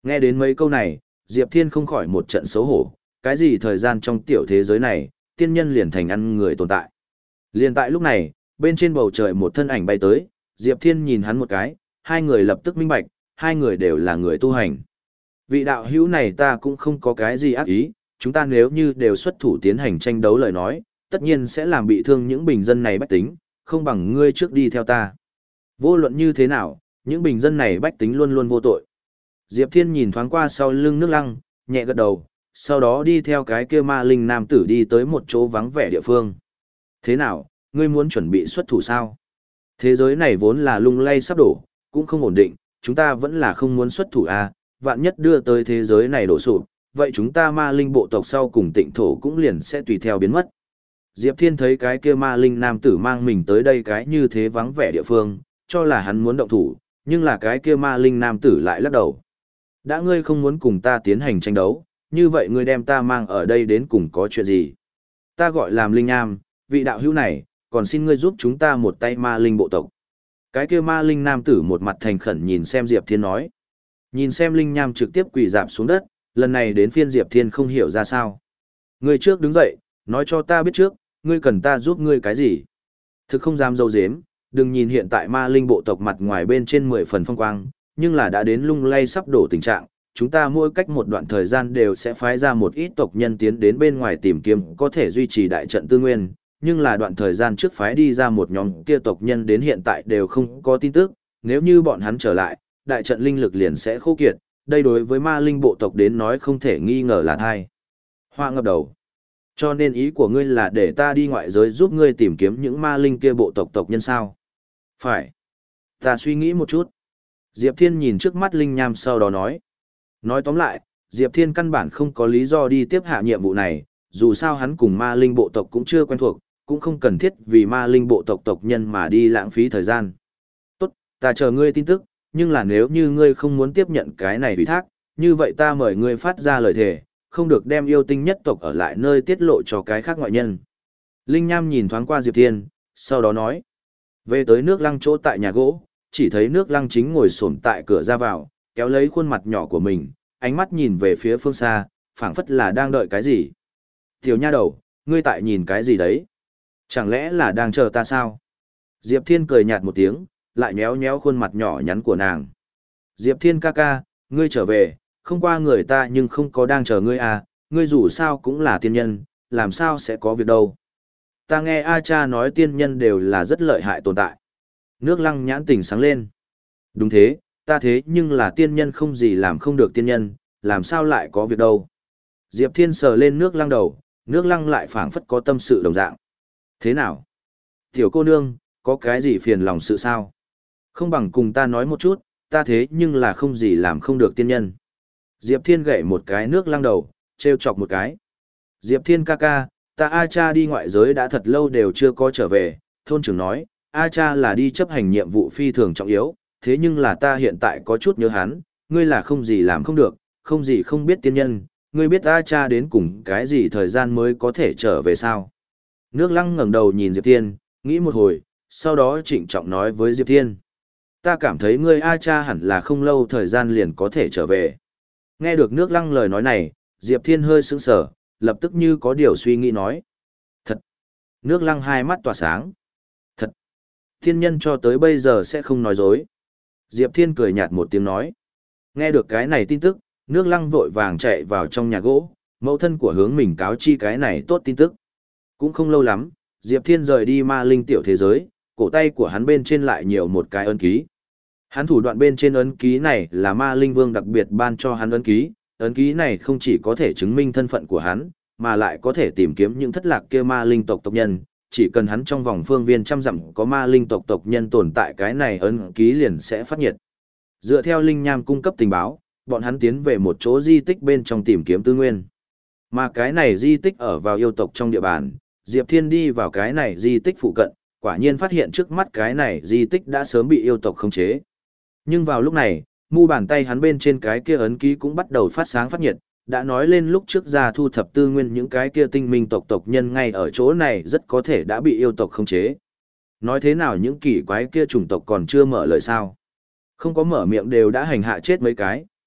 A: Nghe đến mấy câu này, Diệp Thiên không khỏi một trận xấu hổ, cái gì thời gian trong tiểu thế giới này, tiên nhân liền thành ăn người tồn tại. Liền tại lúc này, bên trên bầu trời một thân ảnh bay tới, Diệp Thiên nhìn hắn một cái, hai người lập tức minh bạch, hai người đều là người tu hành. Vị đạo hữu này ta cũng không có cái gì ác ý, chúng ta nếu như đều xuất thủ tiến hành tranh đấu lời nói, tất nhiên sẽ làm bị thương những bình dân này bách tính, không bằng ngươi trước đi theo ta. Vô luận như thế nào, những bình dân này bách tính luôn luôn vô tội. Diệp Thiên nhìn thoáng qua sau lưng nước lăng, nhẹ gật đầu, sau đó đi theo cái kia ma linh nam tử đi tới một chỗ vắng vẻ địa phương. Thế nào, ngươi muốn chuẩn bị xuất thủ sao? Thế giới này vốn là lung lay sắp đổ, cũng không ổn định, chúng ta vẫn là không muốn xuất thủ à, vạn nhất đưa tới thế giới này đổ sụp, vậy chúng ta ma linh bộ tộc sau cùng tịnh thổ cũng liền sẽ tùy theo biến mất. Diệp Thiên thấy cái kia ma linh nam tử mang mình tới đây cái như thế vắng vẻ địa phương, cho là hắn muốn động thủ, nhưng là cái kia ma linh nam tử lại lắc đầu. Đã ngươi không muốn cùng ta tiến hành tranh đấu, như vậy ngươi đem ta mang ở đây đến cùng có chuyện gì? Ta gọi làm linh nham, vị đạo hữu này, còn xin ngươi giúp chúng ta một tay ma linh bộ tộc. Cái kia ma linh nam tử một mặt thành khẩn nhìn xem Diệp Thiên nói. Nhìn xem linh nham trực tiếp quỳ dạp xuống đất, lần này đến phiên Diệp Thiên không hiểu ra sao. Ngươi trước đứng dậy, nói cho ta biết trước, ngươi cần ta giúp ngươi cái gì? Thực không dám dâu dếm, đừng nhìn hiện tại ma linh bộ tộc mặt ngoài bên trên mười phần phong quang, nhưng là đã đến lung lay sắp đổ tình trạng, chúng ta mỗi cách một đoạn thời gian đều sẽ phái ra một ít tộc nhân tiến đến bên ngoài tìm kiếm có thể duy trì đại trận tư nguyên, nhưng là đoạn thời gian trước phái đi ra một nhóm kia tộc nhân đến hiện tại đều không có tin tức, nếu như bọn hắn trở lại, đại trận linh lực liền sẽ khô kiệt, đây đối với ma linh bộ tộc đến nói không thể nghi ngờ là thai. Hoa ngập đầu. Cho nên ý của ngươi là để ta đi ngoại giới giúp ngươi tìm kiếm những ma linh kia bộ tộc tộc nhân sao? Phải. Ta suy nghĩ một chút. Diệp Thiên nhìn trước mắt Linh Nham sau đó nói. Nói tóm lại, Diệp Thiên căn bản không có lý do đi tiếp hạ nhiệm vụ này, dù sao hắn cùng ma linh bộ tộc cũng chưa quen thuộc, cũng không cần thiết vì ma linh bộ tộc tộc nhân mà đi lãng phí thời gian. Tốt, ta chờ ngươi tin tức, nhưng là nếu như ngươi không muốn tiếp nhận cái này ủy thác, như vậy ta mời ngươi phát ra lời thề, không được đem yêu tinh nhất tộc ở lại nơi tiết lộ cho cái khác ngoại nhân. Linh Nham nhìn thoáng qua Diệp Thiên, sau đó nói. Về tới nước lăng chỗ tại nhà gỗ, chỉ thấy nước lăng chính ngồi xổm tại cửa ra vào, kéo lấy khuôn mặt nhỏ của mình, ánh mắt nhìn về phía phương xa, phảng phất là đang đợi cái gì. Tiểu nha đầu, ngươi tại nhìn cái gì đấy? Chẳng lẽ là đang chờ ta sao? Diệp Thiên cười nhạt một tiếng, lại nhéo nhéo khuôn mặt nhỏ nhắn của nàng. Diệp Thiên ca ca, ngươi trở về, không qua người ta nhưng không có đang chờ ngươi à, ngươi dù sao cũng là tiên nhân, làm sao sẽ có việc đâu. Ta nghe A cha nói tiên nhân đều là rất lợi hại tồn tại. Nước lăng nhãn tỉnh sáng lên. Đúng thế, ta thế nhưng là tiên nhân không gì làm không được tiên nhân, làm sao lại có việc đâu. Diệp Thiên sờ lên nước lăng đầu, nước lăng lại phảng phất có tâm sự đồng dạng. Thế nào? Tiểu cô nương, có cái gì phiền lòng sự sao? Không bằng cùng ta nói một chút, ta thế nhưng là không gì làm không được tiên nhân. Diệp Thiên gậy một cái nước lăng đầu, trêu chọc một cái. Diệp Thiên ca ca, ta A cha đi ngoại giới đã thật lâu đều chưa có trở về, thôn trưởng nói, A cha là đi chấp hành nhiệm vụ phi thường trọng yếu, thế nhưng là ta hiện tại có chút nhớ hắn, ngươi là không gì làm không được, không gì không biết tiên nhân, ngươi biết A cha đến cùng cái gì thời gian mới có thể trở về sao? Nước lăng ngẩng đầu nhìn Diệp Thiên, nghĩ một hồi, sau đó trịnh trọng nói với Diệp Thiên. Ta cảm thấy ngươi A cha hẳn là không lâu thời gian liền có thể trở về. Nghe được nước lăng lời nói này, Diệp Thiên hơi sững sờ, lập tức như có điều suy nghĩ nói. Thật! Nước lăng hai mắt tỏa sáng. Thật! Thiên nhân cho tới bây giờ sẽ không nói dối. Diệp Thiên cười nhạt một tiếng nói. Nghe được cái này tin tức, nước lăng vội vàng chạy vào trong nhà gỗ, mẫu thân của hướng mình cáo chi cái này tốt tin tức. Cũng không lâu lắm, Diệp Thiên rời đi ma linh tiểu thế giới, cổ tay của hắn bên trên lại nhiều một cái ấn ký. Hắn thủ đoạn bên trên ấn ký này là ma linh vương đặc biệt ban cho hắn ấn ký, ấn ký này không chỉ có thể chứng minh thân phận của hắn, mà lại có thể tìm kiếm những thất lạc kia ma linh tộc tộc nhân, chỉ cần hắn trong vòng phương viên trăm dặm có ma linh tộc tộc nhân tồn tại cái này ấn ký liền sẽ phát nhiệt. Dựa theo linh nham cung cấp tình báo, bọn hắn tiến về một chỗ di tích bên trong tìm kiếm tư nguyên. Mà cái này di tích ở vào yêu tộc trong địa bàn, Diệp Thiên đi vào cái này di tích phụ cận, quả nhiên phát hiện trước mắt cái này di tích đã sớm bị yêu tộc khống chế. Nhưng vào lúc này, mu bàn tay hắn bên trên cái kia ấn ký cũng bắt đầu phát sáng phát nhiệt, đã nói lên lúc trước ra thu thập tư nguyên những cái kia tinh minh tộc tộc nhân ngay ở chỗ này rất có thể đã bị yêu tộc khống chế. Nói thế nào những kỳ quái kia chủng tộc còn chưa mở lời sao? Không có mở miệng đều đã hành hạ chết mấy cái,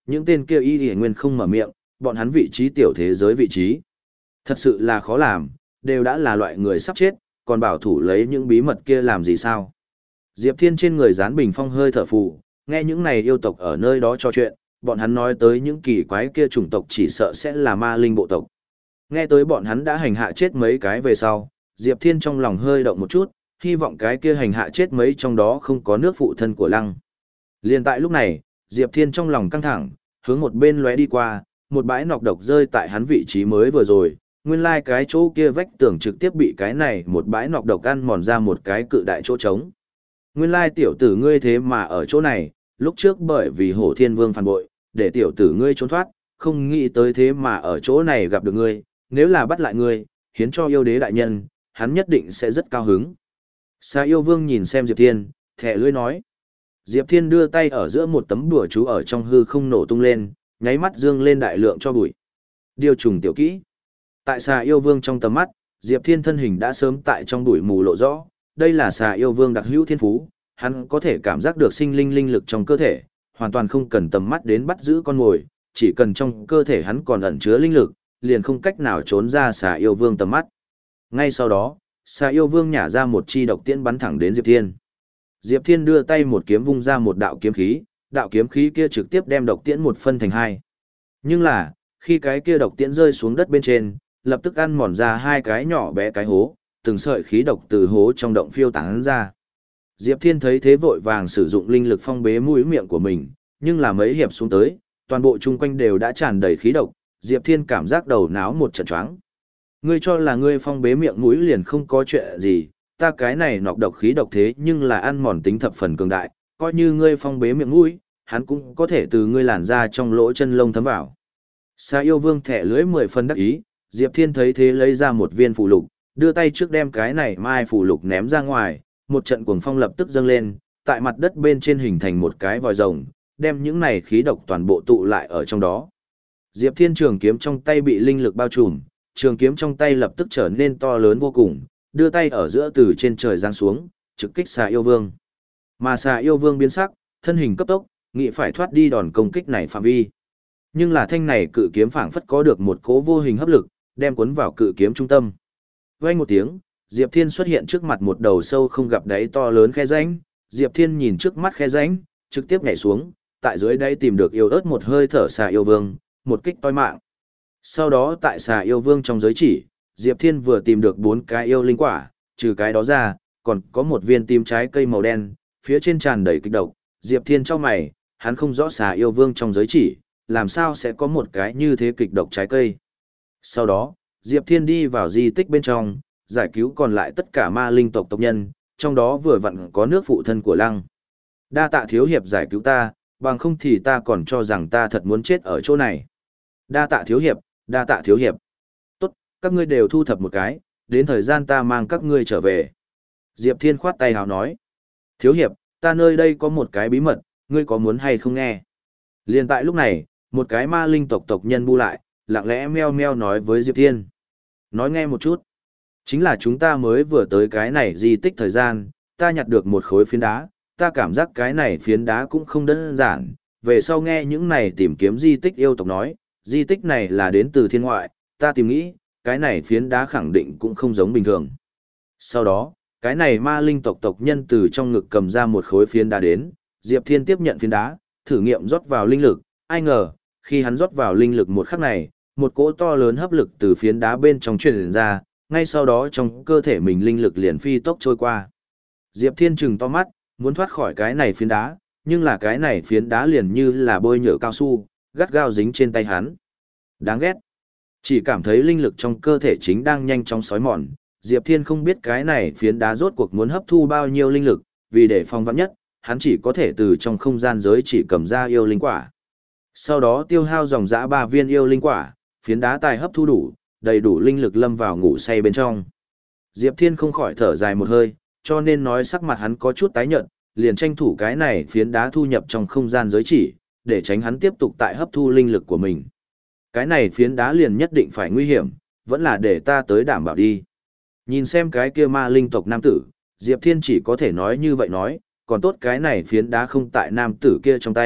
A: những tên kia y y nguyên không mở miệng, bọn hắn vị trí tiểu thế giới vị trí. Thật sự là khó làm, đều đã là loại người sắp chết, còn bảo thủ lấy những bí mật kia làm gì sao? Diệp Thiên trên người dán bình phong hơi thở phù, nghe những này yêu tộc ở nơi đó trò chuyện, bọn hắn nói tới những kỳ quái kia chủng tộc chỉ sợ sẽ là ma linh bộ tộc. Nghe tới bọn hắn đã hành hạ chết mấy cái về sau, Diệp Thiên trong lòng hơi động một chút, hy vọng cái kia hành hạ chết mấy trong đó không có nước phụ thân của Lăng. Liên tại lúc này, Diệp Thiên trong lòng căng thẳng, hướng một bên lóe đi qua, một bãi nọc độc rơi tại hắn vị trí mới vừa rồi, nguyên lai like cái chỗ kia vách tường trực tiếp bị cái này một bãi nọc độc ăn mòn ra một cái cự đại chỗ trống. Nguyên lai tiểu tử ngươi thế mà ở chỗ này, lúc trước bởi vì Hổ Thiên Vương phản bội, để tiểu tử ngươi trốn thoát, không nghĩ tới thế mà ở chỗ này gặp được ngươi, nếu là bắt lại ngươi, hiến cho yêu đế đại nhân, hắn nhất định sẽ rất cao hứng. Xà yêu vương nhìn xem Diệp Thiên, thẻ lưỡi nói. Diệp Thiên đưa tay ở giữa một tấm đùa chú ở trong hư không nổ tung lên, nháy mắt dương lên đại lượng cho bụi. Điều trùng tiểu kỹ. Tại xà yêu vương trong tầm mắt, Diệp Thiên thân hình đã sớm tại trong bụi mù lộ rõ, đây là xà yêu vương đặc hữu thiên phú, hắn có thể cảm giác được sinh linh linh lực trong cơ thể, hoàn toàn không cần tầm mắt đến bắt giữ con mồi, chỉ cần trong cơ thể hắn còn ẩn chứa linh lực, liền không cách nào trốn ra xà yêu vương tầm mắt. Ngay sau đó, xà yêu vương nhả ra một chi độc tiễn bắn thẳng đến Diệp Thiên. Diệp Thiên đưa tay một kiếm vung ra một đạo kiếm khí, đạo kiếm khí kia trực tiếp đem độc tiễn một phân thành hai. Nhưng là, khi cái kia độc tiễn rơi xuống đất bên trên, lập tức ăn mòn ra hai cái nhỏ bé cái hố, từng sợi khí độc từ hố trong động phiêu tán ra. Diệp Thiên thấy thế vội vàng sử dụng linh lực phong bế mũi miệng của mình, nhưng là mấy hiệp xuống tới, toàn bộ chung quanh đều đã tràn đầy khí độc, Diệp Thiên cảm giác đầu náo một trận choáng. Ngươi cho là ngươi phong bế miệng mũi liền không có chuyện gì, ta cái này nọc độc khí độc thế nhưng là ăn mòn tính thập phần cường đại, coi như ngươi phong bế miệng mũi, hắn cũng có thể từ ngươi làn ra trong lỗ chân lông thấm vào. Xà yêu vương thẻ lưỡi mười phân đắc ý, Diệp Thiên thấy thế lấy ra một viên phù lục, đưa tay trước đem cái này mai phù lục ném ra ngoài, một trận cuồng phong lập tức dâng lên, tại mặt đất bên trên hình thành một cái vòi rồng, đem những này khí độc toàn bộ tụ lại ở trong đó. Diệp Thiên trường kiếm trong tay bị linh lực bao trùm, trường kiếm trong tay lập tức trở nên to lớn vô cùng, đưa tay ở giữa từ trên trời giáng xuống, trực kích xà yêu vương. Mà xà yêu vương biến sắc, thân hình cấp tốc, nghĩ phải thoát đi đòn công kích này phạm vi. Nhưng là thanh này cự kiếm phảng phất có được một cỗ vô hình hấp lực, đem cuốn vào cự kiếm trung tâm. Vang một tiếng, Diệp Thiên xuất hiện trước mặt một đầu sâu không gặp đáy to lớn khe rãnh, Diệp Thiên nhìn trước mắt khe rãnh, trực tiếp nhảy xuống, tại dưới đáy tìm được yêu ớt một hơi thở xà yêu vương, một kích toi mạng. Sau đó tại xà yêu vương trong giới chỉ, Diệp Thiên vừa tìm được bốn cái yêu linh quả, trừ cái đó ra, còn có một viên tím trái cây màu đen, phía trên tràn đầy kịch độc. Diệp Thiên chau mày, hắn không rõ xà yêu vương trong giới chỉ, làm sao sẽ có một cái như thế kịch độc trái cây. Sau đó, Diệp Thiên đi vào di tích bên trong, giải cứu còn lại tất cả ma linh tộc tộc nhân, trong đó vừa vặn có nước phụ thân của Lăng. Đa tạ thiếu hiệp giải cứu ta, bằng không thì ta còn cho rằng ta thật muốn chết ở chỗ này. Đa tạ thiếu hiệp, đa tạ thiếu hiệp. Tốt, các ngươi đều thu thập một cái, đến thời gian ta mang các ngươi trở về. Diệp Thiên khoát tay hào nói. Thiếu hiệp, ta nơi đây có một cái bí mật, ngươi có muốn hay không nghe? Liên tại lúc này, một cái ma linh tộc tộc nhân bu lại, lặng lẽ meo meo nói với Diệp Thiên. Nói nghe một chút. Chính là chúng ta mới vừa tới cái này di tích thời gian, ta nhặt được một khối phiến đá, ta cảm giác cái này phiến đá cũng không đơn giản, về sau nghe những này tìm kiếm di tích yêu tộc nói, di tích này là đến từ thiên ngoại, ta tìm nghĩ, cái này phiến đá khẳng định cũng không giống bình thường. Sau đó, cái này ma linh tộc tộc nhân từ trong ngực cầm ra một khối phiến đá đến, Diệp Thiên tiếp nhận phiến đá, thử nghiệm rót vào linh lực, ai ngờ, khi hắn rót vào linh lực một khắc này, một cỗ to lớn hấp lực từ phiến đá bên trong truyền ra, ngay sau đó trong cơ thể mình linh lực liền phi tốc trôi qua. Diệp Thiên trừng to mắt, muốn thoát khỏi cái này phiến đá, nhưng là cái này phiến đá liền như là bôi nhựa cao su, gắt gao dính trên tay hắn. Đáng ghét. Chỉ cảm thấy linh lực trong cơ thể chính đang nhanh chóng xói mòn, Diệp Thiên không biết cái này phiến đá rốt cuộc muốn hấp thu bao nhiêu linh lực, vì để phòng vắn nhất, hắn chỉ có thể từ trong không gian giới chỉ cầm ra yêu linh quả. Sau đó tiêu hao dòng dã ba viên yêu linh quả, phiến đá tài hấp thu đủ, đầy đủ linh lực lâm vào ngủ say bên trong. Diệp Thiên không khỏi thở dài một hơi, cho nên nói sắc mặt hắn có chút tái nhợt, liền tranh thủ cái này phiến đá thu nhập trong không gian giới chỉ, để tránh hắn tiếp tục tại hấp thu linh lực của mình. Cái này phiến đá liền nhất định phải nguy hiểm, vẫn là để ta tới đảm bảo đi. Nhìn xem cái kia ma linh tộc nam tử, Diệp Thiên chỉ có thể nói như vậy nói, còn tốt cái này phiến đá không tại nam tử kia trong tay,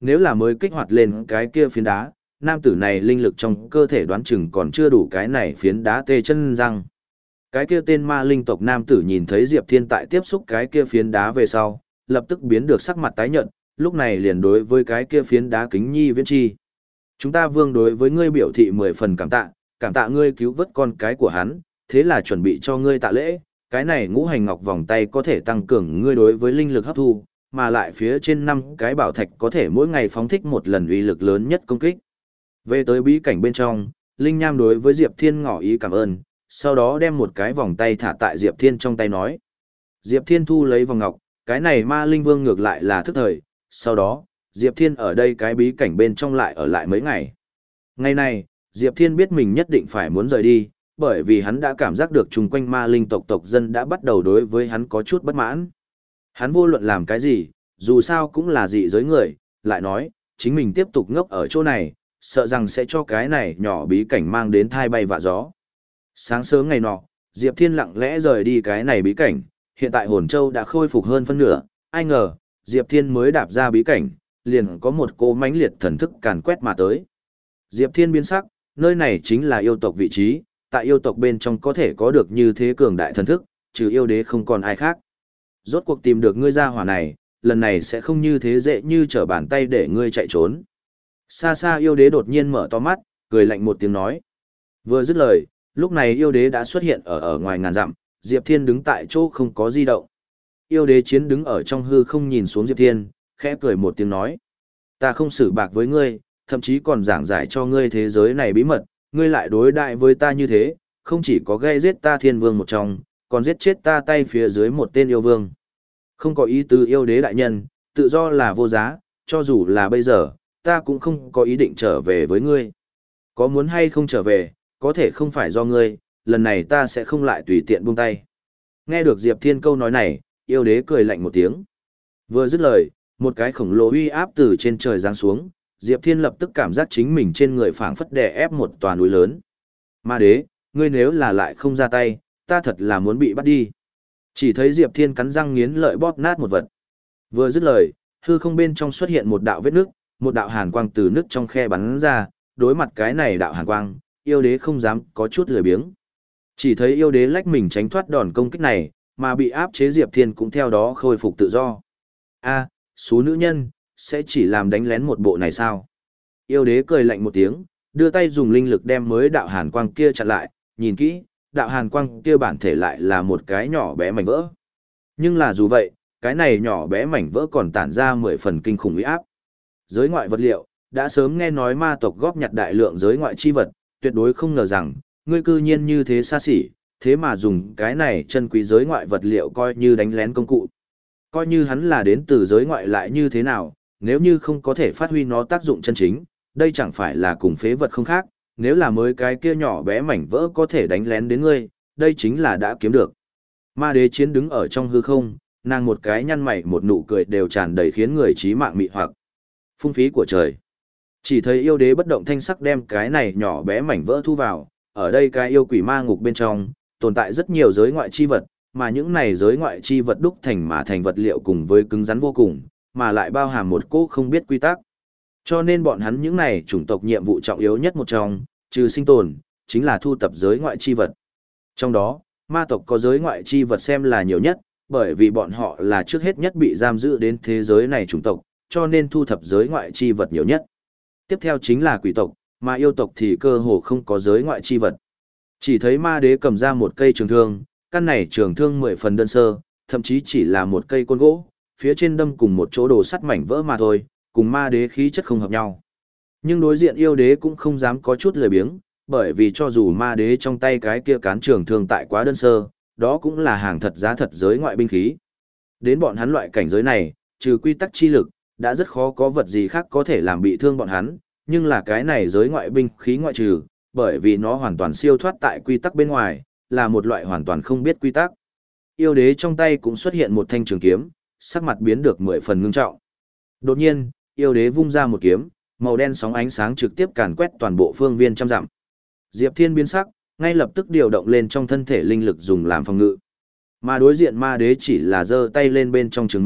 A: nếu là mới kích hoạt lên cái kia phiến đá, nam tử này linh lực trong cơ thể đoán chừng còn chưa đủ cái này phiến đá tê chân răng. Cái kia tên ma linh tộc nam tử nhìn thấy Diệp Thiên tại tiếp xúc cái kia phiến đá về sau, lập tức biến được sắc mặt tái nhợt, lúc này liền đối với cái kia phiến đá kính nhi viễn chi. Chúng ta vương đối với ngươi biểu thị mười phần cảm tạ, cảm tạ ngươi cứu vớt con cái của hắn, thế là chuẩn bị cho ngươi tạ lễ, cái này ngũ hành ngọc vòng tay có thể tăng cường ngươi đối với linh lực hấp thu, mà lại phía trên năm cái bảo thạch có thể mỗi ngày phóng thích một lần uy lực lớn nhất công kích. Về tới bí cảnh bên trong, Linh Nham đối với Diệp Thiên ngỏ ý cảm ơn, sau đó đem một cái vòng tay thả tại Diệp Thiên trong tay nói. Diệp Thiên thu lấy vòng ngọc, cái này ma linh vương ngược lại là thức thời, sau đó, Diệp Thiên ở đây cái bí cảnh bên trong lại ở lại mấy ngày. Ngày này, Diệp Thiên biết mình nhất định phải muốn rời đi, bởi vì hắn đã cảm giác được chung quanh ma linh tộc tộc dân đã bắt đầu đối với hắn có chút bất mãn. Hắn vô luận làm cái gì, dù sao cũng là dị giới người, lại nói, chính mình tiếp tục ngốc ở chỗ này, sợ rằng sẽ cho cái này nhỏ bí cảnh mang đến thai bay vạ gió. Sáng sớm ngày nọ, Diệp Thiên lặng lẽ rời đi cái này bí cảnh, hiện tại Hồn Châu đã khôi phục hơn phân nửa, ai ngờ, Diệp Thiên mới đạp ra bí cảnh, liền có một cô mãnh liệt thần thức càn quét mà tới. Diệp Thiên biến sắc, nơi này chính là yêu tộc vị trí, tại yêu tộc bên trong có thể có được như thế cường đại thần thức, trừ yêu đế không còn ai khác. Rốt cuộc tìm được ngươi ra hỏa này, lần này sẽ không như thế dễ như trở bàn tay để ngươi chạy trốn. Xa xa yêu đế đột nhiên mở to mắt, cười lạnh một tiếng nói. Vừa dứt lời, lúc này yêu đế đã xuất hiện ở ở ngoài ngàn dặm, Diệp Thiên đứng tại chỗ không có di động. Yêu đế chiến đứng ở trong hư không nhìn xuống Diệp Thiên, khẽ cười một tiếng nói. Ta không xử bạc với ngươi, thậm chí còn giảng giải cho ngươi thế giới này bí mật, ngươi lại đối đại với ta như thế, không chỉ có gây giết ta thiên vương một trong, còn giết chết ta tay phía dưới một tên yêu vương. Không có ý tứ yêu đế đại nhân, tự do là vô giá, cho dù là bây giờ, ta cũng không có ý định trở về với ngươi. Có muốn hay không trở về, có thể không phải do ngươi, lần này ta sẽ không lại tùy tiện buông tay. Nghe được Diệp Thiên câu nói này, yêu đế cười lạnh một tiếng. Vừa dứt lời, một cái khổng lồ uy áp từ trên trời giáng xuống, Diệp Thiên lập tức cảm giác chính mình trên người phảng phất đè ép một tòa núi lớn. Ma đế, ngươi nếu là lại không ra tay, ta thật là muốn bị bắt đi. Chỉ thấy Diệp Thiên cắn răng nghiến lợi bóp nát một vật. Vừa dứt lời, hư không bên trong xuất hiện một đạo vết nước, một đạo hàn quang từ nước trong khe bắn ra, đối mặt cái này đạo hàn quang, yêu đế không dám có chút lười biếng. Chỉ thấy yêu đế lách mình tránh thoát đòn công kích này, mà bị áp chế Diệp Thiên cũng theo đó khôi phục tự do. A, số nữ nhân, sẽ chỉ làm đánh lén một bộ này sao? Yêu đế cười lạnh một tiếng, đưa tay dùng linh lực đem mới đạo hàn quang kia chặn lại, nhìn kỹ, đạo hàn quang kia bản thể lại là một cái nhỏ bé mảnh vỡ. Nhưng là dù vậy, cái này nhỏ bé mảnh vỡ còn tản ra mười phần kinh khủng uy áp. Giới ngoại vật liệu, đã sớm nghe nói ma tộc góp nhặt đại lượng giới ngoại chi vật, tuyệt đối không ngờ rằng, ngươi cư nhiên như thế xa xỉ, thế mà dùng cái này chân quý giới ngoại vật liệu coi như đánh lén công cụ. Coi như hắn là đến từ giới ngoại lại như thế nào, nếu như không có thể phát huy nó tác dụng chân chính, đây chẳng phải là cùng phế vật không khác, nếu là mới cái kia nhỏ bé mảnh vỡ có thể đánh lén đến ngươi, đây chính là đã kiếm được. Ma đế chiến đứng ở trong hư không, nàng một cái nhăn mày một nụ cười đều tràn đầy khiến người trí mạng mị hoặc. Phung phí của trời. Chỉ thấy yêu đế bất động thanh sắc đem cái này nhỏ bé mảnh vỡ thu vào, ở đây cái yêu quỷ ma ngục bên trong, tồn tại rất nhiều giới ngoại chi vật, mà những này giới ngoại chi vật đúc thành mà thành vật liệu cùng với cứng rắn vô cùng, mà lại bao hàm một cỗ không biết quy tắc. Cho nên bọn hắn những này chủng tộc nhiệm vụ trọng yếu nhất một trong, trừ sinh tồn, chính là thu tập giới ngoại chi vật. Trong đó, ma tộc có giới ngoại chi vật xem là nhiều nhất, bởi vì bọn họ là trước hết nhất bị giam giữ đến thế giới này chủng tộc, cho nên thu thập giới ngoại chi vật nhiều nhất. Tiếp theo chính là quỷ tộc, mà yêu tộc thì cơ hồ không có giới ngoại chi vật. Chỉ thấy ma đế cầm ra một cây trường thương, căn này trường thương mười phần đơn sơ, thậm chí chỉ là một cây côn gỗ, phía trên đâm cùng một chỗ đồ sắt mảnh vỡ mà thôi, cùng ma đế khí chất không hợp nhau. Nhưng đối diện yêu đế cũng không dám có chút lười biếng, bởi vì cho dù ma đế trong tay cái kia cán trường thương tại quá đơn sơ, đó cũng là hàng thật giá thật giới ngoại binh khí. Đến bọn hắn loại cảnh giới này, trừ quy tắc chi lực, đã rất khó có vật gì khác có thể làm bị thương bọn hắn, nhưng là cái này giới ngoại binh khí ngoại trừ, bởi vì nó hoàn toàn siêu thoát tại quy tắc bên ngoài, là một loại hoàn toàn không biết quy tắc. Yêu đế trong tay cũng xuất hiện một thanh trường kiếm, sắc mặt biến được mười phần ngưng trọng. Đột nhiên, yêu đế vung ra một kiếm, màu đen sóng ánh sáng trực tiếp càn quét toàn bộ phương viên trăm dặm. Diệp Thiên biến sắc, ngay lập tức điều động lên trong thân thể linh lực dùng làm phòng ngự. Mà đối diện ma đế chỉ là giơ tay lên bên trong trường mâu,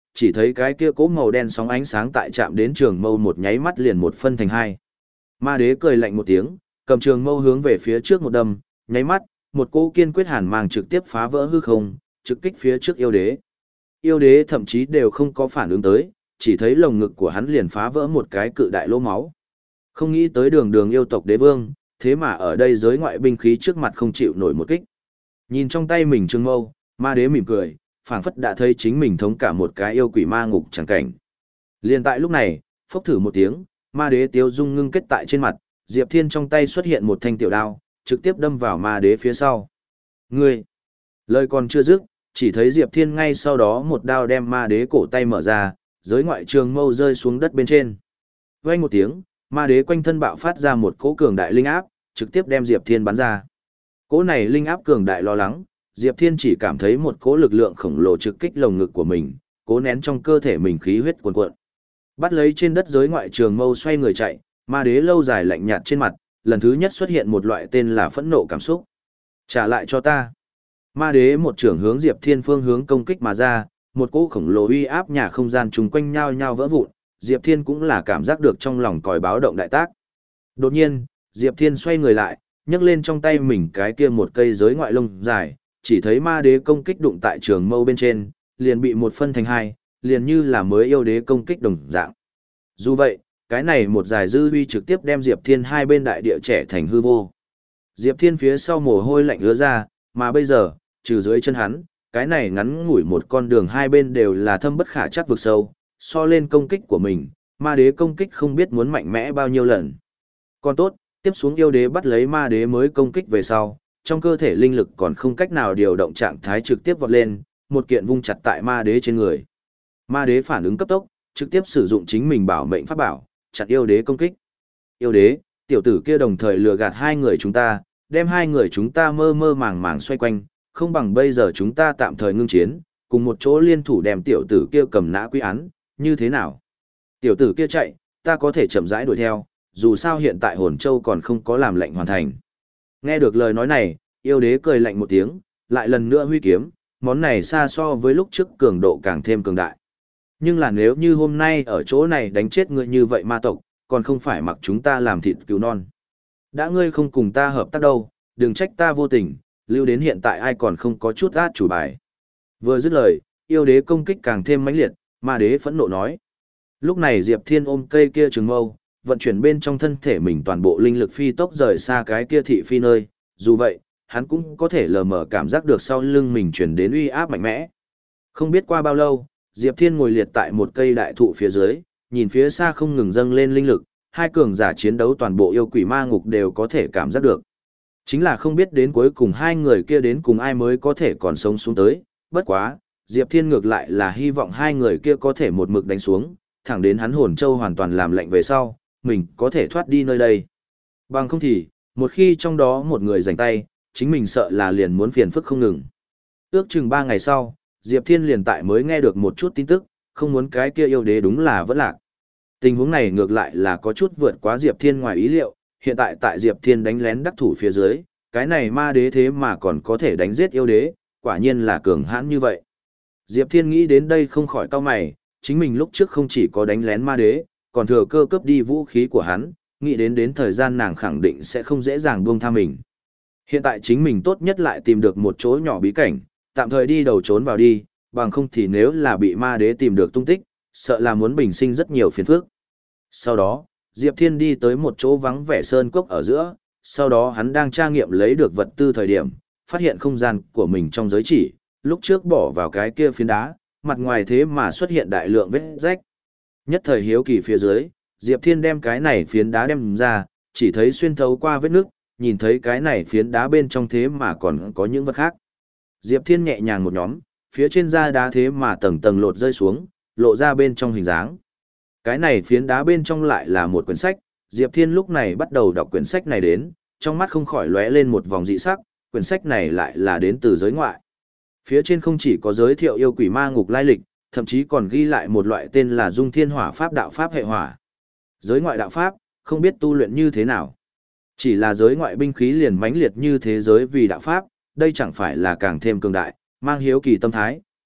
A: chỉ thấy cái kia cỗ màu đen sóng ánh sáng tại chạm đến trường mâu một nháy mắt liền một phân thành hai. Ma đế cười lạnh một tiếng, cầm trường mâu hướng về phía trước một đâm, nháy mắt, một cỗ kiên quyết hàn mang trực tiếp phá vỡ hư không, trực kích phía trước yêu đế. Yêu đế thậm chí đều không có phản ứng tới, chỉ thấy lồng ngực của hắn liền phá vỡ một cái cự đại lỗ máu. Không nghĩ tới đường đường yêu tộc đế vương, thế mà ở đây giới ngoại binh khí trước mặt không chịu nổi một kích. Nhìn trong tay mình trường mâu, ma đế mỉm cười, phảng phất đã thấy chính mình thống cả một cái yêu quỷ ma ngục chẳng cảnh. Liên tại lúc này, phốc thử một tiếng, ma đế tiêu dung ngưng kết tại trên mặt, Diệp Thiên trong tay xuất hiện một thanh tiểu đao, trực tiếp đâm vào ma đế phía sau. Ngươi! Lời còn chưa dứt, chỉ thấy Diệp Thiên ngay sau đó một đao đem ma đế cổ tay mở ra, giới ngoại trường mâu rơi xuống đất bên trên. Vang một tiếng, ma đế quanh thân bạo phát ra một cỗ cường đại linh áp, trực tiếp đem Diệp Thiên bắn ra. Cỗ này linh áp cường đại lo lắng, Diệp Thiên chỉ cảm thấy một cỗ lực lượng khổng lồ trực kích lồng ngực của mình, cố nén trong cơ thể mình khí huyết cuồn cuộn. Bắt lấy trên đất giới ngoại trường mâu xoay người chạy, ma đế lâu dài lạnh nhạt trên mặt, lần thứ nhất xuất hiện một loại tên là phẫn nộ cảm xúc. Trả lại cho ta. Ma đế một trưởng hướng Diệp Thiên phương hướng công kích mà ra, một cỗ khổng lồ uy áp nhà không gian chung quanh nhau nhau vỡ vụn, Diệp Thiên cũng là cảm giác được trong lòng còi báo động đại tác. Đột nhiên, Diệp Thiên xoay người lại, nhấc lên trong tay mình cái kia một cây giới ngoại lông dài, chỉ thấy ma đế công kích đụng tại trường mâu bên trên, liền bị một phân thành hai, liền như là mới yêu đế công kích đồng dạng. Dù vậy, cái này một giải dư uy trực tiếp đem Diệp Thiên hai bên đại địa trẻ thành hư vô. Diệp Thiên phía sau mồ hôi lạnh ứa ra, mà bây giờ, trừ dưới chân hắn, cái này ngắn ngủi một con đường hai bên đều là thâm bất khả chắc vực sâu, so lên công kích của mình, ma đế công kích không biết muốn mạnh mẽ bao nhiêu lần. Còn tốt, tiếp xuống yêu đế bắt lấy ma đế mới công kích về sau, trong cơ thể linh lực còn không cách nào điều động trạng thái trực tiếp vọt lên, một kiện vung chặt tại ma đế trên người. Ma đế phản ứng cấp tốc, trực tiếp sử dụng chính mình bảo mệnh pháp bảo, chặn yêu đế công kích. Yêu đế, tiểu tử kia đồng thời lừa gạt hai người chúng ta, đem hai người chúng ta mơ mơ màng màng xoay quanh, không bằng bây giờ chúng ta tạm thời ngưng chiến, cùng một chỗ liên thủ đem tiểu tử kia cầm nã quy án, như thế nào? Tiểu tử kia chạy, ta có thể chậm rãi đuổi theo, dù sao hiện tại hồn châu còn không có làm lệnh hoàn thành. Nghe được lời nói này, yêu đế cười lạnh một tiếng, lại lần nữa huy kiếm, món này xa so với lúc trước cường độ càng thêm cường đại. Nhưng là nếu như hôm nay ở chỗ này đánh chết ngươi như vậy ma tộc, còn không phải mặc chúng ta làm thịt cứu non. Đã ngươi không cùng ta hợp tác đâu, đừng trách ta vô tình, lưu đến hiện tại ai còn không có chút át chủ bài. Vừa dứt lời, yêu đế công kích càng thêm mãnh liệt, ma đế phẫn nộ nói. Lúc này Diệp Thiên ôm cây kia trường mâu, vận chuyển bên trong thân thể mình toàn bộ linh lực phi tốc rời xa cái kia thị phi nơi, dù vậy, hắn cũng có thể lờ mờ cảm giác được sau lưng mình chuyển đến uy áp mạnh mẽ. Không biết qua bao lâu, Diệp Thiên ngồi liệt tại một cây đại thụ phía dưới, nhìn phía xa không ngừng dâng lên linh lực, hai cường giả chiến đấu toàn bộ yêu quỷ ma ngục đều có thể cảm giác được. Chính là không biết đến cuối cùng hai người kia đến cùng ai mới có thể còn sống xuống tới, bất quá, Diệp Thiên ngược lại là hy vọng hai người kia có thể một mực đánh xuống, thẳng đến hắn hồn châu hoàn toàn làm lạnh về sau, mình có thể thoát đi nơi đây. Bằng không thì, một khi trong đó một người giành tay, chính mình sợ là liền muốn phiền phức không ngừng. Ước chừng ba ngày sau, Diệp Thiên liền tại mới nghe được một chút tin tức, không muốn cái kia yêu đế đúng là vẫn lạc. Tình huống này ngược lại là có chút vượt quá Diệp Thiên ngoài ý liệu, hiện tại tại Diệp Thiên đánh lén đắc thủ phía dưới, cái này ma đế thế mà còn có thể đánh giết yêu đế, quả nhiên là cường hãn như vậy. Diệp Thiên nghĩ đến đây không khỏi cau mày, chính mình lúc trước không chỉ có đánh lén ma đế, còn thừa cơ cướp đi vũ khí của hắn, nghĩ đến đến thời gian nàng khẳng định sẽ không dễ dàng buông tha mình. Hiện tại chính mình tốt nhất lại tìm được một chỗ nhỏ bí cảnh, tạm thời đi đầu trốn vào đi, bằng không thì nếu là bị ma đế tìm được tung tích, sợ là muốn bình sinh rất nhiều phiền phức. Sau đó, Diệp Thiên đi tới một chỗ vắng vẻ sơn cốc ở giữa, sau đó hắn đang tra nghiệm lấy được vật tư thời điểm, phát hiện không gian của mình trong giới chỉ, lúc trước bỏ vào cái kia phiến đá, mặt ngoài thế mà xuất hiện đại lượng vết rách. Nhất thời hiếu kỳ phía dưới, Diệp Thiên đem cái này phiến đá đem ra, chỉ thấy xuyên thấu qua vết nước, nhìn thấy cái này phiến đá bên trong thế mà còn có những vật khác. Diệp Thiên nhẹ nhàng một nhóm, phía trên da đá thế mà tầng tầng lột rơi xuống, lộ ra bên trong hình dáng. Cái này phiến đá bên trong lại là một quyển sách, Diệp Thiên lúc này bắt đầu đọc quyển sách này đến, trong mắt không khỏi lóe lên một vòng dị sắc, quyển sách này lại là đến từ giới ngoại. Phía trên không chỉ có giới thiệu yêu quỷ ma ngục lai lịch, thậm chí còn ghi lại một loại tên là Dung Thiên Hỏa Pháp đạo pháp hệ hỏa. Giới ngoại đạo pháp, không biết tu luyện như thế nào. Chỉ là giới ngoại binh khí liền mãnh liệt như thế giới vì đạo pháp, đây chẳng phải là càng thêm cường đại, mang hiếu kỳ tâm thái,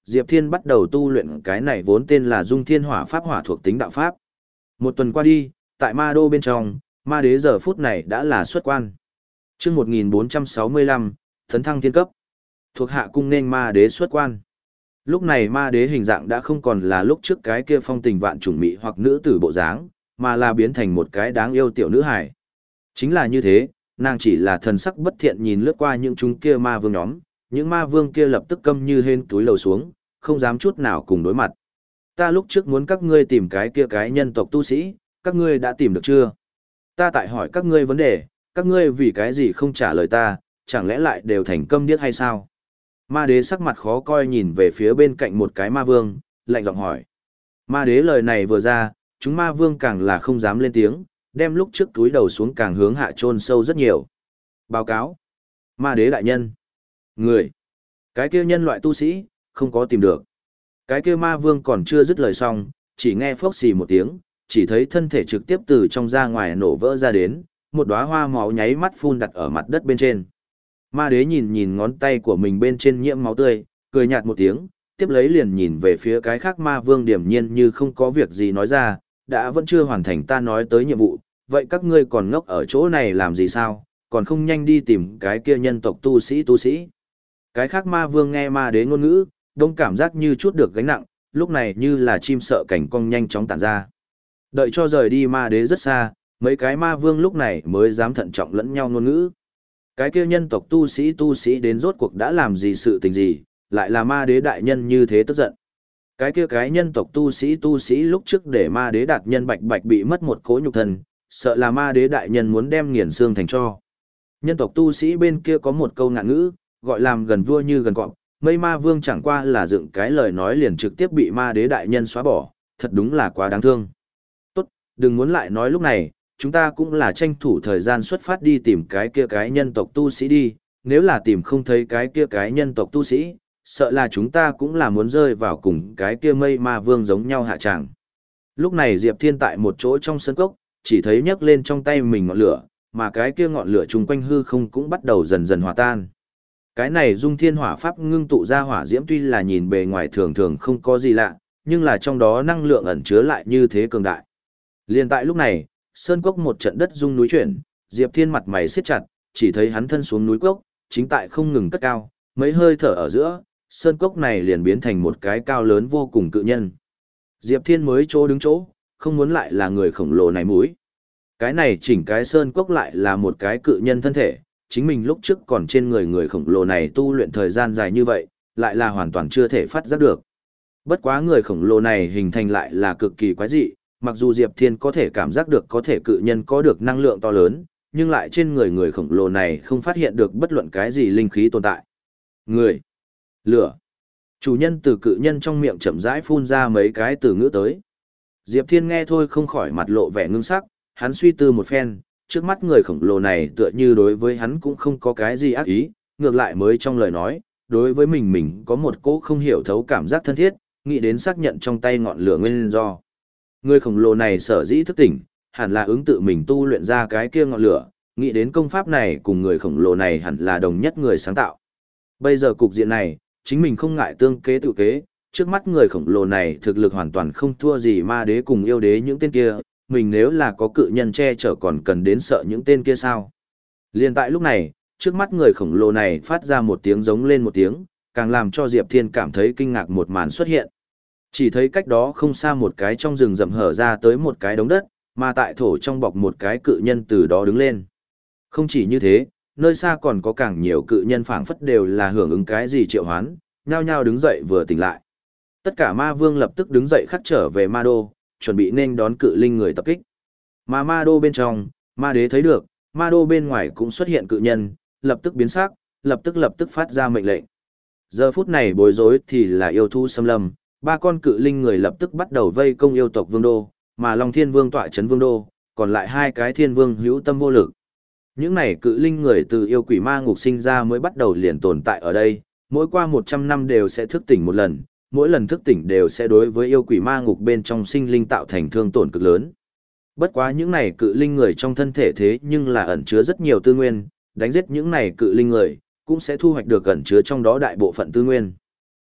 A: Diệp Thiên bắt đầu tu luyện cái này vốn tên là Dung Thiên Hỏa Pháp hỏa thuộc tính đạo pháp. Một tuần qua đi, tại ma đô bên trong, ma đế giờ phút này đã là xuất quan. Chương một nghìn bốn trăm sáu mươi lăm, Thấn Thăng Thiên Cấp. Thuộc hạ cung nên ma đế xuất quan. Lúc này ma đế hình dạng đã không còn là lúc trước cái kia phong tình vạn trùng mỹ hoặc nữ tử bộ dáng, mà là biến thành một cái đáng yêu tiểu nữ hài. Chính là như thế, nàng chỉ là thần sắc bất thiện nhìn lướt qua những chúng kia ma vương nhóm, những ma vương kia lập tức câm như hên túi lầu xuống, không dám chút nào cùng đối mặt. Ta lúc trước muốn các ngươi tìm cái kia cái nhân tộc tu sĩ, các ngươi đã tìm được chưa? Ta tại hỏi các ngươi vấn đề, các ngươi vì cái gì không trả lời ta, chẳng lẽ lại đều thành câm điếc hay sao? Ma đế sắc mặt khó coi nhìn về phía bên cạnh một cái ma vương, lạnh giọng hỏi. Ma đế lời này vừa ra, chúng ma vương càng là không dám lên tiếng, đem lúc trước túi đầu xuống càng hướng hạ chôn sâu rất nhiều. Báo cáo. Ma đế đại nhân. Người. Cái kia nhân loại tu sĩ, không có tìm được. Cái kia ma vương còn chưa dứt lời xong, chỉ nghe phốc xì một tiếng, chỉ thấy thân thể trực tiếp từ trong ra ngoài nổ vỡ ra đến, một đóa hoa máu nháy mắt phun đặt ở mặt đất bên trên. Ma đế nhìn nhìn ngón tay của mình bên trên nhiễm máu tươi, cười nhạt một tiếng, tiếp lấy liền nhìn về phía cái khác ma vương điểm nhiên như không có việc gì nói ra, đã vẫn chưa hoàn thành ta nói tới nhiệm vụ, vậy các ngươi còn ngốc ở chỗ này làm gì sao, còn không nhanh đi tìm cái kia nhân tộc tu sĩ tu sĩ. Cái khác ma vương nghe ma đế ngôn ngữ, đông cảm giác như chút được gánh nặng, lúc này như là chim sợ cảnh cong nhanh chóng tản ra. Đợi cho rời đi ma đế rất xa, mấy cái ma vương lúc này mới dám thận trọng lẫn nhau ngôn ngữ. Cái kia nhân tộc tu sĩ tu sĩ đến rốt cuộc đã làm gì sự tình gì, lại là ma đế đại nhân như thế tức giận. Cái kia cái nhân tộc tu sĩ tu sĩ lúc trước để ma đế đạt nhân bạch bạch bị mất một cỗ nhục thân, sợ là ma đế đại nhân muốn đem nghiền xương thành cho. Nhân tộc tu sĩ bên kia có một câu ngạn ngữ, gọi làm gần vua như gần cọp, mây ma vương chẳng qua là dựng cái lời nói liền trực tiếp bị ma đế đại nhân xóa bỏ, thật đúng là quá đáng thương. Tốt, đừng muốn lại nói lúc này, chúng ta cũng là tranh thủ thời gian xuất phát đi tìm cái kia cái nhân tộc tu sĩ đi, nếu là tìm không thấy cái kia cái nhân tộc tu sĩ, sợ là chúng ta cũng là muốn rơi vào cùng cái kia mây ma vương giống nhau hạ tràng. Lúc này Diệp Thiên tại một chỗ trong sân cốc, chỉ thấy nhấc lên trong tay mình ngọn lửa, mà cái kia ngọn lửa chung quanh hư không cũng bắt đầu dần dần hòa tan. Cái này Dung Thiên Hỏa Pháp ngưng tụ ra hỏa diễm tuy là nhìn bề ngoài thường thường không có gì lạ, nhưng là trong đó năng lượng ẩn chứa lại như thế cường đại. Liên tại lúc này, sơn cốc một trận đất rung núi chuyển, Diệp Thiên mặt mày siết chặt, chỉ thấy hắn thân xuống núi cốc, chính tại không ngừng cất cao, mấy hơi thở ở giữa, sơn cốc này liền biến thành một cái cao lớn vô cùng cự nhân. Diệp Thiên mới chỗ đứng chỗ, không muốn lại là người khổng lồ này mũi. Cái này chỉnh cái sơn cốc lại là một cái cự nhân thân thể, chính mình lúc trước còn trên người người khổng lồ này tu luyện thời gian dài như vậy, lại là hoàn toàn chưa thể phát giác được. Bất quá người khổng lồ này hình thành lại là cực kỳ quái dị, mặc dù Diệp Thiên có thể cảm giác được có thể cự nhân có được năng lượng to lớn, nhưng lại trên người người khổng lồ này không phát hiện được bất luận cái gì linh khí tồn tại. Người, lửa, chủ nhân từ cự nhân trong miệng chậm rãi phun ra mấy cái từ ngữ tới. Diệp Thiên nghe thôi không khỏi mặt lộ vẻ ngưng sắc, hắn suy tư một phen, trước mắt người khổng lồ này tựa như đối với hắn cũng không có cái gì ác ý, ngược lại mới trong lời nói, đối với mình mình có một cỗ không hiểu thấu cảm giác thân thiết, nghĩ đến xác nhận trong tay ngọn lửa nguyên do. Người khổng lồ này sở dĩ thức tỉnh, hẳn là ứng tự mình tu luyện ra cái kia ngọn lửa, nghĩ đến công pháp này cùng người khổng lồ này hẳn là đồng nhất người sáng tạo. Bây giờ cục diện này, chính mình không ngại tương kế tự kế, trước mắt người khổng lồ này thực lực hoàn toàn không thua gì ma đế cùng yêu đế những tên kia, mình nếu là có cự nhân che chở còn cần đến sợ những tên kia sao. Liên tại lúc này, trước mắt người khổng lồ này phát ra một tiếng giống lên một tiếng, càng làm cho Diệp Thiên cảm thấy kinh ngạc một màn xuất hiện. Chỉ thấy cách đó không xa một cái trong rừng rậm hở ra tới một cái đống đất, mà tại thổ trong bọc một cái cự nhân từ đó đứng lên. Không chỉ như thế, nơi xa còn có càng nhiều cự nhân phảng phất đều là hưởng ứng cái gì triệu hoán, nhao nhao đứng dậy vừa tỉnh lại. Tất cả ma vương lập tức đứng dậy khắc trở về ma đô, chuẩn bị nên đón cự linh người tập kích. Mà ma đô bên trong, ma đế thấy được, ma đô bên ngoài cũng xuất hiện cự nhân, lập tức biến sắc, lập tức lập tức phát ra mệnh lệnh. Giờ phút này bối rối thì là yêu thú xâm lâm, ba con cự linh người lập tức bắt đầu vây công yêu tộc vương đô, mà Long Thiên Vương tọa trấn vương đô, còn lại hai cái thiên vương hữu tâm vô lực. Những này cự linh người từ yêu quỷ ma ngục sinh ra mới bắt đầu liền tồn tại ở đây, mỗi qua một trăm năm đều sẽ thức tỉnh một lần, mỗi lần thức tỉnh đều sẽ đối với yêu quỷ ma ngục bên trong sinh linh tạo thành thương tổn cực lớn. Bất quá những này cự linh người trong thân thể thế nhưng là ẩn chứa rất nhiều tư nguyên, đánh giết những này cự linh người, cũng sẽ thu hoạch được ẩn chứa trong đó đại bộ phận tư nguyên.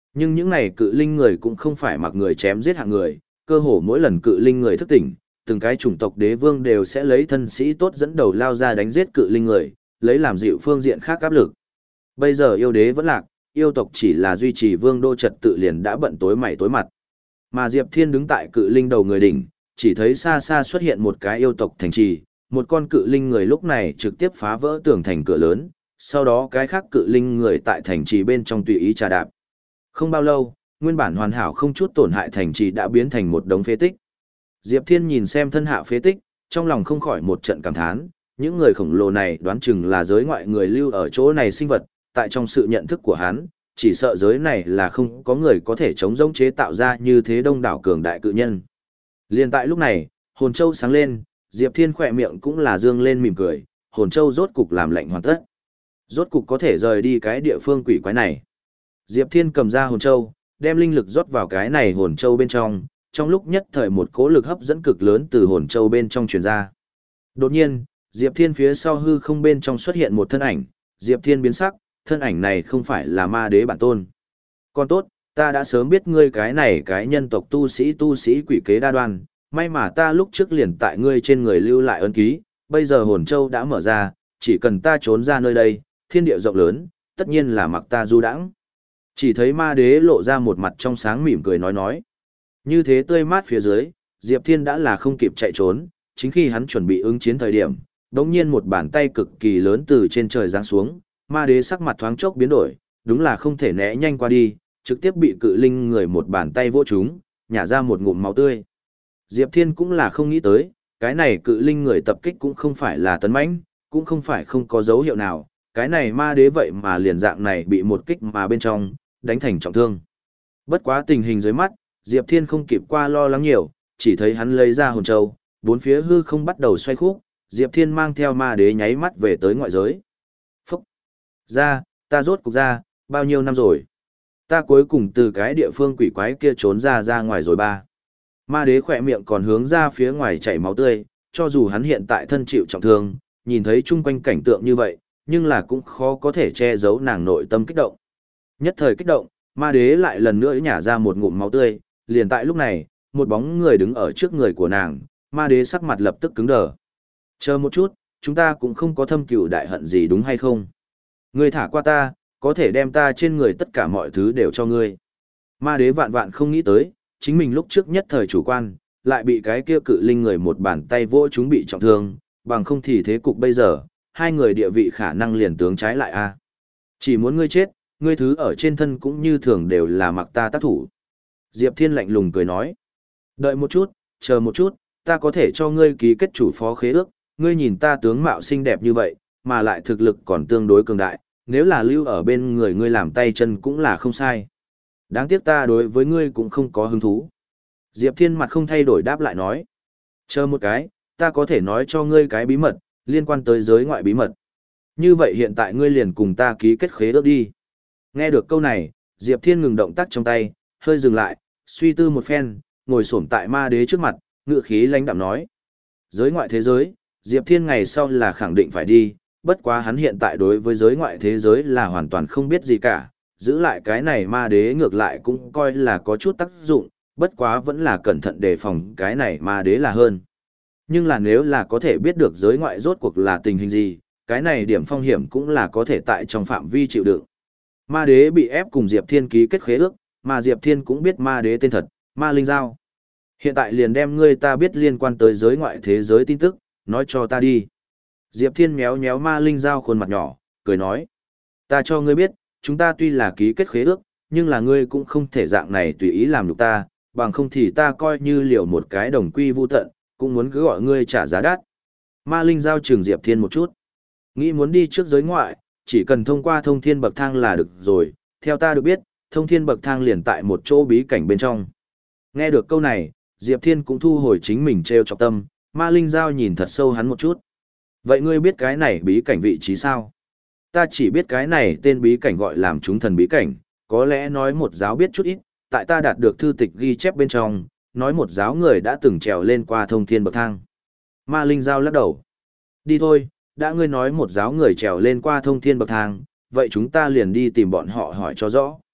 A: Nhưng những này cự linh người cũng không phải mặc người chém giết hạng người, cơ hồ mỗi lần cự linh người thức tỉnh, từng cái chủng tộc đế vương đều sẽ lấy thân sĩ tốt dẫn đầu lao ra đánh giết cự linh người, lấy làm dịu phương diện khác áp lực. Bây giờ yêu đế vẫn lạc, yêu tộc chỉ là duy trì vương đô trật tự liền đã bận tối mày tối mặt. Mà Diệp Thiên đứng tại cự linh đầu người đỉnh, chỉ thấy xa xa xuất hiện một cái yêu tộc thành trì, một con cự linh người lúc này trực tiếp phá vỡ tường thành cửa lớn, sau đó cái khác cự linh người tại thành trì bên trong tùy ý trà đạp. Không bao lâu, nguyên bản hoàn hảo không chút tổn hại thành trì đã biến thành một đống phế tích. Diệp Thiên nhìn xem thân hạ phế tích, trong lòng không khỏi một trận cảm thán, những người khổng lồ này đoán chừng là giới ngoại người lưu ở chỗ này sinh vật, tại trong sự nhận thức của hắn, chỉ sợ giới này là không có người có thể chống rỗng chế tạo ra như thế đông đảo cường đại cự nhân. Liên tại lúc này, hồn châu sáng lên, Diệp Thiên khỏe miệng cũng là dương lên mỉm cười, hồn châu rốt cục làm lệnh hoàn tất. Rốt cục có thể rời đi cái địa phương quỷ quái này. Diệp Thiên cầm ra hồn châu, đem linh lực rót vào cái này hồn châu bên trong, trong lúc nhất thời một cỗ lực hấp dẫn cực lớn từ hồn châu bên trong truyền ra. Đột nhiên, Diệp Thiên phía sau hư không bên trong xuất hiện một thân ảnh, Diệp Thiên biến sắc, thân ảnh này không phải là ma đế bản tôn. Còn tốt, ta đã sớm biết ngươi cái này cái nhân tộc tu sĩ tu sĩ quỷ kế đa đoan, may mà ta lúc trước liền tại ngươi trên người lưu lại ân ký, bây giờ hồn châu đã mở ra, chỉ cần ta trốn ra nơi đây, thiên địa rộng lớn, tất nhiên là mặc ta du đãng. Chỉ thấy ma đế lộ ra một mặt trong sáng mỉm cười nói nói. Như thế tươi mát phía dưới, Diệp Thiên đã là không kịp chạy trốn, chính khi hắn chuẩn bị ứng chiến thời điểm, đống nhiên một bàn tay cực kỳ lớn từ trên trời giáng xuống, ma đế sắc mặt thoáng chốc biến đổi, đúng là không thể né nhanh qua đi, trực tiếp bị cự linh người một bàn tay vỗ trúng, nhả ra một ngụm máu tươi. Diệp Thiên cũng là không nghĩ tới, cái này cự linh người tập kích cũng không phải là tấn mãnh, cũng không phải không có dấu hiệu nào, cái này ma đế vậy mà liền dạng này bị một kích mà bên trong, đánh thành trọng thương. Bất quá tình hình dưới mắt, Diệp Thiên không kịp qua lo lắng nhiều, chỉ thấy hắn lấy ra hồn châu, bốn phía hư không bắt đầu xoay khúc, Diệp Thiên mang theo ma đế nháy mắt về tới ngoại giới. Phúc! Ra, ta rốt cục ra, bao nhiêu năm rồi? Ta cuối cùng từ cái địa phương quỷ quái kia trốn ra ra ngoài rồi ba. Ma đế khỏe miệng còn hướng ra phía ngoài chảy máu tươi, cho dù hắn hiện tại thân chịu trọng thương, nhìn thấy chung quanh cảnh tượng như vậy, nhưng là cũng khó có thể che giấu nàng nội tâm kích động. Nhất thời kích động, ma đế lại lần nữa nhả ra một ngụm máu tươi, liền tại lúc này, một bóng người đứng ở trước người của nàng, ma đế sắc mặt lập tức cứng đờ. Chờ một chút, chúng ta cũng không có thâm cừu đại hận gì đúng hay không? Ngươi thả qua ta, có thể đem ta trên người tất cả mọi thứ đều cho ngươi. Ma đế vạn vạn không nghĩ tới, chính mình lúc trước nhất thời chủ quan, lại bị cái kia cự linh người một bàn tay vỗ chúng bị trọng thương, bằng không thì thế cục bây giờ, hai người địa vị khả năng liền tướng trái lại a. Chỉ muốn ngươi chết, ngươi thứ ở trên thân cũng như thường đều là mặc ta tác thủ. Diệp Thiên lạnh lùng cười nói. Đợi một chút, chờ một chút, ta có thể cho ngươi ký kết chủ phó khế ước, ngươi nhìn ta tướng mạo xinh đẹp như vậy, mà lại thực lực còn tương đối cường đại, nếu là lưu ở bên người ngươi làm tay chân cũng là không sai. Đáng tiếc ta đối với ngươi cũng không có hứng thú. Diệp Thiên mặt không thay đổi đáp lại nói. Chờ một cái, ta có thể nói cho ngươi cái bí mật, liên quan tới giới ngoại bí mật. Như vậy hiện tại ngươi liền cùng ta ký kết khế ước đi. Nghe được câu này, Diệp Thiên ngừng động tác trong tay, hơi dừng lại, suy tư một phen, ngồi xổm tại ma đế trước mặt, ngự khí lãnh đạm nói. Giới ngoại thế giới, Diệp Thiên ngày sau là khẳng định phải đi, bất quá hắn hiện tại đối với giới ngoại thế giới là hoàn toàn không biết gì cả, giữ lại cái này ma đế ngược lại cũng coi là có chút tác dụng, bất quá vẫn là cẩn thận đề phòng cái này ma đế là hơn. Nhưng là nếu là có thể biết được giới ngoại rốt cuộc là tình hình gì, cái này điểm phong hiểm cũng là có thể tại trong phạm vi chịu đựng. Ma đế bị ép cùng Diệp Thiên ký kết khế ước, mà Diệp Thiên cũng biết ma đế tên thật, Ma Linh Giao. Hiện tại liền đem ngươi ta biết liên quan tới giới ngoại thế giới tin tức, nói cho ta đi. Diệp Thiên méo méo Ma Linh Giao khuôn mặt nhỏ, cười nói. Ta cho ngươi biết, chúng ta tuy là ký kết khế ước, nhưng là ngươi cũng không thể dạng này tùy ý làm nhục ta, bằng không thì ta coi như liều một cái đồng quy vu tận, cũng muốn cứ gọi ngươi trả giá đắt. Ma Linh Giao trừng Diệp Thiên một chút. Nghĩ muốn đi trước giới ngoại, chỉ cần thông qua thông thiên bậc thang là được rồi, theo ta được biết, thông thiên bậc thang liền tại một chỗ bí cảnh bên trong. Nghe được câu này, Diệp Thiên cũng thu hồi chính mình treo chọc tâm, Ma Linh Giao nhìn thật sâu hắn một chút. Vậy ngươi biết cái này bí cảnh vị trí sao? Ta chỉ biết cái này tên bí cảnh gọi làm chúng thần bí cảnh, có lẽ nói một giáo biết chút ít, tại ta đạt được thư tịch ghi chép bên trong, nói một giáo người đã từng trèo lên qua thông thiên bậc thang. Ma Linh Giao lắc đầu. Đi thôi, đã ngươi nói một giáo người trèo lên qua thông thiên bậc thang, vậy chúng ta liền đi tìm bọn họ hỏi cho rõ.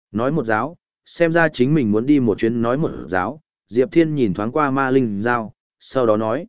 A: Nói một giáo, xem ra chính mình muốn đi một chuyến nói một giáo, Diệp Thiên nhìn thoáng qua Ma Linh Giao, sau đó nói.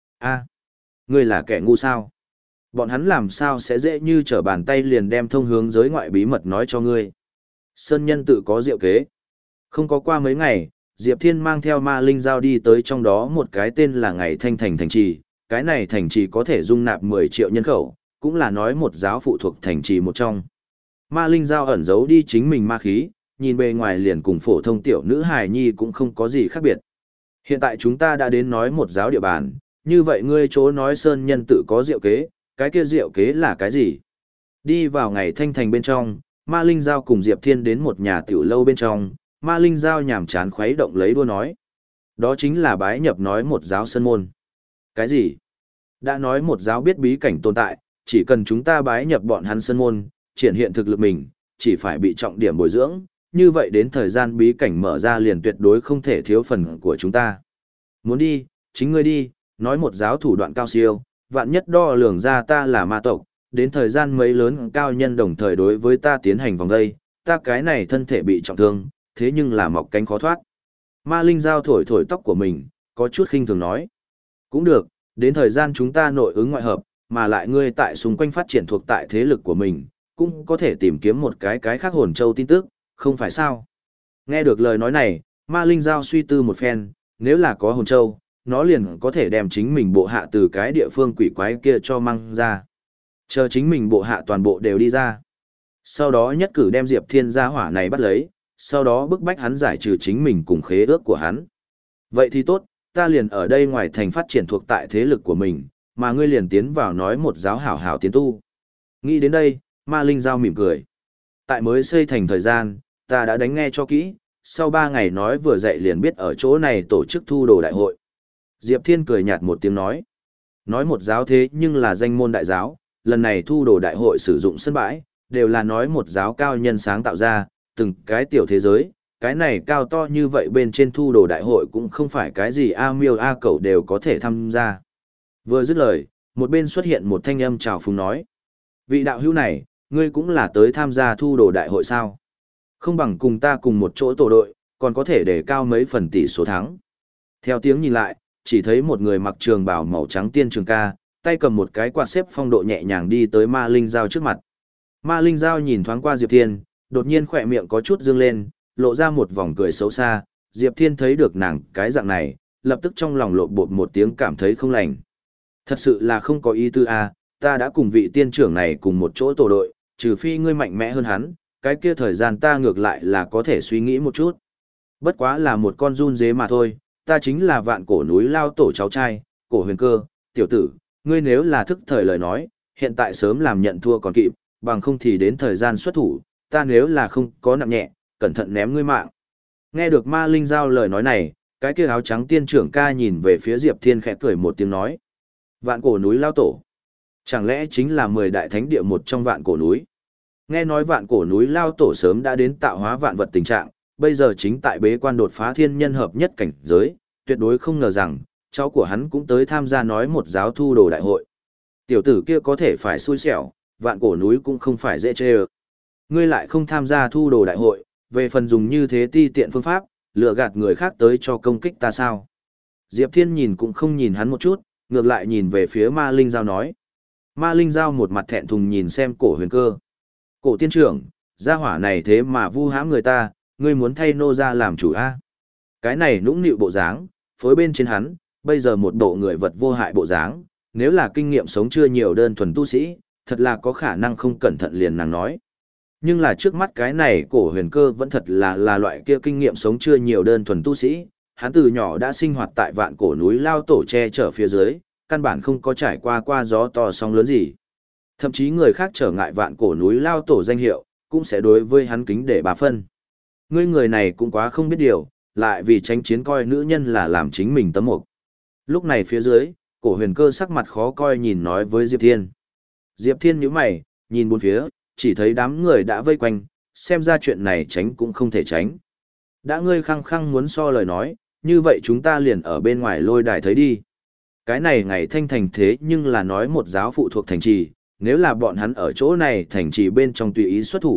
A: a ngươi là kẻ ngu sao? Bọn hắn làm sao sẽ dễ như trở bàn tay liền đem thông hướng giới ngoại bí mật nói cho ngươi? Sơn nhân tự có diệu kế. Không có qua mấy ngày, Diệp Thiên mang theo Ma Linh Giao đi tới trong đó một cái tên là Ngày Thanh Thành thành trì, cái này thành trì có thể dung nạp mười triệu nhân khẩu, cũng là nói một giáo phụ thuộc thành trì một trong. Ma Linh Giao ẩn giấu đi chính mình ma khí, nhìn bề ngoài liền cùng phổ thông tiểu nữ hài nhi cũng không có gì khác biệt. Hiện tại chúng ta đã đến nói một giáo địa bàn, như vậy ngươi chỗ nói sơn nhân tự có diệu kế, cái kia diệu kế là cái gì? Đi vào Ngày Thanh Thành bên trong, Ma Linh Giao cùng Diệp Thiên đến một nhà tiểu lâu bên trong, Ma Linh Giao nhàm chán khuấy động lấy đua nói. Đó chính là bái nhập nói một giáo sơn môn. Cái gì? Đã nói một giáo biết bí cảnh tồn tại, chỉ cần chúng ta bái nhập bọn hắn sơn môn, triển hiện thực lực mình, chỉ phải bị trọng điểm bồi dưỡng, như vậy đến thời gian bí cảnh mở ra liền tuyệt đối không thể thiếu phần của chúng ta. Muốn đi, chính ngươi đi, nói một giáo thủ đoạn cao siêu, vạn nhất đo lường ra ta là ma tộc, đến thời gian mấy lớn cao nhân đồng thời đối với ta tiến hành vòng đây, ta cái này thân thể bị trọng thương, thế nhưng là mọc cánh khó thoát. Ma Linh Giao thổi thổi tóc của mình, có chút khinh thường nói. Cũng được, đến thời gian chúng ta nội ứng ngoại hợp, mà lại ngươi tại xung quanh phát triển thuộc tại thế lực của mình, cũng có thể tìm kiếm một cái cái khác hồn châu tin tức, không phải sao? Nghe được lời nói này, Ma Linh Giao suy tư một phen, nếu là có hồn châu, nó liền có thể đem chính mình bộ hạ từ cái địa phương quỷ quái kia cho mang ra. Chờ chính mình bộ hạ toàn bộ đều đi ra. Sau đó nhất cử đem Diệp Thiên gia hỏa này bắt lấy, sau đó bức bách hắn giải trừ chính mình cùng khế ước của hắn. Vậy thì tốt, ta liền ở đây ngoài thành phát triển thuộc tại thế lực của mình, mà ngươi liền tiến vào nói một giáo hảo hảo tiến tu. Nghĩ đến đây, Ma Linh Giao mỉm cười. Tại mới xây thành thời gian, ta đã đánh nghe cho kỹ, sau ba ngày nói vừa dậy liền biết ở chỗ này tổ chức thu đồ đại hội. Diệp Thiên cười nhạt một tiếng nói. Nói một giáo thế nhưng là danh môn đại giáo, lần này thu đồ đại hội sử dụng sân bãi, đều là nói một giáo cao nhân sáng tạo ra, từng cái tiểu thế giới, cái này cao to như vậy bên trên thu đồ đại hội cũng không phải cái gì A miêu A cẩu đều có thể tham gia. Vừa dứt lời, một bên xuất hiện một thanh âm chào phúng nói. Vị đạo hữu này, ngươi cũng là tới tham gia thu đồ đại hội sao? Không bằng cùng ta cùng một chỗ tổ đội, còn có thể để cao mấy phần tỷ số thắng. Theo tiếng nhìn lại, chỉ thấy một người mặc trường bào màu trắng tiên trường ca, tay cầm một cái quạt xếp phong độ nhẹ nhàng đi tới Ma Linh Giao trước mặt. Ma Linh Giao nhìn thoáng qua Diệp Thiên, đột nhiên khỏe miệng có chút dương lên, lộ ra một vòng cười xấu xa. Diệp Thiên thấy được nàng cái dạng này, lập tức trong lòng lộn bột một tiếng cảm thấy không lành. Thật sự là không có ý tư a, ta đã cùng vị tiên trưởng này cùng một chỗ tổ đội, trừ phi ngươi mạnh mẽ hơn hắn, cái kia thời gian ta ngược lại là có thể suy nghĩ một chút. Bất quá là một con run dế mà thôi, ta chính là vạn cổ núi lao tổ cháu trai, cổ huyền cơ, tiểu tử, ngươi nếu là thức thời lời nói, hiện tại sớm làm nhận thua còn kịp, bằng không thì đến thời gian xuất thủ, ta nếu là không có nặng nhẹ, cẩn thận ném ngươi mạng. Nghe được Ma Linh Giao lời nói này, cái kia áo trắng tiên trưởng ca nhìn về phía Diệp Thiên khẽ cười một tiếng nói. Vạn cổ núi lao tổ. Chẳng lẽ chính là mười đại thánh địa một trong vạn cổ núi? Nghe nói vạn cổ núi lao tổ sớm đã đến tạo hóa vạn vật tình trạng, bây giờ chính tại bế quan đột phá thiên nhân hợp nhất cảnh giới, tuyệt đối không ngờ rằng, cháu của hắn cũng tới tham gia nói một giáo thu đồ đại hội. Tiểu tử kia có thể phải xui xẻo, vạn cổ núi cũng không phải dễ chê ơ. Ngươi lại không tham gia thu đồ đại hội, về phần dùng như thế ti tiện phương pháp, lừa gạt người khác tới cho công kích ta sao? Diệp Thiên nhìn cũng không nhìn hắn một chút, ngược lại nhìn về phía Ma Linh Giao nói. Ma Linh Giao một mặt thẹn thùng nhìn xem cổ huyền cơ. Cổ tiên trưởng, gia hỏa này thế mà vu hãm người ta, ngươi muốn thay nô ra làm chủ a? Cái này nũng nịu bộ dáng, phối bên trên hắn, bây giờ một bộ người vật vô hại bộ dáng, nếu là kinh nghiệm sống chưa nhiều đơn thuần tu sĩ, thật là có khả năng không cẩn thận liền nàng nói. Nhưng là trước mắt cái này cổ huyền cơ vẫn thật là là loại kia kinh nghiệm sống chưa nhiều đơn thuần tu sĩ, hắn từ nhỏ đã sinh hoạt tại vạn cổ núi lao tổ che chở phía dưới, căn bản không có trải qua qua gió to sóng lớn gì. Thậm chí người khác trở ngại vạn cổ núi lao tổ danh hiệu, cũng sẽ đối với hắn kính để bà phân. Ngươi người này cũng quá không biết điều, lại vì tranh chiến coi nữ nhân là làm chính mình tấm mục. Lúc này phía dưới, cổ huyền cơ sắc mặt khó coi nhìn nói với Diệp Thiên. Diệp Thiên nhíu mày, nhìn bốn phía, chỉ thấy đám người đã vây quanh, xem ra chuyện này tránh cũng không thể tránh. Đã ngươi khăng khăng muốn so lời nói, như vậy chúng ta liền ở bên ngoài lôi đài thấy đi. Cái này ngày thanh thành thế nhưng là nói một giáo phụ thuộc thành trì, nếu là bọn hắn ở chỗ này thành trì bên trong tùy ý xuất thủ,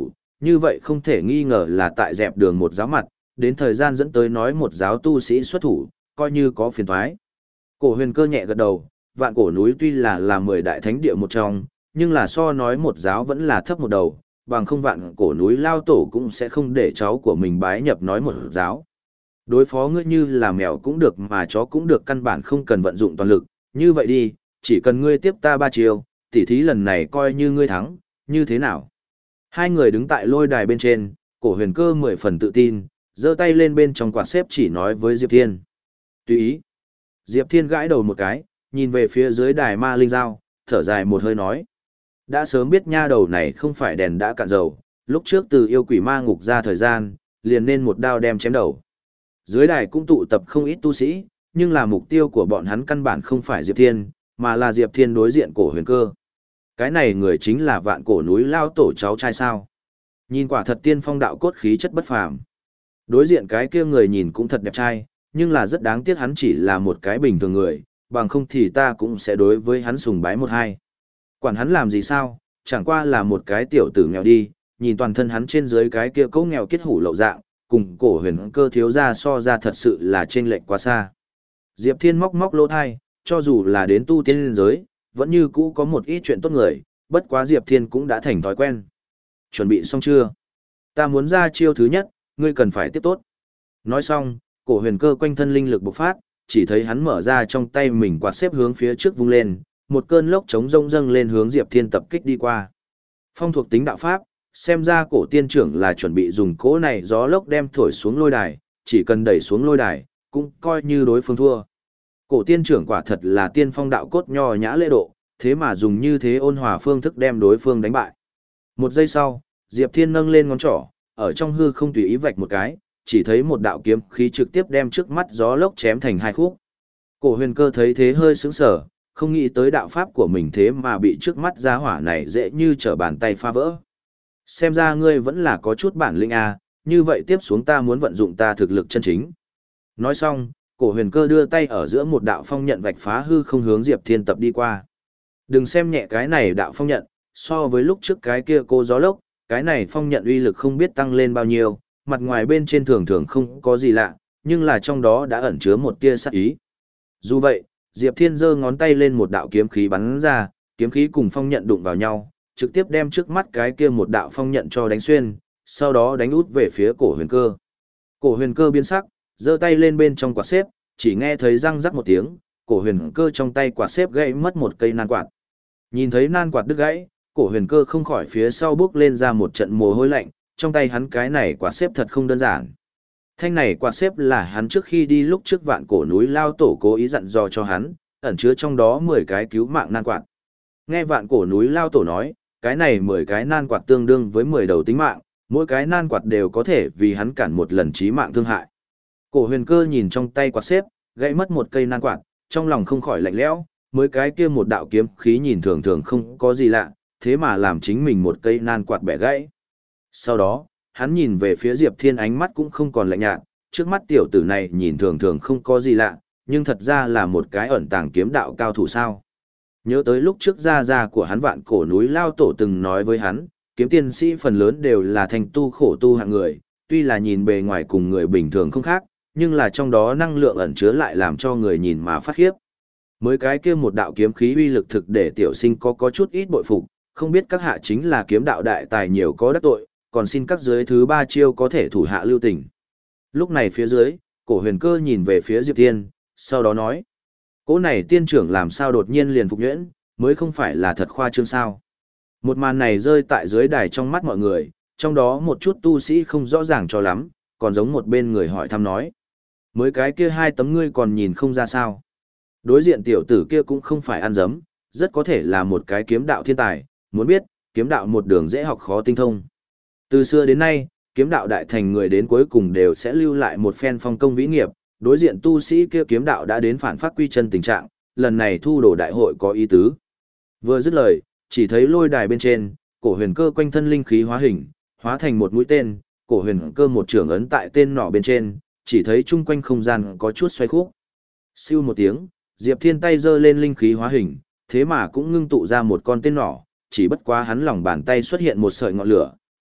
A: như vậy không thể nghi ngờ là tại dẹp đường một giáo mặt, đến thời gian dẫn tới nói một giáo tu sĩ xuất thủ, coi như có phiền toái. Cổ huyền cơ nhẹ gật đầu, vạn cổ núi tuy là là mười đại thánh địa một trong, nhưng là so nói một giáo vẫn là thấp một đầu, bằng không vạn cổ núi lao tổ cũng sẽ không để cháu của mình bái nhập nói một giáo. Đối phó ngươi như là mèo cũng được mà chó cũng được, căn bản không cần vận dụng toàn lực, như vậy đi, chỉ cần ngươi tiếp ta ba chiều, tỉ thí lần này coi như ngươi thắng, như thế nào? Hai người đứng tại lôi đài bên trên, cổ huyền cơ mười phần tự tin, giơ tay lên bên trong quạt xếp chỉ nói với Diệp Thiên. Tùy ý. Diệp Thiên gãi đầu một cái, nhìn về phía dưới đài ma linh dao, thở dài một hơi nói. Đã sớm biết nha đầu này không phải đèn đã cạn dầu, lúc trước từ yêu quỷ ma ngục ra thời gian, liền nên một đao đem chém đầu. Dưới đài cũng tụ tập không ít tu sĩ, nhưng là mục tiêu của bọn hắn căn bản không phải Diệp Thiên, mà là Diệp Thiên đối diện cổ huyền cơ. Cái này người chính là vạn cổ núi lao tổ cháu trai sao. Nhìn quả thật tiên phong đạo cốt khí chất bất phàm. Đối diện cái kia người nhìn cũng thật đẹp trai, nhưng là rất đáng tiếc hắn chỉ là một cái bình thường người, bằng không thì ta cũng sẽ đối với hắn sùng bái một hai. Quản hắn làm gì sao, chẳng qua là một cái tiểu tử nghèo đi, nhìn toàn thân hắn trên dưới cái kia cấu nghèo kết hủ lậu dạng, cùng cổ huyền cơ thiếu ra so ra thật sự là chênh lệch quá xa. Diệp Thiên móc móc lỗ thai, cho dù là đến tu tiên liên giới, vẫn như cũ có một ít chuyện tốt người, bất quá Diệp Thiên cũng đã thành thói quen. Chuẩn bị xong chưa? Ta muốn ra chiêu thứ nhất, ngươi cần phải tiếp tốt. Nói xong, cổ huyền cơ quanh thân linh lực bộc phát, chỉ thấy hắn mở ra trong tay mình quạt xếp hướng phía trước vung lên, một cơn lốc chống rông dâng lên hướng Diệp Thiên tập kích đi qua. Phong thuộc tính đạo pháp, xem ra cổ tiên trưởng là chuẩn bị dùng cỗ này gió lốc đem thổi xuống lôi đài, chỉ cần đẩy xuống lôi đài, cũng coi như đối phương thua. Cổ tiên trưởng quả thật là tiên phong đạo cốt nho nhã lễ độ, thế mà dùng như thế ôn hòa phương thức đem đối phương đánh bại. Một giây sau, Diệp Thiên nâng lên ngón trỏ, ở trong hư không tùy ý vạch một cái, chỉ thấy một đạo kiếm khí trực tiếp đem trước mắt gió lốc chém thành hai khúc. Cổ huyền cơ thấy thế hơi sững sờ, không nghĩ tới đạo pháp của mình thế mà bị trước mắt giá hỏa này dễ như trở bàn tay phá vỡ. Xem ra ngươi vẫn là có chút bản lĩnh à, như vậy tiếp xuống ta muốn vận dụng ta thực lực chân chính. Nói xong, cổ huyền cơ đưa tay ở giữa một đạo phong nhận vạch phá hư không hướng Diệp Thiên tập đi qua. Đừng xem nhẹ cái này đạo phong nhận, so với lúc trước cái kia cô gió lốc, cái này phong nhận uy lực không biết tăng lên bao nhiêu, mặt ngoài bên trên thường thường không có gì lạ, nhưng là trong đó đã ẩn chứa một tia sát ý. Dù vậy, Diệp Thiên giơ ngón tay lên một đạo kiếm khí bắn ra, kiếm khí cùng phong nhận đụng vào nhau, trực tiếp đem trước mắt cái kia một đạo phong nhận cho đánh xuyên, sau đó đánh út về phía cổ huyền cơ. Cổ huyền cơ biến sắc, giơ tay lên bên trong quạt xếp, chỉ nghe thấy răng rắc một tiếng, cổ huyền cơ trong tay quạt xếp gãy mất một cây nan quạt. Nhìn thấy nan quạt đứt gãy, cổ huyền cơ không khỏi phía sau bước lên ra một trận mồ hôi lạnh, trong tay hắn cái này quạt xếp thật không đơn giản. Thanh này quạt xếp là hắn trước khi đi lúc trước vạn cổ núi lao tổ cố ý dặn dò cho hắn, ẩn chứa trong đó mười cái cứu mạng nan quạt. Nghe vạn cổ núi lao tổ nói, cái này mười cái nan quạt tương đương với mười đầu tính mạng, mỗi cái nan quạt đều có thể vì hắn cản một lần chí mạng thương hại. Cổ huyền cơ nhìn trong tay quạt xếp, gãy mất một cây nan quạt, trong lòng không khỏi lạnh lẽo, mới cái kia một đạo kiếm khí nhìn thường thường không có gì lạ, thế mà làm chính mình một cây nan quạt bẻ gãy. Sau đó, hắn nhìn về phía Diệp Thiên, ánh mắt cũng không còn lạnh nhạt, trước mắt tiểu tử này nhìn thường thường không có gì lạ, nhưng thật ra là một cái ẩn tàng kiếm đạo cao thủ sao. Nhớ tới lúc trước gia gia của hắn vạn cổ núi lao tổ từng nói với hắn, kiếm tiên sĩ phần lớn đều là thành tu khổ tu hạng người, tuy là nhìn bề ngoài cùng người bình thường không khác, nhưng là trong đó năng lượng ẩn chứa lại làm cho người nhìn mà phát khiếp. Mới cái kia một đạo kiếm khí uy lực thực để tiểu sinh có có chút ít bội phục, không biết các hạ chính là kiếm đạo đại tài nhiều có đắc tội, còn xin các dưới thứ ba chiêu có thể thủ hạ lưu tình. Lúc này phía dưới, cổ huyền cơ nhìn về phía Diệp Thiên, sau đó nói, cỗ này tiên trưởng làm sao đột nhiên liền phục nhuyễn, mới không phải là thật khoa trương sao. Một màn này rơi tại dưới đài trong mắt mọi người, trong đó một chút tu sĩ không rõ ràng cho lắm, còn giống một bên người hỏi thăm nói. Mới cái kia hai tấm ngươi còn nhìn không ra sao. Đối diện tiểu tử kia cũng không phải ăn dấm, rất có thể là một cái kiếm đạo thiên tài, muốn biết, kiếm đạo một đường dễ học khó tinh thông. Từ xưa đến nay, kiếm đạo đại thành người đến cuối cùng đều sẽ lưu lại một phen phong công vĩ nghiệp, đối diện tu sĩ kia kiếm đạo đã đến phản phát quy chân tình trạng, lần này thu đồ đại hội có ý tứ. Vừa dứt lời, chỉ thấy lôi đài bên trên, cổ huyền cơ quanh thân linh khí hóa hình, hóa thành một mũi tên, cổ huyền cơ một trường ấn tại tên nỏ bên trên, chỉ thấy chung quanh không gian có chút xoay khúc. Siêu một tiếng, Diệp Thiên tay giơ lên linh khí hóa hình, thế mà cũng ngưng tụ ra một con tên nỏ, chỉ bất quá hắn lòng bàn tay xuất hiện một sợi ngọn lửa,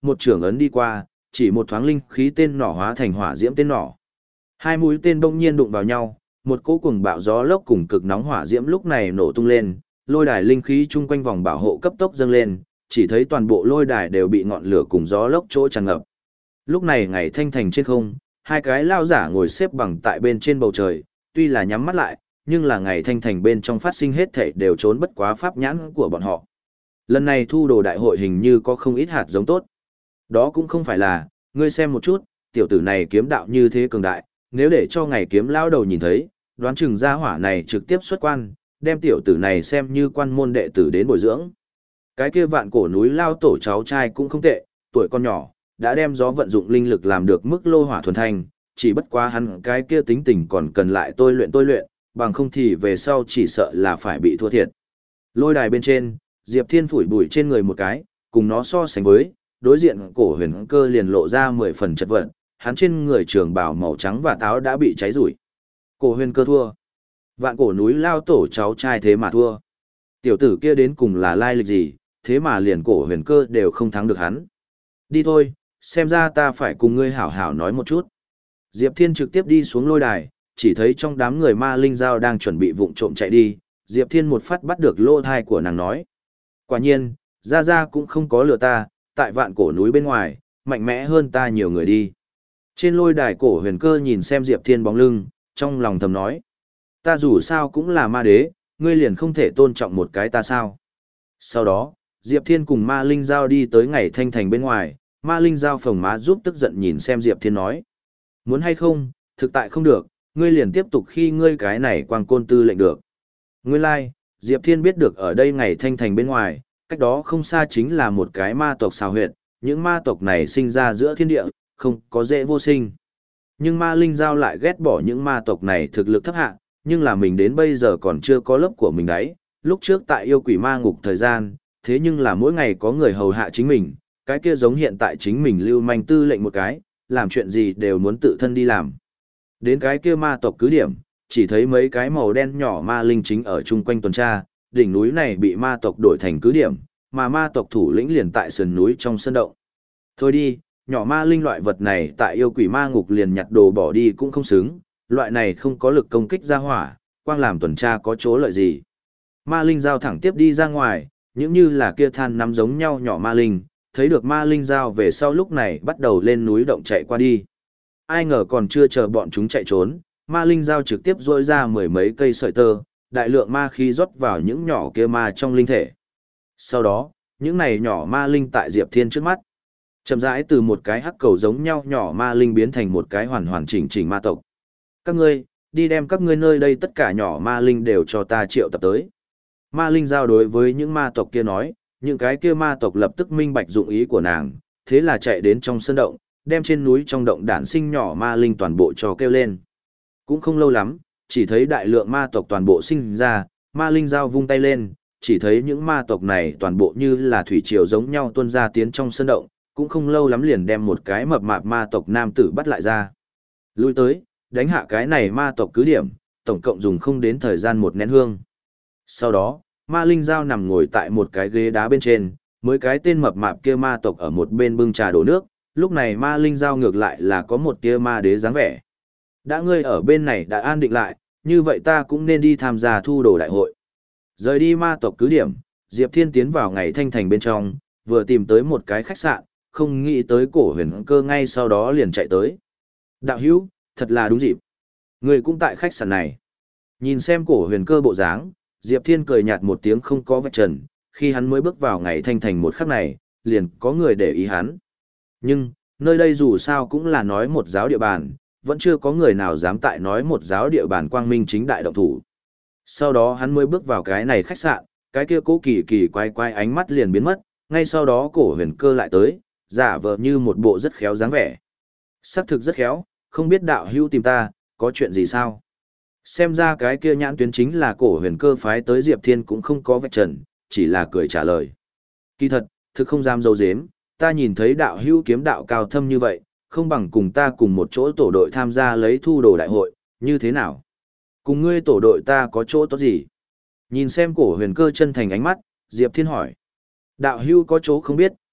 A: một trưởng ấn đi qua, chỉ một thoáng linh khí tên nỏ hóa thành hỏa diễm tên nỏ. Hai mũi tên bỗng nhiên đụng vào nhau, một cỗ cuồng bạo gió lốc cùng cực nóng hỏa diễm lúc này nổ tung lên, lôi đài linh khí chung quanh vòng bảo hộ cấp tốc dâng lên, chỉ thấy toàn bộ lôi đài đều bị ngọn lửa cùng gió lốc chỗ tràn ngập. Lúc này ngày thanh thành trên không, hai cái lao giả ngồi xếp bằng tại bên trên bầu trời, tuy là nhắm mắt lại, nhưng là ngày thanh thành bên trong phát sinh hết thảy đều trốn bất quá pháp nhãn của bọn họ. Lần này thu đồ đại hội hình như có không ít hạt giống tốt. Đó cũng không phải là, ngươi xem một chút, tiểu tử này kiếm đạo như thế cường đại, nếu để cho ngày kiếm lao đầu nhìn thấy, đoán chừng gia hỏa này trực tiếp xuất quan, đem tiểu tử này xem như quan môn đệ tử đến bồi dưỡng. Cái kia vạn cổ núi lao tổ cháu trai cũng không tệ, tuổi con nhỏ, đã đem gió vận dụng linh lực làm được mức lô hỏa thuần thanh, chỉ bất quá hắn cái kia tính tình còn cần lại tôi luyện tôi luyện, bằng không thì về sau chỉ sợ là phải bị thua thiệt. Lôi đài bên trên, Diệp Thiên phủi bụi trên người một cái, cùng nó so sánh với, đối diện cổ huyền cơ liền lộ ra mười phần chật vật, hắn trên người trường bào màu trắng và táo đã bị cháy rủi. Cổ huyền cơ thua. Vạn cổ núi lao tổ cháu trai thế mà thua. Tiểu tử kia đến cùng là lai lịch gì, thế mà liền cổ huyền cơ đều không thắng được hắn. Đi thôi, xem ra ta phải cùng ngươi hảo hảo nói một chút. Diệp Thiên trực tiếp đi xuống lôi đài, chỉ thấy trong đám người ma linh giao đang chuẩn bị vụng trộm chạy đi, Diệp Thiên một phát bắt được lô thai của nàng nói. Quả nhiên, Gia Gia cũng không có lừa ta, tại vạn cổ núi bên ngoài, mạnh mẽ hơn ta nhiều người đi. Trên lôi đài cổ huyền cơ nhìn xem Diệp Thiên bóng lưng, trong lòng thầm nói. Ta dù sao cũng là ma đế, ngươi liền không thể tôn trọng một cái ta sao. Sau đó, Diệp Thiên cùng ma linh giao đi tới ngày thanh thành bên ngoài, ma linh giao phồng má giúp tức giận nhìn xem Diệp Thiên nói. Muốn hay không, thực tại không được, ngươi liền tiếp tục khi ngươi cái này quang côn tư lệnh được. Nguyên lai, like, Diệp Thiên biết được ở đây ngày thanh thành bên ngoài, cách đó không xa chính là một cái ma tộc xào huyệt, những ma tộc này sinh ra giữa thiên địa, không có dễ vô sinh. Nhưng ma linh giao lại ghét bỏ những ma tộc này thực lực thấp hạ, nhưng là mình đến bây giờ còn chưa có lớp của mình đấy, lúc trước tại yêu quỷ ma ngục thời gian, thế nhưng là mỗi ngày có người hầu hạ chính mình, cái kia giống hiện tại chính mình lưu manh tư lệnh một cái, làm chuyện gì đều muốn tự thân đi làm. Đến cái kia ma tộc cứ điểm, chỉ thấy mấy cái màu đen nhỏ ma linh chính ở chung quanh tuần tra, đỉnh núi này bị ma tộc đổi thành cứ điểm, mà ma tộc thủ lĩnh liền tại sườn núi trong sân động. Thôi đi, nhỏ ma linh loại vật này tại yêu quỷ ma ngục liền nhặt đồ bỏ đi cũng không xứng, loại này không có lực công kích ra hỏa, quang làm tuần tra có chỗ lợi gì. Ma linh giao thẳng tiếp đi ra ngoài, những như là kia than nắm giống nhau nhỏ ma linh, thấy được ma linh giao về sau lúc này bắt đầu lên núi động chạy qua đi. Ai ngờ còn chưa chờ bọn chúng chạy trốn, ma linh giao trực tiếp rôi ra mười mấy cây sợi tơ, đại lượng ma khí rót vào những nhỏ kia ma trong linh thể. Sau đó, những này nhỏ ma linh tại Diệp Thiên trước mắt, chậm rãi từ một cái hắc cầu giống nhau nhỏ ma linh biến thành một cái hoàn hoàn chỉnh chỉnh ma tộc. Các ngươi, đi đem các ngươi nơi đây tất cả nhỏ ma linh đều cho ta triệu tập tới. Ma linh giao đối với những ma tộc kia nói, những cái kia ma tộc lập tức minh bạch dụng ý của nàng, thế là chạy đến trong sân động, đem trên núi trong động đản sinh nhỏ ma linh toàn bộ cho kêu lên. Cũng không lâu lắm, chỉ thấy đại lượng ma tộc toàn bộ sinh ra, ma linh giao vung tay lên, chỉ thấy những ma tộc này toàn bộ như là thủy triều giống nhau tuôn ra tiến trong sân động, cũng không lâu lắm liền đem một cái mập mạp ma tộc nam tử bắt lại ra. Lui tới, đánh hạ cái này ma tộc cứ điểm, tổng cộng dùng không đến thời gian một nén hương. Sau đó, ma linh giao nằm ngồi tại một cái ghế đá bên trên, mới cái tên mập mạp kia ma tộc ở một bên bưng trà đổ nước, lúc này ma linh giao ngược lại là có một tia ma đế dáng vẻ. Đã ngươi ở bên này đã an định lại, như vậy ta cũng nên đi tham gia thu đồ đại hội. Rời đi ma tộc cứ điểm, Diệp Thiên tiến vào ngày thanh thành bên trong, vừa tìm tới một cái khách sạn, không nghĩ tới cổ huyền cơ ngay sau đó liền chạy tới. Đạo hữu, thật là đúng dịp. Người cũng tại khách sạn này. Nhìn xem cổ huyền cơ bộ dáng, Diệp Thiên cười nhạt một tiếng không có vạch trần, khi hắn mới bước vào ngày thanh thành một khắc này, liền có người để ý hắn. Nhưng, nơi đây dù sao cũng là nói một giáo địa bàn, vẫn chưa có người nào dám tại nói một giáo địa bàn quang minh chính đại động thủ. Sau đó hắn mới bước vào cái này khách sạn, cái kia cố kỳ kỳ quay quay ánh mắt liền biến mất, ngay sau đó cổ huyền cơ lại tới, giả vờ như một bộ rất khéo dáng vẻ. Sắc thực rất khéo, không biết đạo hữu tìm ta, có chuyện gì sao? Xem ra cái kia nhãn tuyến chính là cổ huyền cơ phái tới Diệp Thiên cũng không có vạch trần, chỉ là cười trả lời. Kỳ thật, thực không dám dấu dếm, ta nhìn thấy đạo hữu kiếm đạo cao thâm như vậy, không bằng cùng ta cùng một chỗ tổ đội tham gia lấy thu đồ đại hội, như thế nào? Cùng ngươi tổ đội ta có chỗ tốt gì? Nhìn xem cổ huyền cơ chân thành ánh mắt, Diệp Thiên hỏi. Đạo hữu có chỗ không biết,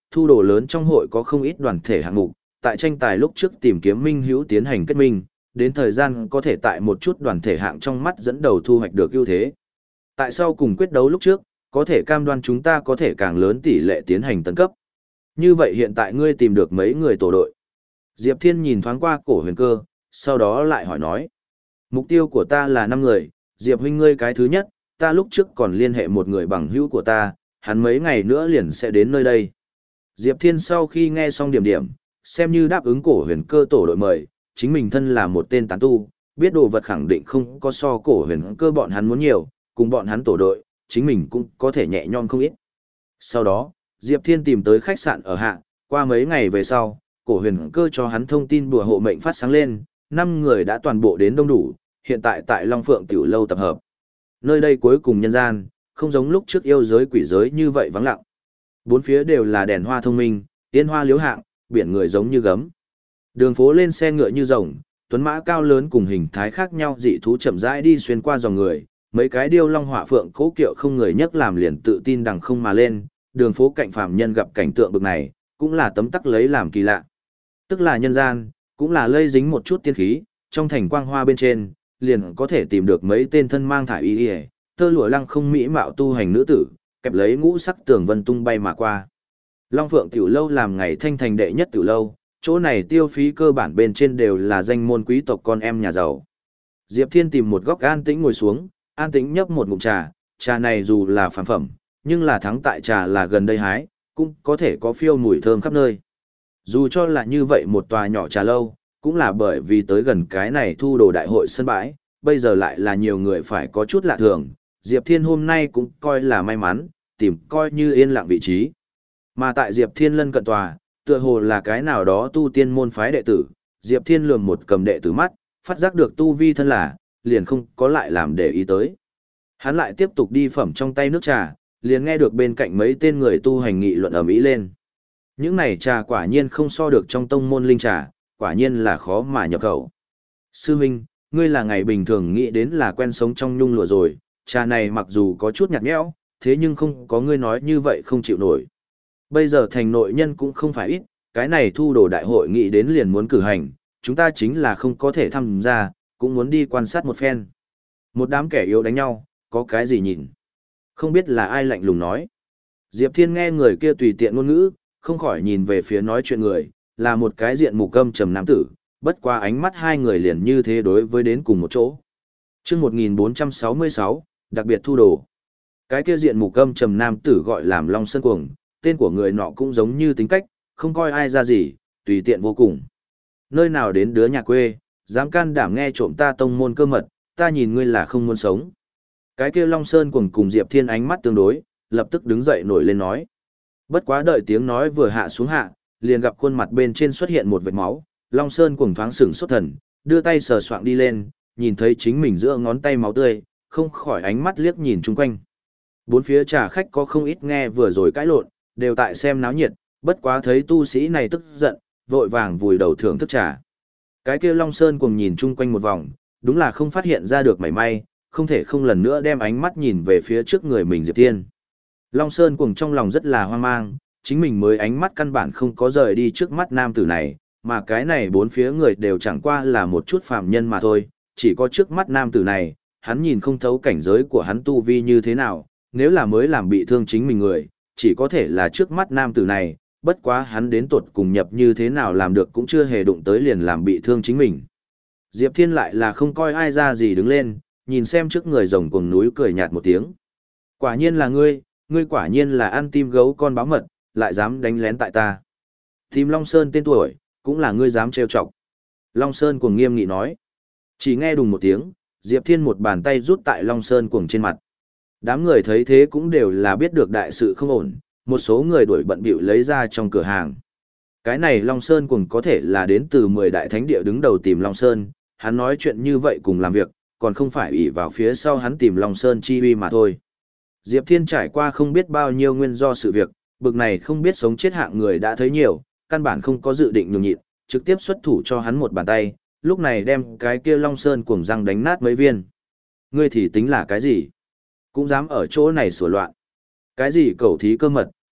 A: thu đồ lớn trong hội có không ít đoàn thể hạng mục, tại tranh tài lúc trước tìm kiếm minh hữu tiến hành kết minh, đến thời gian có thể tại một chút đoàn thể hạng trong mắt dẫn đầu thu hoạch được ưu thế. Tại sao cùng quyết đấu lúc trước, có thể cam đoan chúng ta có thể càng lớn tỷ lệ tiến hành tấn cấp. Như vậy hiện tại ngươi tìm được mấy người tổ đội. Diệp Thiên nhìn thoáng qua cổ huyền cơ, sau đó lại hỏi nói. Mục tiêu của ta là năm người, Diệp huynh ngươi cái thứ nhất, ta lúc trước còn liên hệ một người bằng hữu của ta, hắn mấy ngày nữa liền sẽ đến nơi đây. Diệp Thiên sau khi nghe xong điểm điểm, xem như đáp ứng cổ huyền cơ tổ đội mời, chính mình thân là một tên tán tu, biết đồ vật khẳng định không có so cổ huyền cơ bọn hắn muốn nhiều, cùng bọn hắn tổ đội, chính mình cũng có thể nhẹ nhõm không ít. Sau đó, Diệp Thiên tìm tới khách sạn ở hạ, qua mấy ngày về sau, cổ huyền cơ cho hắn thông tin bùa hộ mệnh phát sáng lên, năm người đã toàn bộ đến đông đủ, hiện tại tại Long Phượng Tiểu Lâu tập hợp. Nơi đây cuối cùng nhân gian, không giống lúc trước yêu giới quỷ giới như vậy vắng lặng. Bốn phía đều là đèn hoa thông minh, tiên hoa liếu hạng, biển người giống như gấm. Đường phố lên xe ngựa như rồng, tuấn mã cao lớn cùng hình thái khác nhau dị thú chậm rãi đi xuyên qua dòng người, mấy cái điêu long họa phượng cố kiệu không người nhấc làm liền tự tin đằng không mà lên, đường phố cạnh phàm nhân gặp cảnh tượng bực này, cũng là tấm tắc lấy làm kỳ lạ. Tức là nhân gian, cũng là lây dính một chút tiên khí, trong thành quang hoa bên trên, liền có thể tìm được mấy tên thân mang thải y y, tơ lụa lăng không mỹ mạo tu hành nữ tử, kẹp lấy ngũ sắc tường vân tung bay mà qua. Long Phượng Tiểu Lâu làm ngày thanh thành đệ nhất tiểu lâu, chỗ này tiêu phí cơ bản bên trên đều là danh môn quý tộc con em nhà giàu. Diệp Thiên tìm một góc an tĩnh ngồi xuống, an tĩnh nhấp một ngụm trà, trà này dù là phàm phẩm, nhưng là thắng tại trà là gần đây hái, cũng có thể có phiêu mùi thơm khắp nơi. Dù cho là như vậy một tòa nhỏ trà lâu, cũng là bởi vì tới gần cái này thu đồ đại hội sân bãi, bây giờ lại là nhiều người phải có chút lạ thường, Diệp Thiên hôm nay cũng coi là may mắn, tìm coi như yên lặng vị trí. Mà tại Diệp Thiên lân cận tòa, tựa hồ là cái nào đó tu tiên môn phái đệ tử, Diệp Thiên lườm một cầm đệ tử mắt, phát giác được tu vi thân là, liền không có lại làm để ý tới. Hắn lại tiếp tục đi phẩm trong tay nước trà, liền nghe được bên cạnh mấy tên người tu hành nghị luận ầm ĩ lên. Những này trà quả nhiên không so được trong tông môn linh trà, quả nhiên là khó mà nhập khẩu. Sư huynh, ngươi là ngày bình thường nghĩ đến là quen sống trong nhung lụa rồi, trà này mặc dù có chút nhạt nhẽo, thế nhưng không có ngươi nói như vậy không chịu nổi. Bây giờ thành nội nhân cũng không phải ít, cái này thu đồ đại hội nghĩ đến liền muốn cử hành, chúng ta chính là không có thể tham gia, cũng muốn đi quan sát một phen. Một đám kẻ yếu đánh nhau, có cái gì nhìn? Không biết là ai lạnh lùng nói. Diệp Thiên nghe người kia tùy tiện ngôn ngữ, không khỏi nhìn về phía nói chuyện người, là một cái diện mù câm trầm nam tử, bất qua ánh mắt hai người liền như thế đối với đến cùng một chỗ. Chương một nghìn bốn trăm sáu mươi sáu, đặc biệt thu đồ. Cái kia diện mù câm trầm nam tử gọi làm Long Sơn Cuồng, tên của người nọ cũng giống như tính cách, không coi ai ra gì, tùy tiện vô cùng. Nơi nào đến đứa nhà quê, dám can đảm nghe trộm ta tông môn cơ mật, ta nhìn ngươi là không muốn sống. Cái kia Long Sơn Cuồng cùng Diệp Thiên ánh mắt tương đối, lập tức đứng dậy nổi lên nói. Bất quá đợi tiếng nói vừa hạ xuống hạ, liền gặp khuôn mặt bên trên xuất hiện một vệt máu, Long Sơn Cuồng thoáng sửng sốt thần, đưa tay sờ soạng đi lên, nhìn thấy chính mình giữa ngón tay máu tươi, không khỏi ánh mắt liếc nhìn chung quanh. Bốn phía trà khách có không ít nghe vừa rồi cãi lộn, đều tại xem náo nhiệt, bất quá thấy tu sĩ này tức giận, vội vàng vùi đầu thưởng thức trà. Cái kia Long Sơn Cuồng nhìn chung quanh một vòng, đúng là không phát hiện ra được mảy may, không thể không lần nữa đem ánh mắt nhìn về phía trước người mình Diệp Thiên. Long Sơn Cuồng trong lòng rất là hoang mang, chính mình mới ánh mắt căn bản không có rời đi trước mắt nam tử này, mà cái này bốn phía người đều chẳng qua là một chút phàm nhân mà thôi, chỉ có trước mắt nam tử này, hắn nhìn không thấu cảnh giới của hắn tu vi như thế nào, nếu là mới làm bị thương chính mình người, chỉ có thể là trước mắt nam tử này, bất quá hắn đến tuột cùng nhập như thế nào làm được cũng chưa hề đụng tới liền làm bị thương chính mình. Diệp Thiên lại là không coi ai ra gì đứng lên, nhìn xem trước người rồng cuồng núi cười nhạt một tiếng. Quả nhiên là ngươi, ngươi quả nhiên là ăn tim gấu con báo mật, lại dám đánh lén tại ta. Tìm Long Sơn tên tuổi, cũng là ngươi dám trêu chọc. Long Sơn cuồng nghiêm nghị nói. Chỉ nghe đùng một tiếng, Diệp Thiên một bàn tay rút tại Long Sơn cuồng trên mặt. Đám người thấy thế cũng đều là biết được đại sự không ổn, một số người đuổi bận bịu lấy ra trong cửa hàng. Cái này Long Sơn cuồng có thể là đến từ mười đại thánh địa đứng đầu tìm Long Sơn, hắn nói chuyện như vậy cùng làm việc, còn không phải ỷ vào phía sau hắn tìm Long Sơn chi uy mà thôi. Diệp Thiên trải qua không biết bao nhiêu nguyên do sự việc, bực này không biết sống chết hạng người đã thấy nhiều, căn bản không có dự định nhường nhịn, trực tiếp xuất thủ cho hắn một bàn tay, lúc này đem cái kia Long Sơn cuồng răng đánh nát mấy viên. Ngươi thì tính là cái gì? Cũng dám ở chỗ này sửa loạn. Cái gì cầu thí cơ mật,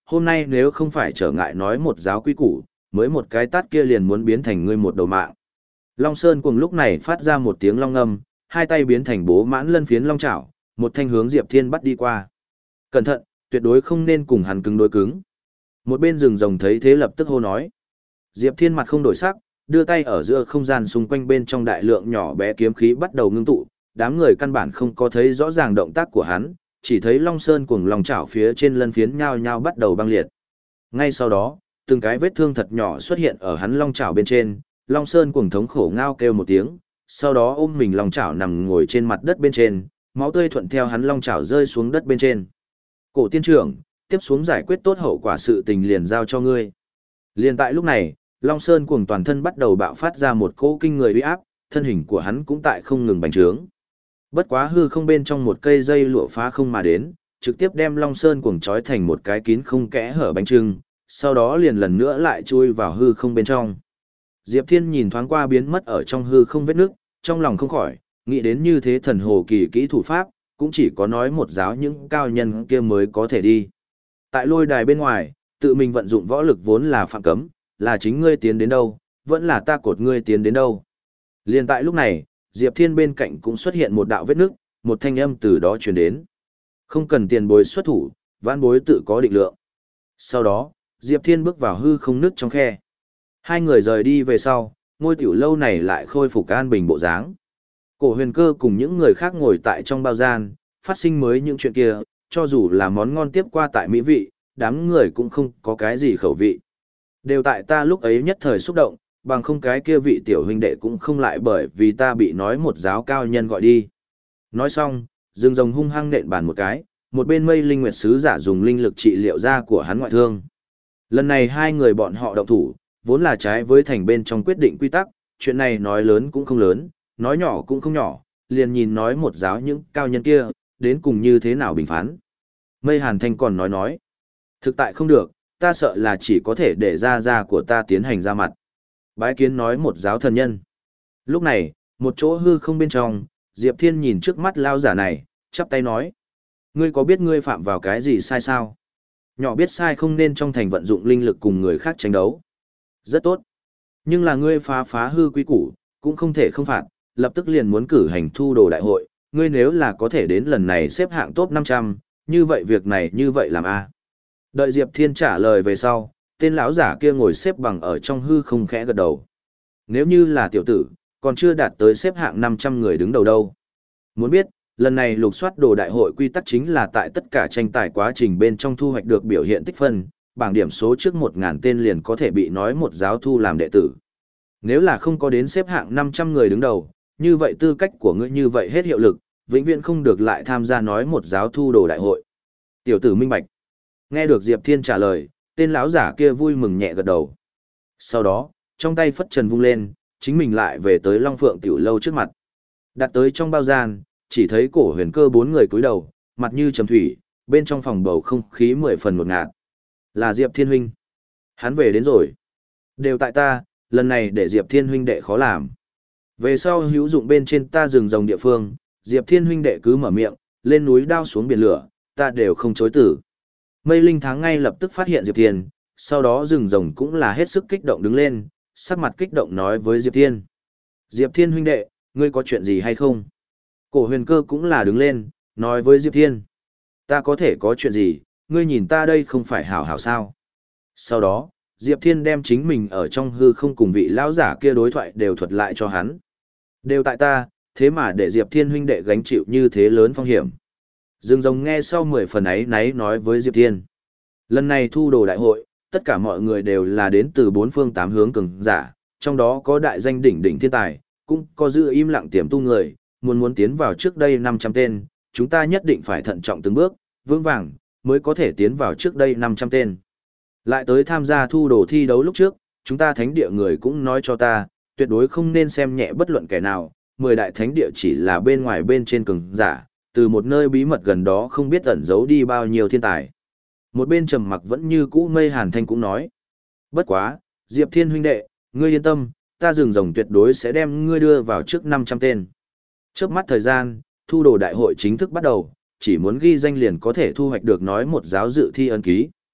A: hôm nay nếu không phải trở ngại nói một giáo quy củ, mới một cái tát kia liền muốn biến thành ngươi một đầu mạng. Long Sơn cùng lúc này phát ra một tiếng long ngâm, hai tay biến thành bố mãn lân phiến long chảo, một thanh hướng Diệp Thiên bắt đi qua. Cẩn thận, tuyệt đối không nên cùng hắn cứng đối cứng. Một bên rừng rồng thấy thế lập tức hô nói. Diệp Thiên mặt không đổi sắc, đưa tay ở giữa không gian xung quanh bên trong đại lượng nhỏ bé kiếm khí bắt đầu ngưng tụ, đám người căn bản không có thấy rõ ràng động tác của hắn, chỉ thấy Long Sơn cuồng long chảo phía trên lân phiến nhao nhao bắt đầu băng liệt. Ngay sau đó, từng cái vết thương thật nhỏ xuất hiện ở hắn long chảo bên trên, Long Sơn cuồng thống khổ ngao kêu một tiếng, sau đó ôm mình long chảo nằm ngồi trên mặt đất bên trên, máu tươi thuận theo hắn long chảo rơi xuống đất bên trên. Cổ tiên trưởng, tiếp xuống giải quyết tốt hậu quả sự tình liền giao cho ngươi. Liền tại lúc này, Long Sơn cuồng toàn thân bắt đầu bạo phát ra một cỗ kinh người uy áp, thân hình của hắn cũng tại không ngừng bành trướng. Bất quá hư không bên trong một cây dây lụa phá không mà đến, trực tiếp đem Long Sơn cuồng trói thành một cái kín không kẽ hở bánh trưng, sau đó liền lần nữa lại chui vào hư không bên trong. Diệp Thiên nhìn thoáng qua biến mất ở trong hư không vết nước, trong lòng không khỏi, nghĩ đến như thế thần hồ kỳ kỹ thủ pháp, cũng chỉ có nói một giáo những cao nhân kia mới có thể đi. Tại lôi đài bên ngoài, tự mình vận dụng võ lực vốn là phạm cấm, là chính ngươi tiến đến đâu, vẫn là ta cột ngươi tiến đến đâu. Liên tại lúc này, Diệp Thiên bên cạnh cũng xuất hiện một đạo vết nước, một thanh âm từ đó truyền đến. Không cần tiền bối xuất thủ, vãn bối tự có định lượng. Sau đó, Diệp Thiên bước vào hư không nước trong khe. Hai người rời đi về sau, ngôi tiểu lâu này lại khôi phục an bình bộ dáng. Cổ Huyền Cơ cùng những người khác ngồi tại trong bao gian, phát sinh mới những chuyện kia, cho dù là món ngon tiếp qua tại mỹ vị, đám người cũng không có cái gì khẩu vị. Đều tại ta lúc ấy nhất thời xúc động, bằng không cái kia vị tiểu huynh đệ cũng không lại bởi vì ta bị nói một giáo cao nhân gọi đi. Nói xong, rừng rồng hung hăng nện bàn một cái, một bên Mây Linh Nguyệt sứ giả dùng linh lực trị liệu da của hắn ngoại thương. Lần này hai người bọn họ động thủ, vốn là trái với thành bên trong quyết định quy tắc, chuyện này nói lớn cũng không lớn, nói nhỏ cũng không nhỏ, liền nhìn nói một giáo những cao nhân kia, đến cùng như thế nào bình phán. Mây Hàn Thanh còn nói nói, thực tại không được, ta sợ là chỉ có thể để ra da của ta tiến hành ra mặt. Bái kiến nói một giáo thần nhân. Lúc này, một chỗ hư không bên trong, Diệp Thiên nhìn trước mắt lao giả này, chắp tay nói. Ngươi có biết ngươi phạm vào cái gì sai sao? Nhỏ biết sai không nên trong thành vận dụng linh lực cùng người khác tranh đấu. Rất tốt. Nhưng là ngươi phá phá hư quý củ, cũng không thể không phạt, lập tức liền muốn cử hành thu đồ đại hội. Ngươi nếu là có thể đến lần này xếp hạng top năm trăm, như vậy việc này như vậy làm a. Đợi Diệp Thiên trả lời về sau, tên lão giả kia ngồi xếp bằng ở trong hư không khẽ gật đầu. Nếu như là tiểu tử, còn chưa đạt tới xếp hạng năm trăm người đứng đầu đâu. Muốn biết, lần này lục soát đồ đại hội quy tắc chính là tại tất cả tranh tài quá trình bên trong thu hoạch được biểu hiện tích phân, bảng điểm số trước một nghìn tên liền có thể bị nói một giáo thu làm đệ tử. Nếu là không có đến xếp hạng năm trăm người đứng đầu, như vậy tư cách của ngươi như vậy hết hiệu lực, vĩnh viễn không được lại tham gia nói một giáo thu đồ đại hội. Tiểu tử minh bạch. Nghe được Diệp Thiên trả lời, tên lão giả kia vui mừng nhẹ gật đầu. Sau đó, trong tay phất trần vung lên, chính mình lại về tới Long Phượng tiểu lâu trước mặt. Đặt tới trong bao gian, chỉ thấy Cổ Huyền Cơ bốn người cúi đầu, mặt như trầm thủy, bên trong phòng bầu không khí mười phần một ngạt. Là Diệp Thiên huynh. Hắn về đến rồi. Đều tại ta, lần này để Diệp Thiên huynh đệ khó làm. Về sau hữu dụng bên trên ta rừng rồng địa phương, Diệp Thiên huynh đệ cứ mở miệng, lên núi đao xuống biển lửa, ta đều không chối từ. Mây Linh Tháng ngay lập tức phát hiện Diệp Thiên, sau đó rừng rồng cũng là hết sức kích động đứng lên, sắc mặt kích động nói với Diệp Thiên. Diệp Thiên huynh đệ, ngươi có chuyện gì hay không? Cổ Huyền Cơ cũng là đứng lên, nói với Diệp Thiên. Ta có thể có chuyện gì, ngươi nhìn ta đây không phải hảo hảo sao? Sau đó, Diệp Thiên đem chính mình ở trong hư không cùng vị lão giả kia đối thoại đều thuật lại cho hắn. Đều tại ta, thế mà để Diệp Thiên huynh đệ gánh chịu như thế lớn phong hiểm. Dương Rồng nghe sau mười phần ấy náy nói với Diệp Thiên. Lần này thu đồ đại hội, tất cả mọi người đều là đến từ bốn phương tám hướng cường giả, trong đó có đại danh đỉnh đỉnh thiên tài, cũng có giữ im lặng tiềm tu người, muốn muốn tiến vào trước đây năm trăm tên, chúng ta nhất định phải thận trọng từng bước, vững vàng, mới có thể tiến vào trước đây năm trăm tên. Lại tới tham gia thu đồ thi đấu lúc trước, chúng ta thánh địa người cũng nói cho ta, tuyệt đối không nên xem nhẹ bất luận kẻ nào, mười đại thánh địa chỉ là bên ngoài bên trên cường giả, từ một nơi bí mật gần đó không biết ẩn giấu đi bao nhiêu thiên tài. Một bên trầm mặc vẫn như cũ Mây Hàn Thanh cũng nói. Bất quá, Diệp Thiên huynh đệ, ngươi yên tâm, ta rừng rồng tuyệt đối sẽ đem ngươi đưa vào trước năm trăm tên. Trước mắt thời gian, thu đồ đại hội chính thức bắt đầu, chỉ muốn ghi danh liền có thể thu hoạch được nói một giáo dự thi ấn ký.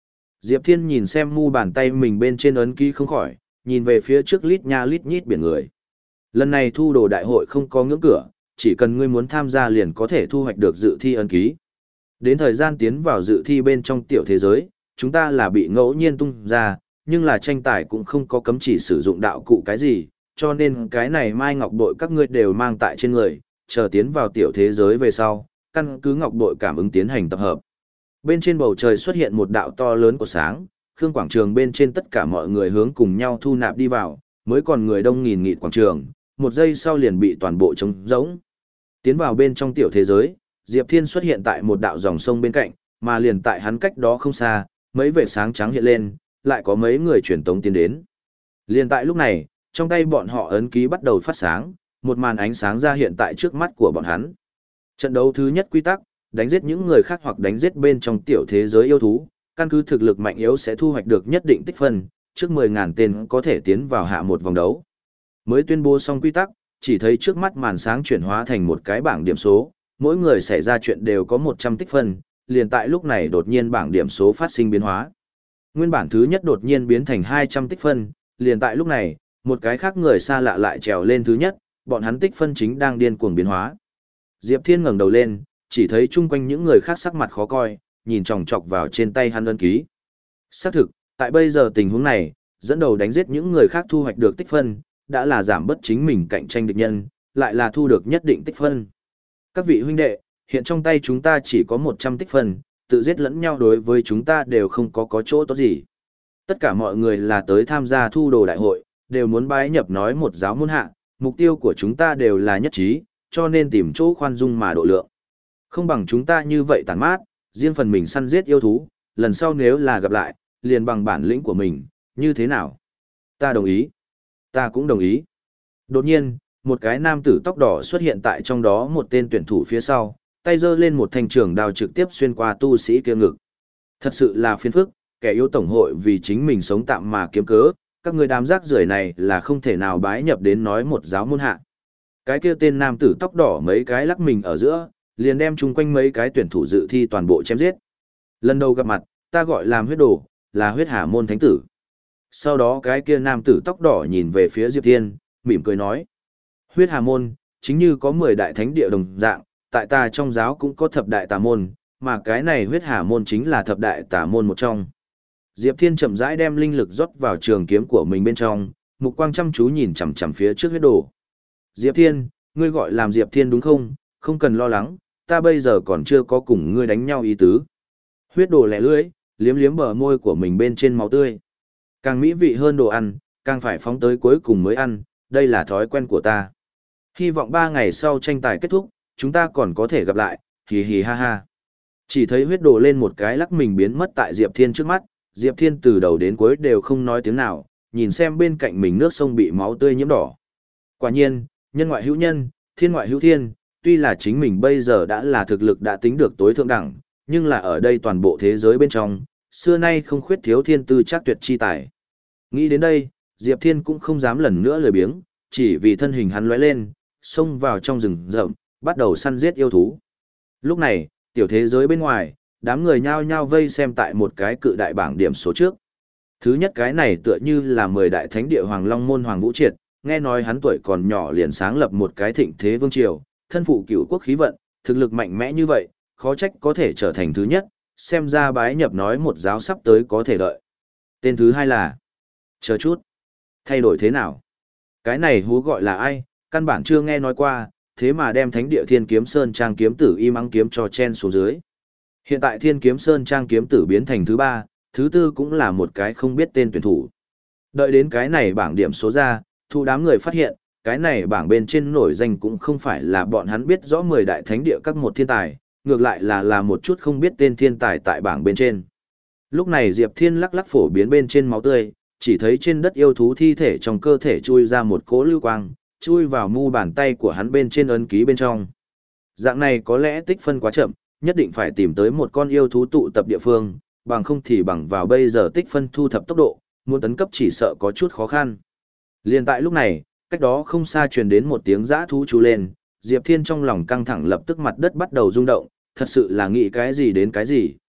A: Diệp Thiên nhìn xem mu bàn tay mình bên trên ấn ký không khỏi, nhìn về phía trước lít nha lít nhít biển người. Lần này thu đồ đại hội không có ngưỡng cửa, chỉ cần ngươi muốn tham gia liền có thể thu hoạch được dự thi ấn ký. Đến thời gian tiến vào dự thi bên trong tiểu thế giới, chúng ta là bị ngẫu nhiên tung ra, nhưng là tranh tài cũng không có cấm chỉ sử dụng đạo cụ cái gì, cho nên cái này mai ngọc bội các ngươi đều mang tại trên người, chờ tiến vào tiểu thế giới về sau, căn cứ ngọc bội cảm ứng tiến hành tập hợp. Bên trên bầu trời xuất hiện một đạo to lớn của sáng, Khương quảng trường bên trên tất cả mọi người hướng cùng nhau thu nạp đi vào, mới còn người đông nghìn nghịt quảng trường, một giây sau liền bị toàn bộ trống rỗng. Tiến vào bên trong tiểu thế giới, Diệp Thiên xuất hiện tại một đạo dòng sông bên cạnh, mà liền tại hắn cách đó không xa, mấy vệt sáng trắng hiện lên, lại có mấy người truyền tống tiến đến. Liền tại lúc này, trong tay bọn họ ấn ký bắt đầu phát sáng, một màn ánh sáng ra hiện tại trước mắt của bọn hắn. Trận đấu thứ nhất quy tắc, đánh giết những người khác hoặc đánh giết bên trong tiểu thế giới yêu thú, căn cứ thực lực mạnh yếu sẽ thu hoạch được nhất định tích phân, trước mười nghìn tên có thể tiến vào hạ một vòng đấu. Mới tuyên bố xong quy tắc, chỉ thấy trước mắt màn sáng chuyển hóa thành một cái bảng điểm số, mỗi người xảy ra chuyện đều có một trăm tích phân, liền tại lúc này đột nhiên bảng điểm số phát sinh biến hóa. Nguyên bản thứ nhất đột nhiên biến thành hai trăm tích phân, liền tại lúc này, một cái khác người xa lạ lại trèo lên thứ nhất, bọn hắn tích phân chính đang điên cuồng biến hóa. Diệp Thiên ngẩng đầu lên, chỉ thấy chung quanh những người khác sắc mặt khó coi, nhìn chòng chọc vào trên tay hắn ấn ký. Xác thực, tại bây giờ tình huống này, dẫn đầu đánh giết những người khác thu hoạch được tích phân, đã là giảm bớt chính mình cạnh tranh địch nhân, lại là thu được nhất định tích phân. Các vị huynh đệ, hiện trong tay chúng ta chỉ có một trăm tích phân, tự giết lẫn nhau đối với chúng ta đều không có có chỗ tốt gì. Tất cả mọi người là tới tham gia thu đồ đại hội, đều muốn bái nhập nói một giáo môn hạ, mục tiêu của chúng ta đều là nhất trí, cho nên tìm chỗ khoan dung mà độ lượng. Không bằng chúng ta như vậy tàn mát, riêng phần mình săn giết yêu thú, lần sau nếu là gặp lại, liền bằng bản lĩnh của mình, như thế nào? Ta đồng ý. Ta cũng đồng ý. Đột nhiên, một cái nam tử tóc đỏ xuất hiện tại trong đó một tên tuyển thủ phía sau, tay giơ lên một thanh trường đao trực tiếp xuyên qua tu sĩ kia ngực. Thật sự là phiền phức, kẻ yếu tổng hội vì chính mình sống tạm mà kiếm cớ, các người đám rác rưởi này là không thể nào bái nhập đến nói một giáo môn hạ. Cái kia tên nam tử tóc đỏ mấy cái lắc mình ở giữa, liền đem chung quanh mấy cái tuyển thủ dự thi toàn bộ chém giết. Lần đầu gặp mặt, ta gọi làm huyết đồ, là huyết hà môn thánh tử. Sau đó cái kia nam tử tóc đỏ nhìn về phía Diệp Thiên, mỉm cười nói. Huyết hà môn, chính như có mười đại thánh địa đồng dạng, tại ta trong giáo cũng có thập đại tà môn, mà cái này huyết hà môn chính là thập đại tà môn một trong. Diệp Thiên chậm rãi đem linh lực rót vào trường kiếm của mình bên trong, mục quang chăm chú nhìn chằm chằm phía trước huyết đồ. Diệp Thiên, ngươi gọi làm Diệp Thiên đúng không? Không cần lo lắng, ta bây giờ còn chưa có cùng ngươi đánh nhau ý tứ. Huyết đồ lẻ lưỡi, liếm liếm bờ môi của mình bên trên máu tươi. Càng mỹ vị hơn đồ ăn, càng phải phóng tới cuối cùng mới ăn, đây là thói quen của ta. Hy vọng ba ngày sau tranh tài kết thúc, chúng ta còn có thể gặp lại, hì hì ha ha. Chỉ thấy huyết đồ lên một cái lắc mình biến mất tại Diệp Thiên trước mắt, Diệp Thiên từ đầu đến cuối đều không nói tiếng nào, nhìn xem bên cạnh mình nước sông bị máu tươi nhiễm đỏ. Quả nhiên, nhân ngoại hữu nhân, thiên ngoại hữu thiên, tuy là chính mình bây giờ đã là thực lực đã tính được tối thượng đẳng, nhưng là ở đây toàn bộ thế giới bên trong, xưa nay không khuyết thiếu thiên tư chắc tuyệt chi tài. Nghĩ đến đây, Diệp Thiên cũng không dám lần nữa lười biếng, chỉ vì thân hình hắn lóe lên, xông vào trong rừng rậm, bắt đầu săn giết yêu thú. Lúc này, tiểu thế giới bên ngoài, đám người nhao nhao vây xem tại một cái cự đại bảng điểm số trước. Thứ nhất cái này tựa như là mười đại thánh địa Hoàng Long môn Hoàng Vũ Triệt, nghe nói hắn tuổi còn nhỏ liền sáng lập một cái thịnh thế vương triều, thân phụ cửu quốc khí vận, thực lực mạnh mẽ như vậy, khó trách có thể trở thành thứ nhất, xem ra bái nhập nói một giáo sắp tới có thể đợi. Tên thứ hai là... Chờ chút. Thay đổi thế nào? Cái này hú gọi là ai, căn bản chưa nghe nói qua, thế mà đem thánh địa Thiên Kiếm Sơn Trang kiếm tử y mắng kiếm cho chen xuống dưới. Hiện tại Thiên Kiếm Sơn Trang kiếm tử biến thành thứ ba, thứ tư cũng là một cái không biết tên tuyển thủ. Đợi đến cái này bảng điểm số ra, thu đám người phát hiện, cái này bảng bên trên nổi danh cũng không phải là bọn hắn biết rõ mười đại thánh địa các một thiên tài, ngược lại là là một chút không biết tên thiên tài tại bảng bên trên. Lúc này Diệp Thiên lắc lắc phổ biến bên trên máu tươi, chỉ thấy trên đất yêu thú thi thể trong cơ thể chui ra một cỗ lưu quang, chui vào mu bàn tay của hắn bên trên ấn ký bên trong. Dạng này có lẽ tích phân quá chậm, nhất định phải tìm tới một con yêu thú tụ tập địa phương, bằng không thì bằng vào bây giờ tích phân thu thập tốc độ, muốn tấn cấp chỉ sợ có chút khó khăn. Liên tại lúc này, cách đó không xa truyền đến một tiếng giã thú chú lên, Diệp Thiên trong lòng căng thẳng lập tức mặt đất bắt đầu rung động, thật sự là nghĩ cái gì đến cái gì,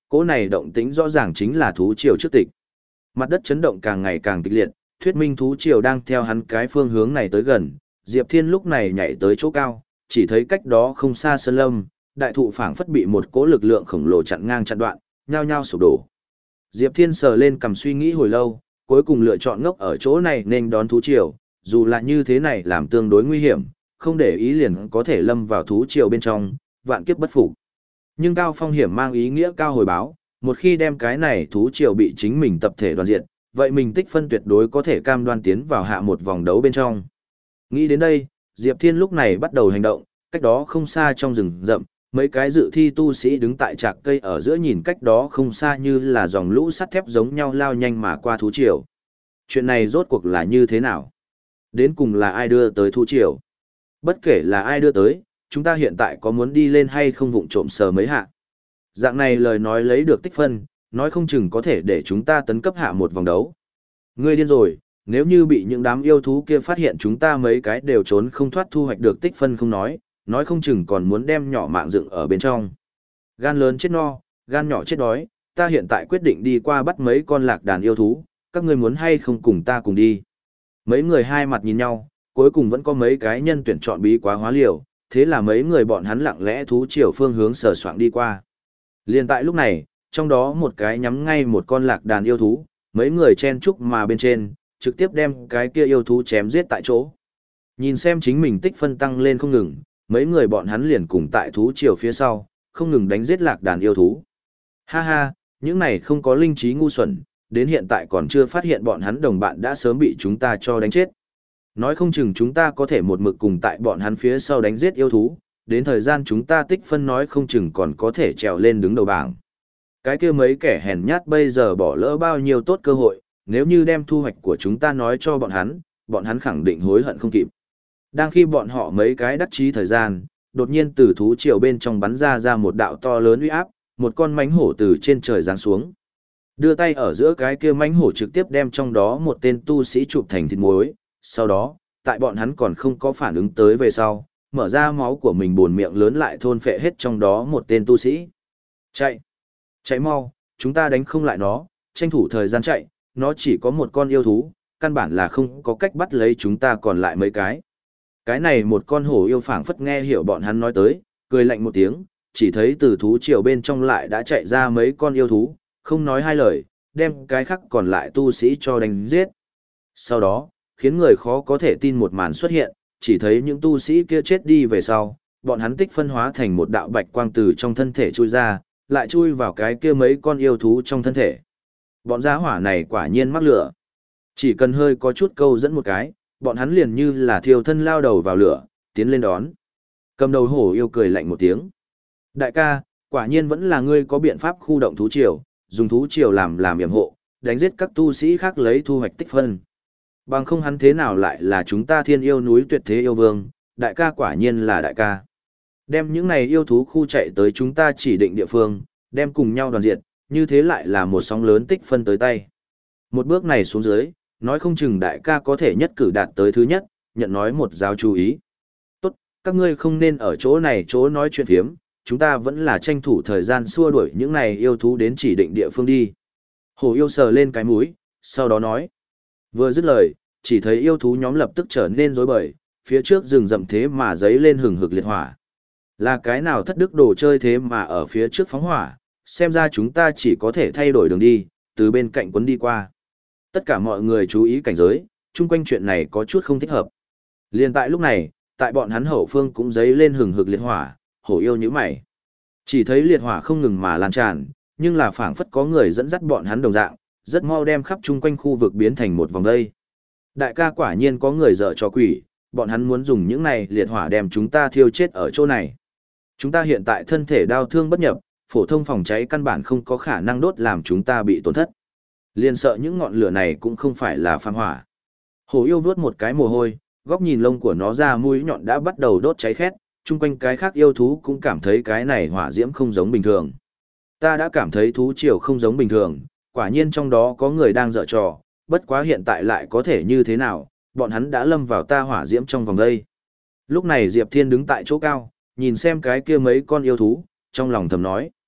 A: cỗ này động tĩnh rõ ràng chính là thú triều trước tịch. Mặt đất chấn động càng ngày càng kịch liệt, thuyết minh thú triều đang theo hắn cái phương hướng này tới gần. Diệp Thiên lúc này nhảy tới chỗ cao, chỉ thấy cách đó không xa sơn lâm, đại thụ phảng phất bị một cỗ lực lượng khổng lồ chặn ngang chặn đoạn, nhao nhao sụp đổ. Diệp Thiên sờ lên cầm suy nghĩ hồi lâu, cuối cùng lựa chọn ngốc ở chỗ này nên đón thú triều, dù là như thế này làm tương đối nguy hiểm, không để ý liền có thể lâm vào thú triều bên trong, vạn kiếp bất phục. Nhưng cao phong hiểm mang ý nghĩa cao hồi báo, một khi đem cái này thú triều bị chính mình tập thể đoàn diện, vậy mình tích phân tuyệt đối có thể cam đoan tiến vào hạ một vòng đấu bên trong. Nghĩ đến đây, Diệp Thiên lúc này bắt đầu hành động, cách đó không xa trong rừng rậm, mấy cái dự thi tu sĩ đứng tại trạc cây ở giữa nhìn cách đó không xa như là dòng lũ sắt thép giống nhau lao nhanh mà qua thú triều. Chuyện này rốt cuộc là như thế nào? Đến cùng là ai đưa tới thú triều? Bất kể là ai đưa tới, chúng ta hiện tại có muốn đi lên hay không vụng trộm sờ mấy hạ. Dạng này lời nói lấy được tích phân, nói không chừng có thể để chúng ta tấn cấp hạ một vòng đấu. Ngươi điên rồi, nếu như bị những đám yêu thú kia phát hiện chúng ta mấy cái đều trốn không thoát thu hoạch được tích phân không nói, nói không chừng còn muốn đem nhỏ mạng dựng ở bên trong. Gan lớn chết no, gan nhỏ chết đói, ta hiện tại quyết định đi qua bắt mấy con lạc đàn yêu thú, các ngươi muốn hay không cùng ta cùng đi. Mấy người hai mặt nhìn nhau, cuối cùng vẫn có mấy cái nhân tuyển chọn bí quá hóa liều, thế là mấy người bọn hắn lặng lẽ thú chiều phương hướng sờ soạng đi qua. Liên tại lúc này, trong đó một cái nhắm ngay một con lạc đàn yêu thú, mấy người chen chúc mà bên trên, trực tiếp đem cái kia yêu thú chém giết tại chỗ. Nhìn xem chính mình tích phân tăng lên không ngừng, mấy người bọn hắn liền cùng tại thú triều phía sau, không ngừng đánh giết lạc đàn yêu thú. Ha ha, những này không có linh trí ngu xuẩn, đến hiện tại còn chưa phát hiện bọn hắn đồng bạn đã sớm bị chúng ta cho đánh chết. Nói không chừng chúng ta có thể một mực cùng tại bọn hắn phía sau đánh giết yêu thú, đến thời gian chúng ta tích phân nói không chừng còn có thể trèo lên đứng đầu bảng. Cái kia mấy kẻ hèn nhát bây giờ bỏ lỡ bao nhiêu tốt cơ hội, nếu như đem thu hoạch của chúng ta nói cho bọn hắn, bọn hắn khẳng định hối hận không kịp. Đang khi bọn họ mấy cái đắc chí thời gian, đột nhiên từ thú triều bên trong bắn ra ra một đạo to lớn uy áp, một con mãnh hổ từ trên trời giáng xuống. Đưa tay ở giữa cái kia mãnh hổ trực tiếp đem trong đó một tên tu sĩ chụp thành thịt muối, sau đó, tại bọn hắn còn không có phản ứng tới về sau, mở ra máu của mình buồn miệng lớn lại thôn phệ hết trong đó một tên tu sĩ. Chạy! Chạy mau, chúng ta đánh không lại nó, tranh thủ thời gian chạy, nó chỉ có một con yêu thú, căn bản là không có cách bắt lấy chúng ta còn lại mấy cái. Cái này một con hổ yêu phảng phất nghe hiểu bọn hắn nói tới, cười lạnh một tiếng, chỉ thấy từ thú triều bên trong lại đã chạy ra mấy con yêu thú, không nói hai lời, đem cái khác còn lại tu sĩ cho đánh giết. Sau đó, khiến người khó có thể tin một màn xuất hiện, chỉ thấy những tu sĩ kia chết đi về sau, bọn hắn tích phân hóa thành một đạo bạch quang từ trong thân thể chui ra, lại chui vào cái kia mấy con yêu thú trong thân thể. Bọn gia hỏa này quả nhiên mắc lửa. Chỉ cần hơi có chút câu dẫn một cái, bọn hắn liền như là thiêu thân lao đầu vào lửa, tiến lên đón. Cầm đầu hổ yêu cười lạnh một tiếng. Đại ca, quả nhiên vẫn là ngươi có biện pháp khu động thú triều, dùng thú triều làm làm yểm hộ, đánh giết các tu sĩ khác lấy thu hoạch tích phân. Bằng không hắn thế nào lại là chúng ta thiên yêu núi tuyệt thế yêu vương, đại ca quả nhiên là đại ca. Đem những này yêu thú khu chạy tới chúng ta chỉ định địa phương, đem cùng nhau đoàn diệt, như thế lại là một sóng lớn tích phân tới tay. Một bước này xuống dưới, nói không chừng đại ca có thể nhất cử đạt tới thứ nhất, nhận nói một giáo chú ý. Tốt, các ngươi không nên ở chỗ này chỗ nói chuyện phiếm, chúng ta vẫn là tranh thủ thời gian xua đuổi những này yêu thú đến chỉ định địa phương đi. Hổ yêu sờ lên cái mũi, sau đó nói. Vừa dứt lời, chỉ thấy yêu thú nhóm lập tức trở nên rối bời, phía trước rừng rậm thế mà giấy lên hừng hực liệt hỏa. Là cái nào thất đức đồ chơi thế mà ở phía trước phóng hỏa, xem ra chúng ta chỉ có thể thay đổi đường đi, từ bên cạnh quấn đi qua. Tất cả mọi người chú ý cảnh giới, chung quanh chuyện này có chút không thích hợp. Liên tại lúc này, tại bọn hắn hậu phương cũng giấy lên hừng hực liệt hỏa, hổ yêu như mày. Chỉ thấy liệt hỏa không ngừng mà lan tràn, nhưng là phảng phất có người dẫn dắt bọn hắn đồng dạng, rất mau đem khắp chung quanh khu vực biến thành một vòng dây. Đại ca quả nhiên có người dở trò quỷ, bọn hắn muốn dùng những này liệt hỏa đem chúng ta thiêu chết ở chỗ này. Chúng ta hiện tại thân thể đau thương bất nhập, phổ thông phòng cháy căn bản không có khả năng đốt làm chúng ta bị tổn thất. Liên sợ những ngọn lửa này cũng không phải là phàm hỏa. Hổ yêu vuốt một cái mồ hôi, góc nhìn lông của nó ra mũi nhọn đã bắt đầu đốt cháy khét, chung quanh cái khác yêu thú cũng cảm thấy cái này hỏa diễm không giống bình thường. Ta đã cảm thấy thú triều không giống bình thường, quả nhiên trong đó có người đang dở trò, bất quá hiện tại lại có thể như thế nào, bọn hắn đã lâm vào ta hỏa diễm trong vòng đây. Lúc này Diệp Thiên đứng tại chỗ cao, nhìn xem cái kia mấy con yêu thú, trong lòng thầm nói.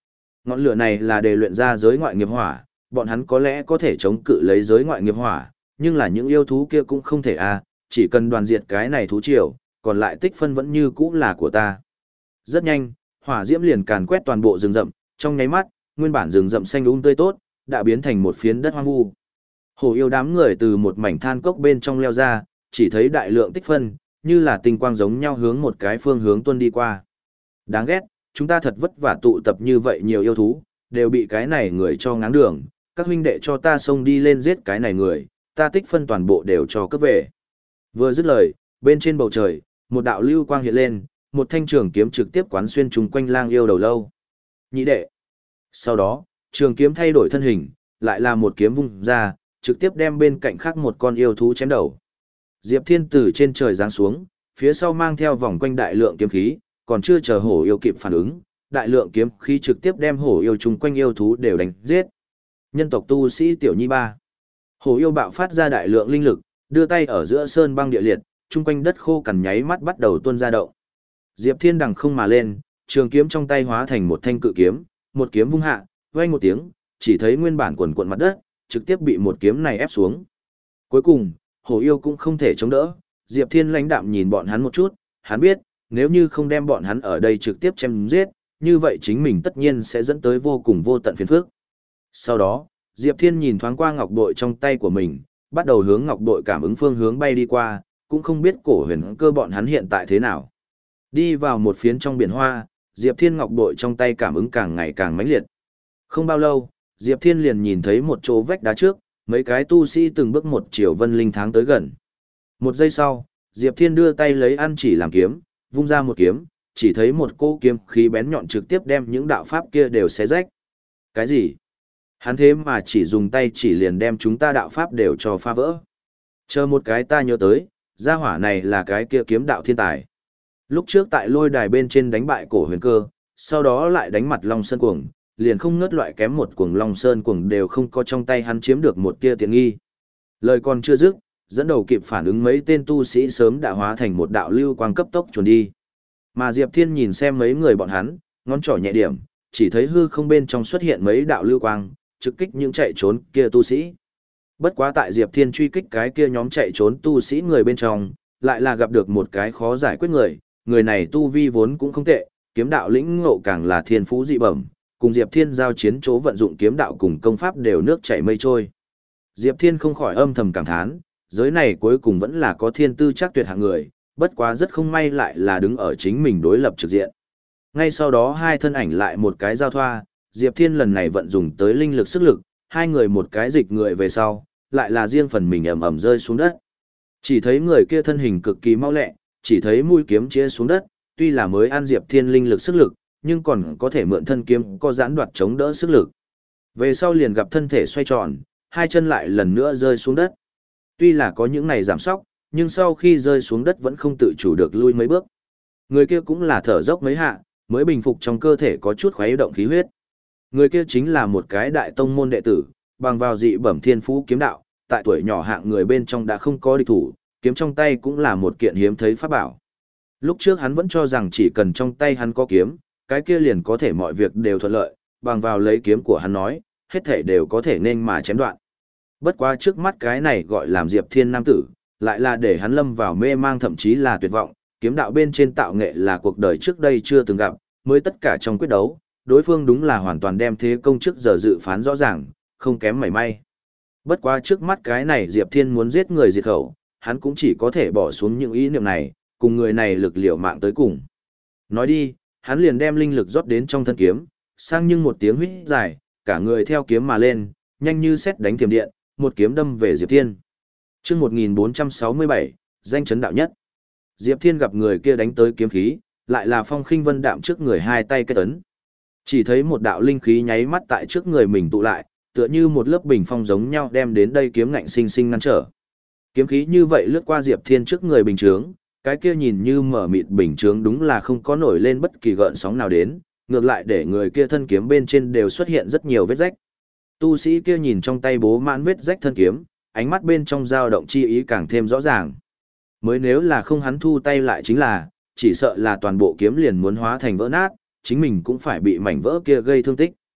A: Ngọn lửa này là để luyện ra giới ngoại nghiệp hỏa, bọn hắn có lẽ có thể chống cự lấy giới ngoại nghiệp hỏa, nhưng là những yêu thú kia cũng không thể a, chỉ cần đoàn diệt cái này thú triều, còn lại tích phân vẫn như cũ là của ta. Rất nhanh, hỏa diễm liền càn quét toàn bộ rừng rậm, trong nháy mắt, nguyên bản rừng rậm xanh um tươi tốt, đã biến thành một phiến đất hoang vu. Hổ yêu đám người từ một mảnh than cốc bên trong leo ra, chỉ thấy đại lượng tích phân, như là tinh quang giống nhau hướng một cái phương hướng tuân đi qua. Đáng ghét, chúng ta thật vất vả tụ tập như vậy nhiều yêu thú, đều bị cái này người cho ngáng đường, các huynh đệ cho ta xông đi lên giết cái này người, ta tích phân toàn bộ đều cho cấp về. Vừa dứt lời, bên trên bầu trời, một đạo lưu quang hiện lên, một thanh trường kiếm trực tiếp quán xuyên trùng quanh lang yêu đầu lâu. Nhị đệ. Sau đó, trường kiếm thay đổi thân hình, lại là một kiếm vung ra, trực tiếp đem bên cạnh khác một con yêu thú chém đầu. Diệp Thiên từ trên trời giáng xuống, phía sau mang theo vòng quanh đại lượng kiếm khí, còn chưa chờ hổ yêu kịp phản ứng, đại lượng kiếm khí trực tiếp đem hổ yêu chung quanh yêu thú đều đánh giết. Nhân tộc tu sĩ tiểu nhi ba. Hổ yêu bạo phát ra đại lượng linh lực, đưa tay ở giữa sơn băng địa liệt, chung quanh đất khô cằn nháy mắt bắt đầu tuôn ra động. Diệp Thiên đằng không mà lên, trường kiếm trong tay hóa thành một thanh cự kiếm, một kiếm vung hạ, vang một tiếng, chỉ thấy nguyên bản quần quần mặt đất, trực tiếp bị một kiếm này ép xuống. Cuối cùng, hổ yêu cũng không thể chống đỡ, Diệp Thiên lãnh đạm nhìn bọn hắn một chút, hắn biết, nếu như không đem bọn hắn ở đây trực tiếp chém giết, như vậy chính mình tất nhiên sẽ dẫn tới vô cùng vô tận phiền phức. Sau đó, Diệp Thiên nhìn thoáng qua ngọc bội trong tay của mình, bắt đầu hướng ngọc bội cảm ứng phương hướng bay đi qua, cũng không biết cổ huyền cơ bọn hắn hiện tại thế nào. Đi vào một phiến trong biển hoa, Diệp Thiên ngọc bội trong tay cảm ứng càng ngày càng mãnh liệt. Không bao lâu, Diệp Thiên liền nhìn thấy một chỗ vách đá trước, mấy cái tu sĩ từng bước một chiều vân linh tháng tới gần. Một giây sau, Diệp Thiên đưa tay lấy ăn chỉ làm kiếm, vung ra một kiếm, chỉ thấy một cỗ kiếm khí bén nhọn trực tiếp đem những đạo pháp kia đều xé rách. Cái gì? Hắn thế mà chỉ dùng tay chỉ liền đem chúng ta đạo pháp đều cho phá vỡ. Chờ một cái ta nhớ tới, gia hỏa này là cái kia kiếm đạo thiên tài. Lúc trước tại lôi đài bên trên đánh bại cổ huyền cơ, sau đó lại đánh mặt Long Sơn Cuồng, liền không ngớt loại kém một cuồng Long Sơn Cuồng đều không có trong tay hắn chiếm được một tia tiện nghi. Lời còn chưa dứt, dẫn đầu kịp phản ứng mấy tên tu sĩ sớm đã hóa thành một đạo lưu quang cấp tốc chuồn đi. Mà Diệp Thiên nhìn xem mấy người bọn hắn, ngón trỏ nhẹ điểm, chỉ thấy hư không bên trong xuất hiện mấy đạo lưu quang, trực kích những chạy trốn kia tu sĩ. Bất quá tại Diệp Thiên truy kích cái kia nhóm chạy trốn tu sĩ người bên trong, lại là gặp được một cái khó giải quyết người, người này tu vi vốn cũng không tệ, kiếm đạo lĩnh ngộ càng là thiên phú dị bẩm, cùng Diệp Thiên giao chiến chỗ vận dụng kiếm đạo cùng công pháp đều nước chảy mây trôi. Diệp Thiên không khỏi âm thầm cảm thán, giới này cuối cùng vẫn là có thiên tư chắc tuyệt hạng người, bất quá rất không may lại là đứng ở chính mình đối lập trực diện. Ngay sau đó hai thân ảnh lại một cái giao thoa, Diệp Thiên lần này vận dụng tới linh lực sức lực, hai người một cái dịch người về sau, lại là riêng phần mình ầm ầm rơi xuống đất. Chỉ thấy người kia thân hình cực kỳ mau lẹ, chỉ thấy mũi kiếm chĩa xuống đất, tuy là mới ăn Diệp Thiên linh lực sức lực, nhưng còn có thể mượn thân kiếm có giãn đoạt chống đỡ sức lực. Về sau liền gặp thân thể xoay tròn, hai chân lại lần nữa rơi xuống đất. Tuy là có những này giảm sóc, nhưng sau khi rơi xuống đất vẫn không tự chủ được lui mấy bước. Người kia cũng là thở dốc mấy hạ, mới bình phục trong cơ thể có chút khuấy động khí huyết. Người kia chính là một cái đại tông môn đệ tử, bằng vào dị bẩm thiên phú kiếm đạo, tại tuổi nhỏ hạng người bên trong đã không có địch thủ, kiếm trong tay cũng là một kiện hiếm thấy pháp bảo. Lúc trước hắn vẫn cho rằng chỉ cần trong tay hắn có kiếm, cái kia liền có thể mọi việc đều thuận lợi, bằng vào lấy kiếm của hắn nói, hết thể đều có thể nên mà chém đoạn. Bất quá trước mắt cái này gọi làm Diệp Thiên nam tử, lại là để hắn lâm vào mê mang thậm chí là tuyệt vọng, kiếm đạo bên trên tạo nghệ là cuộc đời trước đây chưa từng gặp, mới tất cả trong quyết đấu, đối phương đúng là hoàn toàn đem thế công trước giờ dự phán rõ ràng, không kém mảy may. Bất quá trước mắt cái này Diệp Thiên muốn giết người diệt khẩu, hắn cũng chỉ có thể bỏ xuống những ý niệm này, cùng người này lực liều mạng tới cùng. Nói đi, hắn liền đem linh lực rót đến trong thân kiếm, sang nhưng một tiếng huýt dài, cả người theo kiếm mà lên, nhanh như sét đánh thiểm điện, một kiếm đâm về Diệp Thiên. Chương một nghìn bốn trăm sáu mươi bảy, danh chấn đạo nhất. Diệp Thiên gặp người kia đánh tới kiếm khí, lại là Phong Khinh Vân Đạm trước người hai tay kết ấn. Chỉ thấy một đạo linh khí nháy mắt tại trước người mình tụ lại, tựa như một lớp bình phong giống nhau đem đến đây kiếm ngạnh sinh sinh ngăn trở. Kiếm khí như vậy lướt qua Diệp Thiên trước người bình chướng, cái kia nhìn như mở mịt bình chướng đúng là không có nổi lên bất kỳ gợn sóng nào đến, ngược lại để người kia thân kiếm bên trên đều xuất hiện rất nhiều vết rách. Tu sĩ kia nhìn trong tay bố mãn vết rách thân kiếm, ánh mắt bên trong dao động chi ý càng thêm rõ ràng. Mới nếu là không hắn thu tay lại chính là, chỉ sợ là toàn bộ kiếm liền muốn hóa thành vỡ nát, chính mình cũng phải bị mảnh vỡ kia gây thương tích.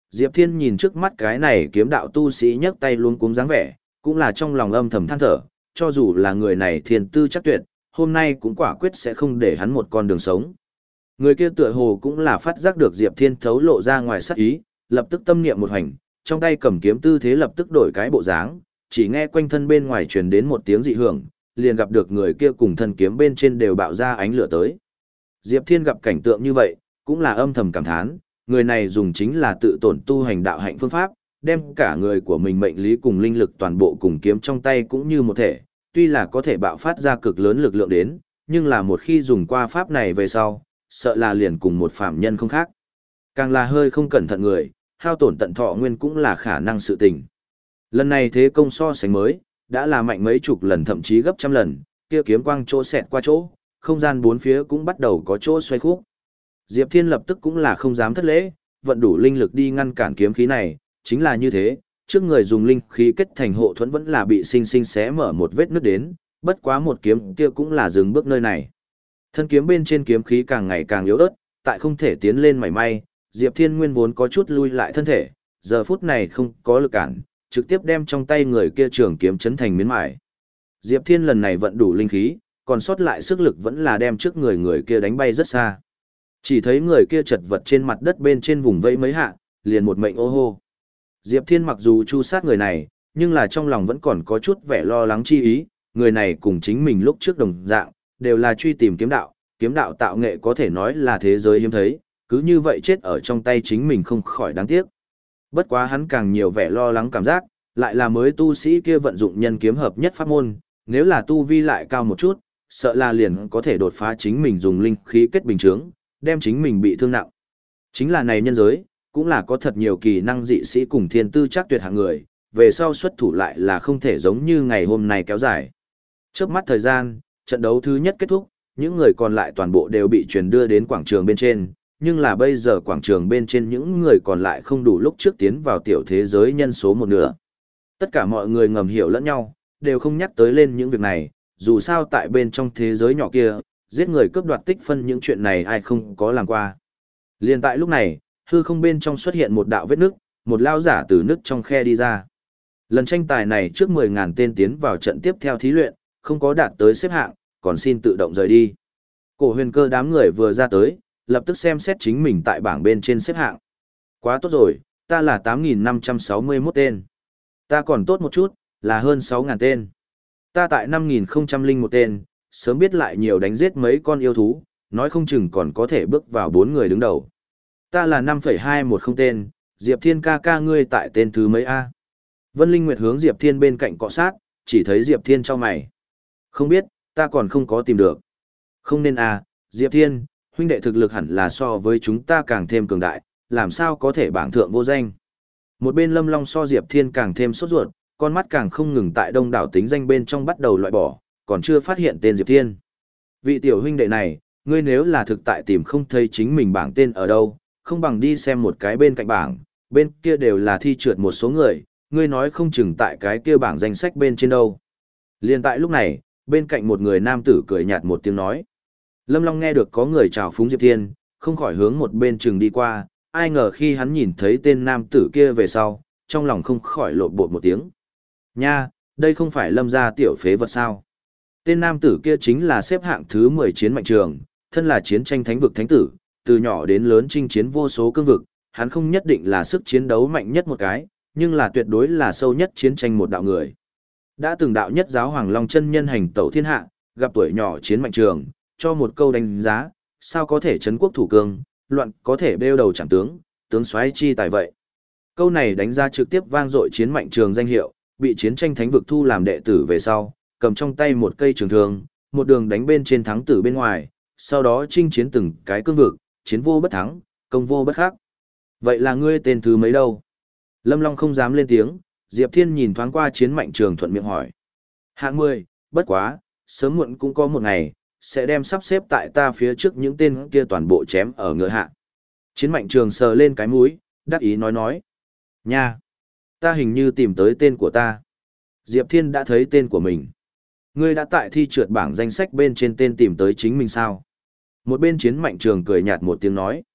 A: Diệp Thiên nhìn trước mắt cái này kiếm đạo tu sĩ nhấc tay luống cuống dáng vẻ, cũng là trong lòng âm thầm than thở, cho dù là người này thiên tư chắc tuyệt, hôm nay cũng quả quyết sẽ không để hắn một con đường sống. Người kia tựa hồ cũng là phát giác được Diệp Thiên thấu lộ ra ngoài sắc ý, lập tức tâm niệm một hành, trong tay cầm kiếm tư thế lập tức đổi cái bộ dáng, chỉ nghe quanh thân bên ngoài truyền đến một tiếng dị hưởng, liền gặp được người kia cùng thân kiếm bên trên đều bạo ra ánh lửa tới. Diệp Thiên gặp cảnh tượng như vậy, cũng là âm thầm cảm thán, người này dùng chính là tự tổn tu hành đạo hạnh phương pháp, đem cả người của mình mệnh lý cùng linh lực toàn bộ cùng kiếm trong tay cũng như một thể, tuy là có thể bạo phát ra cực lớn lực lượng đến, nhưng là một khi dùng qua pháp này về sau, sợ là liền cùng một phạm nhân không khác. Càng là hơi không cẩn thận người, hao tổn tận thọ nguyên cũng là khả năng sự tình. Lần này thế công so sánh mới, đã là mạnh mấy chục lần thậm chí gấp trăm lần, kia kiếm quang chỗ xẹt qua chỗ, không gian bốn phía cũng bắt đầu có chỗ xoay khúc. Diệp Thiên lập tức cũng là không dám thất lễ, vận đủ linh lực đi ngăn cản kiếm khí này, chính là như thế, trước người dùng linh khí kết thành hộ thuẫn vẫn là bị sinh sinh xé mở một vết nứt đến, bất quá một kiếm kia cũng là dừng bước nơi này. Thân kiếm bên trên kiếm khí càng ngày càng yếu ớt, tại không thể tiến lên mảy may, Diệp Thiên nguyên vốn có chút lui lại thân thể, giờ phút này không có lực cản, trực tiếp đem trong tay người kia trường kiếm chấn thành miến mài. Diệp Thiên lần này vận đủ linh khí, còn sót lại sức lực vẫn là đem trước người người kia đánh bay rất xa. Chỉ thấy người kia chật vật trên mặt đất bên trên vùng vẫy mấy hạ, liền một mệnh ô hô. Diệp Thiên mặc dù chu sát người này, nhưng là trong lòng vẫn còn có chút vẻ lo lắng chi ý, người này cùng chính mình lúc trước đồng dạng, đều là truy tìm kiếm đạo, kiếm đạo tạo nghệ có thể nói là thế giới hiếm thấy, cứ như vậy chết ở trong tay chính mình không khỏi đáng tiếc. Bất quá hắn càng nhiều vẻ lo lắng cảm giác, lại là mới tu sĩ kia vận dụng nhân kiếm hợp nhất pháp môn, nếu là tu vi lại cao một chút, sợ là liền có thể đột phá chính mình dùng linh khí kết bình chướng, đem chính mình bị thương nặng. Chính là này nhân giới, cũng là có thật nhiều kỳ năng dị sĩ cùng thiên tư chắc tuyệt hạng người, về sau xuất thủ lại là không thể giống như ngày hôm nay kéo dài. Trước mắt thời gian, trận đấu thứ nhất kết thúc, những người còn lại toàn bộ đều bị truyền đưa đến quảng trường bên trên, nhưng là bây giờ quảng trường bên trên những người còn lại không đủ lúc trước tiến vào tiểu thế giới nhân số một nửa. Tất cả mọi người ngầm hiểu lẫn nhau, đều không nhắc tới lên những việc này, dù sao tại bên trong thế giới nhỏ kia, giết người cướp đoạt tích phân những chuyện này ai không có làm qua. Liên tại lúc này, hư không bên trong xuất hiện một đạo vết nước, một lao giả từ nước trong khe đi ra. Lần tranh tài này trước mười nghìn tên tiến vào trận tiếp theo thí luyện, không có đạt tới xếp hạng, còn xin tự động rời đi. Cổ huyền cơ đám người vừa ra tới, lập tức xem xét chính mình tại bảng bên trên xếp hạng. Quá tốt rồi, ta là tám nghìn năm trăm sáu mươi mốt tên. Ta còn tốt một chút, là hơn sáu nghìn tên. Ta tại năm nghìn không trăm lẻ một tên, sớm biết lại nhiều đánh giết mấy con yêu thú, nói không chừng còn có thể bước vào bốn người đứng đầu. Ta là năm phẩy hai một không tên, Diệp Thiên ca ca ngươi tại tên thứ mấy A. Vân Linh Nguyệt hướng Diệp Thiên bên cạnh cọ sát, chỉ thấy Diệp Thiên cho mày. Không biết, ta còn không có tìm được. Không nên A, Diệp Thiên, huynh đệ thực lực hẳn là so với chúng ta càng thêm cường đại, làm sao có thể bảng thượng vô danh. Một bên Lâm Long so Diệp Thiên càng thêm sốt ruột, con mắt càng không ngừng tại đông đảo tính danh bên trong bắt đầu loại bỏ, còn chưa phát hiện tên Diệp Thiên. Vị tiểu huynh đệ này, ngươi nếu là thực tại tìm không thấy chính mình bảng tên ở đâu, không bằng đi xem một cái bên cạnh bảng, bên kia đều là thi trượt một số người, ngươi nói không chừng tại cái kia bảng danh sách bên trên đâu. Liên tại lúc này, bên cạnh một người nam tử cười nhạt một tiếng nói. Lâm Long nghe được có người chào phúng Diệp Thiên, không khỏi hướng một bên chừng đi qua, ai ngờ khi hắn nhìn thấy tên nam tử kia về sau, trong lòng không khỏi lộn bột một tiếng. Nha, đây không phải Lâm gia tiểu phế vật sao? Tên nam tử kia chính là xếp hạng thứ mười chiến mạnh trường, thân là chiến tranh thánh vực thánh tử, từ nhỏ đến lớn chinh chiến vô số cương vực, hắn không nhất định là sức chiến đấu mạnh nhất một cái, nhưng là tuyệt đối là sâu nhất chiến tranh một đạo người. Đã từng đạo nhất giáo Hoàng Long chân nhân hành tẩu thiên hạ, gặp tuổi nhỏ chiến mạnh trường, cho một câu đánh giá, sao có thể trấn quốc thủ cương, loạn có thể bêu đầu chẳng tướng, tướng soái chi tài vậy. Câu này đánh ra trực tiếp vang dội chiến mạnh trường danh hiệu, bị chiến tranh thánh vực thu làm đệ tử về sau, cầm trong tay một cây trường thương, một đường đánh bên trên thắng tử bên ngoài, sau đó chinh chiến từng cái cương vực, chiến vô bất thắng, công vô bất khắc. Vậy là ngươi tên thứ mấy đâu? Lâm Long không dám lên tiếng, Diệp Thiên nhìn thoáng qua chiến mạnh trường thuận miệng hỏi. Hạng mười, bất quá, sớm muộn cũng có một ngày, sẽ đem sắp xếp tại ta phía trước những tên kia toàn bộ chém ở ngựa hạ. Chiến mạnh trường sờ lên cái mũi, đắc ý nói nói. Nha! Ta hình như tìm tới tên của ta. Diệp Thiên đã thấy tên của mình. Ngươi đã tại thi trượt bảng danh sách bên trên tên tìm tới chính mình sao? Một bên chiến mạnh trường cười nhạt một tiếng nói.